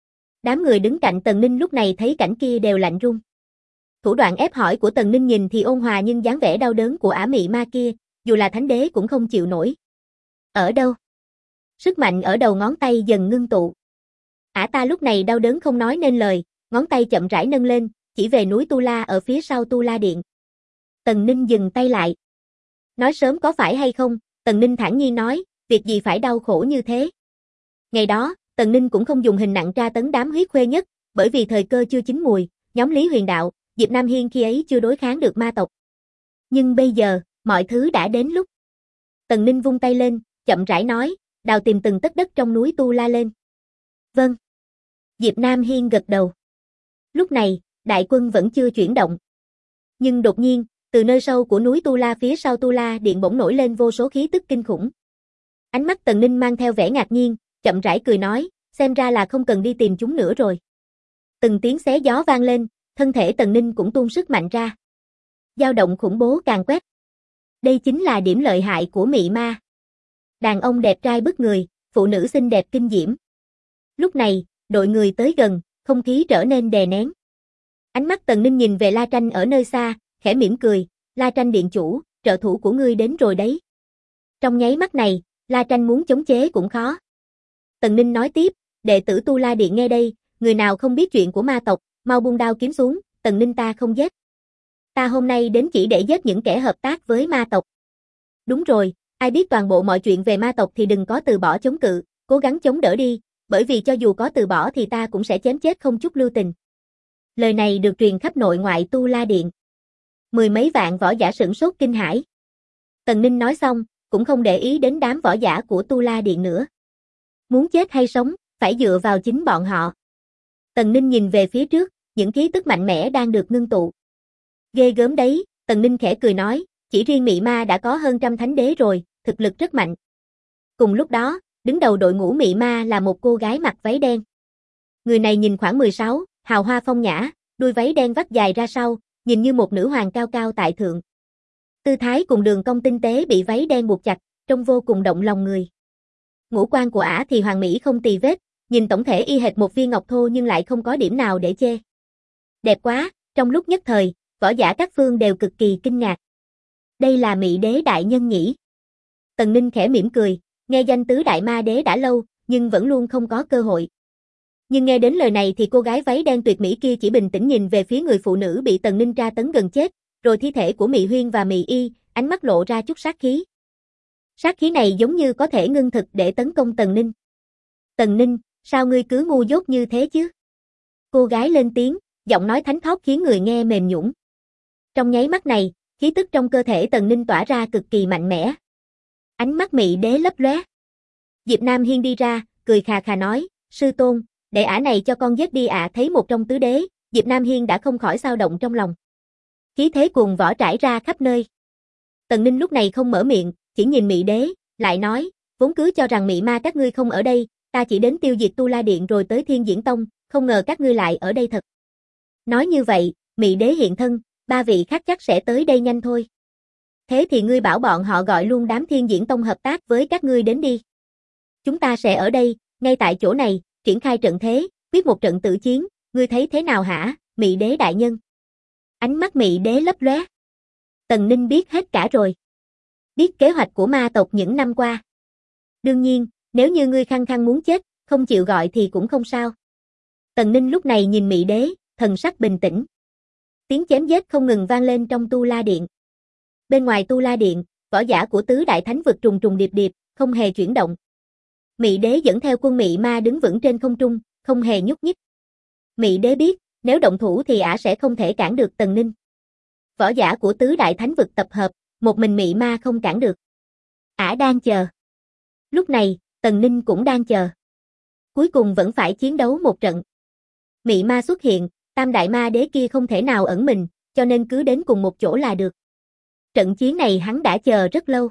Speaker 1: Đám người đứng cạnh Tần Ninh lúc này thấy cảnh kia đều lạnh run. Thủ đoạn ép hỏi của Tần Ninh nhìn thì ôn hòa nhưng dáng vẻ đau đớn của ả mị ma kia, dù là thánh đế cũng không chịu nổi. Ở đâu? Sức mạnh ở đầu ngón tay dần ngưng tụ. Ả ta lúc này đau đớn không nói nên lời, ngón tay chậm rãi nâng lên, chỉ về núi Tu La ở phía sau Tu La Điện. Tần Ninh dừng tay lại. Nói sớm có phải hay không, Tần Ninh thản nhiên nói, việc gì phải đau khổ như thế. Ngày đó, Tần Ninh cũng không dùng hình nặng tra tấn đám huyết khuê nhất, bởi vì thời cơ chưa chín mùi, nhóm Lý Huyền Đạo, Diệp Nam Hiên khi ấy chưa đối kháng được ma tộc. Nhưng bây giờ, mọi thứ đã đến lúc. Tần Ninh vung tay lên, chậm rãi nói, đào tìm từng tấc đất trong núi Tu La lên. Vâng. Diệp Nam Hiên gật đầu. Lúc này, đại quân vẫn chưa chuyển động. Nhưng đột nhiên, từ nơi sâu của núi Tu La phía sau Tu La Điện bỗng nổi lên vô số khí tức kinh khủng. Ánh mắt Tần Ninh mang theo vẻ ngạc nhiên, chậm rãi cười nói, xem ra là không cần đi tìm chúng nữa rồi. Từng tiếng xé gió vang lên, thân thể Tần Ninh cũng tuôn sức mạnh ra. Dao động khủng bố càng quét. Đây chính là điểm lợi hại của mị ma. Đàn ông đẹp trai bức người, phụ nữ xinh đẹp kinh diễm. Lúc này, đội người tới gần, không khí trở nên đè nén. Ánh mắt Tần Ninh nhìn về La Tranh ở nơi xa, khẽ mỉm cười, La Tranh điện chủ, trợ thủ của ngươi đến rồi đấy. Trong nháy mắt này, La Tranh muốn chống chế cũng khó. Tần Ninh nói tiếp, đệ tử Tu La Điện nghe đây, người nào không biết chuyện của ma tộc, mau buông đao kiếm xuống, Tần Ninh ta không giết. Ta hôm nay đến chỉ để giết những kẻ hợp tác với ma tộc. Đúng rồi, ai biết toàn bộ mọi chuyện về ma tộc thì đừng có từ bỏ chống cự, cố gắng chống đỡ đi, bởi vì cho dù có từ bỏ thì ta cũng sẽ chém chết không chút lưu tình. Lời này được truyền khắp nội ngoại Tu La Điện. Mười mấy vạn võ giả sửng sốt kinh hãi. Tần Ninh nói xong, cũng không để ý đến đám võ giả của Tu La Điện nữa. Muốn chết hay sống, phải dựa vào chính bọn họ. Tần Ninh nhìn về phía trước, những khí tức mạnh mẽ đang được ngưng tụ. Ghê gớm đấy, Tần Ninh khẽ cười nói, chỉ riêng mị ma đã có hơn trăm thánh đế rồi, thực lực rất mạnh. Cùng lúc đó, đứng đầu đội ngũ mị ma là một cô gái mặc váy đen. Người này nhìn khoảng 16, hào hoa phong nhã, đuôi váy đen vắt dài ra sau, nhìn như một nữ hoàng cao cao tại thượng. Tư thái cùng đường cong tinh tế bị váy đen buộc chặt, trông vô cùng động lòng người. Ngũ quan của ả thì hoàn mỹ không tì vết, nhìn tổng thể y hệt một viên ngọc thô nhưng lại không có điểm nào để chê. Đẹp quá, trong lúc nhất thời, võ giả các phương đều cực kỳ kinh ngạc. Đây là Mị Đế đại nhân nhỉ? Tần Ninh khẽ mỉm cười, nghe danh tứ đại ma đế đã lâu, nhưng vẫn luôn không có cơ hội. Nhưng nghe đến lời này thì cô gái váy đen tuyệt mỹ kia chỉ bình tĩnh nhìn về phía người phụ nữ bị Tần Ninh tra tấn gần chết, rồi thi thể của Mị Huyên và Mị Y, ánh mắt lộ ra chút sát khí. Sát khí này giống như có thể ngưng thực để tấn công Tần Ninh. Tần Ninh, sao ngươi cứ ngu dốt như thế chứ? Cô gái lên tiếng, giọng nói thánh thót khiến người nghe mềm nhũn. Trong nháy mắt này, khí tức trong cơ thể Tần Ninh tỏa ra cực kỳ mạnh mẽ. Ánh mắt Mị Đế lấp lóe. Diệp Nam Hiên đi ra, cười khà khà nói, sư tôn, để ả này cho con giết đi ạ. Thấy một trong tứ đế, Diệp Nam Hiên đã không khỏi xao động trong lòng. Khí thế cuồng võ trải ra khắp nơi. Tần Ninh lúc này không mở miệng, chỉ nhìn Mị Đế, lại nói, vốn cứ cho rằng mị ma các ngươi không ở đây, ta chỉ đến tiêu diệt Tu La Điện rồi tới Thiên Diễn Tông, không ngờ các ngươi lại ở đây thật. Nói như vậy, Mị Đế hiện thân, ba vị khác chắc sẽ tới đây nhanh thôi. Thế thì ngươi bảo bọn họ gọi luôn đám Thiên Diễn Tông hợp tác với các ngươi đến đi. Chúng ta sẽ ở đây, ngay tại chỗ này, triển khai trận thế, quyết một trận tử chiến, ngươi thấy thế nào hả, Mị Đế đại nhân? Ánh mắt Mị Đế lấp lóe. Tần Ninh biết hết cả rồi. Biết kế hoạch của ma tộc những năm qua. Đương nhiên, nếu như ngươi khăng khăng muốn chết, không chịu gọi thì cũng không sao. Tần Ninh lúc này nhìn Mị Đế, thần sắc bình tĩnh. Tiếng chém giết không ngừng vang lên trong Tu La Điện. Bên ngoài Tu La Điện, võ giả của tứ đại thánh vực trùng trùng điệp điệp, không hề chuyển động. Mị Đế dẫn theo quân mị ma đứng vững trên không trung, không hề nhúc nhích. Mị Đế biết, nếu động thủ thì ả sẽ không thể cản được Tần Ninh. Võ giả của tứ đại thánh vực tập hợp, một mình mị ma không cản được. Ả đang chờ. Lúc này, Tần Ninh cũng đang chờ. Cuối cùng vẫn phải chiến đấu một trận. Mị ma xuất hiện, tam đại ma đế kia không thể nào ẩn mình, cho nên cứ đến cùng một chỗ là được. Trận chiến này hắn đã chờ rất lâu.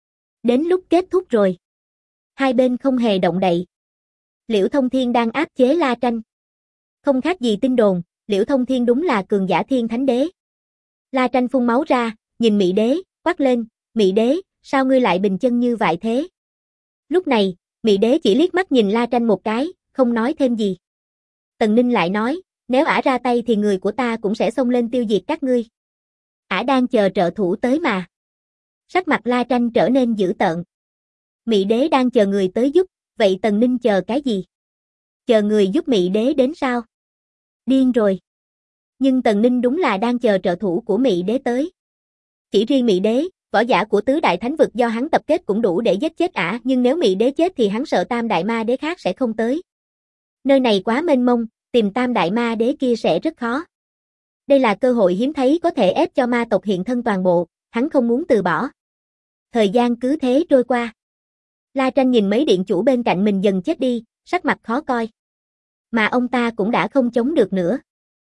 Speaker 1: Đến lúc kết thúc rồi. Hai bên không hề động đậy. Liễu Thông Thiên đang áp chế La Tranh. Không khác gì tin đồn, Liễu Thông Thiên đúng là cường giả thiên thánh đế. La Tranh phun máu ra, nhìn Mị Đế, quát lên, Mị Đế, sao ngươi lại bình chân như vậy thế? Lúc này, Mị đế chỉ liếc mắt nhìn La Tranh một cái, không nói thêm gì. Tần Ninh lại nói, nếu ả ra tay thì người của ta cũng sẽ xông lên tiêu diệt các ngươi. Ả đang chờ trợ thủ tới mà. Sắc mặt La Tranh trở nên dữ tợn. Mị đế đang chờ người tới giúp, vậy Tần Ninh chờ cái gì? Chờ người giúp Mị đế đến sao? Điên rồi. Nhưng Tần Ninh đúng là đang chờ trợ thủ của Mị đế tới. Chỉ riêng Mị đế, võ giả của tứ đại thánh vực do hắn tập kết cũng đủ để giết chết ả, nhưng nếu Mị đế chết thì hắn sợ tam đại ma đế khác sẽ không tới. Nơi này quá mênh mông, tìm tam đại ma đế kia sẽ rất khó. Đây là cơ hội hiếm thấy có thể ép cho ma tộc hiện thân toàn bộ, hắn không muốn từ bỏ. Thời gian cứ thế trôi qua. La Tranh nhìn mấy điện chủ bên cạnh mình dần chết đi, sắc mặt khó coi. Mà ông ta cũng đã không chống được nữa.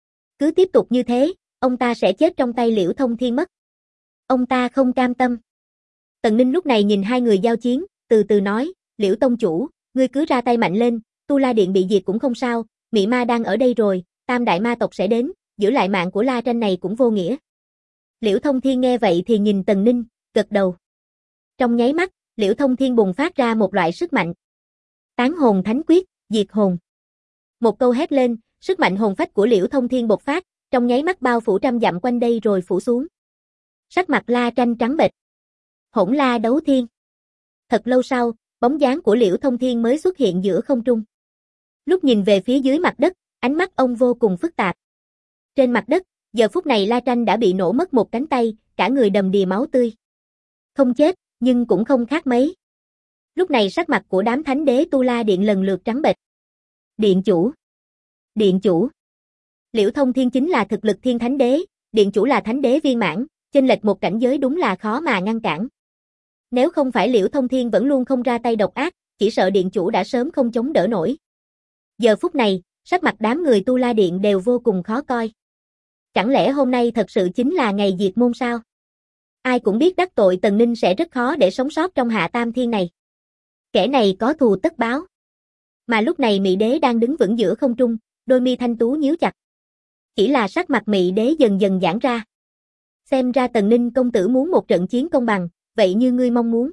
Speaker 1: Cứ tiếp tục như thế, ông ta sẽ chết trong tay Liễu Thông Thiên mất. Ông ta không cam tâm. Tần Ninh lúc này nhìn hai người giao chiến, từ từ nói, Liễu Tông Chủ, ngươi cứ ra tay mạnh lên, Tu La Điện bị diệt cũng không sao, Mị Ma đang ở đây rồi, tam đại ma tộc sẽ đến, giữ lại mạng của La Tranh này cũng vô nghĩa. Liễu Thông Thiên nghe vậy thì nhìn Tần Ninh, gật đầu. Trong nháy mắt, Liễu Thông Thiên bùng phát ra một loại sức mạnh. Tán hồn thánh quyết, diệt hồn. Một câu hét lên, sức mạnh hồn phách của Liễu Thông Thiên bộc phát, trong nháy mắt bao phủ trăm dặm quanh đây rồi phủ xuống. Sắc mặt La Tranh trắng bệch. Hỗn La đấu thiên. Thật lâu sau, bóng dáng của Liễu Thông Thiên mới xuất hiện giữa không trung. Lúc nhìn về phía dưới mặt đất, ánh mắt ông vô cùng phức tạp. Trên mặt đất, giờ phút này La Tranh đã bị nổ mất một cánh tay, cả người đầm đìa máu tươi. Không chết, nhưng cũng không khác mấy. Lúc này sắc mặt của đám thánh đế Tu La Điện lần lượt trắng bệch. Điện chủ. Điện chủ. Liễu Thông Thiên chính là thực lực thiên thánh đế, điện chủ là thánh đế viên mãn, chênh lệch một cảnh giới đúng là khó mà ngăn cản. Nếu không phải Liễu Thông Thiên vẫn luôn không ra tay độc ác, chỉ sợ điện chủ đã sớm không chống đỡ nổi. Giờ phút này, sắc mặt đám người Tu La Điện đều vô cùng khó coi. Chẳng lẽ hôm nay thật sự chính là ngày diệt môn sao? Ai cũng biết đắc tội Tần Ninh sẽ rất khó để sống sót trong Hạ Tam Thiên này. Kẻ này có thù tất báo. Mà lúc này Mị đế đang đứng vững giữa không trung, đôi mi thanh tú nhíu chặt. Chỉ là sắc mặt Mị đế dần dần giãn ra. Xem ra Tần Ninh công tử muốn một trận chiến công bằng, vậy như ngươi mong muốn.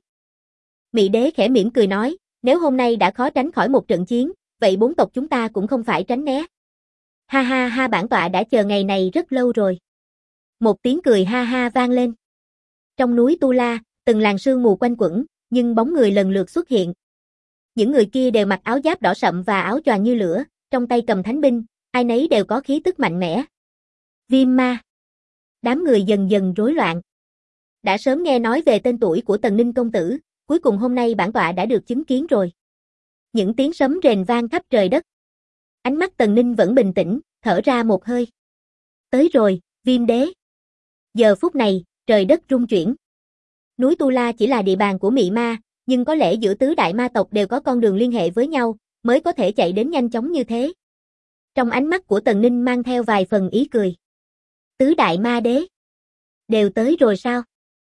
Speaker 1: Mị đế khẽ mỉm cười nói, nếu hôm nay đã khó tránh khỏi một trận chiến, vậy bốn tộc chúng ta cũng không phải tránh né. Ha ha ha, bản tọa đã chờ ngày này rất lâu rồi. Một tiếng cười ha ha vang lên. Trong núi Tu La, từng làn sương mù quanh quẩn, nhưng bóng người lần lượt xuất hiện. Những người kia đều mặc áo giáp đỏ sậm và áo choàng như lửa, trong tay cầm thánh binh, ai nấy đều có khí tức mạnh mẽ. Viêm ma. Đám người dần dần rối loạn. Đã sớm nghe nói về tên tuổi của Tần Ninh công tử, cuối cùng hôm nay bản tọa đã được chứng kiến rồi. Những tiếng sấm rền vang khắp trời đất. Ánh mắt Tần Ninh vẫn bình tĩnh, thở ra một hơi. Tới rồi, Viêm đế. Giờ phút này, trời đất rung chuyển. Núi Tu La chỉ là địa bàn của Mị Ma, nhưng có lẽ giữa tứ đại ma tộc đều có con đường liên hệ với nhau, mới có thể chạy đến nhanh chóng như thế. Trong ánh mắt của Tần Ninh mang theo vài phần ý cười. Tứ đại ma đế. Đều tới rồi sao?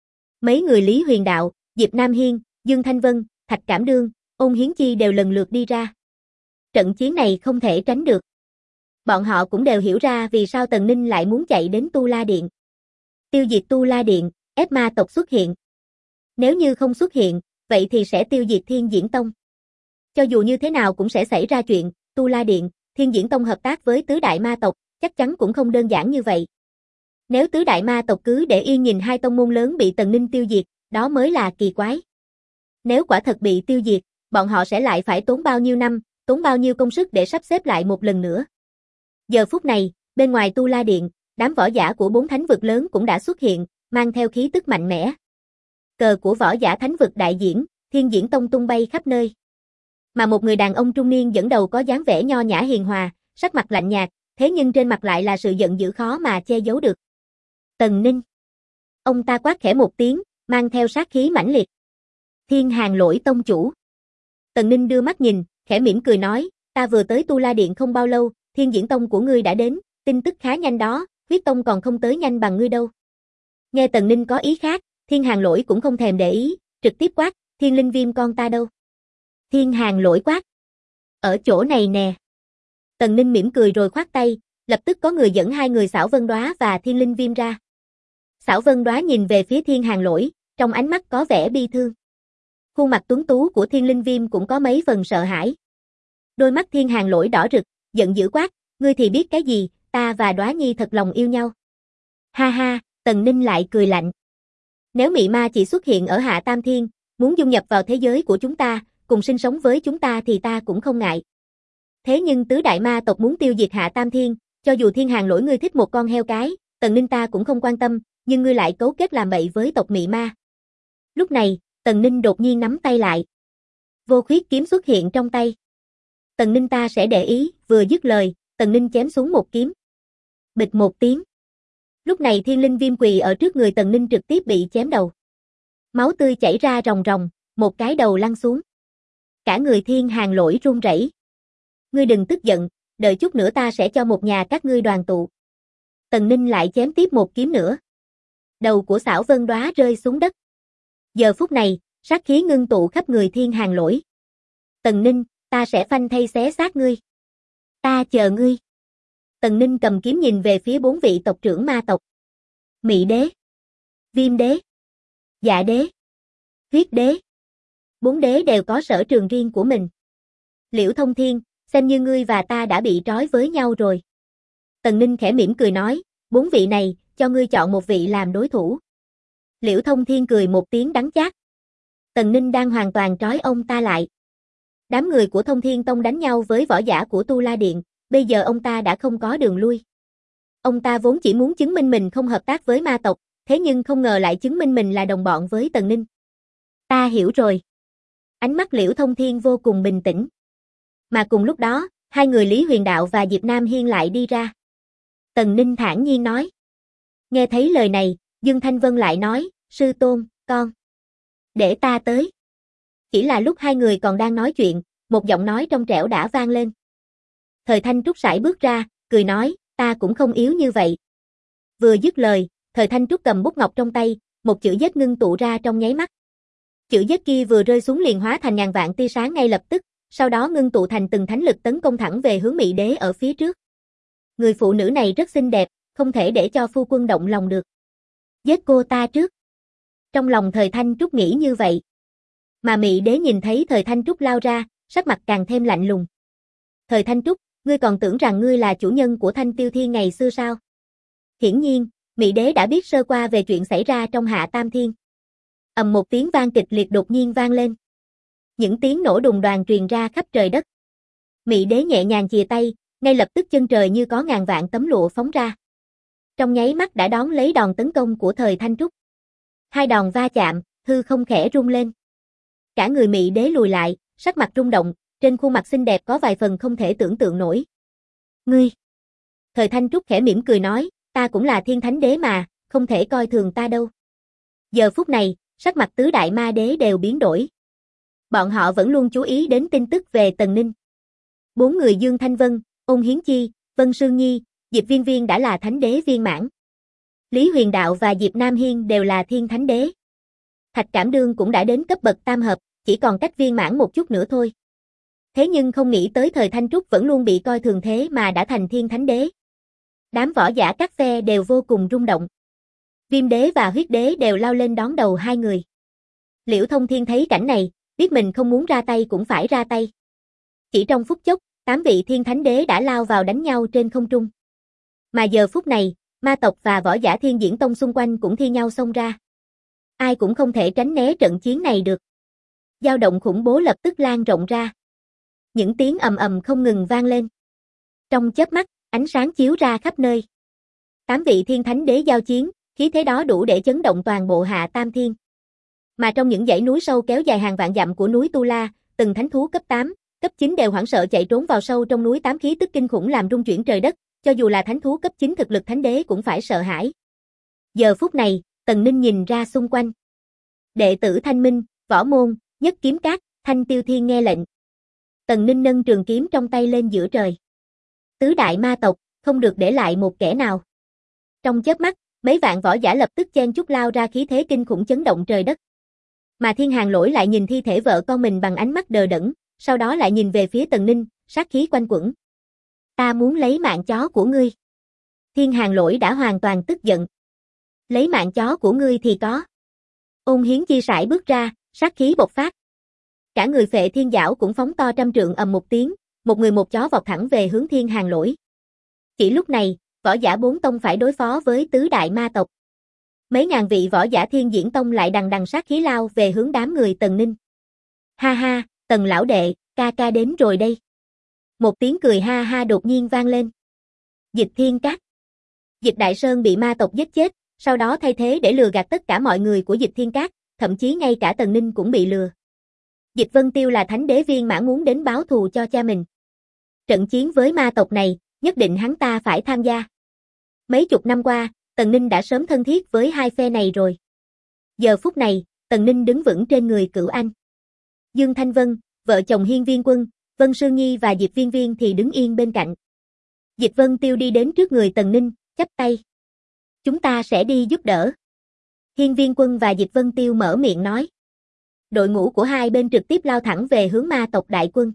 Speaker 1: Mấy người Lý Huyền Đạo, Diệp Nam Hiên, Dương Thanh Vân, Thạch Cảm Đương, Ôn Hiến Chi đều lần lượt đi ra. Trận chiến này không thể tránh được. Bọn họ cũng đều hiểu ra vì sao Tần Ninh lại muốn chạy đến Tu La Điện. Tiêu diệt Tu La Điện, ép ma tộc xuất hiện. Nếu như không xuất hiện, vậy thì sẽ tiêu diệt Thiên Diễn Tông. Cho dù như thế nào cũng sẽ xảy ra chuyện, Tu La Điện, Thiên Diễn Tông hợp tác với tứ đại ma tộc, chắc chắn cũng không đơn giản như vậy. Nếu tứ đại ma tộc cứ để yên nhìn hai tông môn lớn bị Tần Ninh tiêu diệt, đó mới là kỳ quái. Nếu quả thật bị tiêu diệt, bọn họ sẽ lại phải tốn bao nhiêu năm, tốn bao nhiêu công sức để sắp xếp lại một lần nữa. Giờ phút này, bên ngoài Tu La Điện, đám võ giả của bốn thánh vực lớn cũng đã xuất hiện, mang theo khí tức mạnh mẽ. Cờ của võ giả thánh vực đại diễn, Thiên Diễn Tông tung bay khắp nơi. Mà một người đàn ông trung niên dẫn đầu có dáng vẻ nho nhã hiền hòa, sắc mặt lạnh nhạt, thế nhưng trên mặt lại là sự giận dữ khó mà che giấu được. Tần Ninh. Ông ta quát khẽ một tiếng, mang theo sát khí mãnh liệt. Thiên Hàn Lỗi tông chủ. Tần Ninh đưa mắt nhìn, khẽ mỉm cười nói, ta vừa tới Tu La Điện không bao lâu, Thiên Diễn Tông của ngươi đã đến, tin tức khá nhanh đó, Huyết Tông còn không tới nhanh bằng ngươi đâu. Nghe Tần Ninh có ý khác, Thiên Hàn Lỗi cũng không thèm để ý, trực tiếp quát, Thiên Linh Viêm con ta đâu? Thiên Hàn Lỗi quát. Ở chỗ này nè. Tần Ninh mỉm cười rồi khoát tay, lập tức có người dẫn hai người Xảo Vân Đóa và Thiên Linh Viêm ra. Xảo Vân Đóa nhìn về phía Thiên Hàn Lỗi, trong ánh mắt có vẻ bi thương. Khuôn mặt tuấn tú của Thiên Linh Viêm cũng có mấy phần sợ hãi. Đôi mắt Thiên Hàng Lỗi đỏ rực, giận dữ quát, ngươi thì biết cái gì, ta và Đóa Nhi thật lòng yêu nhau. Ha ha, Tần Ninh lại cười lạnh. Nếu mị ma chỉ xuất hiện ở Hạ Tam Thiên, muốn dung nhập vào thế giới của chúng ta, cùng sinh sống với chúng ta thì ta cũng không ngại. Thế nhưng tứ đại ma tộc muốn tiêu diệt Hạ Tam Thiên, cho dù Thiên Hàng Lỗi ngươi thích một con heo cái, Tần Ninh ta cũng không quan tâm, nhưng ngươi lại cấu kết làm bậy với tộc mị ma. Lúc này, Tần Ninh đột nhiên nắm tay lại. Vô khuyết kiếm xuất hiện trong tay. Tần Ninh ta sẽ để ý, vừa dứt lời, Tần Ninh chém xuống một kiếm. Bịch một tiếng. Lúc này Thiên Linh Viêm quỳ ở trước người Tần Ninh trực tiếp bị chém đầu. Máu tươi chảy ra ròng ròng, một cái đầu lăn xuống. Cả người Thiên Hàng Lỗi run rẩy. Ngươi đừng tức giận, đợi chút nữa ta sẽ cho một nhà các ngươi đoàn tụ. Tần Ninh lại chém tiếp một kiếm nữa. Đầu của Xảo Vân Đóa rơi xuống đất. Giờ phút này, sát khí ngưng tụ khắp người Thiên Hàng Lỗi. Tần Ninh, ta sẽ phanh thây xé xác ngươi. Ta chờ ngươi. Tần Ninh cầm kiếm nhìn về phía 4 vị tộc trưởng ma tộc. Mị đế, Viêm đế, Dạ đế, Huyết đế. 4 đế đều có sở trường riêng của mình. Liễu Thông Thiên, xem như ngươi và ta đã bị trói với nhau rồi. Tần Ninh khẽ mỉm cười nói, 4 vị này, cho ngươi chọn một vị làm đối thủ. Liễu Thông Thiên cười một tiếng đắng chát. Tần Ninh đang hoàn toàn trói ông ta lại. Đám người của Thông Thiên Tông đánh nhau với võ giả của Tu La Điện, bây giờ ông ta đã không có đường lui. Ông ta vốn chỉ muốn chứng minh mình không hợp tác với ma tộc, thế nhưng không ngờ lại chứng minh mình là đồng bọn với Tần Ninh. Ta hiểu rồi. Ánh mắt Liễu Thông Thiên vô cùng bình tĩnh. Mà cùng lúc đó, hai người Lý Huyền Đạo và Diệp Nam Hiên lại đi ra. Tần Ninh thản nhiên nói. Nghe thấy lời này, Dương Thanh Vân lại nói, sư tôn, con. Để ta tới. Chỉ là lúc hai người còn đang nói chuyện, một giọng nói trong trẻo đã vang lên. Thời Thanh Trúc sải bước ra, cười nói, ta cũng không yếu như vậy. Vừa dứt lời, Thời Thanh Trúc cầm bút ngọc trong tay, một chữ Z ngưng tụ ra trong nháy mắt. Chữ Z kia vừa rơi xuống liền hóa thành ngàn vạn tia sáng ngay lập tức, sau đó ngưng tụ thành từng thánh lực tấn công thẳng về hướng Mị Đế ở phía trước. Người phụ nữ này rất xinh đẹp, không thể để cho phu quân động lòng được. Giết cô ta trước. Trong lòng Thời Thanh Trúc nghĩ như vậy. Mà Mị Đế nhìn thấy Thời Thanh Trúc lao ra, sắc mặt càng thêm lạnh lùng. Thời Thanh Trúc, ngươi còn tưởng rằng ngươi là chủ nhân của Thanh Tiêu Thiên ngày xưa sao? Hiển nhiên, Mị Đế đã biết sơ qua về chuyện xảy ra trong Hạ Tam Thiên. Ầm một tiếng vang kịch liệt đột nhiên vang lên. Những tiếng nổ đùng đoàng truyền ra khắp trời đất. Mị Đế nhẹ nhàng chìa tay, ngay lập tức chân trời như có ngàn vạn tấm lụa phóng ra. Trong nháy mắt đã đón lấy đòn tấn công của Thời Thanh Trúc. Hai đòn va chạm, hư không khẽ rung lên. Cả người Mị Đế lùi lại, sắc mặt rung động, trên khuôn mặt xinh đẹp có vài phần không thể tưởng tượng nổi. Ngươi! Thời Thanh Trúc khẽ mỉm cười nói, ta cũng là Thiên Thánh Đế mà, không thể coi thường ta đâu. Giờ phút này, sắc mặt tứ đại ma đế đều biến đổi. Bọn họ vẫn luôn chú ý đến tin tức về Tần Ninh. 4 người Dương Thanh Vân, Ôn Hiến Chi, Vân Sương Nhi, Diệp Viên Viên đã là Thánh Đế viên mãn. Lý Huyền Đạo và Diệp Nam Hiên đều là Thiên Thánh Đế. Thạch Cảm Đương cũng đã đến cấp bậc tam hợp, chỉ còn cách viên mãn một chút nữa thôi. Thế nhưng không nghĩ tới Thời Thanh Trúc vẫn luôn bị coi thường thế mà đã thành Thiên Thánh Đế. Đám võ giả các phe đều vô cùng rung động. Viêm Đế và Huyết Đế đều lao lên đón đầu hai người. Liễu Thông Thiên thấy cảnh này, biết mình không muốn ra tay cũng phải ra tay. Chỉ trong phút chốc, 8 vị Thiên Thánh Đế đã lao vào đánh nhau trên không trung. Mà giờ phút này, ma tộc và võ giả Thiên Diễn Tông xung quanh cũng thi nhau xông ra. Ai cũng không thể tránh né trận chiến này được. Dao động khủng bố lập tức lan rộng ra. Những tiếng ầm ầm không ngừng vang lên. Trong chớp mắt, ánh sáng chiếu ra khắp nơi. 8 vị Thiên Thánh Đế giao chiến, khí thế đó đủ để chấn động toàn bộ Hạ Tam Thiên. Mà trong những dãy núi sâu kéo dài hàng vạn dặm của núi Tu La, từng thánh thú cấp 8, cấp 9 đều hoảng sợ chạy trốn vào sâu trong núi, 8 khí tức kinh khủng làm rung chuyển trời đất, cho dù là thánh thú cấp 9 thực lực thánh đế cũng phải sợ hãi. Giờ phút này, Tần Ninh nhìn ra xung quanh. Đệ tử Thanh Minh, Võ Môn, Nhất Kiếm Các, Thanh Tiêu Thiên nghe lệnh. Tần Ninh nâng trường kiếm trong tay lên giữa trời. Tứ đại ma tộc, không được để lại một kẻ nào. Trong chớp mắt, mấy vạn võ giả lập tức chen chúc lao ra, khí thế kinh khủng chấn động trời đất. Mà Thiên Hàng Lỗi lại nhìn thi thể vợ con mình bằng ánh mắt đờ đẫn, sau đó lại nhìn về phía Tần Ninh, sát khí quanh quẩn. Ta muốn lấy mạng chó của ngươi. Thiên Hàng Lỗi đã hoàn toàn tức giận. Lấy mạng chó của ngươi thì có. Ôn Hiến Chi sải bước ra, sát khí bộc phát, Cả người Phệ Thiên Giảo cũng phóng to trăm trượng ầm một tiếng, một người một chó vọt thẳng về hướng Thiên Hàng Lỗi. Chỉ lúc này, võ giả 4 tông phải đối phó với tứ đại ma tộc. Mấy ngàn vị võ giả Thiên Diễn Tông lại đằng đằng sát khí lao về hướng đám người Tần Ninh. Ha ha, Tần lão đệ, ca ca đến rồi đây. Một tiếng cười ha ha đột nhiên vang lên. Dịch Thiên Các. Dịch Đại Sơn bị ma tộc giết chết, sau đó thay thế để lừa gạt tất cả mọi người của Dịch Thiên Các, thậm chí ngay cả Tần Ninh cũng bị lừa. Dịch Vân Tiêu là thánh đế viên mãn muốn đến báo thù cho cha mình. Trận chiến với ma tộc này, nhất định hắn ta phải tham gia. Mấy chục năm qua, Tần Ninh đã sớm thân thiết với hai phe này rồi. Giờ phút này, Tần Ninh đứng vững trên người Cửu Anh. Dương Thanh Vân, vợ chồng Hiên Viên Quân, Vân Sương Nhi và Diệp Viên Viên thì đứng yên bên cạnh. Dịch Vân Tiêu đi đến trước người Tần Ninh, chắp tay. Chúng ta sẽ đi giúp đỡ. Hiên Viên Quân và Dịch Vân Tiêu mở miệng nói. Đội ngũ của hai bên trực tiếp lao thẳng về hướng ma tộc đại quân.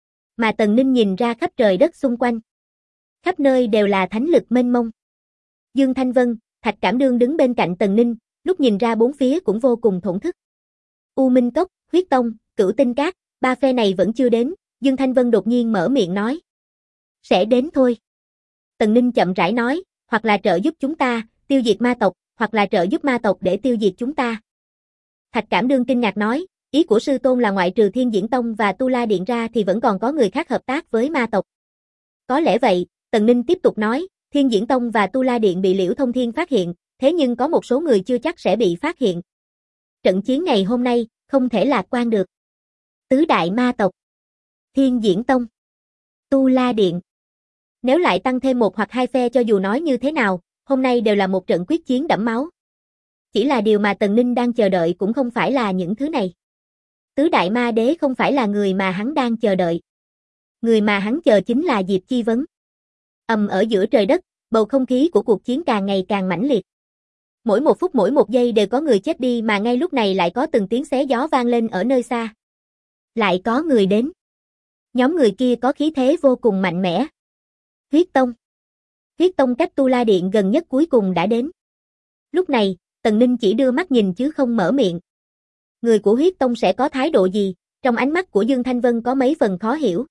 Speaker 1: Mà Tần Ninh nhìn ra khắp trời đất xung quanh. Khắp nơi đều là thánh lực mênh mông. Dương Thanh Vân, Thạch Cảm Đương đứng bên cạnh Tần Ninh, lúc nhìn ra bốn phía cũng vô cùng thổn thức. U Minh Cốc, Huyết Tông, Cửu Tinh Các, ba phe này vẫn chưa đến, Dương Thanh Vân đột nhiên mở miệng nói. Sẽ đến thôi. Tần Ninh chậm rãi nói, hoặc là trợ giúp chúng ta, tiêu diệt ma tộc, hoặc là trợ giúp ma tộc để tiêu diệt chúng ta. Thạch Cảm Đương kinh ngạc nói, ý của sư tôn là ngoại trừ Thiên Diễn Tông và Tu La Điện ra thì vẫn còn có người khác hợp tác với ma tộc. Có lẽ vậy, Tần Ninh tiếp tục nói, Thiên Diễn Tông và Tu La Điện bị Liễu Thông Thiên phát hiện, thế nhưng có một số người chưa chắc sẽ bị phát hiện. Trận chiến ngày hôm nay, không thể lạc quan được. Tứ đại ma tộc, Thiên Diễn Tông, Tu La Điện. Nếu lại tăng thêm một hoặc hai phe cho dù nói như thế nào, hôm nay đều là một trận quyết chiến đẫm máu. Chỉ là điều mà Tần Ninh đang chờ đợi cũng không phải là những thứ này. Tứ đại ma đế không phải là người mà hắn đang chờ đợi. Người mà hắn chờ chính là Diệp Chi Vấn. Ầm ở giữa trời đất, bầu không khí của cuộc chiến càng ngày càng mãnh liệt. Mỗi một phút mỗi một giây đều có người chết đi mà ngay lúc này lại có từng tiếng xé gió vang lên ở nơi xa. Lại có người đến. Nhóm người kia có khí thế vô cùng mạnh mẽ. Huyết Tông. Huyết Tông cách Tu La Điện gần nhất cuối cùng đã đến. Lúc này, Tần Ninh chỉ đưa mắt nhìn chứ không mở miệng. Người của Huyết Tông sẽ có thái độ gì? Trong ánh mắt của Dương Thanh Vân có mấy phần khó hiểu.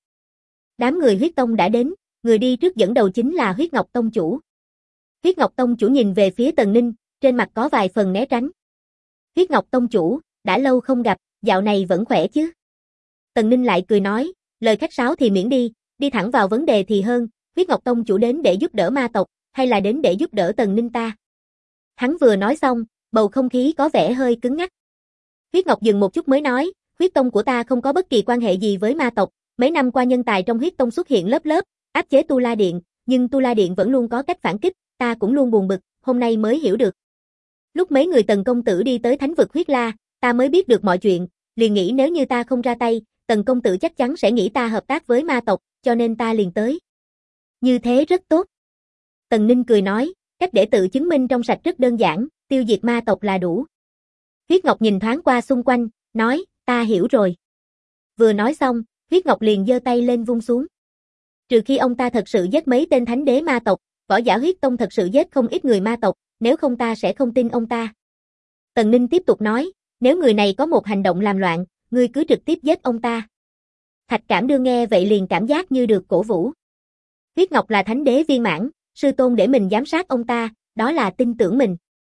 Speaker 1: Đám người Huyết Tông đã đến, người đi trước dẫn đầu chính là Huyết Ngọc Tông chủ. Huyết Ngọc Tông chủ nhìn về phía Tần Ninh, trên mặt có vài phần né tránh. Huyết Ngọc Tông chủ, đã lâu không gặp, dạo này vẫn khỏe chứ? Tần Ninh lại cười nói, lời khách sáo thì miễn đi thẳng vào vấn đề thì hơn, Huyết Ngọc Tông chủ đến để giúp đỡ ma tộc, hay là đến để giúp đỡ Tần Ninh ta? Hắn vừa nói xong, bầu không khí có vẻ hơi cứng ngắc. Huyết Ngọc dừng một chút mới nói, Huyết Tông của ta không có bất kỳ quan hệ gì với ma tộc, mấy năm qua nhân tài trong Huyết Tông xuất hiện lớp lớp, áp chế Tu La Điện, nhưng Tu La Điện vẫn luôn có cách phản kích, ta cũng luôn buồn bực, hôm nay mới hiểu được. Lúc mấy người Tần công tử đi tới thánh vực Huyết La, ta mới biết được mọi chuyện, liền nghĩ nếu như ta không ra tay, Tần công tử chắc chắn sẽ nghĩ ta hợp tác với ma tộc, cho nên ta liền tới. Như thế rất tốt. Tần Ninh cười nói, cách để tự chứng minh trong sạch rất đơn giản, tiêu diệt ma tộc là đủ. Huyết Ngọc nhìn thoáng qua xung quanh, nói, ta hiểu rồi. Vừa nói xong, Huyết Ngọc liền giơ tay lên vung xuống. Trừ khi ông ta thật sự giết mấy tên thánh đế ma tộc, võ giả Huyết Tông thật sự giết không ít người ma tộc, nếu không ta sẽ không tin ông ta. Tần Ninh tiếp tục nói, nếu người này có một hành động làm loạn, ngươi cứ trực tiếp giết ông ta. Thạch Cảm Đương nghe vậy liền cảm giác như được cổ vũ. Huyết Ngọc là thánh đế viên mãn, sư tôn để mình giám sát ông ta, đó là tin tưởng mình.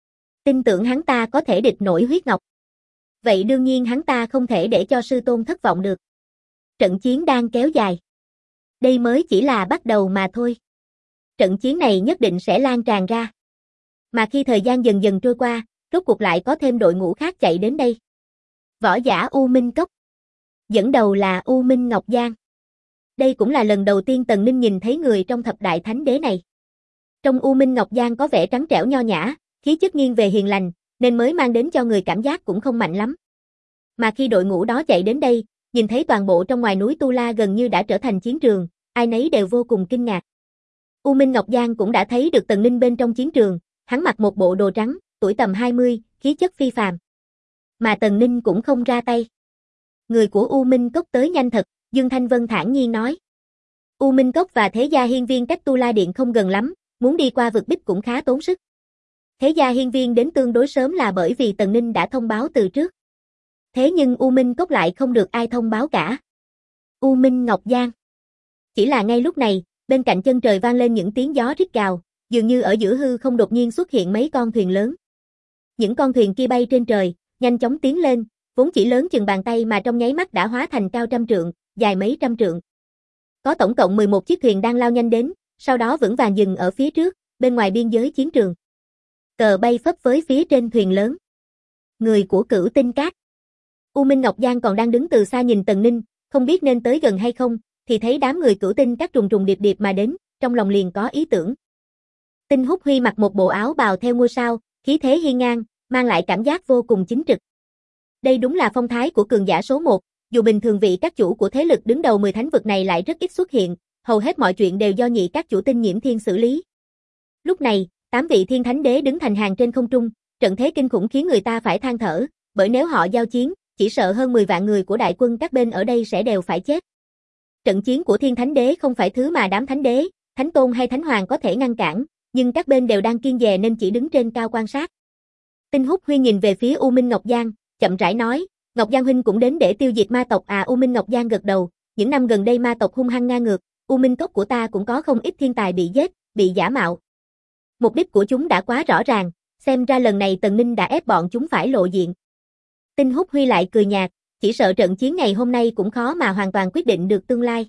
Speaker 1: Tin tưởng hắn ta có thể địch nổi Huyết Ngọc. Vậy đương nhiên hắn ta không thể để cho sư tôn thất vọng được. Trận chiến đang kéo dài. Đây mới chỉ là bắt đầu mà thôi. Trận chiến này nhất định sẽ lan tràn ra. Mà khi thời gian dần dần trôi qua, rốt cuộc lại có thêm đội ngũ khác chạy đến đây. Võ giả U Minh Cốc. Dẫn đầu là U Minh Ngọc Giang. Đây cũng là lần đầu tiên Tần Ninh nhìn thấy người trong thập đại thánh đế này. Trong U Minh Ngọc Giang có vẻ trắng trẻo nho nhã, khí chất nghiêng về hiền lành, nên mới mang đến cho người cảm giác cũng không mạnh lắm. Mà khi đội ngũ đó chạy đến đây, nhìn thấy toàn bộ trong ngoài núi Tu La gần như đã trở thành chiến trường, ai nấy đều vô cùng kinh ngạc. U Minh Ngọc Giang cũng đã thấy được Tần Ninh bên trong chiến trường, hắn mặc một bộ đồ trắng, tuổi tầm 20, khí chất phi phàm. Mà Tần Ninh cũng không ra tay. Người của U Minh Cốc tới nhanh thật, Dương Thanh Vân thản nhiên nói. U Minh Cốc và Thế Gia Hiên Viên cách Tu La Điện không gần lắm, muốn đi qua vực bích cũng khá tốn sức. Thế Gia Hiên Viên đến tương đối sớm là bởi vì Tần Ninh đã thông báo từ trước. Thế nhưng U Minh Cốc lại không được ai thông báo cả. U Minh Ngọc Giang. Chỉ là ngay lúc này, bên cạnh chân trời vang lên những tiếng gió rít gào, dường như ở giữa hư không đột nhiên xuất hiện mấy con thuyền lớn. Những con thuyền kia bay trên trời, nhanh chóng tiến lên, vốn chỉ lớn chừng bàn tay mà trong nháy mắt đã hóa thành cao trăm trượng, dài mấy trăm trượng. Có tổng cộng 11 chiếc thuyền đang lao nhanh đến, sau đó vững vàng dừng ở phía trước, bên ngoài biên giới chiến trường. Cờ bay phấp phới phía trên thuyền lớn. Người của Cửu Tinh Các. U Minh Ngọc Giang còn đang đứng từ xa nhìn Tần Ninh, không biết nên tới gần hay không, thì thấy đám người Cửu Tinh Các trùng trùng điệp điệp mà đến, trong lòng liền có ý tưởng. Tinh Húc Huy mặc một bộ áo bào theo ngôi sao, khí thế hiên ngang, mang lại cảm giác vô cùng chính trực. Đây đúng là phong thái của cường giả số 1, dù bình thường vị các chủ của thế lực đứng đầu 10 thánh vực này lại rất ít xuất hiện, hầu hết mọi chuyện đều do nhị các chủ Tinh Nhiễm Thiên xử lý. Lúc này, 8 vị thiên thánh đế đứng thành hàng trên không trung, trận thế kinh khủng khiến người ta phải than thở, bởi nếu họ giao chiến, chỉ sợ hơn 10 vạn người của đại quân các bên ở đây sẽ đều phải chết. Trận chiến của thiên thánh đế không phải thứ mà đám thánh đế, thánh tôn hay thánh hoàng có thể ngăn cản, nhưng các bên đều đang kiêng dè nên chỉ đứng trên cao quan sát. Tinh Húc Huy nhìn về phía U Minh Ngọc Giang, chậm rãi nói, Ngọc Giang huynh cũng đến để tiêu diệt ma tộc à? U Minh Ngọc Giang gật đầu, những năm gần đây ma tộc hung hăng ngang ngược, U Minh Cốc của ta cũng có không ít thiên tài bị giết, bị giả mạo. Mục đích của chúng đã quá rõ ràng, xem ra lần này Tần Ninh đã ép bọn chúng phải lộ diện. Tinh Húc Huy lại cười nhạt, chỉ sợ trận chiến ngày hôm nay cũng khó mà hoàn toàn quyết định được tương lai.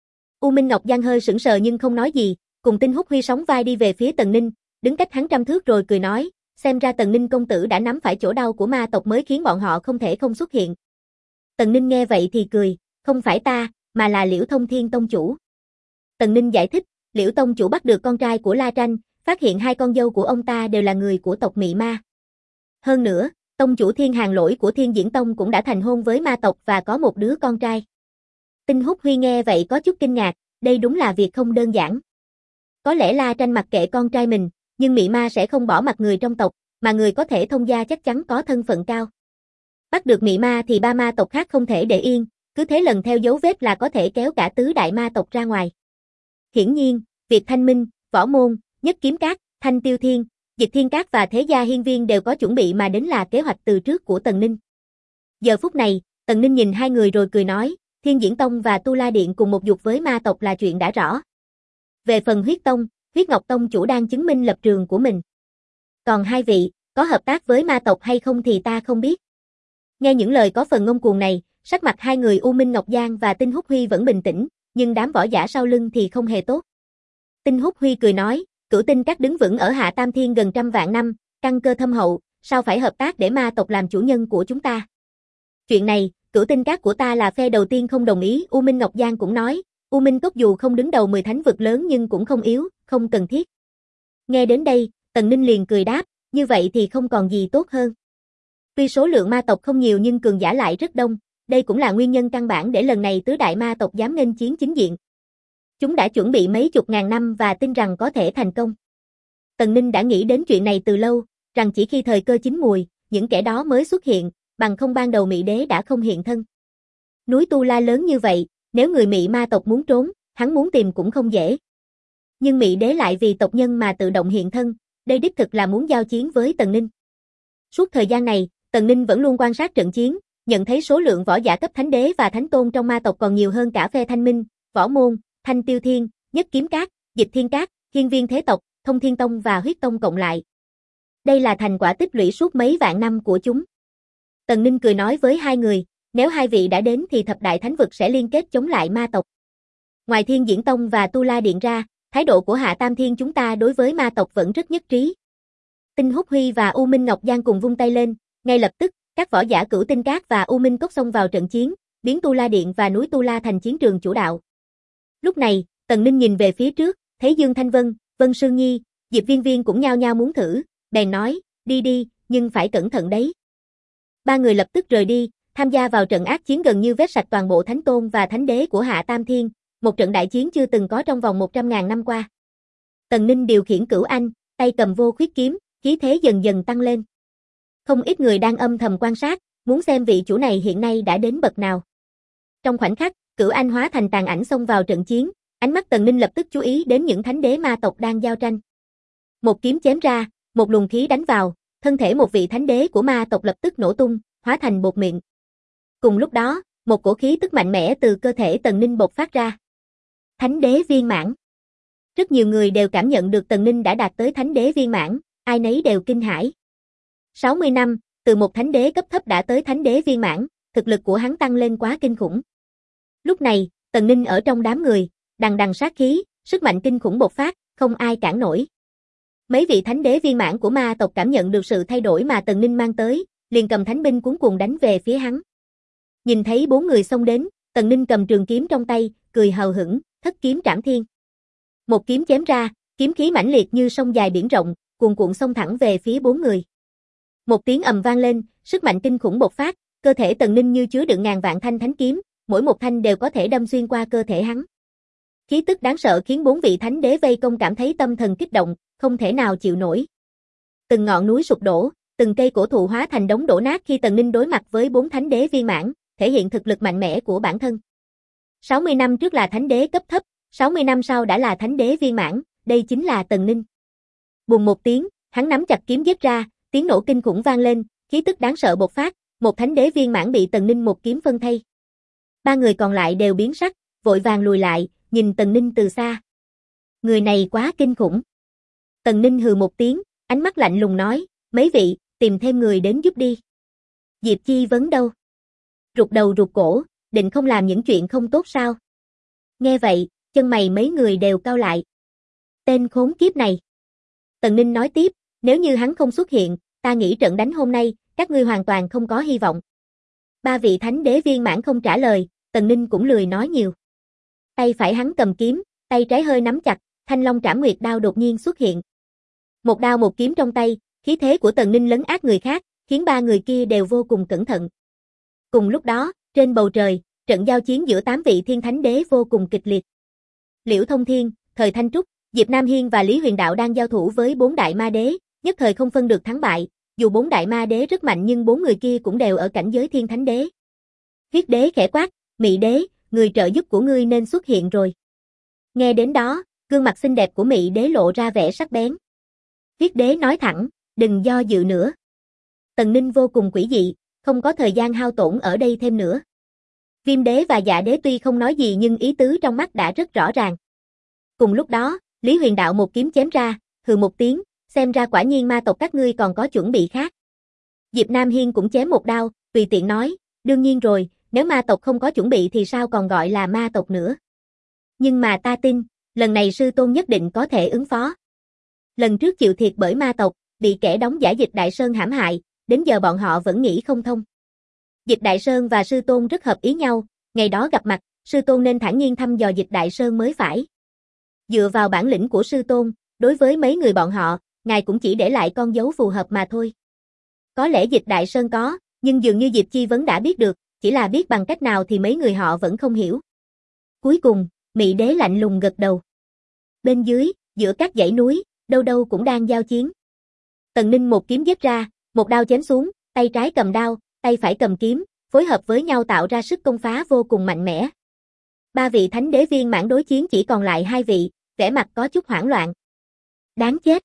Speaker 1: U Minh Ngọc Giang hơi sững sờ nhưng không nói gì, cùng Tinh Húc Huy sóng vai đi về phía Tần Ninh, đứng cách hắn trăm thước rồi cười nói, xem ra Tần Ninh công tử đã nắm phải chỗ đau của ma tộc mới khiến bọn họ không thể không xuất hiện. Tần Ninh nghe vậy thì cười, không phải ta, mà là Liễu Thông Thiên tông chủ. Tần Ninh giải thích, Liễu tông chủ bắt được con trai của La Tranh, phát hiện hai con dâu của ông ta đều là người của tộc Mị Ma. Hơn nữa, tông chủ Thiên Hàng Lỗi của Thiên Diễn Tông cũng đã thành hôn với ma tộc và có một đứa con trai. Tinh Húc Huy nghe vậy có chút kinh ngạc, đây đúng là việc không đơn giản. Có lẽ La Tranh mặc kệ con trai mình, nhưng Mị Ma sẽ không bỏ mặc người trong tộc, mà người có thể thông gia chắc chắn có thân phận cao. Bắt được Mị Ma thì ba ma tộc khác không thể để yên, cứ thế lần theo dấu vết là có thể kéo cả tứ đại ma tộc ra ngoài. Hiển nhiên, Việt Thanh Minh, Võ Môn, Nhất Kiếm Các, Thanh Tiêu Thiên, Dịch Thiên Các và Thế Gia Hiên Viên đều có chuẩn bị mà đến là kế hoạch từ trước của Tần Ninh. Giờ phút này, Tần Ninh nhìn hai người rồi cười nói, Thiên Diễn Tông và Tu La Điện cùng một dục với ma tộc là chuyện đã rõ. Về phần Huyết Tông, Huyết Ngọc Tông chủ đang chứng minh lập trường của mình. Còn hai vị, có hợp tác với ma tộc hay không thì ta không biết. Nghe những lời có phần ngông cuồng này, sắc mặt hai người U Minh Ngọc Giang và Tinh Húc Huy vẫn bình tĩnh, nhưng đám võ giả sau lưng thì không hề tốt. Tinh Húc Huy cười nói, Cửu Tinh Các đứng vững ở Hạ Tam Thiên gần 100 vạn năm, căn cơ thâm hậu, sao phải hợp tác để ma tộc làm chủ nhân của chúng ta? Chuyện này, Cửu Tinh Các của ta là phe đầu tiên không đồng ý. U Minh Ngọc Giang cũng nói, U Minh Cốc dù không đứng đầu 10 thánh vực lớn nhưng cũng không yếu, không cần thiết. Nghe đến đây, Tần Ninh liền cười đáp, như vậy thì không còn gì tốt hơn. Tuy số lượng ma tộc không nhiều nhưng cường giả lại rất đông, đây cũng là nguyên nhân căn bản để lần này tứ đại ma tộc dám nghênh chiến chính diện. Chúng đã chuẩn bị mấy chục ngàn năm và tin rằng có thể thành công. Tần Ninh đã nghĩ đến chuyện này từ lâu, rằng chỉ khi thời cơ chín mùi, những kẻ đó mới xuất hiện, bằng không ban đầu Mị Đế đã không hiện thân. Núi Tu La lớn như vậy, nếu người Mị ma tộc muốn trốn, hắn muốn tìm cũng không dễ. Nhưng Mị Đế lại vì tộc nhân mà tự động hiện thân, đây đích thực là muốn giao chiến với Tần Ninh. Suốt thời gian này, Tần Ninh vẫn luôn quan sát trận chiến, nhận thấy số lượng võ giả cấp thánh đế và thánh tôn trong ma tộc còn nhiều hơn cả phe Thanh Minh, Võ Môn, Thanh Tiêu Thiên, Nhất Kiếm Các, Dịch Thiên Các, Hiên Viên Thế Tộc, Thông Thiên Tông và Huyết Tông cộng lại. Đây là thành quả tích lũy suốt mấy vạn năm của chúng. Tần Ninh cười nói với hai người, nếu hai vị đã đến thì thập đại thánh vực sẽ liên kết chống lại ma tộc. Ngoài Thiên Diễn Tông và Tu La Điện ra, thái độ của Hạ Tam Thiên chúng ta đối với ma tộc vẫn rất nhất trí. Tinh Húc Huy và U Minh Ngọc Giang cùng vung tay lên, ngay lập tức, các võ giả Cửu Tinh Các và U Minh Cốc xông vào trận chiến, biến Tu La Điện và núi Tu La thành chiến trường chủ đạo. Lúc này, Tần Ninh nhìn về phía trước, thấy Dương Thanh Vân, Vân Sương Nhi, Diệp Viên Viên cũng nhao nhao muốn thử, bèn nói, đi đi, nhưng phải cẩn thận đấy. Ba người lập tức rời đi, tham gia vào trận ác chiến gần như vết sạch toàn bộ thánh tôn và thánh đế của Hạ Tam Thiên, một trận đại chiến chưa từng có trong vòng 100.000 năm qua. Tần Ninh điều khiển Cửu Anh, tay cầm vô khuyết kiếm, khí thế dần dần tăng lên. Không ít người đang âm thầm quan sát, muốn xem vị chủ này hiện nay đã đến bậc nào. Trong khoảnh khắc, Cửu Anh hóa thành tàn ảnh xông vào trận chiến, ánh mắt Tần Ninh lập tức chú ý đến những thánh đế ma tộc đang giao tranh. Một kiếm chém ra, một luồng khí đánh vào, thân thể một vị thánh đế của ma tộc lập tức nổ tung, hóa thành bột mịn. Cùng lúc đó, một cổ khí tức mạnh mẽ từ cơ thể Tần Ninh bộc phát ra. Thánh đế viên mãn. Rất nhiều người đều cảm nhận được Tần Ninh đã đạt tới thánh đế viên mãn, ai nấy đều kinh hãi. 60 năm, từ một thánh đế cấp thấp đã tới thánh đế viên mãn, thực lực của hắn tăng lên quá kinh khủng. Lúc này, Tần Ninh ở trong đám người, đằng đằng sát khí, sức mạnh kinh khủng bộc phát, không ai cản nổi. Mấy vị thánh đế viên mãn của ma tộc cảm nhận được sự thay đổi mà Tần Ninh mang tới, liền cầm thánh binh cuống cuồng đánh về phía hắn. Nhìn thấy 4 người xông đến, Tần Ninh cầm trường kiếm trong tay, cười hờ hững, thất kiếm trảm thiên. Một kiếm chém ra, kiếm khí mãnh liệt như sông dài biển rộng, cuồn cuộn xông thẳng về phía 4 người. Một tiếng ầm vang lên, sức mạnh kinh khủng bộc phát, cơ thể Tần Ninh như chứa đựng ngàn vạn thanh thánh kiếm, mỗi một thanh đều có thể đâm xuyên qua cơ thể hắn. Khí tức đáng sợ khiến 4 vị thánh đế vây công cảm thấy tâm thần kích động, không thể nào chịu nổi. Từng ngọn núi sụp đổ, từng cây cổ thụ hóa thành đống đổ nát khi Tần Ninh đối mặt với 4 thánh đế viên mãn, thể hiện thực lực mạnh mẽ của bản thân. 60 năm trước là thánh đế cấp thấp, 60 năm sau đã là thánh đế viên mãn, đây chính là Tần Ninh. Bùng một tiếng, hắn nắm chặt kiếm giết ra, tiếng nổ kinh khủng vang lên, khí tức đáng sợ bộc phát, một thánh đế viên mãn bị Tần Ninh một kiếm phân thây. 3 người còn lại đều biến sắc, vội vàng lùi lại, nhìn Tần Ninh từ xa. Người này quá kinh khủng. Tần Ninh hừ một tiếng, ánh mắt lạnh lùng nói, mấy vị, tìm thêm người đến giúp đi. Diệp Chi Vấn đâu? Rụt đầu rụt cổ, định không làm những chuyện không tốt sao? Nghe vậy, chân mày mấy người đều cau lại. Tên khốn kiếp này. Tần Ninh nói tiếp, nếu như hắn không xuất hiện, ta nghĩ trận đánh hôm nay, các ngươi hoàn toàn không có hy vọng. 3 vị thánh đế viên mãn không trả lời, Tần Ninh cũng lười nói nhiều. Tay phải hắn cầm kiếm, tay trái hơi nắm chặt, Thanh Long Trảm Nguyệt đao đột nhiên xuất hiện. Một đao một kiếm trong tay, khí thế của Tần Ninh lấn át người khác, khiến 3 người kia đều vô cùng cẩn thận. Cùng lúc đó, trên bầu trời, trận giao chiến giữa 8 vị thiên thánh đế vô cùng kịch liệt. Liễu Thông Thiên, Thời Thanh Trúc, Diệp Nam Hiên và Lý Huyền Đạo đang giao thủ với 4 đại ma đế, nhất thời không phân được thắng bại, dù 4 đại ma đế rất mạnh nhưng 4 người kia cũng đều ở cảnh giới thiên thánh đế. Huyết đế khẽ quát, Mị đế, người trợ giúp của ngươi nên xuất hiện rồi. Nghe đến đó, gương mặt xinh đẹp của Mị đế lộ ra vẻ sắc bén. Huyết đế nói thẳng, đừng do dự nữa. Tần Ninh vô cùng quỷ dị, không có thời gian hao tổn ở đây thêm nữa. Viêm đế và Dạ đế tuy không nói gì nhưng ý tứ trong mắt đã rất rõ ràng. Cùng lúc đó, Lý Huyền Đạo một kiếm chém ra, hừ một tiếng, xem ra quả nhiên ma tộc các ngươi còn có chuẩn bị khác. Diệp Nam Hiên cũng chém một đao, tùy tiện nói, đương nhiên rồi, nếu ma tộc không có chuẩn bị thì sao còn gọi là ma tộc nữa. Nhưng mà ta tin, lần này sư tôn nhất định có thể ứng phó. Lần trước chịu thiệt bởi ma tộc, bị kẻ đóng giả Dịch Đại Sơn hãm hại, đến giờ bọn họ vẫn nghĩ không thông. Dịch Đại Sơn và sư tôn rất hợp ý nhau, ngày đó gặp mặt, sư tôn nên thản nhiên thăm dò Dịch Đại Sơn mới phải. Dựa vào bản lĩnh của sư tôn, đối với mấy người bọn họ, ngài cũng chỉ để lại con dấu phù hợp mà thôi. Có lẽ Dịch Đại Sơn có, nhưng dường như Diệp Chi Vấn đã biết được, chỉ là biết bằng cách nào thì mấy người họ vẫn không hiểu. Cuối cùng, Mị đế lạnh lùng gật đầu. Bên dưới, giữa các dãy núi, đâu đâu cũng đang giao chiến. Tần Ninh một kiếm giết ra, một đao chém xuống, tay trái cầm đao, tay phải cầm kiếm, phối hợp với nhau tạo ra sức công phá vô cùng mạnh mẽ. 3 vị thánh đế viên mãn đối chiến chỉ còn lại 2 vị, vẻ mặt có chút hoảng loạn. Đáng chết.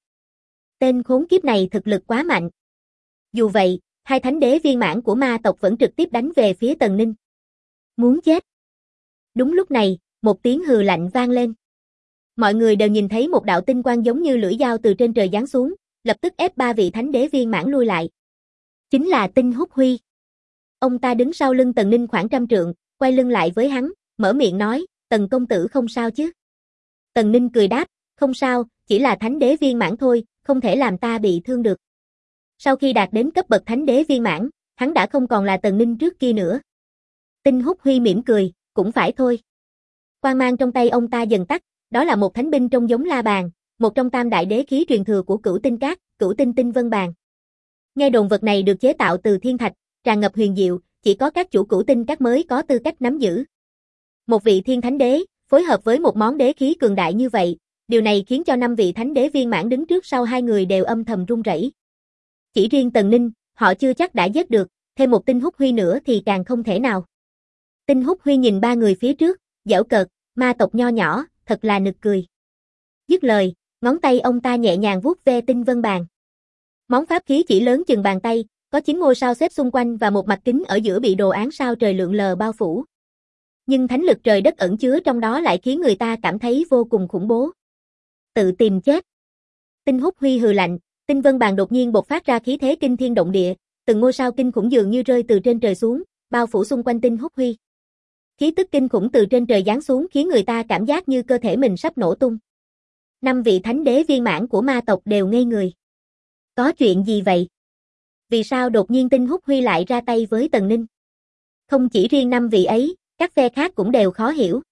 Speaker 1: Tên khốn kiếp này thực lực quá mạnh. Dù vậy, 2 thánh đế viên mãn của ma tộc vẫn trực tiếp đánh về phía Tần Ninh. Muốn chết. Đúng lúc này, một tiếng hừ lạnh vang lên. Mọi người đều nhìn thấy một đạo tinh quang giống như lưỡi dao từ trên trời giáng xuống, lập tức ép 3 vị thánh đế viên mãn lui lại. Chính là Tinh Húc Huy. Ông ta đứng sau lưng Tần Ninh khoảng 100 trượng, quay lưng lại với hắn, mở miệng nói, Tần công tử không sao chứ? Tần Ninh cười đáp, không sao, chỉ là thánh đế viên mãn thôi, không thể làm ta bị thương được. Sau khi đạt đến cấp bậc thánh đế viên mãn, hắn đã không còn là Tần Ninh trước kia nữa. Tinh Húc Huy mỉm cười, cũng phải thôi. Quang mang trong tay ông ta dần tắt, đó là một thánh binh trông giống la bàn, một trong tam đại đế khí truyền thừa của Cửu Tinh Các, Cửu Tinh Tinh Vân Bàn. Nghe đồn vật này được chế tạo từ thiên thạch, tràn ngập huyền diệu, chỉ có các chủ Cửu Tinh Các mới có tư cách nắm giữ. Một vị thiên thánh đế, phối hợp với một món đế khí cường đại như vậy, điều này khiến cho 5 vị thánh đế viên mãn đứng trước sau 2 người đều âm thầm run rẩy. Chỉ riêng Tần Ninh, họ chưa chắc đã giết được, thêm một Tinh Húc Huy nữa thì càng không thể nào. Tinh Húc Huy nhìn 3 người phía trước, giễu cợt, ma tộc nho nhỏ, thật là nực cười. Dứt lời, ngón tay ông ta nhẹ nhàng vuốt ve Tinh Vân Bàn. Món pháp khí chỉ lớn chừng bàn tay, có 9 ngôi sao xếp xung quanh và một mặt kính ở giữa bị đồ án sao trời lượn lờ bao phủ. Nhưng thánh lực trời đất ẩn chứa trong đó lại khiến người ta cảm thấy vô cùng khủng bố. Tự tìm chết. Tinh Húc Huy hừ lạnh, tinh vân bàn đột nhiên bộc phát ra khí thế kinh thiên động địa, từng ngôi sao kinh khủng dường như rơi từ trên trời xuống, bao phủ xung quanh Tinh Húc Huy. Khí tức kinh khủng từ trên trời giáng xuống khiến người ta cảm giác như cơ thể mình sắp nổ tung. 5 vị thánh đế viên mãn của ma tộc đều ngây người. Có chuyện gì vậy? Vì sao đột nhiên Tinh Húc Huy lại ra tay với Tần Ninh? Không chỉ riêng 5 vị ấy, các phe khác cũng đều khó hiểu.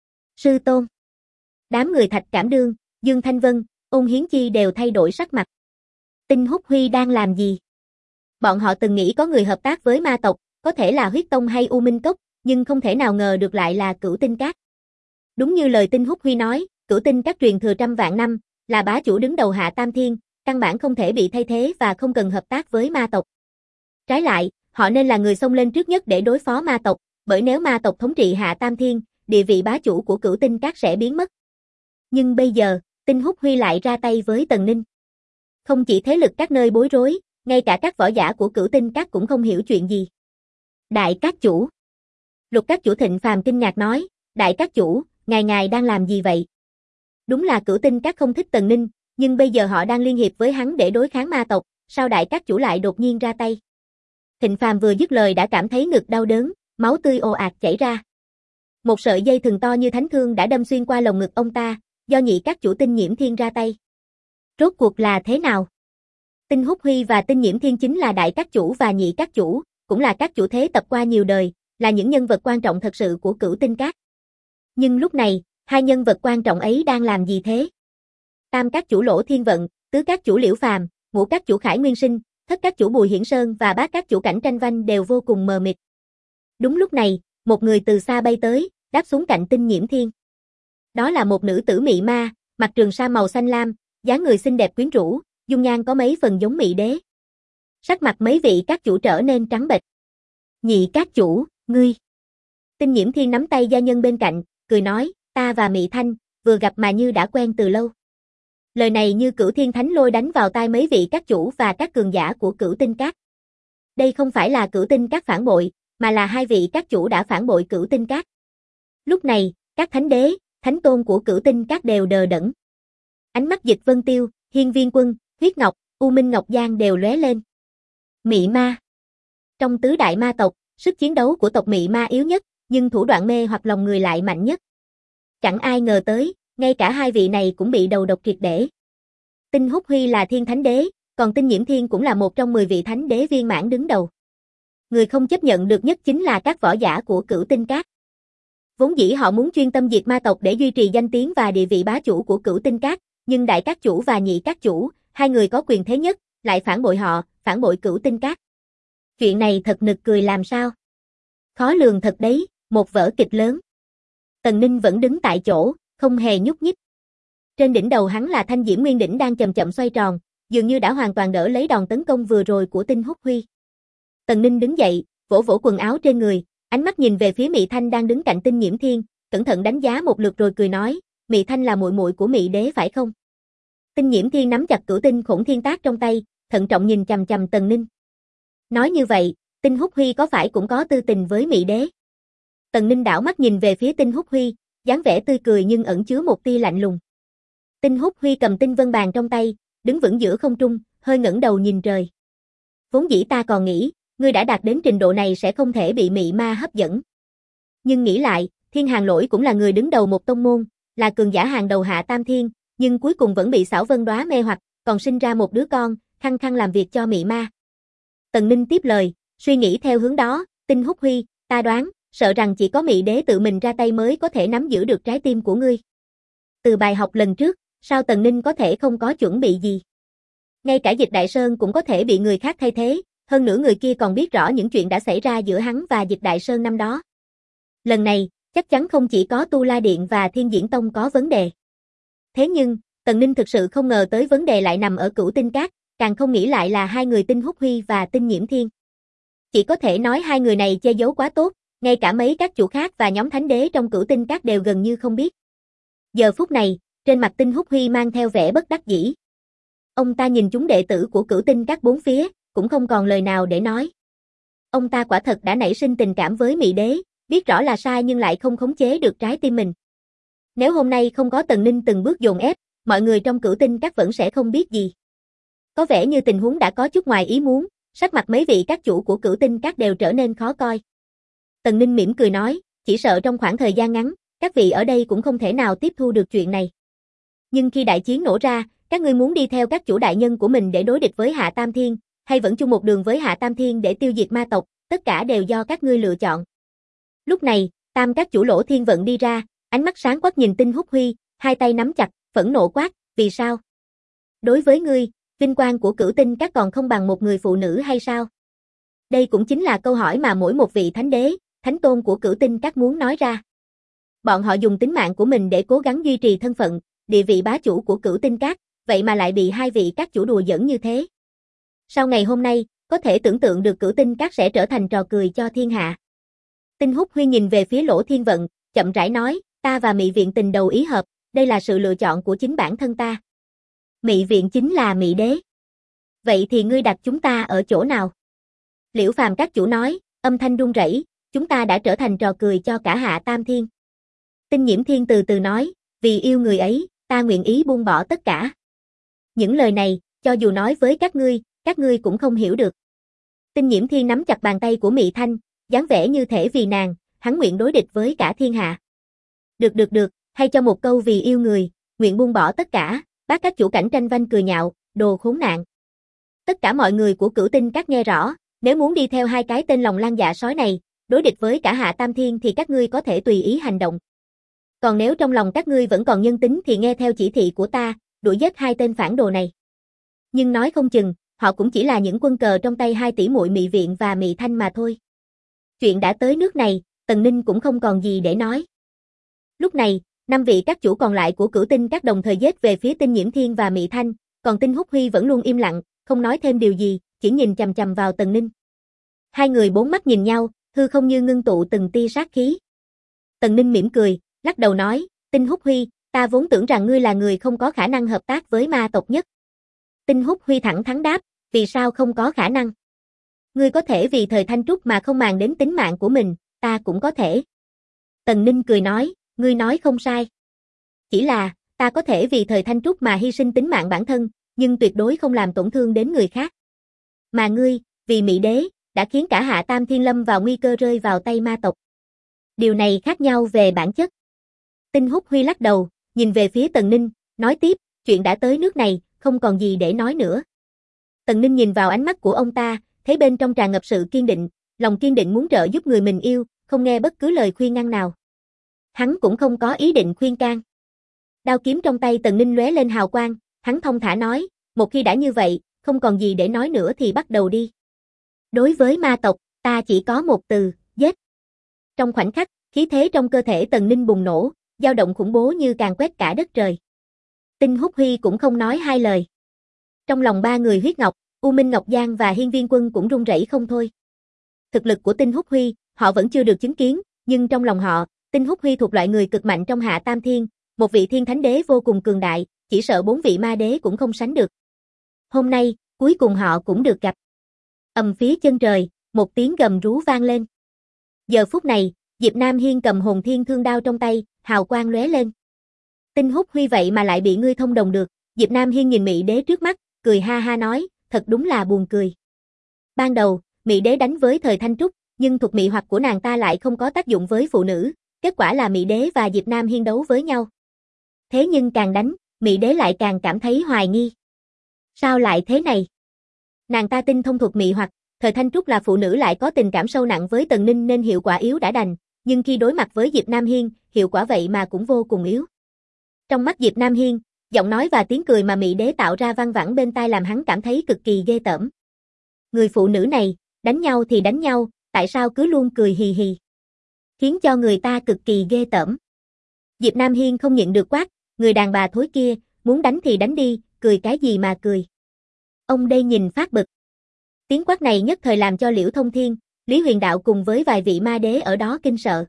Speaker 1: Sư tôn. Đám người Thạch Cảm Đương, Dương Thanh Vân, Ôn Hiến Chi đều thay đổi sắc mặt. Tinh Húc Huy đang làm gì? Bọn họ từng nghĩ có người hợp tác với ma tộc, có thể là Huyết Tông hay U Minh Cốc, nhưng không thể nào ngờ được lại là Cửu Tinh Các. Đúng như lời Tinh Húc Huy nói, Cửu Tinh Các truyền thừa trăm vạn năm, là bá chủ đứng đầu Hạ Tam Thiên, căn bản không thể bị thay thế và không cần hợp tác với ma tộc. Trái lại, họ nên là người xông lên trước nhất để đối phó ma tộc, bởi nếu ma tộc thống trị Hạ Tam Thiên, địa vị bá chủ của Cửu Tinh Các sẽ biến mất. Nhưng bây giờ, Tinh Húc Huy lại ra tay với Tần Ninh. Không chỉ thế lực các nơi bối rối, ngay cả các võ giả của Cửu Tinh Các cũng không hiểu chuyện gì. Đại Các chủ. Lục Các chủ Thịnh Phàm kinh ngạc nói, Đại Các chủ, ngài đang làm gì vậy? Đúng là Cửu Tinh Các không thích Tần Ninh, nhưng bây giờ họ đang liên hiệp với hắn để đối kháng ma tộc, sao Đại Các chủ lại đột nhiên ra tay? Thịnh Phàm vừa dứt lời đã cảm thấy ngực đau đớn, máu tươi ồ ạt chảy ra. Một sợi dây thừng to như thánh thương đã đâm xuyên qua lồng ngực ông ta, do Nhị Các chủ Tinh Nhiễm Thiên ra tay. Rốt cuộc là thế nào? Tinh Húc Huy và Tinh Nhiễm Thiên chính là Đại Các chủ và Nhị Các chủ, cũng là các chủ thế tập qua nhiều đời, là những nhân vật quan trọng thật sự của Cửu Tinh Các. Nhưng lúc này, hai nhân vật quan trọng ấy đang làm gì thế? Tam Các chủ Lỗ Thiên Vận, Tứ Các chủ Liễu Phàm, Ngũ Các chủ Khải Nguyên Sinh, Thất Các chủ Bùi Hiển Sơn và Bát Các chủ Cảnh Tranh Vanh đều vô cùng mờ mịt. Đúng lúc này, một người từ xa bay tới, đáp xuống cạnh Tinh Nhiễm Thiên. Đó là một nữ tử mị ma, mặc trường sa màu xanh lam, dáng người xinh đẹp quyến rũ, dung nhan có mấy phần giống Mị Đế. Sắc mặt mấy vị các chủ trở nên trắng bệch. Nhị Các chủ, ngươi. Tinh Nhiễm Thiên nắm tay gia nhân bên cạnh, cười nói, ta và Mị Thanh, vừa gặp mà như đã quen từ lâu. Lời này như cửu thiên thánh lôi đánh vào tai mấy vị các chủ và các cường giả của Cửu Tinh Các. Đây không phải là Cửu Tinh Các phản bội, mà là hai vị các chủ đã phản bội Cửu Tinh Các. Lúc này, các thánh đế, thánh tôn của Cửu Tinh Các đều đờ đẫn. Ánh mắt Dịch Vân Tiêu, Hiên Viên Quân, Huyết Ngọc, U Minh Ngọc Giang đều lóe lên. Mị ma. Trong tứ đại ma tộc, sức chiến đấu của tộc Mị ma yếu nhất, nhưng thủ đoạn mê hoặc lòng người lại mạnh nhất. Chẳng ai ngờ tới, ngay cả hai vị này cũng bị đầu độc triệt để. Tinh Húc Huy là Thiên Thánh Đế, còn Tinh Nhiễm Thiên cũng là một trong 10 vị Thánh Đế viên mãn đứng đầu. Người không chấp nhận được nhất chính là các võ giả của Cửu Tinh Các. Vốn dĩ họ muốn chuyên tâm diệt ma tộc để duy trì danh tiếng và địa vị bá chủ của Cửu Tinh Các, nhưng Đại Các chủ và Nhị Các chủ, hai người có quyền thế nhất, lại phản bội họ, phản bội Cửu Tinh Các. Chuyện này thật nực cười làm sao? Khó lường thật đấy, một vở kịch lớn. Tần Ninh vẫn đứng tại chỗ, không hề nhúc nhích. Trên đỉnh đầu hắn là Thanh Diễm Nguyên Đỉnh đang chậm chậm xoay tròn, dường như đã hoàn toàn đỡ lấy đòn tấn công vừa rồi của Tinh Húc Huy. Tần Ninh đứng dậy, vỗ vỗ quần áo trên người, ánh mắt nhìn về phía Mị Thanh đang đứng cạnh Tinh Nhiễm Thiên, cẩn thận đánh giá một lượt rồi cười nói, Mị Thanh là muội muội của Mị Đế phải không? Tinh Nhiễm Thiên nắm chặt cửu tinh khổng thiên tác trong tay, thận trọng nhìn chằm chằm Tần Ninh. Nói như vậy, Tinh Húc Huy có phải cũng có tư tình với Mị Đế? Tần Ninh đảo mắt nhìn về phía Tinh Húc Huy, dáng vẻ tươi cười nhưng ẩn chứa một tia lạnh lùng. Tinh Húc Huy cầm tinh vân bàn trong tay, đứng vững giữa không trung, hơi ngẩng đầu nhìn trời. Vốn dĩ ta còn nghĩ, ngươi đã đạt đến trình độ này sẽ không thể bị mị ma hấp dẫn. Nhưng nghĩ lại, Thiên Hàng Lỗi cũng là người đứng đầu một tông môn, là cường giả hàng đầu Hạ Tam Thiên, nhưng cuối cùng vẫn bị Xảo Vân Đóa mê hoặc, còn sinh ra một đứa con, khăng khăng làm việc cho mị ma. Tần Ninh tiếp lời, suy nghĩ theo hướng đó, Tinh Húc Huy, ta đoán, sợ rằng chỉ có Mị Đế tự mình ra tay mới có thể nắm giữ được trái tim của ngươi. Từ bài học lần trước, sao Tần Ninh có thể không có chuẩn bị gì? Ngay cả Dịch Đại Sơn cũng có thể bị người khác thay thế, hơn nữa người kia còn biết rõ những chuyện đã xảy ra giữa hắn và Dịch Đại Sơn năm đó. Lần này, chắc chắn không chỉ có Tu La Điện và Thiên Diễn Tông có vấn đề. Thế nhưng, Tần Ninh thực sự không ngờ tới vấn đề lại nằm ở Cửu Tinh Các, càng không nghĩ lại là hai người Tinh Húc Huy và Tinh Nhiễm Thiên. Chỉ có thể nói hai người này che giấu quá tốt, ngay cả mấy các chủ khác và nhóm thánh đế trong Cửu Tinh Các đều gần như không biết. Giờ phút này, trên mặt Tinh Húc Huy mang theo vẻ bất đắc dĩ. Ông ta nhìn chúng đệ tử của Cửu Tinh Các bốn phía, cũng không còn lời nào để nói. Ông ta quả thật đã nảy sinh tình cảm với Mị Đế, biết rõ là sai nhưng lại không khống chế được trái tim mình. Nếu hôm nay không có Tần Ninh từng bước dồn ép, mọi người trong Cửu Tinh Các vẫn sẽ không biết gì. Có vẻ như tình huống đã có chút ngoài ý muốn, sắc mặt mấy vị các chủ của Cửu Tinh Các đều trở nên khó coi. Tần Ninh mỉm cười nói, chỉ sợ trong khoảng thời gian ngắn, các vị ở đây cũng không thể nào tiếp thu được chuyện này. Nhưng khi đại chiến nổ ra, các ngươi muốn đi theo các chủ đại nhân của mình để đối địch với Hạ Tam Thiên, hay vẫn chung một đường với Hạ Tam Thiên để tiêu diệt ma tộc, tất cả đều do các ngươi lựa chọn. Lúc này, Tam các chủ Lỗ Thiên Vận đi ra, ánh mắt sáng quắc nhìn Tinh Húc Huy, hai tay nắm chặt, phẫn nộ quát, vì sao? Đối với ngươi, vinh quang của Cửu Tinh Các còn không bằng một người phụ nữ hay sao? Đây cũng chính là câu hỏi mà mỗi một vị thánh đế, thánh tôn của Cửu Tinh Các muốn nói ra. Bọn họ dùng tính mạng của mình để cố gắng duy trì thân phận, địa vị bá chủ của Cửu Tinh Các, vậy mà lại bị hai vị các chủ đùa giỡn như thế. Sau ngày hôm nay, có thể tưởng tượng được Cửu Tinh Các sẽ trở thành trò cười cho thiên hạ. Tinh Húc Huy nhìn về phía Lỗ Thiên Vận, chậm rãi nói, ta và Mị Viện tình đầu ý hợp, đây là sự lựa chọn của chính bản thân ta. Mị Viện chính là Mị Đế. Vậy thì ngươi đặt chúng ta ở chỗ nào? Liễu Phàm các chủ nói, âm thanh run rẩy, chúng ta đã trở thành trò cười cho cả Hạ Tam Thiên. Tinh Nhiễm Thiên từ từ nói, vì yêu người ấy, ta nguyện ý buông bỏ tất cả. Những lời này, cho dù nói với các ngươi cũng không hiểu được. Tinh Nhiễm Thiên nắm chặt bàn tay của Mị Thanh, dáng vẻ như thể vì nàng, hắn nguyện đối địch với cả thiên hạ. Được, hay cho một câu vì yêu người, nguyện buông bỏ tất cả, bác các chủ Cảnh Tranh Vanh cười nhạo, đồ khốn nạn. Tất cả mọi người của Cửu Tinh Các nghe rõ, nếu muốn đi theo hai cái tên lòng lang dạ sói này, đối địch với cả Hạ Tam Thiên thì các ngươi có thể tùy ý hành động. Còn nếu trong lòng các ngươi vẫn còn nhân tính thì nghe theo chỉ thị của ta, đuổi giết hai tên phản đồ này. Nhưng nói không chừng, họ cũng chỉ là những quân cờ trong tay hai tỷ muội Mị Viện và Mị Thanh mà thôi. Chuyện đã tới nước này, Tần Ninh cũng không còn gì để nói. Lúc này, 5 vị các chủ còn lại của Cửu Tinh Các đồng thời giết về phía Tinh Nhiễm Thiên và Mị Thanh, còn Tinh Húc Huy vẫn luôn im lặng, không nói thêm điều gì, chỉ nhìn chằm chằm vào Tần Ninh. Hai người bốn mắt nhìn nhau, hư không như ngưng tụ từng tia sát khí. Tần Ninh mỉm cười, lắc đầu nói, Tinh Húc Huy, ta vốn tưởng rằng ngươi là người không có khả năng hợp tác với ma tộc nhất. Tinh Húc Huy thẳng thắn đáp, vì sao không có khả năng? Ngươi có thể vì thời thanh trúc mà không màng đến tính mạng của mình, ta cũng có thể. Tần Ninh cười nói, ngươi nói không sai. Chỉ là, ta có thể vì thời thanh trúc mà hy sinh tính mạng bản thân, nhưng tuyệt đối không làm tổn thương đến người khác. Mà ngươi, vì Mị Đế, đã khiến cả Hạ Tam Thiên lâm vào nguy cơ rơi vào tay ma tộc. Điều này khác nhau về bản chất. Tinh Húc Huy lắc đầu, nhìn về phía Tần Ninh, nói tiếp, chuyện đã tới nước này, không còn gì để nói nữa. Tần Ninh nhìn vào ánh mắt của ông ta, thấy bên trong tràn ngập sự kiên định, lòng kiên định muốn trợ giúp người mình yêu, không nghe bất cứ lời khuyên ngăn nào. Hắn cũng không có ý định khuyên can. Đao kiếm trong tay Tần Ninh lóe lên hào quang, hắn thong thả nói, một khi đã như vậy, không còn gì để nói nữa thì bắt đầu đi. Đối với ma tộc, ta chỉ có một từ, giết. Trong khoảnh khắc, khí thế trong cơ thể Tần Ninh bùng nổ, dao động khủng bố như càn quét cả đất trời. Tinh Húc Huy cũng không nói hai lời. Trong lòng ba người Huyết Ngọc, U Minh Ngọc Giang và Hiên Viên Quân cũng run rẩy không thôi. Thực lực của Tinh Húc Huy, họ vẫn chưa được chứng kiến, nhưng trong lòng họ, Tinh Húc Huy thuộc loại người cực mạnh trong Hạ Tam Thiên, một vị thiên thánh đế vô cùng cường đại, chỉ sợ 4 vị ma đế cũng không sánh được. Hôm nay, cuối cùng họ cũng được gặp. Ầm phía chân trời, một tiếng gầm rú vang lên. Giờ phút này, Diệp Nam Hiên cầm Hồn Thiên Thương đao trong tay, hào quang lóe lên. Tinh Húc Huy vậy mà lại bị ngươi thông đồng được. Diệp Nam Hiên nhìn Mị Đế trước mắt, cười ha ha nói, thật đúng là buồn cười. Ban đầu, Mị Đế đánh với thời thanh trúc, nhưng thuật mị hoặc của nàng ta lại không có tác dụng với phụ nữ, kết quả là Mị Đế và Diệp Nam Hiên đấu với nhau. Thế nhưng càng đánh, Mị Đế lại càng cảm thấy hoài nghi. Sao lại thế này? Nàng ta tinh thông thuật mị hoặc, thời thanh trúc là phụ nữ lại có tình cảm sâu nặng với Tần Ninh nên hiệu quả yếu đã đành, nhưng khi đối mặt với Diệp Nam Hiên, hiệu quả vậy mà cũng vô cùng yếu. Trong mắt Diệp Nam Hiên, giọng nói và tiếng cười mà Mị Đế tạo ra văng vẳng bên tai làm hắn cảm thấy cực kỳ ghê tởm. Người phụ nữ này, đánh nhau thì đánh nhau, tại sao cứ luôn cười hì hì? Khiến cho người ta cực kỳ ghê tởm. Diệp Nam Hiên không nhịn được quát, người đàn bà thối kia, muốn đánh thì đánh đi, cười cái gì mà cười. Ông đây nhìn phát bực. Tiếng quát này nhất thời làm cho Liễu Thông Thiên, Lý Huyền Đạo cùng với vài vị ma đế ở đó kinh sợ.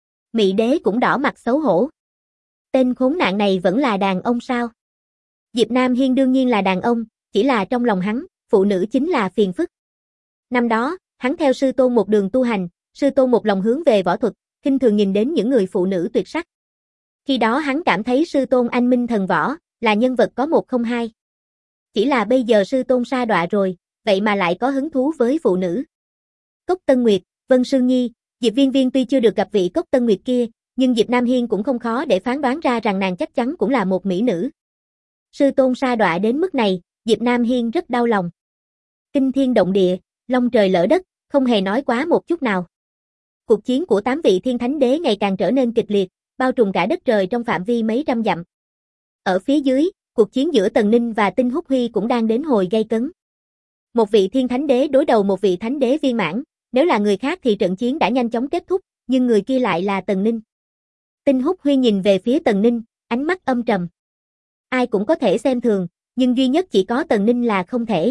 Speaker 1: Mị Đế cũng đỏ mặt xấu hổ. Tên khốn nạn này vẫn là đàn ông sao? Diệp Nam Hiên đương nhiên là đàn ông, chỉ là trong lòng hắn, phụ nữ chính là phiền phức. Năm đó, hắn theo sư tôn một đường tu hành, sư tôn một lòng hướng về võ thuật, khinh thường nhìn đến những người phụ nữ tuyệt sắc. Khi đó hắn cảm thấy sư tôn anh minh thần võ, là nhân vật có một không hai. Chỉ là bây giờ sư tôn sa đọa rồi, vậy mà lại có hứng thú với phụ nữ. Cốc Tân Nguyệt, Vân Sương Nhi, Diệp Viên Viên tuy chưa được gặp vị Cốc Tân Nguyệt kia, nhưng Diệp Nam Hiên cũng không khó để phán đoán ra rằng nàng chắc chắn cũng là một mỹ nữ. Sư tôn sa đọa đến mức này, Diệp Nam Hiên rất đau lòng. Kinh thiên động địa, long trời lỡ đất, không hề nói quá một chút nào. Cuộc chiến của 8 vị thiên thánh đế ngày càng trở nên kịch liệt, bao trùm cả đất trời trong phạm vi mấy trăm dặm. Ở phía dưới, cuộc chiến giữa Tần Ninh và Tinh Húc Huy cũng đang đến hồi gay cấn. Một vị thiên thánh đế đối đầu một vị thánh đế viên mãn, nếu là người khác thì trận chiến đã nhanh chóng kết thúc, nhưng người kia lại là Tần Ninh. Tinh Húc Huy nhìn về phía Tần Ninh, ánh mắt âm trầm. Ai cũng có thể xem thường, nhưng duy nhất chỉ có Tần Ninh là không thể.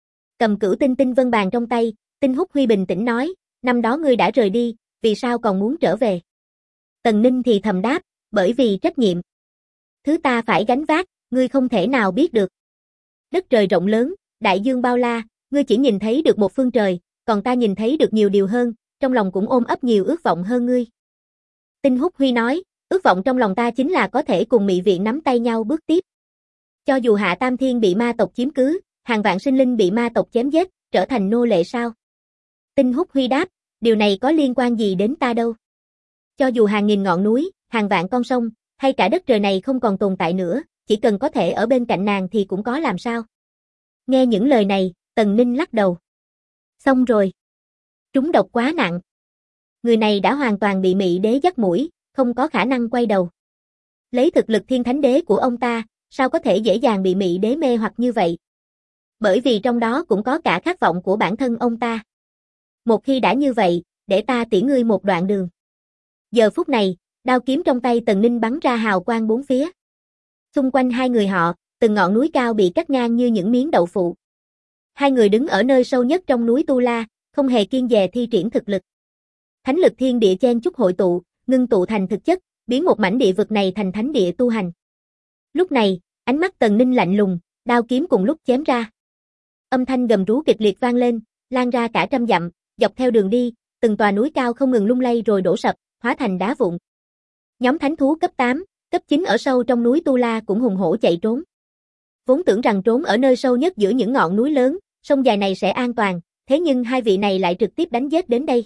Speaker 1: Cầm Cửu Tinh Tinh Vân Bàn trong tay, Tinh Húc Huy bình tĩnh nói, năm đó ngươi đã rời đi, vì sao còn muốn trở về? Tần Ninh thì thầm đáp, bởi vì trách nhiệm. Thứ ta phải gánh vác, ngươi không thể nào biết được. Đất trời rộng lớn, đại dương bao la, ngươi chỉ nhìn thấy được một phương trời, còn ta nhìn thấy được nhiều điều hơn, trong lòng cũng ôm ấp nhiều ước vọng hơn ngươi. Tinh Húc Huy nói, ước vọng trong lòng ta chính là có thể cùng Mị Viện nắm tay nhau bước tiếp. Cho dù Hạ Tam Thiên bị ma tộc chiếm cứ, hàng vạn sinh linh bị ma tộc chém giết, trở thành nô lệ sao? Tinh Húc Huy đáp, điều này có liên quan gì đến ta đâu. Cho dù hàng nghìn ngọn núi, hàng vạn con sông, hay cả đất trời này không còn tồn tại nữa, chỉ cần có thể ở bên cạnh nàng thì cũng có làm sao. Nghe những lời này, Tần Ninh lắc đầu. Xong rồi. Trúng độc quá nặng. Người này đã hoàn toàn bị Mị Đế dắt mũi, không có khả năng quay đầu. Lấy thực lực thiên thánh đế của ông ta, sao có thể dễ dàng bị Mị Đế mê hoặc như vậy? Bởi vì trong đó cũng có cả khát vọng của bản thân ông ta. Một khi đã như vậy, để ta tiễn ngươi một đoạn đường. Giờ phút này, đao kiếm trong tay Tần Ninh bắn ra hào quang bốn phía. Xung quanh hai người họ, từng ngọn núi cao bị cắt ngang như những miếng đậu phụ. Hai người đứng ở nơi sâu nhất trong núi Tu La, không hề kiêng dè thi triển thực lực. Thánh lực thiên địa chen chúc hội tụ, ngưng tụ thành thực chất, biến một mảnh địa vực này thành thánh địa tu hành. Lúc này, ánh mắt Tần Ninh lạnh lùng, đao kiếm cùng lúc chém ra. Âm thanh gầm rú kịch liệt vang lên, lan ra cả trăm dặm, dọc theo đường đi, từng tòa núi cao không ngừng lung lay rồi đổ sập, hóa thành đá vụn. Nhóm thánh thú cấp 8, cấp 9 ở sâu trong núi Tu La cũng hùng hổ chạy trốn. Vốn tưởng rằng trốn ở nơi sâu nhất giữa những ngọn núi lớn, sông dài này sẽ an toàn, thế nhưng hai vị này lại trực tiếp đánh giết đến đây.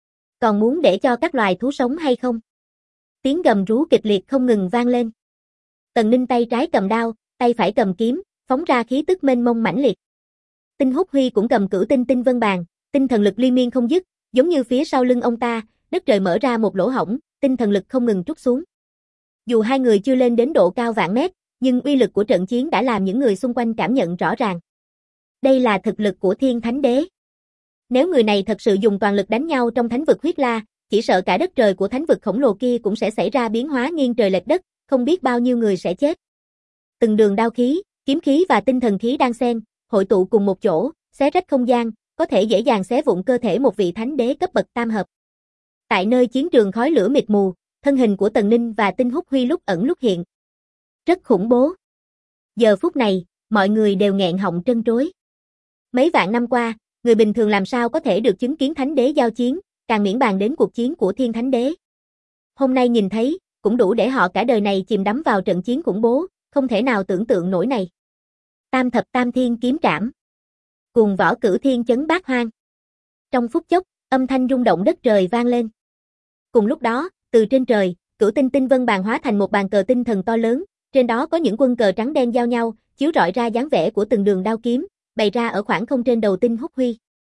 Speaker 1: Còn muốn để cho các loài thú sống hay không? Tiếng gầm rú kịch liệt không ngừng vang lên. Tần Ninh tay trái cầm đao, tay phải cầm kiếm, phóng ra khí tức mênh mông mãnh liệt. Tinh Húc Huy cũng cầm Cửu Tinh Tinh Vân Bàn, tinh thần lực liên miên không dứt, giống như phía sau lưng ông ta, đất trời mở ra một lỗ hổng, tinh thần lực không ngừng trút xuống. Dù hai người chưa lên đến độ cao vạn mét, nhưng uy lực của trận chiến đã làm những người xung quanh cảm nhận rõ ràng. Đây là thực lực của Thiên Thánh Đế. Nếu người này thật sự dùng toàn lực đánh nhau trong thánh vực huyết la, chỉ sợ cả đất trời của thánh vực khổng lồ kia cũng sẽ xảy ra biến hóa nghiêng trời lệch đất, không biết bao nhiêu người sẽ chết. Từng đường đao khí, kiếm khí và tinh thần khí đan xen, hội tụ cùng một chỗ, xé rách không gian, có thể dễ dàng xé vụn cơ thể một vị thánh đế cấp bậc tam hợp. Tại nơi chiến trường khói lửa mịt mù, thân hình của Tần Ninh và Tinh Húc Huy lúc ẩn lúc hiện. Rất khủng bố. Giờ phút này, mọi người đều nghẹn họng trân trối. Mấy vạn năm qua, người bình thường làm sao có thể được chứng kiến thánh đế giao chiến, càng miễn bàn đến cuộc chiến của thiên thánh đế. Hôm nay nhìn thấy, cũng đủ để họ cả đời này chìm đắm vào trận chiến khủng bố, không thể nào tưởng tượng nổi này. Tam thập tam thiên kiếm trảm. Cùng võ cửu thiên chấn bát hoang. Trong phút chốc, âm thanh rung động đất trời vang lên. Cùng lúc đó, từ trên trời, Cửu Tinh Tinh Vân Bàn hóa thành một bàn cờ tinh thần to lớn, trên đó có những quân cờ trắng đen giao nhau, chiếu rọi ra dáng vẻ của từng đường đao kiếm, bày ra ở khoảng không trên đầu Tinh Húc Huy.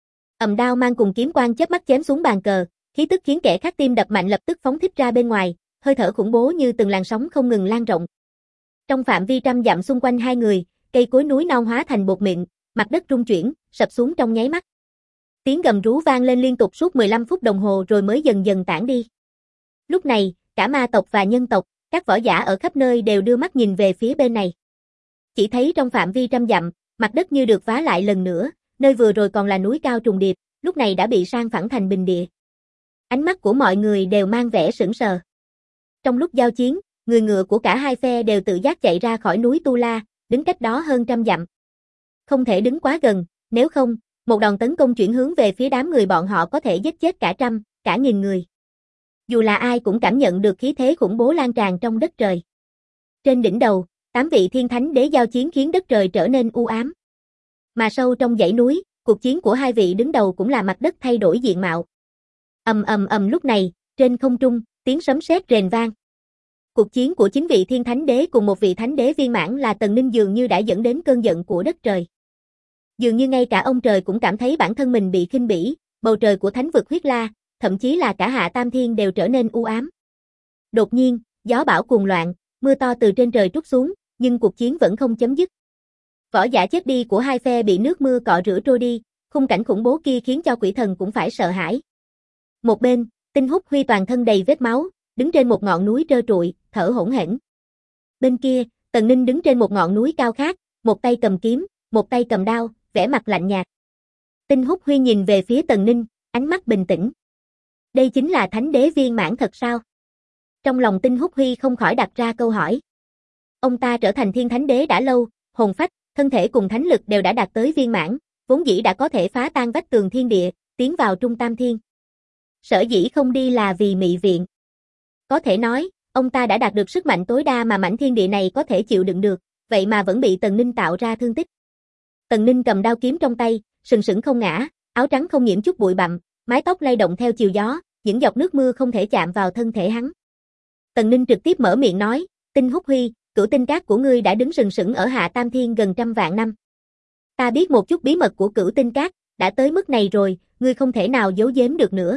Speaker 1: Đao mang cùng kiếm quang chớp mắt chém xuống bàn cờ, khí tức khiến kẻ khác tim đập mạnh lập tức phóng thích ra bên ngoài, hơi thở khủng bố như từng làn sóng không ngừng lan rộng. Trong phạm vi trăm dặm xung quanh hai người, cây cối núi non hóa thành bột mịn, mặt đất rung chuyển, sập xuống trong nháy mắt. Tiếng gầm rú vang lên liên tục suốt 15 phút đồng hồ rồi mới dần dần tản đi. Lúc này, cả ma tộc và nhân tộc, các võ giả ở khắp nơi đều đưa mắt nhìn về phía bên này. Chỉ thấy trong phạm vi trăm dặm, mặt đất như được vá lại lần nữa, nơi vừa rồi còn là núi cao trùng điệp, lúc này đã bị san phẳng thành bình địa. Ánh mắt của mọi người đều mang vẻ sững sờ. Trong lúc giao chiến, người ngựa của cả hai phe đều tự giác chạy ra khỏi núi Tu La, đứng cách đó hơn trăm dặm. Không thể đứng quá gần, Nếu không, một đòn tấn công chuyển hướng về phía đám người bọn họ có thể giết chết cả trăm, cả nghìn người. Dù là ai cũng cảm nhận được khí thế khủng bố lan tràn trong đất trời. Trên đỉnh đầu, 8 vị thiên thánh đế giao chiến khiến đất trời trở nên u ám. Mà sâu trong dãy núi, cuộc chiến của hai vị đứng đầu cũng là mặt đất thay đổi diện mạo. Ầm ầm ầm, lúc này, trên không trung, tiếng sấm sét rền vang. Cuộc chiến của 9 vị thiên thánh đế cùng một vị thánh đế viên mãn là Tần Ninh dường như đã dẫn đến cơn giận của đất trời. Dường như ngay cả ông trời cũng cảm thấy bản thân mình bị khinh bỉ, bầu trời của thánh vực huyết la, thậm chí là cả Hạ Tam Thiên đều trở nên u ám. Đột nhiên, gió bão cuồng loạn, mưa to từ trên trời trút xuống, nhưng cuộc chiến vẫn không chấm dứt. Võ giả chết đi của hai phe bị nước mưa cọ rửa trôi đi, khung cảnh khủng bố kia khiến cho quỷ thần cũng phải sợ hãi. Một bên, Tinh Húc Huy toàn thân đầy vết máu, đứng trên một ngọn núi trơ trụi, thở hổn hển. Bên kia, Tần Ninh đứng trên một ngọn núi cao khác, một tay cầm kiếm, một tay cầm đao, vẻ mặt lạnh nhạt. Tinh Húc Huy nhìn về phía Tần Ninh, ánh mắt bình tĩnh. Đây chính là thánh đế viên mãn thật sao? Trong lòng Tinh Húc Huy không khỏi đặt ra câu hỏi. Ông ta trở thành thiên thánh đế đã lâu, hồn phách, thân thể cùng thánh lực đều đã đạt tới viên mãn, vốn dĩ đã có thể phá tan vách tường thiên địa, tiến vào trung tam thiên. Sở dĩ không đi là vì mị viện. Có thể nói, ông ta đã đạt được sức mạnh tối đa mà mảnh thiên địa này có thể chịu đựng được, vậy mà vẫn bị Tần Ninh tạo ra thương tích. Tần Ninh cầm đao kiếm trong tay, sừng sững không ngã, áo trắng không nhiễm chút bụi bặm, mái tóc lay động theo chiều gió, những giọt nước mưa không thể chạm vào thân thể hắn. Tần Ninh trực tiếp mở miệng nói, Tinh Húc Huy, cửu tinh cát của ngươi đã đứng sừng sững ở Hạ Tam Thiên gần trăm vạn năm. Ta biết một chút bí mật của cửu tinh cát, đã tới mức này rồi, ngươi không thể nào giấu giếm được nữa.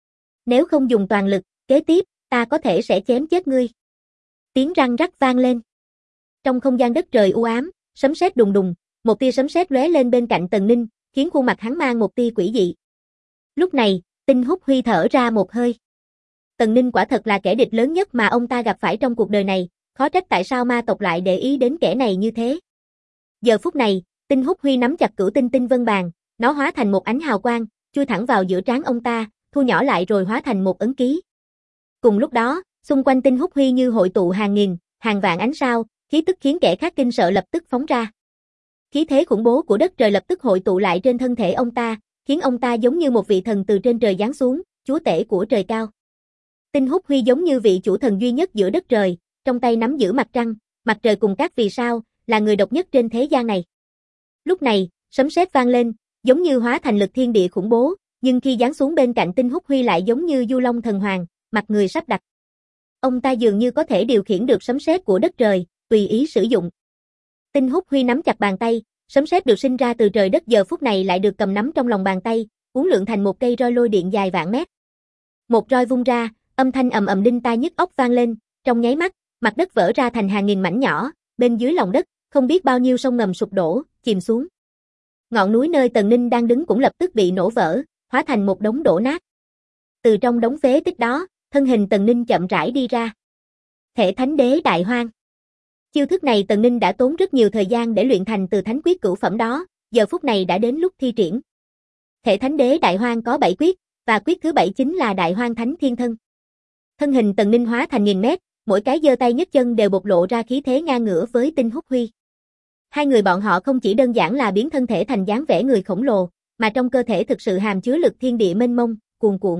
Speaker 1: Nếu không dùng toàn lực, kế tiếp, ta có thể sẽ chém chết ngươi. Tiếng răng rắc vang lên. Trong không gian đất trời u ám, sấm sét đùng đùng, một tia sấm sét lóe lên bên cạnh Tần Ninh, khiến khuôn mặt hắn mang một tia quỷ dị. Lúc này, Tinh Húc Huy thở ra một hơi. Tần Ninh quả thật là kẻ địch lớn nhất mà ông ta gặp phải trong cuộc đời này, khó trách tại sao ma tộc lại để ý đến kẻ này như thế. Giờ phút này, Tinh Húc Huy nắm chặt cửu tinh tinh vân bàn, nó hóa thành một ánh hào quang, chui thẳng vào giữa trán ông ta, thu nhỏ lại rồi hóa thành một ấn ký. Cùng lúc đó, xung quanh Tinh Húc Huy như hội tụ hàng nghìn, hàng vạn ánh sao, khí tức khiến kẻ khác kinh sợ lập tức phóng ra. Khí thế khủng bố của đất trời lập tức hội tụ lại trên thân thể ông ta, khiến ông ta giống như một vị thần từ trên trời giáng xuống, chúa tể của trời cao. Tinh Húc Huy giống như vị chủ thần duy nhất giữa đất trời, trong tay nắm giữ mặt trăng, mặt trời cùng các vì sao, là người độc nhất trên thế gian này. Lúc này, sấm sét vang lên, giống như hóa thành lực thiên địa khủng bố, nhưng khi giáng xuống bên cạnh Tinh Húc Huy lại giống như Du Long thần hoàng, mặt người sắp đặt. Ông ta dường như có thể điều khiển được sấm sét của đất trời, tùy ý sử dụng. Tinh Húc Huy nắm chặt bàn tay, sấm sét được sinh ra từ trời đất giờ phút này lại được cầm nắm trong lòng bàn tay, uốn lượn thành một cây roi lôi điện dài vạn mét. Một roi vung ra, âm thanh ầm ầm đinh tai nhức óc vang lên, trong nháy mắt, mặt đất vỡ ra thành hàng nghìn mảnh nhỏ, bên dưới lòng đất, không biết bao nhiêu sông ngầm sụp đổ, chìm xuống. Ngọn núi nơi Tần Ninh đang đứng cũng lập tức bị nổ vỡ, hóa thành một đống đổ nát. Từ trong đống phế tích đó, thân hình Tần Ninh chậm rãi đi ra. Thể Thánh Đế Đại Hoang. Chiêu thức này Tần Ninh đã tốn rất nhiều thời gian để luyện thành từ thánh quyết cửu phẩm đó, giờ phút này đã đến lúc thi triển. Thể Thánh Đế Đại Hoang có 7 quyết, và quyết thứ 7 chính là Đại Hoang Thánh Thiên Thân. Thân hình Tần Ninh hóa thành nghìn mét, mỗi cái giơ tay nhấc chân đều bộc lộ ra khí thế ngang ngửa với Tinh Húc Huy. Hai người bọn họ không chỉ đơn giản là biến thân thể thành dáng vẻ người khổng lồ, mà trong cơ thể thực sự hàm chứa lực thiên địa mênh mông, cuồn cuộn.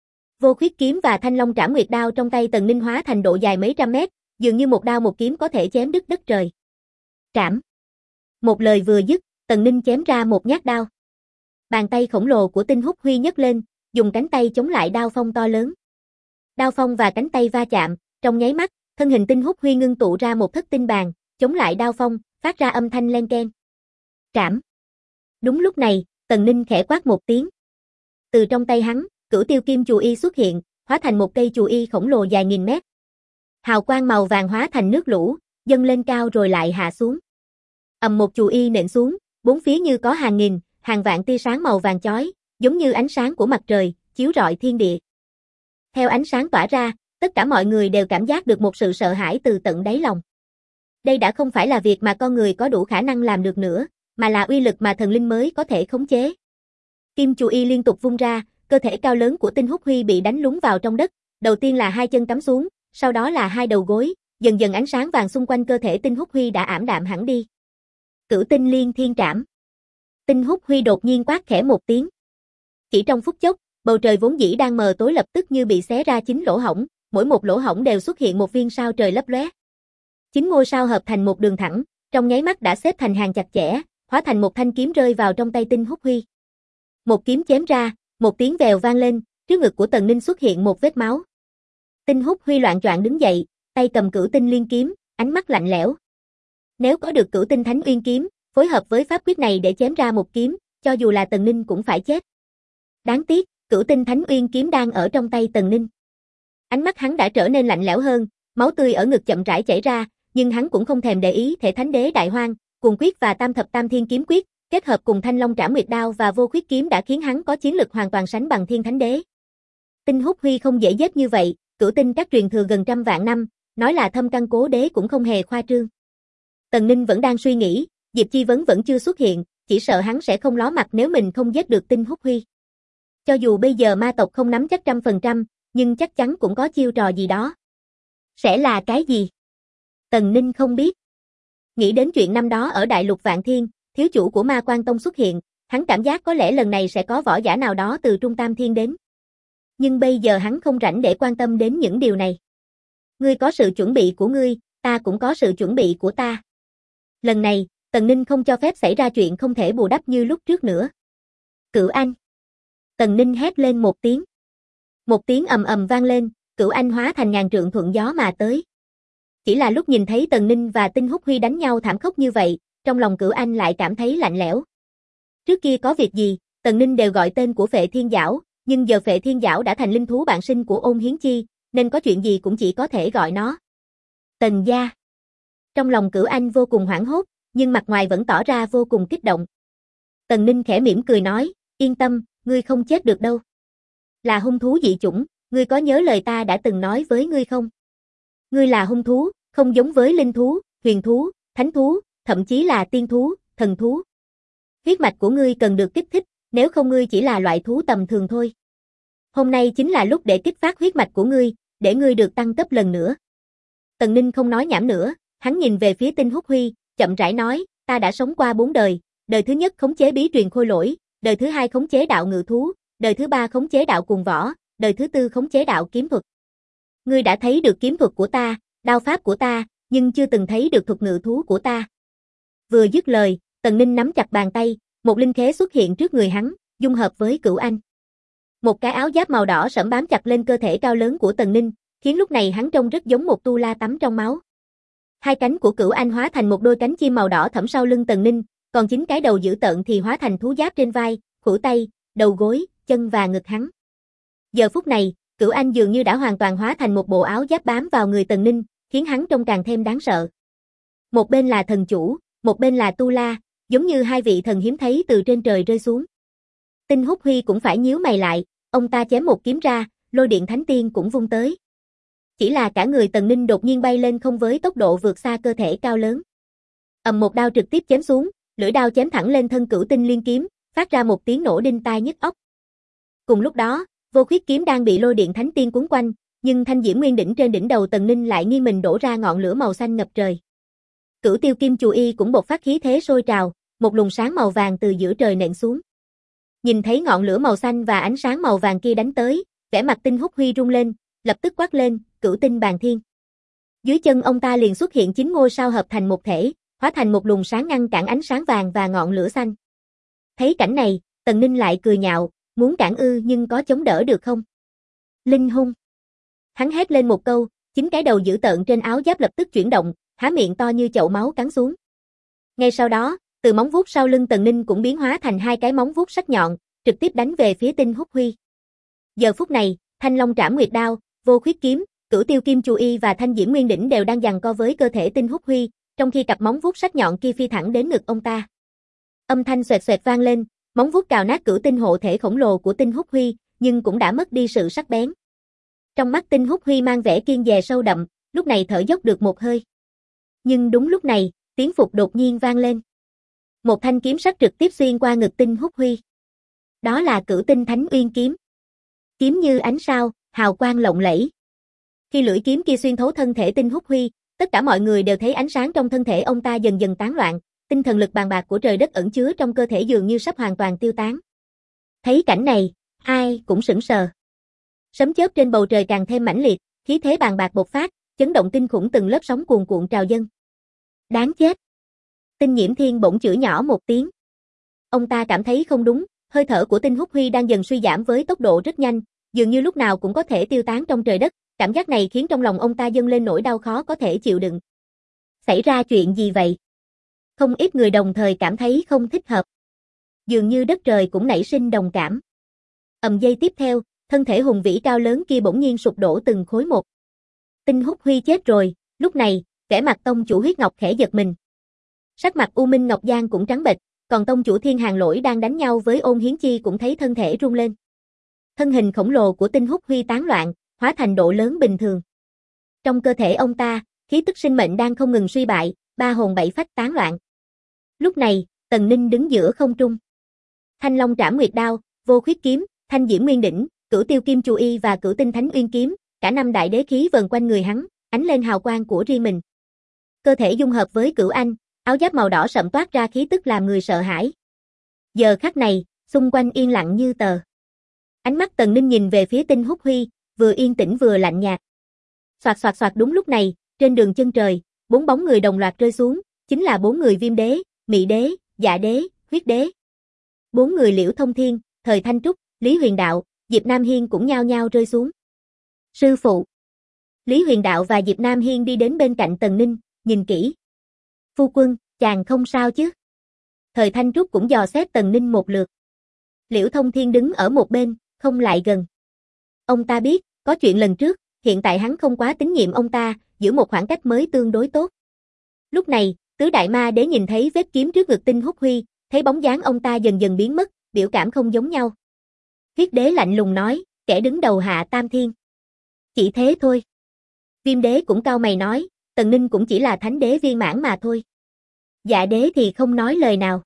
Speaker 1: Vô Khuyết kiếm và Thanh Long Trảm Nguyệt đao trong tay Tần Ninh hóa thành độ dài mấy trăm mét, dường như một đao một kiếm có thể chém đứt đất trời. Trảm. Một lời vừa dứt, Tần Ninh chém ra một nhát đao. Bàn tay khổng lồ của Tinh Húc Huy nhấc lên, dùng cánh tay chống lại đao phong to lớn. Đao phong và cánh tay va chạm, trong nháy mắt, thân hình Tinh Húc Huy ngưng tụ ra một thất tinh bàn, chống lại đao phong, phát ra âm thanh len keng. Trảm. Đúng lúc này, Tần Ninh khẽ quát một tiếng. Từ trong tay hắn, Cửu Tiêu Kim Chù Y xuất hiện, hóa thành một cây chù y khổng lồ dài nghìn mét. Hào quang màu vàng hóa thành nước lũ, dâng lên cao rồi lại hạ xuống. Ầm, một chù y nện xuống, bốn phía như có hàng nghìn, hàng vạn tia sáng màu vàng chói, giống như ánh sáng của mặt trời, chiếu rọi thiên địa. Theo ánh sáng tỏa ra, tất cả mọi người đều cảm giác được một sự sợ hãi từ tận đáy lòng. Đây đã không phải là việc mà con người có đủ khả năng làm được nữa, mà là uy lực mà thần linh mới có thể khống chế. Kim chù y liên tục vung ra, cơ thể cao lớn của Tinh Húc Huy bị đánh lún vào trong đất, đầu tiên là hai chân cắm xuống, sau đó là hai đầu gối, dần dần ánh sáng vàng xung quanh cơ thể Tinh Húc Huy đã ảm đạm hẳn đi. Cửu Tinh Liên Thiên Trảm. Tinh Húc Huy đột nhiên quát khẽ một tiếng. Chỉ trong phút chốc, bầu trời vốn dĩ đang mờ tối lập tức như bị xé ra 9 lỗ hổng, mỗi một lỗ hổng đều xuất hiện một viên sao trời lấp lóe. 9 ngôi sao hợp thành một đường thẳng, trong nháy mắt đã xếp thành hàng chặt chẽ, hóa thành một thanh kiếm rơi vào trong tay Tinh Húc Huy. Một kiếm chém ra, một tiếng vèo vang lên, trước ngực của Tần Ninh xuất hiện một vết máu. Tinh Húc Huy loạng choạng đứng dậy, tay cầm Cửu Tinh Liên kiếm, ánh mắt lạnh lẽo. Nếu có được Cửu Tinh Thánh Uyên kiếm, phối hợp với pháp quyết này để chém ra một kiếm, cho dù là Tần Ninh cũng phải chết. Đáng tiếc, Cửu Tinh Thánh Uyên kiếm đang ở trong tay Tần Ninh. Ánh mắt hắn đã trở nên lạnh lẽo hơn, máu tươi ở ngực chậm rãi chảy ra, nhưng hắn cũng không thèm để ý Thể Thánh Đế Đại Hoang, Cuồng Quyết và Tam Thập Tam Thiên kiếm quyết, kết hợp cùng Thanh Long Trảm Nguyệt đao và Vô Khuyết kiếm đã khiến hắn có chiến lực hoàn toàn sánh bằng Thiên Thánh Đế. Tinh Húc Huy không dễ giết như vậy, Cửu Tinh các truyền thừa gần trăm vạn năm, nói là thâm căn cố đế cũng không hề khoa trương. Tần Ninh vẫn đang suy nghĩ, Diệp Chi Vấn vẫn chưa xuất hiện, chỉ sợ hắn sẽ không ló mặt nếu mình không giết được Tinh Húc Huy. Cho dù bây giờ ma tộc không nắm chắc 100%, nhưng chắc chắn cũng có chiêu trò gì đó. Sẽ là cái gì? Tần Ninh không biết. Nghĩ đến chuyện năm đó ở Đại Lục Vạn Thiên, thiếu chủ của Ma Quan Tông xuất hiện, hắn cảm giác có lẽ lần này sẽ có võ giả nào đó từ Trung Tam Thiên đến. Nhưng bây giờ hắn không rảnh để quan tâm đến những điều này. Ngươi có sự chuẩn bị của ngươi, ta cũng có sự chuẩn bị của ta. Lần này, Tần Ninh không cho phép xảy ra chuyện không thể bù đắp như lúc trước nữa. Cửu Anh. Tần Ninh hét lên một tiếng. Một tiếng ầm ầm vang lên, Cửu Anh hóa thành ngàn trượng thuận gió mà tới. Chỉ là lúc nhìn thấy Tần Ninh và Tinh Húc Huy đánh nhau thảm khốc như vậy, trong lòng Cửu Anh lại cảm thấy lạnh lẽo. Trước kia có việc gì, Tần Ninh đều gọi tên của Phệ Thiên Giảo, nhưng giờ Phệ Thiên Giảo đã thành linh thú bạn sinh của Ôn Hiến Chi, nên có chuyện gì cũng chỉ có thể gọi nó Tần gia. Trong lòng Cửu Anh vô cùng hoảng hốt, nhưng mặt ngoài vẫn tỏ ra vô cùng kích động. Tần Ninh khẽ mỉm cười nói, yên tâm, ngươi không chết được đâu. Là hung thú dị chủng, ngươi có nhớ lời ta đã từng nói với ngươi không? Ngươi là hung thú, không giống với linh thú, huyền thú, thánh thú, thậm chí là tiên thú, thần thú. Huyết mạch của ngươi cần được kích thích, nếu không ngươi chỉ là loại thú tầm thường thôi. Hôm nay chính là lúc để kích phát huyết mạch của ngươi, để ngươi được tăng cấp lần nữa. Tần Ninh không nói nhảm nữa, hắn nhìn về phía Tinh Húc Huy, chậm rãi nói, ta đã sống qua 4 đời, đời thứ nhất khống chế bí truyền khôi lỗi, đời thứ hai khống chế đạo ngự thú, đời thứ ba khống chế đạo cuồng võ, đời thứ tư khống chế đạo kiếm thuật. Ngươi đã thấy được kiếm thuật của ta, đao pháp của ta, nhưng chưa từng thấy được thuật ngự thú của ta. Vừa dứt lời, Tần Ninh nắm chặt bàn tay, một linh khế xuất hiện trước người hắn, dung hợp với Cửu Anh. Một cái áo giáp màu đỏ sẫm bám chặt lên cơ thể cao lớn của Tần Ninh, khiến lúc này hắn trông rất giống một tu la tắm trong máu. Hai cánh của Cửu Anh hóa thành một đôi cánh chim màu đỏ thẫm sau lưng Tần Ninh, còn chính cái đầu dữ tợn thì hóa thành thú giáp trên vai, khuỷu tay, đầu gối, chân và ngực hắn. Giờ phút này, Cửu Anh dường như đã hoàn toàn hóa thành một bộ áo giáp bám vào người Tần Ninh, khiến hắn trông càng thêm đáng sợ. Một bên là thần chủ, một bên là tu la, giống như hai vị thần hiếm thấy từ trên trời rơi xuống. Tinh Húc Huy cũng phải nhíu mày lại, ông ta chém một kiếm ra, lôi điện thánh tiên cũng vung tới. Chỉ là cả người Tần Ninh đột nhiên bay lên không với tốc độ vượt xa cơ thể cao lớn. Ầm một đao trực tiếp chém xuống, lưỡi đao chém thẳng lên thân Cửu Tinh Liên kiếm, phát ra một tiếng nổ đinh tai nhức óc. Cùng lúc đó, Vô Khuyết kiếm đang bị lôi điện thánh tiên cuốn quanh, nhưng thanh diễm nguyên đỉnh trên đỉnh đầu Tần Ninh lại nghiêng mình đổ ra ngọn lửa màu xanh ngập trời. Cửu Tiêu Kim Chù Y cũng bộc phát khí thế sôi trào, một luồng sáng màu vàng từ giữa trời nện xuống. Nhìn thấy ngọn lửa màu xanh và ánh sáng màu vàng kia đánh tới, vẻ mặt Tinh Húc Huy rung lên, lập tức quát lên, Cửu Tinh Bàn Thiên. Dưới chân ông ta liền xuất hiện 9 ngôi sao hợp thành một thể, hóa thành một luồng sáng ngăn cản ánh sáng vàng và ngọn lửa xanh. Thấy cảnh này, Tần Ninh lại cười nhạo, muốn cản ư nhưng có chống đỡ được không? Linh hung. Hắn hét lên một câu, 9 cái đầu dữ tợn trên áo giáp lập tức chuyển động, há miệng to như chậu máu cắn xuống. Ngay sau đó, từ móng vuốt sau lưng Tần Ninh cũng biến hóa thành hai cái móng vuốt sắc nhọn, trực tiếp đánh về phía Tinh Húc Huy. Giờ phút này, Thanh Long Trảm Nguyệt đao, Vô Khuyết kiếm, Cửu Tiêu Kim Chù Y và Thanh Diễm Nguyên đỉnh đều đang giằng co với cơ thể Tinh Húc Huy, trong khi cặp móng vuốt sắc nhọn kia phi thẳng đến ngực ông ta. Âm thanh xoẹt xoẹt vang lên, móng vuốt cào nát Cửu Tinh hộ thể khổng lồ của Tinh Húc Huy, nhưng cũng đã mất đi sự sắc bén. Trong mắt Tinh Húc Huy mang vẻ kiêng dè sâu đậm, lúc này thở dốc được một hơi. Nhưng đúng lúc này, tiếng phục đột nhiên vang lên. Một thanh kiếm sắc trực tiếp xuyên qua ngực Tinh Húc Huy. Đó là Cửu Tinh Thánh Uyên kiếm. Kiếm như ánh sao, hào quang lộng lẫy. Khi lưỡi kiếm kia xuyên thấu thân thể Tinh Húc Huy, tất cả mọi người đều thấy ánh sáng trong thân thể ông ta dần dần tán loạn, tinh thần lực bàn bạc của trời đất ẩn chứa trong cơ thể dường như sắp hoàn toàn tiêu tán. Thấy cảnh này, ai cũng sững sờ. Sấm chớp trên bầu trời càng thêm mãnh liệt, khí thế bàn bạc bộc phát, chấn động kinh khủng, từng lớp sóng cuồn cuộn trào dâng. Đáng chết! Tinh Nhiễm Thiên bỗng chửi nhỏ một tiếng. Ông ta cảm thấy không đúng, hơi thở của Tinh Húc Huy đang dần suy giảm với tốc độ rất nhanh, dường như lúc nào cũng có thể tiêu tán trong trời đất, cảm giác này khiến trong lòng ông ta dâng lên nỗi đau khó có thể chịu đựng. Xảy ra chuyện gì vậy? Không ít người đồng thời cảm thấy không thích hợp. Dường như đất trời cũng nảy sinh đồng cảm. Giây tiếp theo, thân thể hùng vĩ cao lớn kia bỗng nhiên sụp đổ từng khối một. Tinh Húc Huy chết rồi, lúc này, vẻ mặt tông chủ Huyết Ngọc khẽ giật mình. Sắc mặt U Minh Ngọc Giang cũng trắng bệch, còn tông chủ Thiên Hàn Lỗi đang đánh nhau với Ôn Hiến Chi cũng thấy thân thể rung lên. Thân hình khổng lồ của Tinh Húc Huy tán loạn, hóa thành độ lớn bình thường. Trong cơ thể ông ta, khí tức sinh mệnh đang không ngừng suy bại, ba hồn bảy phách tán loạn. Lúc này, Tần Ninh đứng giữa không trung. Thanh Long Trảm Nguyệt Đao, Vô Khuyết Kiếm, Thanh Diễm Nguyên Đỉnh, Cửu Tiêu Kim Chu Y và Cửu Tinh Thánh Uyên Kiếm, cả năm đại đế khí vần quanh người hắn, ánh lên hào quang của riêng mình. Cơ thể dung hợp với Cửu Anh, áo giáp màu đỏ sậm toát ra khí tức làm người sợ hãi. Giờ khắc này, xung quanh yên lặng như tờ. Ánh mắt Tần Ninh nhìn về phía Tinh Húc Huy, vừa yên tĩnh vừa lạnh nhạt. Soạt soạt soạt, đúng lúc này, trên đường chân trời, 4 bóng người đồng loạt rơi xuống, chính là 4 người Viêm Đế, Mị Đế, Dạ Đế, Huyết Đế. 4 người Liễu Thông Thiên, Thời Thanh Trúc, Lý Huyền Đạo, Diệp Nam Hiên cũng nhao nhao rơi xuống. Sư phụ. Lý Huyền Đạo và Diệp Nam Hiên đi đến bên cạnh Tần Ninh, nhìn kỹ. Phu quân, chàng không sao chứ? Thời Thanh Trúc cũng dò xét Tần Ninh một lượt. Liễu Thông Thiên đứng ở một bên, không lại gần. Ông ta biết, có chuyện lần trước, hiện tại hắn không quá tín nhiệm ông ta, giữ một khoảng cách mới tương đối tốt. Lúc này, Tứ Đại Ma Đế nhìn thấy vết kiếm trước ngực Tinh Húc Huy, thấy bóng dáng ông ta dần dần biến mất, biểu cảm không giống nhau. Huyết Đế lạnh lùng nói, kẻ đứng đầu Hạ Tam Thiên. Chỉ thế thôi. Viêm Đế cũng cau mày nói, Tần Ninh cũng chỉ là thánh đế viên mãn mà thôi. Dạ Đế thì không nói lời nào.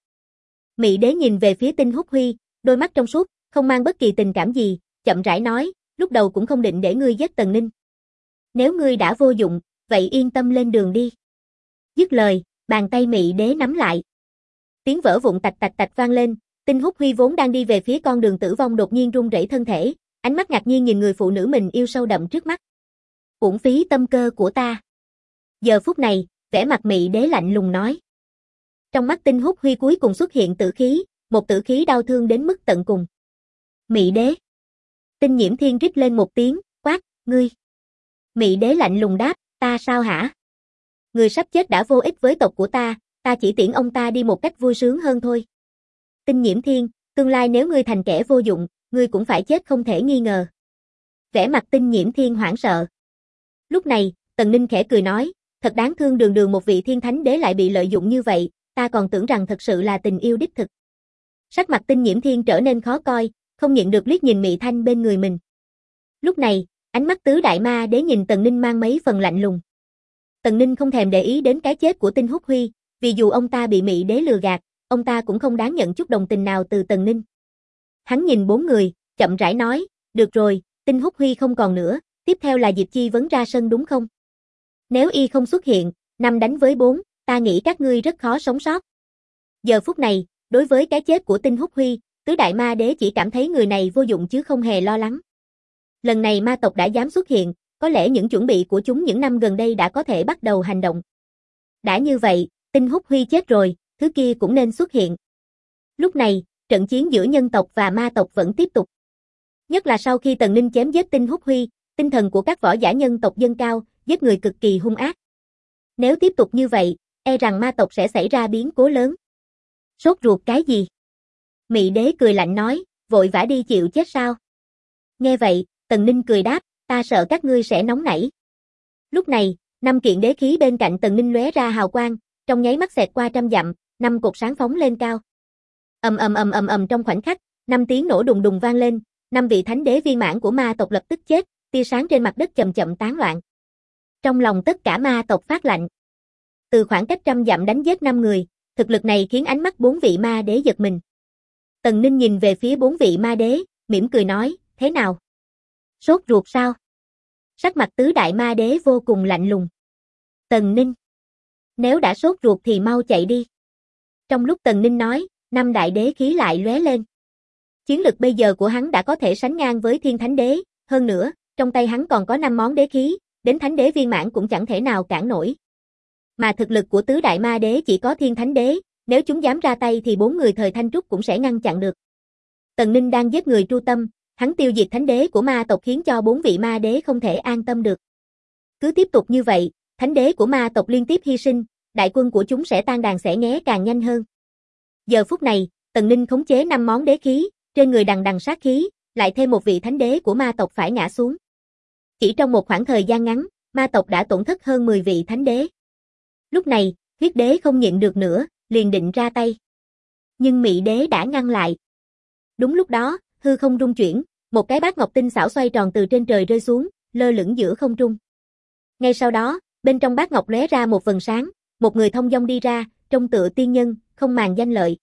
Speaker 1: Mị Đế nhìn về phía Tinh Húc Huy, đôi mắt trong suốt, không mang bất kỳ tình cảm gì, chậm rãi nói, lúc đầu cũng không định để ngươi giết Tần Ninh. Nếu ngươi đã vô dụng, vậy yên tâm lên đường đi. Dứt lời, bàn tay Mị Đế nắm lại. Tiếng vỡ vụn tạch tạch tạch vang lên, Tinh Húc Huy vốn đang đi về phía con đường tử vong đột nhiên run rẩy thân thể, ánh mắt ngạc nhiên nhìn người phụ nữ mình yêu sâu đậm trước mắt. Uổng phí tâm cơ của ta. Giờ phút này, vẻ mặt Mị Đế lạnh lùng nói. Trong mắt Tinh Húc Huy cuối cùng xuất hiện tử khí, một tử khí đau thương đến mức tận cùng. Mị Đế. Tinh Nhiễm Thiên rít lên một tiếng, quát, ngươi. Mị Đế lạnh lùng đáp, ta sao hả? Người sắp chết đã vô ích với tộc của ta chỉ tiễn ông ta đi một cách vui sướng hơn thôi. Tinh Nhiễm Thiên, tương lai nếu ngươi thành kẻ vô dụng, ngươi cũng phải chết không thể nghi ngờ. Vẻ mặt Tinh Nhiễm Thiên hoảng sợ. Lúc này, Tần Ninh khẽ cười nói, thật đáng thương, đường đường một vị thiên thánh đế lại bị lợi dụng như vậy, ta còn tưởng rằng thật sự là tình yêu đích thực. Sắc mặt Tinh Nhiễm Thiên trở nên khó coi, không nhịn được liếc nhìn Mị Thanh bên người mình. Lúc này, ánh mắt Tứ Đại Ma Đế nhìn Tần Ninh mang mấy phần lạnh lùng. Tần Ninh không thèm để ý đến cái chết của Tinh Húc Huy, vì dù ông ta bị Mị Đế lừa gạt, ông ta cũng không đáng nhận chút đồng tình nào từ Tần Ninh. Hắn nhìn 4 người, chậm rãi nói, được rồi, Tinh Húc Huy không còn nữa, tiếp theo là Diệp Chi Vấn ra sân đúng không? Nếu y không xuất hiện, 5 đánh với 4, ta nghĩ các ngươi rất khó sống sót. Giờ phút này, đối với cái chết của Tinh Húc Huy, Tứ Đại Ma Đế chỉ cảm thấy người này vô dụng chứ không hề lo lắng. Lần này ma tộc đã dám xuất hiện, có lẽ những chuẩn bị của chúng những năm gần đây đã có thể bắt đầu hành động. Đã như vậy, Tinh Húc Huy chết rồi, thứ kia cũng nên xuất hiện. Lúc này, trận chiến giữa nhân tộc và ma tộc vẫn tiếp tục. Nhất là sau khi Tần Ninh chém giết Tinh Húc Huy, tinh thần của các võ giả nhân tộc dâng cao, giết người cực kỳ hung ác. Nếu tiếp tục như vậy, e rằng ma tộc sẽ xảy ra biến cố lớn. Sốt ruột cái gì? Mị Đế cười lạnh nói, vội vã đi chịu chết sao? Nghe vậy, Tần Ninh cười đáp, ta sợ các ngươi sẽ nóng nảy. Lúc này, 5 kiện đế khí bên cạnh Tần Ninh lóe ra hào quang, trong nháy mắt xẹt qua trăm dặm, 5 cột sáng phóng lên cao. Ầm trong khoảnh khắc, 5 tiếng nổ đùng đùng vang lên, 5 vị thánh đế viên mãn của ma tộc lập tức chết, tia sáng trên mặt đất chậm chậm tán loạn. Trong lòng tất cả ma tộc phát lạnh. Từ khoảng cách trăm dặm đánh giết 5 người, thực lực này khiến ánh mắt 4 vị ma đế giật mình. Tần Ninh nhìn về phía 4 vị ma đế, mỉm cười nói, thế nào? Sốt ruột sao? Sắc mặt Tứ Đại Ma Đế vô cùng lạnh lùng. Tần Ninh, nếu đã sốt ruột thì mau chạy đi. Trong lúc Tần Ninh nói, 5 đại đế khí lại lóe lên. Chiến lực bây giờ của hắn đã có thể sánh ngang với Thiên Thánh Đế, hơn nữa, trong tay hắn còn có 5 món đế khí, đến Thánh Đế viên mãn cũng chẳng thể nào cản nổi. Mà thực lực của tứ đại ma đế chỉ có Thiên Thánh Đế, nếu chúng dám ra tay thì 4 người thời Thanh Trúc cũng sẽ ngăn chặn được. Tần Ninh đang giết người tru tâm, hắn tiêu diệt Thánh Đế của ma tộc khiến cho 4 vị ma đế không thể an tâm được. Cứ tiếp tục như vậy, Thánh Đế của ma tộc liên tiếp hy sinh, đại quân của chúng sẽ tan đàn xẻ nghé càng nhanh hơn. Giờ phút này, Tần Ninh khống chế 5 món đế khí, trên người đằng đằng sát khí, lại thêm một vị Thánh Đế của ma tộc phải ngã xuống. Chỉ trong một khoảng thời gian ngắn, ma tộc đã tổn thất hơn 10 vị Thánh Đế. Lúc này, Huyết Đế không nhịn được nữa, liền định ra tay. Nhưng Mị Đế đã ngăn lại. Đúng lúc đó, hư không rung chuyển, một cái bát ngọc tinh xảo xoay tròn từ trên trời rơi xuống, lơ lửng giữa không trung. Ngay sau đó, bên trong bát ngọc lóe ra một vầng sáng, một người thông dong đi ra, trông tựa tiên nhân, không màng danh lợi.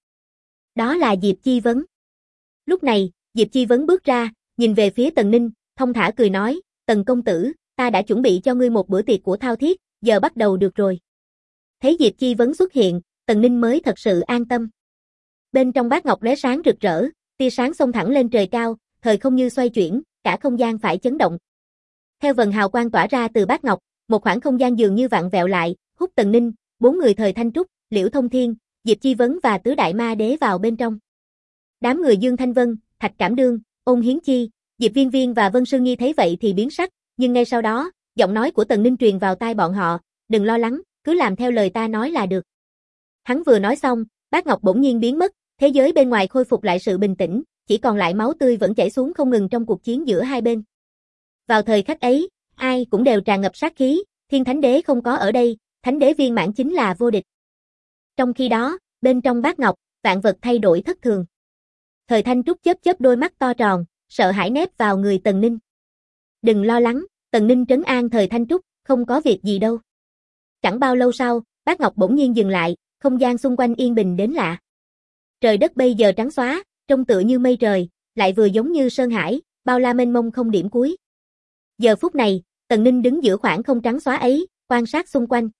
Speaker 1: Đó là Diệp Chi Vấn. Lúc này, Diệp Chi Vấn bước ra, nhìn về phía Tần Ninh, thông thả cười nói, Tần công tử, ta đã chuẩn bị cho ngươi một bữa tiệc của thao thiết, giờ bắt đầu được rồi. Thấy Diệp Chi Vấn xuất hiện, Tần Ninh mới thật sự an tâm. Bên trong bát ngọc lóe sáng rực rỡ, tia sáng xông thẳng lên trời cao, thời không như xoay chuyển, cả không gian phải chấn động. Theo vầng hào quang tỏa ra từ bát ngọc, một khoảng không gian dường như vặn vẹo lại, hút Tần Ninh, 4 người thời Thanh Trúc, Liễu Thông Thiên, Diệp Chi Vấn và tứ đại ma đế vào bên trong. Đám người Dương Thanh Vân, Thạch Cảm Đương, Ôn Hiến Chi, Diệp Viên Viên và Vân Sương Nhi thấy vậy thì biến sắc, nhưng ngay sau đó, giọng nói của Tần Ninh truyền vào tai bọn họ, đừng lo lắng, cứ làm theo lời ta nói là được. Hắn vừa nói xong, bát ngọc bỗng nhiên biến mất, thế giới bên ngoài khôi phục lại sự bình tĩnh, chỉ còn lại máu tươi vẫn chảy xuống không ngừng trong cuộc chiến giữa hai bên. Vào thời khắc ấy, ai cũng đều tràn ngập sát khí, Thiên Thánh Đế không có ở đây, Thánh Đế viên mãn chính là vô địch. Trong khi đó, bên trong bát ngọc, vạn vật thay đổi thất thường. Thời Thanh Trúc chớp chớp đôi mắt to tròn, sợ hãi nép vào người Tần Ninh. Đừng lo lắng, Tần Ninh trấn an thời Thanh Trúc, không có việc gì đâu. Chẳng bao lâu sau, bát ngọc bỗng nhiên dừng lại, không gian xung quanh yên bình đến lạ. Trời đất bây giờ trắng xóa, trông tựa như mây trời, lại vừa giống như sơn hải, bao la mênh mông không điểm cuối. Giờ phút này, Tần Ninh đứng giữa khoảng không trắng xóa ấy, quan sát xung quanh.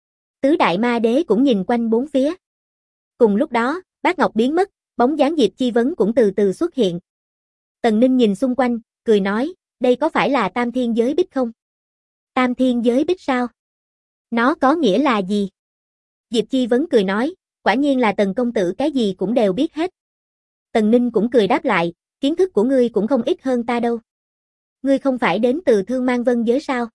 Speaker 1: Tứ đại ma đế cũng nhìn quanh bốn phía. Cùng lúc đó, bát ngọc biến mất, bóng dáng Diệp Chi Vấn cũng từ từ xuất hiện. Tần Ninh nhìn xung quanh, cười nói, đây có phải là Tam Thiên Giới Bích không? Tam Thiên Giới Bích sao? Nó có nghĩa là gì? Diệp Chi Vấn cười nói, quả nhiên là Tần công tử cái gì cũng đều biết hết. Tần Ninh cũng cười đáp lại, kiến thức của ngươi cũng không ít hơn ta đâu. Ngươi không phải đến từ Thương Mang Vân Giới sao?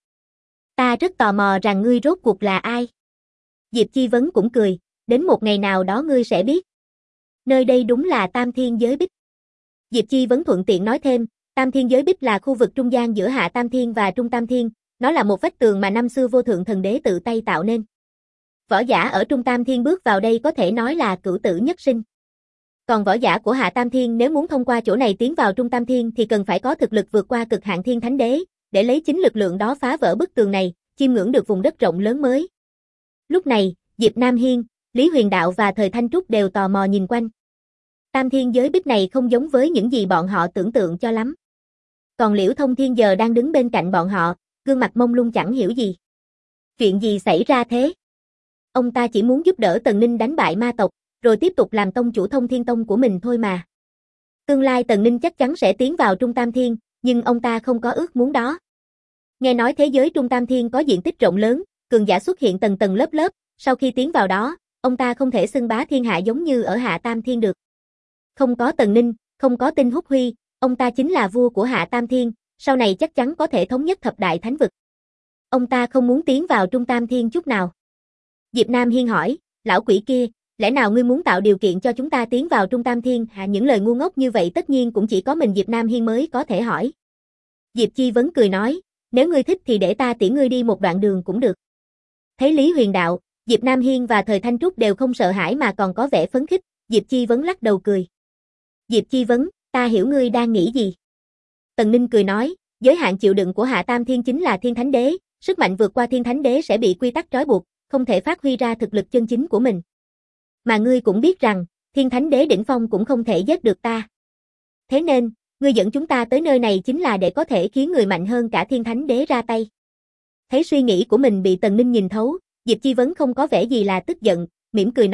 Speaker 1: Ta rất tò mò rằng ngươi rốt cuộc là ai? Diệp Chi Vấn cũng cười, đến một ngày nào đó ngươi sẽ biết. Nơi đây đúng là Tam Thiên Giới Bích. Diệp Chi Vấn thuận tiện nói thêm, Tam Thiên Giới Bích là khu vực trung gian giữa Hạ Tam Thiên và Trung Tam Thiên, nó là một vách tường mà năm xưa Vô Thượng Thần Đế tự tay tạo nên. Võ giả ở Trung Tam Thiên bước vào đây có thể nói là cửu tử nhất sinh. Còn võ giả của Hạ Tam Thiên nếu muốn thông qua chỗ này tiến vào Trung Tam Thiên thì cần phải có thực lực vượt qua cực hạn Thiên Thánh Đế, để lấy chính lực lượng đó phá vỡ bức tường này, chiêm ngưỡng được vùng đất rộng lớn mới. Lúc này, Diệp Nam Hiên, Lý Huyền Đạo và Thời Thanh Trúc đều tò mò nhìn quanh. Tam Thiên Giới Bích này không giống với những gì bọn họ tưởng tượng cho lắm. Còn Liễu Thông Thiên giờ đang đứng bên cạnh bọn họ, gương mặt mông lung chẳng hiểu gì. Chuyện gì xảy ra thế? Ông ta chỉ muốn giúp đỡ Tần Ninh đánh bại ma tộc, rồi tiếp tục làm tông chủ Thông Thiên Tông của mình thôi mà. Tương lai Tần Ninh chắc chắn sẽ tiến vào Trung Tam Thiên, nhưng ông ta không có ước muốn đó. Nghe nói thế giới Trung Tam Thiên có diện tích rộng lớn, cường giả xuất hiện tầng tầng lớp lớp, sau khi tiến vào đó, ông ta không thể xưng bá thiên hạ giống như ở Hạ Tam Thiên được. Không có Tần Ninh, không có Tinh Húc Huy, ông ta chính là vua của Hạ Tam Thiên, sau này chắc chắn có thể thống nhất thập đại thánh vực. Ông ta không muốn tiến vào Trung Tam Thiên chút nào. Diệp Nam Hiên hỏi, lão quỷ kia, lẽ nào ngươi muốn tạo điều kiện cho chúng ta tiến vào Trung Tam Thiên? Những lời ngu ngốc như vậy tất nhiên cũng chỉ có mình Diệp Nam Hiên mới có thể hỏi. Diệp Chi Vấn cười nói, nếu ngươi thích thì để ta tiễn ngươi đi một đoạn đường cũng được. Thấy Lý Huyền Đạo, Diệp Nam Hiên và Thời Thanh Trúc đều không sợ hãi mà còn có vẻ phấn khích, Diệp Chi Vấn lắc đầu cười. Diệp Chi Vấn, ta hiểu ngươi đang nghĩ gì. Tần Ninh cười nói, giới hạn chịu đựng của Hạ Tam Thiên chính là Thiên Thánh Đế, sức mạnh vượt qua Thiên Thánh Đế sẽ bị quy tắc trói buộc, không thể phát huy ra thực lực chân chính của mình. Mà ngươi cũng biết rằng, Thiên Thánh Đế đỉnh phong cũng không thể giết được ta. Thế nên, ngươi dẫn chúng ta tới nơi này chính là để có thể khiến người mạnh hơn cả Thiên Thánh Đế ra tay. Thấy suy nghĩ của mình bị Tần Ninh nhìn thấu, Diệp Chi Vấn không có vẻ gì là tức giận, mỉm cười nói,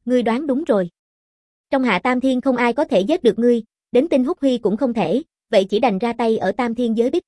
Speaker 1: ngươi đoán đúng rồi. Trong Hạ Tam Thiên không ai có thể giết được ngươi, đến Tinh Húc Huy cũng không thể, vậy chỉ đành ra tay ở Tam Thiên giới bích.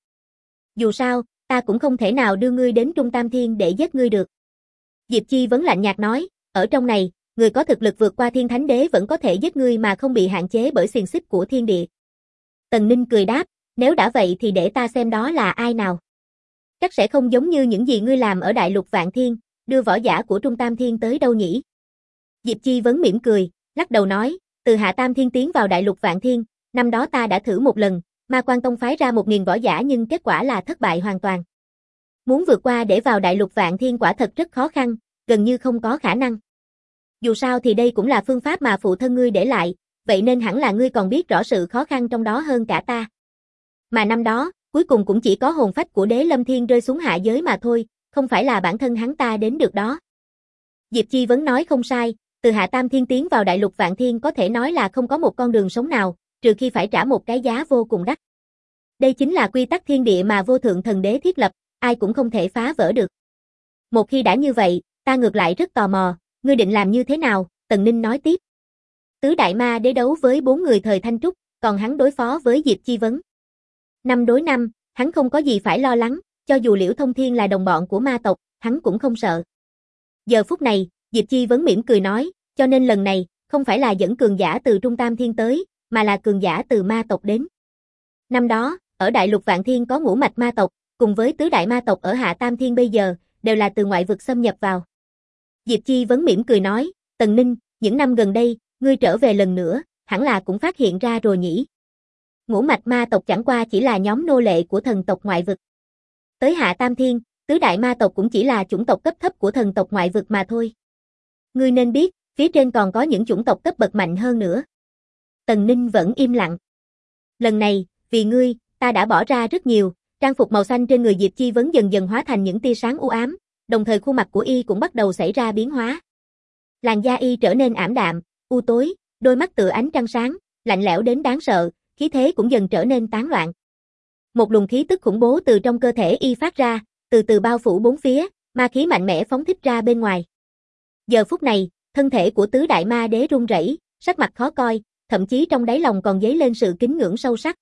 Speaker 1: Dù sao, ta cũng không thể nào đưa ngươi đến Trung Tam Thiên để giết ngươi được. Diệp Chi Vấn lạnh nhạt nói, ở trong này, người có thực lực vượt qua Thiên Thánh Đế vẫn có thể giết ngươi mà không bị hạn chế bởi xiềng xích của thiên địa. Tần Ninh cười đáp, nếu đã vậy thì để ta xem đó là ai nào. Chắc sẽ không giống như những gì ngươi làm ở Đại Lục Vạn Thiên, đưa võ giả của Trung Tam Thiên tới đâu nhỉ? Diệp Chi Vấn mỉm cười, lắc đầu nói, từ Hạ Tam Thiên tiến vào Đại Lục Vạn Thiên, năm đó ta đã thử một lần, Ma Quan Tông phái ra 1000 võ giả nhưng kết quả là thất bại hoàn toàn. Muốn vượt qua để vào Đại Lục Vạn Thiên quả thật rất khó khăn, gần như không có khả năng. Dù sao thì đây cũng là phương pháp mà phụ thân ngươi để lại, vậy nên hẳn là ngươi còn biết rõ sự khó khăn trong đó hơn cả ta. Mà năm đó, cuối cùng cũng chỉ có hồn phách của Đế Lâm Thiên rơi xuống hạ giới mà thôi, không phải là bản thân hắn ta đến được đó. Diệp Chi Vấn nói không sai, từ Hạ Tam Thiên tiến vào Đại Lục Vạn Thiên có thể nói là không có một con đường sống nào, trừ khi phải trả một cái giá vô cùng đắt. Đây chính là quy tắc thiên địa mà Vô Thượng Thần Đế thiết lập, ai cũng không thể phá vỡ được. Một khi đã như vậy, ta ngược lại rất tò mò, ngươi định làm như thế nào? Tần Ninh nói tiếp. Tứ Đại Ma Đế đấu với 4 người thời Thanh Trúc, còn hắn đối phó với Diệp Chi Vấn. 5 đối 5, hắn không có gì phải lo lắng, cho dù Liễu Thông Thiên là đồng bọn của ma tộc, hắn cũng không sợ. Giờ phút này, Diệp Chi Vấn mỉm cười nói, cho nên lần này, không phải là dẫn cường giả từ Trung Tam Thiên tới, mà là cường giả từ ma tộc đến. Năm đó, ở Đại Lục Vạn Thiên có ngũ mạch ma tộc, cùng với tứ đại ma tộc ở Hạ Tam Thiên bây giờ, đều là từ ngoại vực xâm nhập vào. Diệp Chi Vấn mỉm cười nói, Tần Ninh, những năm gần đây, ngươi trở về lần nữa, hẳn là cũng phát hiện ra rồi nhỉ. Ngũ mạch ma tộc chẳng qua chỉ là nhóm nô lệ của thần tộc ngoại vực. Tới Hạ Tam Thiên, tứ đại ma tộc cũng chỉ là chủng tộc cấp thấp của thần tộc ngoại vực mà thôi. Ngươi nên biết, phía trên còn có những chủng tộc cấp bậc mạnh hơn nữa. Tần Ninh vẫn im lặng. Lần này, vì ngươi, ta đã bỏ ra rất nhiều, trang phục màu xanh trên người Diệp Chi Vấn dần dần hóa thành những tia sáng u ám, đồng thời khuôn mặt của y cũng bắt đầu xảy ra biến hóa. Làn da y trở nên ảm đạm, u tối, đôi mắt tựa ánh trăng sáng, lạnh lẽo đến đáng sợ, khí thế cũng dần trở nên tán loạn. Một luồng khí tức khủng bố từ trong cơ thể y phát ra, từ từ bao phủ bốn phía, ma khí mạnh mẽ phóng thích ra bên ngoài. Giờ phút này, thân thể của tứ đại ma đế run rẩy, sắc mặt khó coi, thậm chí trong đáy lòng còn dấy lên sự kính ngưỡng sâu sắc.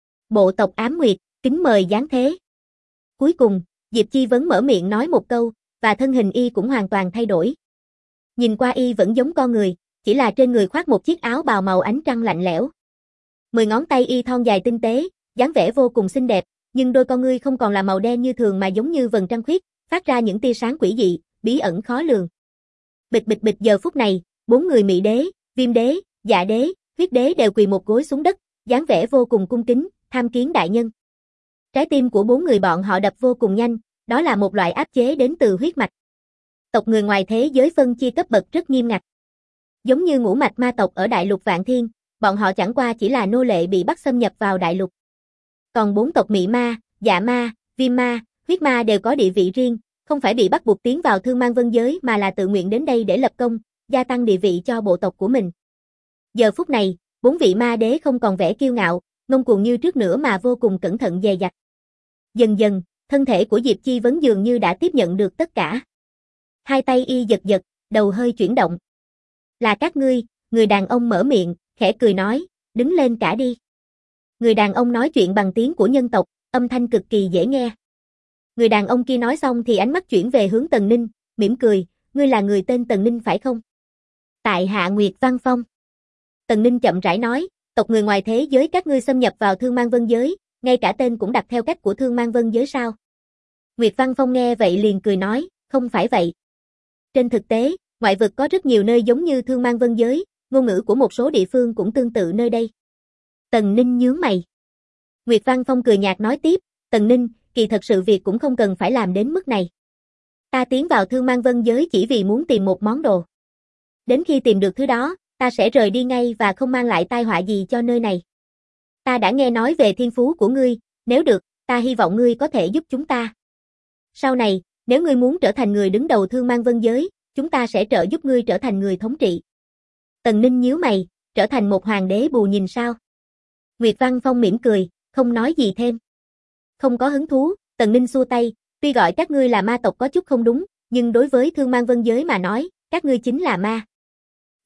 Speaker 1: Bộ tộc Ám Nguyệt, kính mời giáng thế. Cuối cùng, Diệp Chi Vấn mở miệng nói một câu, và thân hình y cũng hoàn toàn thay đổi. Nhìn qua y vẫn giống con người, chỉ là trên người khoác một chiếc áo bào màu ánh trăng lạnh lẽo. 10 ngón tay y thon dài tinh tế, dáng vẻ vô cùng xinh đẹp, nhưng đôi con ngươi không còn là màu đen như thường mà giống như vầng trăng khuyết, phát ra những tia sáng quỷ dị, bí ẩn khó lường. Bịch bịch bịch, giờ phút này, 4 người Mị Đế, Viêm Đế, Dạ Đế, Huyết Đế đều quỳ một gối xuống đất, dáng vẻ vô cùng cung kính, tham kiến đại nhân. Trái tim của 4 người bọn họ đập vô cùng nhanh, đó là một loại áp chế đến từ huyết mạch. Tộc người ngoài thế giới phân chia cấp bậc rất nghiêm ngặt. Giống như ngũ mạch ma tộc ở Đại Lục Vạn Thiên, bọn họ chẳng qua chỉ là nô lệ bị bắt xâm nhập vào đại lục. Còn 4 tộc Mị Ma, Dạ Ma, Viêm Ma, Huyết Ma đều có địa vị riêng, không phải bị bắt buộc tiến vào Thương Mang Vân giới mà là tự nguyện đến đây để lập công, gia tăng địa vị cho bộ tộc của mình. Giờ phút này, 4 vị ma đế không còn vẻ kiêu ngạo, ngông cuồng như trước nữa mà vô cùng cẩn thận dè dặt. Dần dần, thân thể của Diệp Chi Vấn dường như đã tiếp nhận được tất cả. Hai tay y giật giật, đầu hơi chuyển động. Là các ngươi, người đàn ông mở miệng, khẽ cười nói, đứng lên cả đi. Người đàn ông nói chuyện bằng tiếng của nhân tộc, âm thanh cực kỳ dễ nghe. Người đàn ông kia nói xong thì ánh mắt chuyển về hướng Tần Ninh, mỉm cười, ngươi là người tên Tần Ninh phải không? Tại Hạ Nguyệt Văn Phong. Tần Ninh chậm rãi nói, tộc người ngoài thế giới các ngươi xâm nhập vào Thương Mang Vân giới, ngay cả tên cũng đặt theo cách của Thương Mang Vân giới sao? Nguyệt Văn Phong nghe vậy liền cười nói, không phải vậy. Trên thực tế, ngoại vực có rất nhiều nơi giống như Thương Mang Vân giới, ngôn ngữ của một số địa phương cũng tương tự nơi đây. Tần Ninh nhướng mày. Nguyệt Văn Phong cười nhạt nói tiếp, Tần Ninh, kỳ thật sự việc cũng không cần phải làm đến mức này. Ta tiến vào Thương Mang Vân giới chỉ vì muốn tìm một món đồ. Đến khi tìm được thứ đó, ta sẽ rời đi ngay và không mang lại tai họa gì cho nơi này. Ta đã nghe nói về thiên phú của ngươi, nếu được, ta hy vọng ngươi có thể giúp chúng ta. Sau này, nếu ngươi muốn trở thành người đứng đầu Thương Mang Vân giới, chúng ta sẽ trợ giúp ngươi trở thành người thống trị. Tần Ninh nhíu mày, trở thành một hoàng đế bù nhìn sao? Nguyệt Văn Phong mỉm cười, không nói gì thêm. Không có hứng thú, Tần Ninh xua tay, tuy gọi các ngươi là ma tộc có chút không đúng, nhưng đối với Thương Mang Vân giới mà nói, các ngươi chính là ma.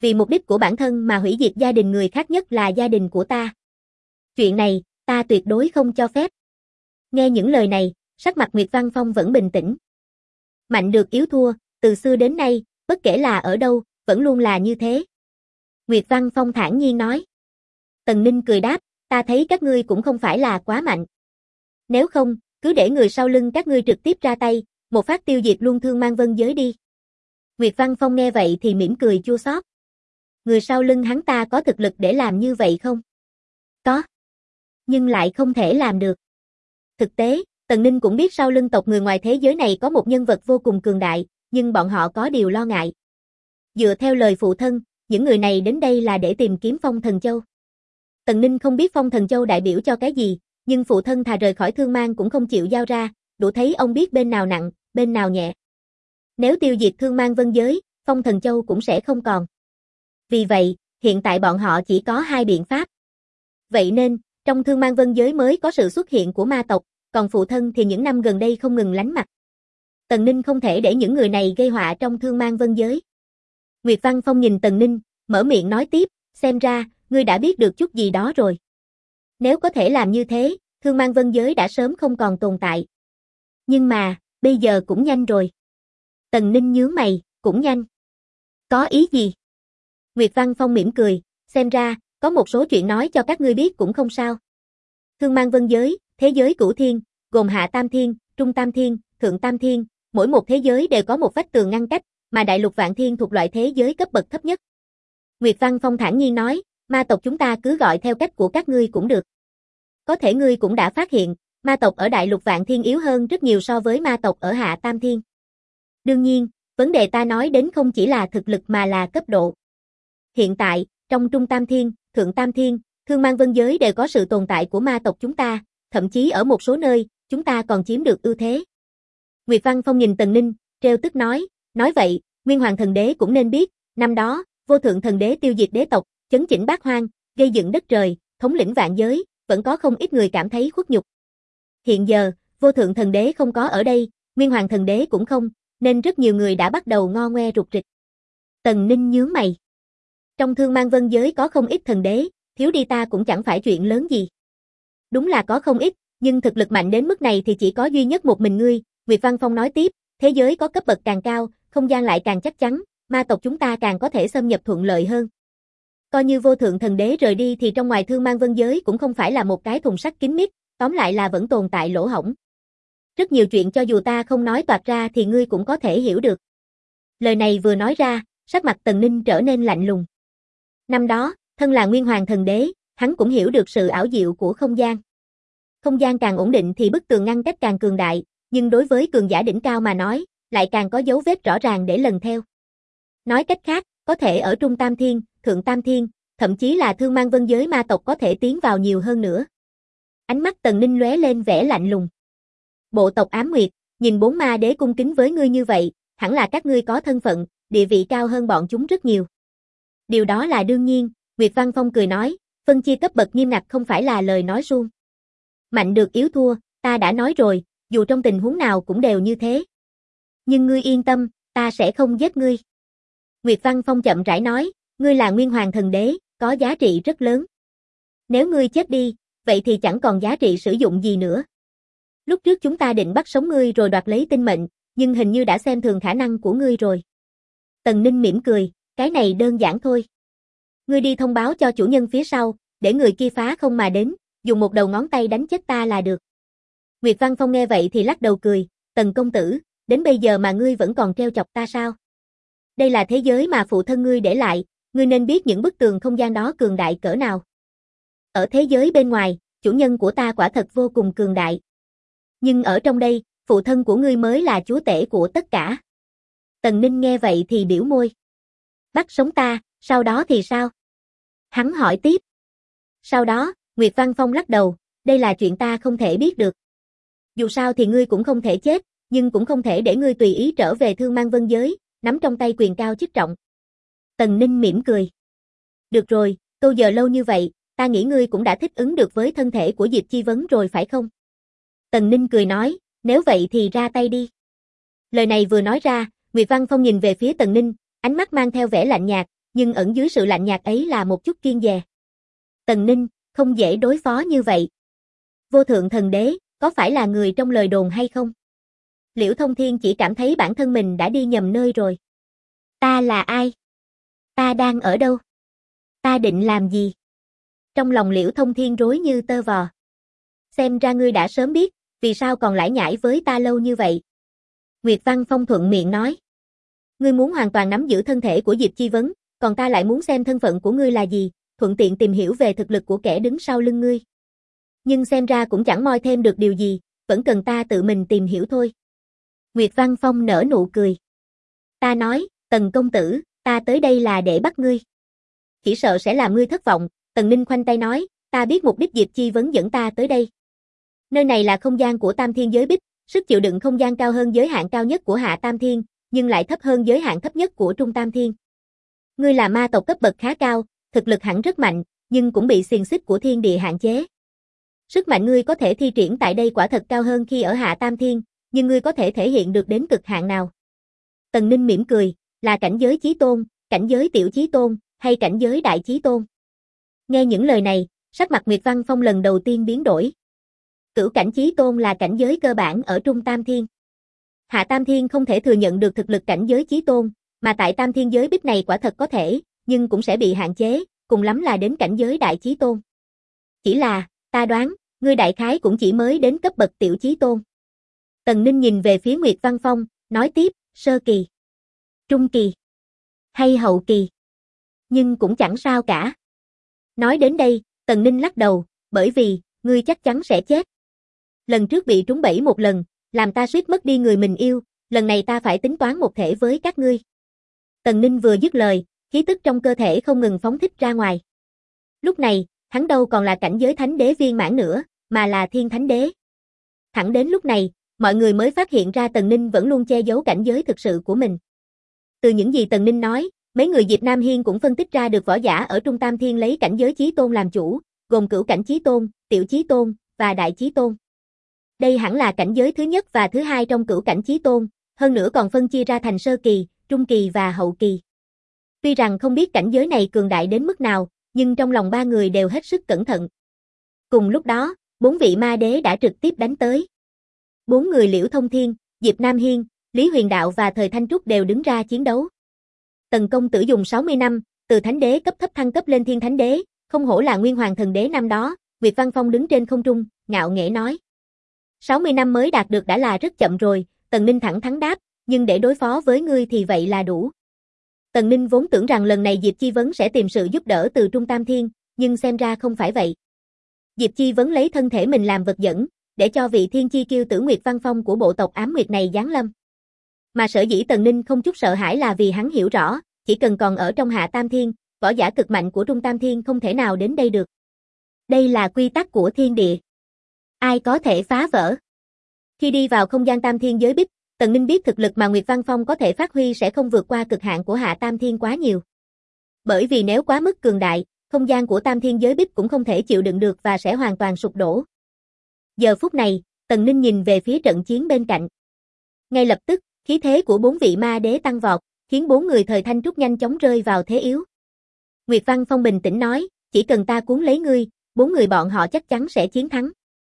Speaker 1: Vì mục đích của bản thân mà hủy diệt gia đình người khác, nhất là gia đình của ta. Chuyện này, ta tuyệt đối không cho phép. Nghe những lời này, sắc mặt Nguyệt Văn Phong vẫn bình tĩnh. Mạnh được yếu thua, từ xưa đến nay, bất kể là ở đâu, vẫn luôn là như thế. Nguyệt Văn Phong thản nhiên nói. Tần Ninh cười đáp, ta thấy các ngươi cũng không phải là quá mạnh. Nếu không, cứ để người sau lưng các ngươi trực tiếp ra tay, một phát tiêu diệt luôn Thương Mang Vân Giới đi. Nguyệt Văn Phong nghe vậy thì mỉm cười chua xót. Người sau lưng hắn ta có thực lực để làm như vậy không? Có. Nhưng lại không thể làm được. Thực tế, Tần Ninh cũng biết sau lưng tộc người ngoài thế giới này có một nhân vật vô cùng cường đại, nhưng bọn họ có điều lo ngại. Dựa theo lời phụ thân, những người này đến đây là để tìm kiếm Phong Thần Châu. Tần Ninh không biết Phong Thần Châu đại biểu cho cái gì, nhưng phụ thân thà rời khỏi Thương Mang cũng không chịu giao ra, đủ thấy ông biết bên nào nặng, bên nào nhẹ. Nếu tiêu diệt Thương Mang Vân Giới, Phong Thần Châu cũng sẽ không còn. Vì vậy, hiện tại bọn họ chỉ có hai biện pháp. Vậy nên, trong Thương Mang Vân Giới mới có sự xuất hiện của ma tộc, còn phụ thân thì những năm gần đây không ngừng lánh mặt. Tần Ninh không thể để những người này gây họa trong Thương Mang Vân Giới. Nguyệt Văn Phong nhìn Tần Ninh, mở miệng nói tiếp, xem ra, ngươi đã biết được chút gì đó rồi. Nếu có thể làm như thế, Thương Mang Vân Giới đã sớm không còn tồn tại. Nhưng mà, bây giờ cũng nhanh rồi. Tần Ninh nhướng mày, cũng nhanh. Có ý gì? Nguyệt Văn Phong mỉm cười, xem ra, có một số chuyện nói cho các ngươi biết cũng không sao. Thương Mang Vân Giới, thế giới cửu thiên, gồm Hạ Tam Thiên, Trung Tam Thiên, Thượng Tam Thiên, mỗi một thế giới đều có một vách tường ngăn cách, mà Đại Lục Vạn Thiên thuộc loại thế giới cấp bậc thấp nhất. Nguyệt Văn Phong thản nhiên nói, ma tộc chúng ta cứ gọi theo cách của các ngươi cũng được. Có thể ngươi cũng đã phát hiện, ma tộc ở Đại Lục Vạn Thiên yếu hơn rất nhiều so với ma tộc ở Hạ Tam Thiên. Đương nhiên, vấn đề ta nói đến không chỉ là thực lực mà là cấp độ. Hiện tại, trong Trung Tam Thiên, Thượng Tam Thiên, Thương Mang Vân Giới đều có sự tồn tại của ma tộc chúng ta, thậm chí ở một số nơi, chúng ta còn chiếm được ưu thế. Nguyệt Văn Phong nhìn Tần Ninh, trêu tức nói vậy, Nguyên Hoàng Thần Đế cũng nên biết, năm đó, Vô Thượng Thần Đế tiêu diệt đế tộc, chấn chỉnh bát hoang, gây dựng đất trời, thống lĩnh vạn giới, vẫn có không ít người cảm thấy khuất nhục. Hiện giờ, Vô Thượng Thần Đế không có ở đây, Nguyên Hoàng Thần Đế cũng không, nên rất nhiều người đã bắt đầu ngo ngoe rục rịch. Tần Ninh nhướng mày. Trong Thương Mang Vân Giới có không ít thần đế, thiếu đi ta cũng chẳng phải chuyện lớn gì. Đúng là có không ít, nhưng thực lực mạnh đến mức này thì chỉ có duy nhất một mình ngươi, Nguyệt Văn Phong nói tiếp, thế giới có cấp bậc càng cao, không gian lại càng chắc chắn, ma tộc chúng ta càng có thể xâm nhập thuận lợi hơn. Coi như Vô Thượng Thần Đế rời đi thì trong ngoài Thương Mang Vân Giới cũng không phải là một cái thùng sắt kín mít, tóm lại là vẫn tồn tại lỗ hổng. Rất nhiều chuyện cho dù ta không nói toạc ra thì ngươi cũng có thể hiểu được. Lời này vừa nói ra, sắc mặt Tần Ninh trở nên lạnh lùng. Năm đó, thân là Nguyên Hoàng Thần Đế, hắn cũng hiểu được sự ảo diệu của không gian. Không gian càng ổn định thì bức tường ngăn cách càng cường đại, nhưng đối với cường giả đỉnh cao mà nói, lại càng có dấu vết rõ ràng để lần theo. Nói cách khác, có thể ở Trung Tam Thiên, Thượng Tam Thiên, thậm chí là Thương Mang Vân Giới ma tộc có thể tiến vào nhiều hơn nữa. Ánh mắt Tần Ninh lóe lên vẻ lạnh lùng. Bộ tộc Ám Nguyệt, nhìn 4 ma đế cung kính với ngươi như vậy, hẳn là các ngươi có thân phận, địa vị cao hơn bọn chúng rất nhiều. Điều đó là đương nhiên, Nguyệt Văn Phong cười nói, phân chia cấp bậc nghiêm ngặt không phải là lời nói suông. Mạnh được yếu thua, ta đã nói rồi, dù trong tình huống nào cũng đều như thế. Nhưng ngươi yên tâm, ta sẽ không giết ngươi. Nguyệt Văn Phong chậm rãi nói, ngươi là Nguyên Hoàng Thần Đế, có giá trị rất lớn. Nếu ngươi chết đi, vậy thì chẳng còn giá trị sử dụng gì nữa. Lúc trước chúng ta định bắt sống ngươi rồi đoạt lấy tinh mệnh, nhưng hình như đã xem thường khả năng của ngươi rồi. Tần Ninh mỉm cười, cái này đơn giản thôi. Ngươi đi thông báo cho chủ nhân phía sau, để người kia phá không mà đến, dùng một đầu ngón tay đánh chết ta là được. Nguyệt Văn Phong nghe vậy thì lắc đầu cười, Tần công tử, đến bây giờ mà ngươi vẫn còn treo chọc ta sao? Đây là thế giới mà phụ thân ngươi để lại, ngươi nên biết những bức tường không gian đó cường đại cỡ nào. Ở thế giới bên ngoài, chủ nhân của ta quả thật vô cùng cường đại. Nhưng ở trong đây, phụ thân của ngươi mới là chúa tể của tất cả. Tần Ninh nghe vậy thì biểu môi. Bắt sống ta, sau đó thì sao? Hắn hỏi tiếp. Sau đó, Nguyệt Văn Phong lắc đầu, đây là chuyện ta không thể biết được. Dù sao thì ngươi cũng không thể chết, nhưng cũng không thể để ngươi tùy ý trở về Thương Mang Vân Giới, nắm trong tay quyền cao chức trọng. Tần Ninh mỉm cười. Được rồi, câu giờ lâu như vậy, ta nghĩ ngươi cũng đã thích ứng được với thân thể của Diệp Chi Vấn rồi phải không? Tần Ninh cười nói, nếu vậy thì ra tay đi. Lời này vừa nói ra, Nguyệt Văn Phong nhìn về phía Tần Ninh, ánh mắt mang theo vẻ lạnh nhạt, nhưng ẩn dưới sự lạnh nhạt ấy là một chút kiêng dè. Tần Ninh, không dễ đối phó như vậy. Vô thượng thần đế, có phải là người trong lời đồn hay không? Liễu Thông Thiên chỉ cảm thấy bản thân mình đã đi nhầm nơi rồi. Ta là ai? Ta đang ở đâu? Ta định làm gì? Trong lòng Liễu Thông Thiên rối như tơ vò. Xem ra ngươi đã sớm biết, vì sao còn lải nhải với ta lâu như vậy? Nguyệt Văn Phong thuận miệng nói. Ngươi muốn hoàn toàn nắm giữ thân thể của Diệp Chi Vấn, còn ta lại muốn xem thân phận của ngươi là gì, thuận tiện tìm hiểu về thực lực của kẻ đứng sau lưng ngươi. Nhưng xem ra cũng chẳng moi thêm được điều gì, vẫn cần ta tự mình tìm hiểu thôi. Nguyệt Văn Phong nở nụ cười. Ta nói, Tần công tử, ta tới đây là để bắt ngươi. Chỉ sợ sẽ làm ngươi thất vọng, Tần Ninh khoanh tay nói, ta biết mục đích Diệp Chi Vấn dẫn ta tới đây. Nơi này là không gian của Tam Thiên Giới Bích, sức chịu đựng không gian cao hơn giới hạn cao nhất của Hạ Tam Thiên, nhưng lại thấp hơn giới hạn thấp nhất của Trung Tam Thiên. Ngươi là ma tộc cấp bậc khá cao, thực lực hẳn rất mạnh, nhưng cũng bị xiềng xích của thiên địa hạn chế. Sức mạnh ngươi có thể thi triển tại đây quả thật cao hơn khi ở Hạ Tam Thiên, nhưng ngươi có thể thể hiện được đến cực hạn nào? Tần Ninh mỉm cười, là cảnh giới chí tôn, cảnh giới tiểu chí tôn, hay cảnh giới đại chí tôn? Nghe những lời này, sắc mặt Nguyệt Văn Phong lần đầu tiên biến đổi. Cửu cảnh chí tôn là cảnh giới cơ bản ở Trung Tam Thiên. Hạ Tam Thiên không thể thừa nhận được thực lực cảnh giới chí tôn, mà tại Tam Thiên Giới Bích này quả thật có thể, nhưng cũng sẽ bị hạn chế, cùng lắm là đến cảnh giới đại chí tôn. Chỉ là, ta đoán, ngươi đại khái cũng chỉ mới đến cấp bậc tiểu chí tôn. Tần Ninh nhìn về phía Nguyệt Văn Phong, nói tiếp, sơ kỳ, trung kỳ, hay hậu kỳ. Nhưng cũng chẳng sao cả. Nói đến đây, Tần Ninh lắc đầu, bởi vì, ngươi chắc chắn sẽ chết. Lần trước bị trúng bẫy một lần, làm ta suýt mất đi người mình yêu, lần này ta phải tính toán một thể với các ngươi. Tần Ninh vừa dứt lời, khí tức trong cơ thể không ngừng phóng thích ra ngoài. Lúc này, hắn đâu còn là cảnh giới thánh đế viên mãn nữa, mà là thiên thánh đế. Thẳng đến lúc này, mọi người mới phát hiện ra Tần Ninh vẫn luôn che giấu cảnh giới thực sự của mình. Từ những gì Tần Ninh nói, mấy người Diệp Nam Hiên cũng phân tích ra được võ giả ở Trung Tam Thiên lấy cảnh giới chí tôn làm chủ, gồm cửu cảnh chí tôn, tiểu chí tôn và đại chí tôn. Đây hẳn là cảnh giới thứ nhất và thứ hai trong cửu cảnh chí tôn, hơn nữa còn phân chia ra thành sơ kỳ, trung kỳ và hậu kỳ. Tuy rằng không biết cảnh giới này cường đại đến mức nào, nhưng trong lòng ba người đều hết sức cẩn thận. Cùng lúc đó, 4 vị ma đế đã trực tiếp đánh tới. 4 người Liễu Thông Thiên, Diệp Nam Hiên, Lý Huyền Đạo và Thời Thanh Trúc đều đứng ra chiến đấu. Tần công tử dùng 60 năm, từ thánh đế cấp thấp thăng cấp lên thiên thánh đế, không hổ là nguyên hoàng thần đế năm đó, Nguyệt Văn Phong đứng trên không trung, ngạo nghễ nói. 60 năm mới đạt được đã là rất chậm rồi, Tần Ninh thẳng thắn đáp, nhưng để đối phó với ngươi thì vậy là đủ. Tần Ninh vốn tưởng rằng lần này Diệp Chi Vấn sẽ tìm sự giúp đỡ từ Trung Tam Thiên, nhưng xem ra không phải vậy. Diệp Chi Vấn lấy thân thể mình làm vật dẫn, để cho vị thiên chi kiêu tử Nguyệt Văn Phong của bộ tộc Ám Nguyệt này giáng lâm. Mà sở dĩ Tần Ninh không chút sợ hãi là vì hắn hiểu rõ, chỉ cần còn ở trong Hạ Tam Thiên, võ giả cực mạnh của Trung Tam Thiên không thể nào đến đây được. Đây là quy tắc của thiên địa. Ai có thể phá vỡ? Khi đi vào không gian Tam Thiên Giới Bích, Tần Ninh biết thực lực mà Nguyệt Văn Phong có thể phát huy sẽ không vượt qua cực hạn của Hạ Tam Thiên quá nhiều. Bởi vì nếu quá mức cường đại, không gian của Tam Thiên Giới Bích cũng không thể chịu đựng được và sẽ hoàn toàn sụp đổ. Giờ phút này, Tần Ninh nhìn về phía trận chiến bên cạnh. Ngay lập tức, khí thế của 4 vị ma đế tăng vọt, khiến 4 người Thời Thanh Trúc nhanh chóng rơi vào thế yếu. Nguyệt Văn Phong bình tĩnh nói, chỉ cần ta cuốn lấy ngươi, 4 người bọn họ chắc chắn sẽ chiến thắng.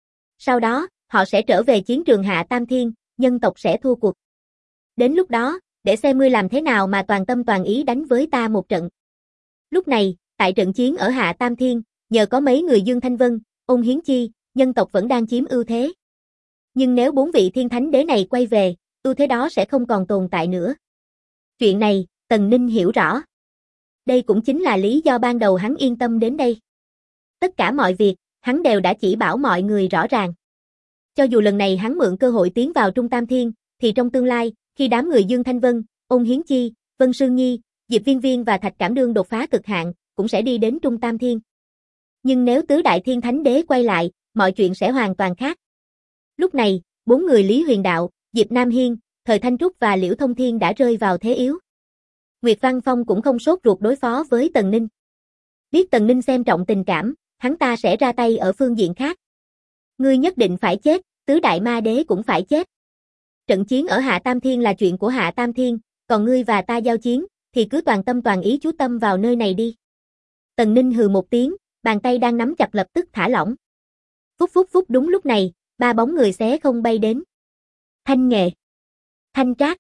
Speaker 1: Sau đó, họ sẽ trở về chiến trường Hạ Tam Thiên, nhân tộc sẽ thua cuộc. Đến lúc đó, để xem ngươi làm thế nào mà toàn tâm toàn ý đánh với ta một trận. Lúc này, tại trận chiến ở Hạ Tam Thiên, nhờ có mấy người Dương Thanh Vân, Ôn Hiến Chi, nhân tộc vẫn đang chiếm ưu thế. Nhưng nếu 4 vị thiên thánh đế này quay về, ưu thế đó sẽ không còn tồn tại nữa. Chuyện này, Tần Ninh hiểu rõ. Đây cũng chính là lý do ban đầu hắn yên tâm đến đây. Tất cả mọi việc, hắn đều đã chỉ bảo mọi người rõ ràng. Cho dù lần này hắn mượn cơ hội tiến vào Trung Tam Thiên, thì trong tương lai, khi đám người Dương Thanh Vân, Ôn Hiến Chi, Vân Sương Nhi, Diệp Viên Viên và Thạch Cảm Đương đột phá cực hạn, cũng sẽ đi đến Trung Tam Thiên. Nhưng nếu tứ đại thiên thánh đế quay lại, mọi chuyện sẽ hoàn toàn khác. Lúc này, 4 người Lý Huyền Đạo, Diệp Nam Hiên, Thời Thanh Trúc và Liễu Thông Thiên đã rơi vào thế yếu. Nguyệt Văn Phong cũng không sốt ruột đối phó với Tần Ninh. Biết Tần Ninh xem trọng tình cảm, hắn ta sẽ ra tay ở phương diện khác. Ngươi nhất định phải chết, tứ đại ma đế cũng phải chết. Trận chiến ở Hạ Tam Thiên là chuyện của Hạ Tam Thiên, còn ngươi và ta giao chiến, thì cứ toàn tâm toàn ý chú tâm vào nơi này đi. Tần Ninh hừ một tiếng, bàn tay đang nắm chặt lập tức thả lỏng. Phúc phúc phúc, đúng lúc này, ba bóng người xé không bay đến. Thanh Nghệ, Thanh Trác,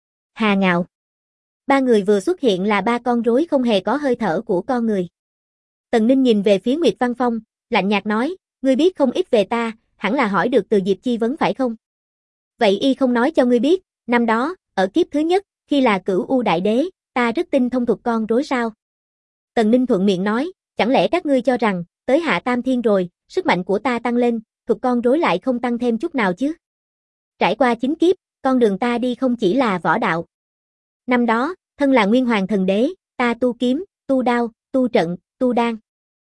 Speaker 1: Hà Ngạo. Ba người vừa xuất hiện là ba con rối không hề có hơi thở của con người. Tần Ninh nhìn về phía Nguyệt Văn Phong, lạnh nhạt nói, ngươi biết không ít về ta, hẳn là hỏi được từ Diệp Chi Vấn phải không? Vậy y không nói cho ngươi biết, năm đó, ở kiếp thứ nhất, khi là Cửu U Đại Đế, ta rất tinh thông thuật con rối sao? Tần Ninh thuận miệng nói, chẳng lẽ các ngươi cho rằng, tới Hạ Tam Thiên rồi, sức mạnh của ta tăng lên, thuật con rối lại không tăng thêm chút nào chứ? Trải qua 9 kiếp, con đường ta đi không chỉ là võ đạo. Năm đó, thân là Nguyên Hoàng Thần Đế, ta tu kiếm, tu đao, tu trận, tu đan.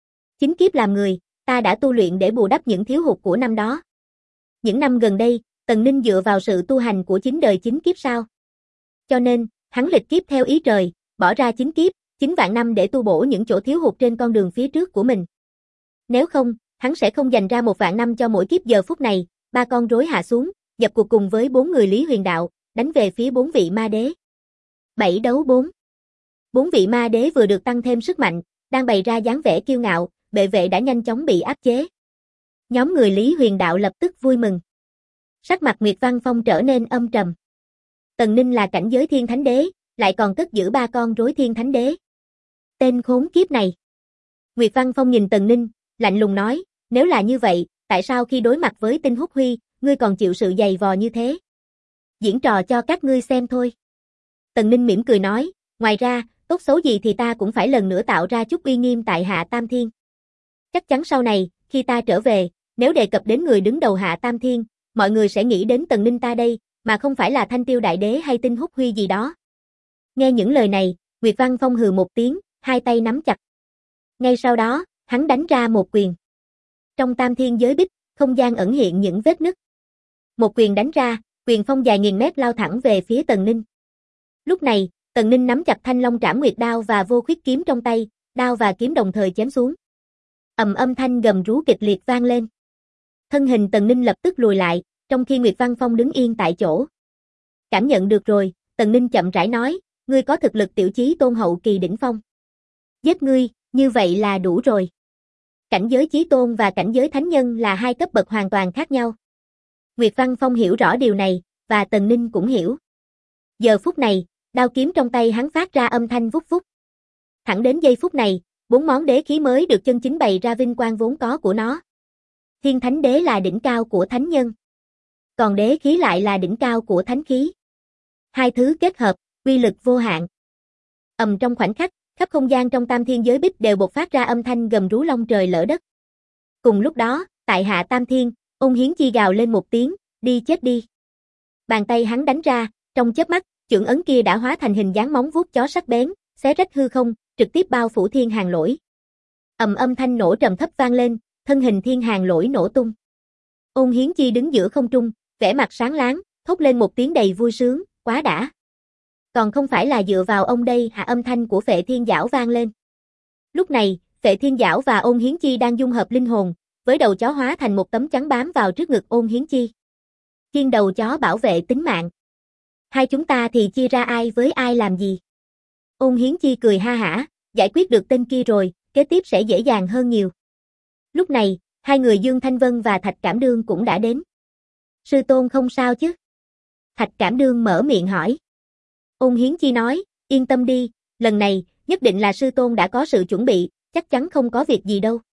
Speaker 1: 9 kiếp làm người, ta đã tu luyện để bù đắp những thiếu hụt của năm đó. Những năm gần đây, Tần Ninh dựa vào sự tu hành của 9 đời 9 kiếp sao? Cho nên, hắn lịch kiếp theo ý trời, bỏ ra 9 kiếp, 9 vạn năm để tu bổ những chỗ thiếu hụt trên con đường phía trước của mình. Nếu không, hắn sẽ không dành ra 1 vạn năm cho mỗi kiếp. Giờ phút này, ba con rối hạ xuống, dập cuộc cùng với 4 người Lý Huyền Đạo, đánh về phía 4 vị ma đế. 7 đấu 4. 4 vị ma đế vừa được tăng thêm sức mạnh, đang bày ra dáng vẻ kiêu ngạo, bệ vệ đã nhanh chóng bị áp chế. Nhóm người Lý Huyền Đạo lập tức vui mừng. Sắc mặt Nguyệt Văn Phong trở nên âm trầm. Tần Ninh là cảnh giới Thiên Thánh Đế, lại còn cất giữ ba con rối Thiên Thánh Đế. Tên khốn kiếp này. Nguyệt Văn Phong nhìn Tần Ninh, lạnh lùng nói, nếu là như vậy, tại sao khi đối mặt với Tinh Húc Huy, ngươi còn chịu sự giày vò như thế? Diễn trò cho các ngươi xem thôi. Tần Ninh mỉm cười nói, ngoài ra, tốt xấu gì thì ta cũng phải lần nữa tạo ra chút uy nghiêm tại Hạ Tam Thiên. Chắc chắn sau này, khi ta trở về, nếu đề cập đến người đứng đầu Hạ Tam Thiên, mọi người sẽ nghĩ đến Tần Ninh ta đây, mà không phải là Thanh Tiêu Đại Đế hay Tinh Húc Huy gì đó. Nghe những lời này, Nguyệt Văn Phong hừ một tiếng, hai tay nắm chặt. Ngay sau đó, hắn đánh ra một quyền. Trong Tam Thiên giới bích, không gian ẩn hiện những vết nứt. Một quyền đánh ra, quyền phong dài nghìn mét lao thẳng về phía Tần Ninh. Lúc này, Tần Ninh nắm chặt Thanh Long Trảm Nguyệt đao và Vô Khuyết kiếm trong tay, đao và kiếm đồng thời chém xuống. Âm thanh gầm rú kịch liệt vang lên. Thân hình Tần Ninh lập tức lùi lại, trong khi Nguyệt Văn Phong đứng yên tại chỗ. Cảm nhận được rồi, Tần Ninh chậm rãi nói, ngươi có thực lực tiểu chí tôn hậu kỳ đỉnh phong. Giết ngươi, như vậy là đủ rồi. Cảnh giới chí tôn và cảnh giới thánh nhân là hai cấp bậc hoàn toàn khác nhau. Nguyệt Văn Phong hiểu rõ điều này, và Tần Ninh cũng hiểu. Giờ phút này, đao kiếm trong tay hắn phát ra âm thanh vút vút. Thẳng đến giây phút này, 4 món đế khí mới được chân chính bày ra vinh quang vốn có của nó. Thiên Thánh Đế là đỉnh cao của thánh nhân, còn đế khí lại là đỉnh cao của thánh khí. Hai thứ kết hợp, uy lực vô hạn. Trong khoảnh khắc, khắp không gian trong Tam Thiên giới bích đều bộc phát ra âm thanh gầm rú long trời lở đất. Cùng lúc đó, tại Hạ Tam Thiên, Ôn Hiến Chi gào lên một tiếng, đi chết đi. Bàn tay hắn đánh ra, trong chớp mắt, chưởng ấn kia đã hóa thành hình dáng móng vuốt chó sắc bén, xé rách hư không, trực tiếp bao phủ Thiên Hàn Lỗi. Âm thanh nổ trầm thấp vang lên, thân hình Thiên Hàn Lỗi nổ tung. Ôn Hiến Chi đứng giữa không trung, vẻ mặt sáng láng, thốt lên một tiếng đầy vui sướng, quá đã. Còn không phải là dựa vào ông đây hả? Âm thanh của Phệ Thiên Giảo vang lên. Lúc này, Phệ Thiên Giảo và Ôn Hiến Chi đang dung hợp linh hồn, với đầu chó hóa thành một tấm chắn bám vào trước ngực Ôn Hiến Chi. Thiên đầu chó bảo vệ tính mạng. Hai chúng ta thì chia ra ai với ai làm gì? Ôn Hiến Chi cười ha hả, giải quyết được tên kia rồi, kế tiếp sẽ dễ dàng hơn nhiều. Lúc này, hai người Dương Thanh Vân và Thạch Cảm Đương cũng đã đến. Sư tôn không sao chứ? Thạch Cảm Đương mở miệng hỏi. Ôn Hiến Chi nói, yên tâm đi, lần này, nhất định là sư tôn đã có sự chuẩn bị, chắc chắn không có việc gì đâu.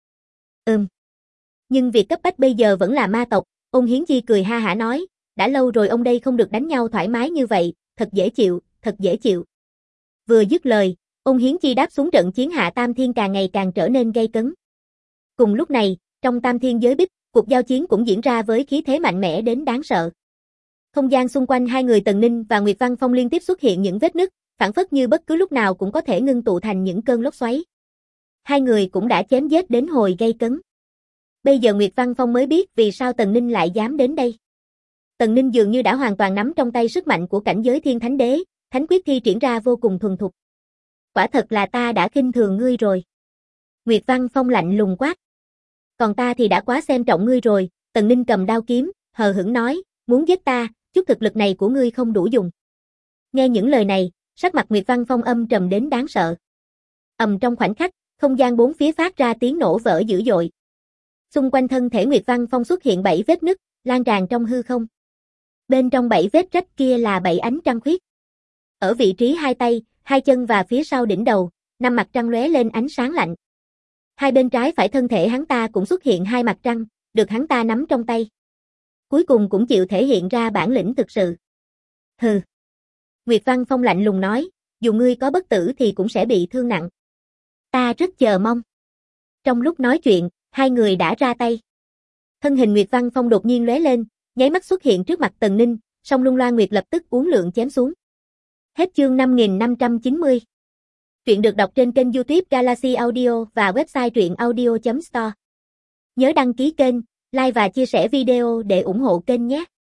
Speaker 1: Nhưng việc cấp bách bây giờ vẫn là ma tộc, Ôn Hiến Chi cười ha hả nói, đã lâu rồi ông đây không được đánh nhau thoải mái như vậy, thật dễ chịu, thật dễ chịu. Vừa dứt lời, Ôn Hiến Chi đáp xuống trận chiến Hạ Tam Thiên càng ngày càng trở nên gay cấn. Cùng lúc này, trong Tam Thiên giới bích, cuộc giao chiến cũng diễn ra với khí thế mạnh mẽ đến đáng sợ. Không gian xung quanh hai người Tần Ninh và Nguyệt Văn Phong liên tiếp xuất hiện những vết nứt, phảng phất như bất cứ lúc nào cũng có thể ngưng tụ thành những cơn lốc xoáy. Hai người cũng đã chém giết đến hồi gay cấn. Bây giờ Nguyệt Văn Phong mới biết vì sao Tần Ninh lại dám đến đây. Tần Ninh dường như đã hoàn toàn nắm trong tay sức mạnh của cảnh giới Thiên Thánh Đế, thánh quyết thi triển ra vô cùng thuần thục. Quả thật là ta đã khinh thường ngươi rồi. Nguyệt Văn Phong lạnh lùng quát. Còn ta thì đã quá xem trọng ngươi rồi, Tần Ninh cầm đao kiếm, hờ hững nói, muốn giết ta, chút thực lực này của ngươi không đủ dùng. Nghe những lời này, Sắc mặt Nguyệt Văn Phong âm trầm đến đáng sợ. Trong khoảnh khắc, không gian bốn phía phát ra tiếng nổ vỡ dữ dội. Xung quanh thân thể Nguyệt Văn Phong xuất hiện 7 vết nứt, lan tràn trong hư không. Bên trong 7 vết rách kia là 7 ánh trăng khuyết. Ở vị trí hai tay, hai chân và phía sau đỉnh đầu, 5 mặt trăng lóe lên ánh sáng lạnh. Hai bên trái phải thân thể hắn ta cũng xuất hiện 2 mặt trăng, được hắn ta nắm trong tay. Cuối cùng cũng chịu thể hiện ra bản lĩnh thực sự. Hừ. Nguyệt Văn Phong lạnh lùng nói, dù ngươi có bất tử thì cũng sẽ bị thương nặng. Ta rất chờ mong. Trong lúc nói chuyện, hai người đã ra tay. Thân hình Nguyệt Văn Phong đột nhiên lóe lên, nháy mắt xuất hiện trước mặt Tần Ninh, song Luân Loan Nguyệt lập tức uốn lượn chém xuống. Hết chương 5590. Truyện được đọc trên kênh YouTube Galaxy Audio và website truyệnaudio.store. Nhớ đăng ký kênh, like và chia sẻ video để ủng hộ kênh nhé.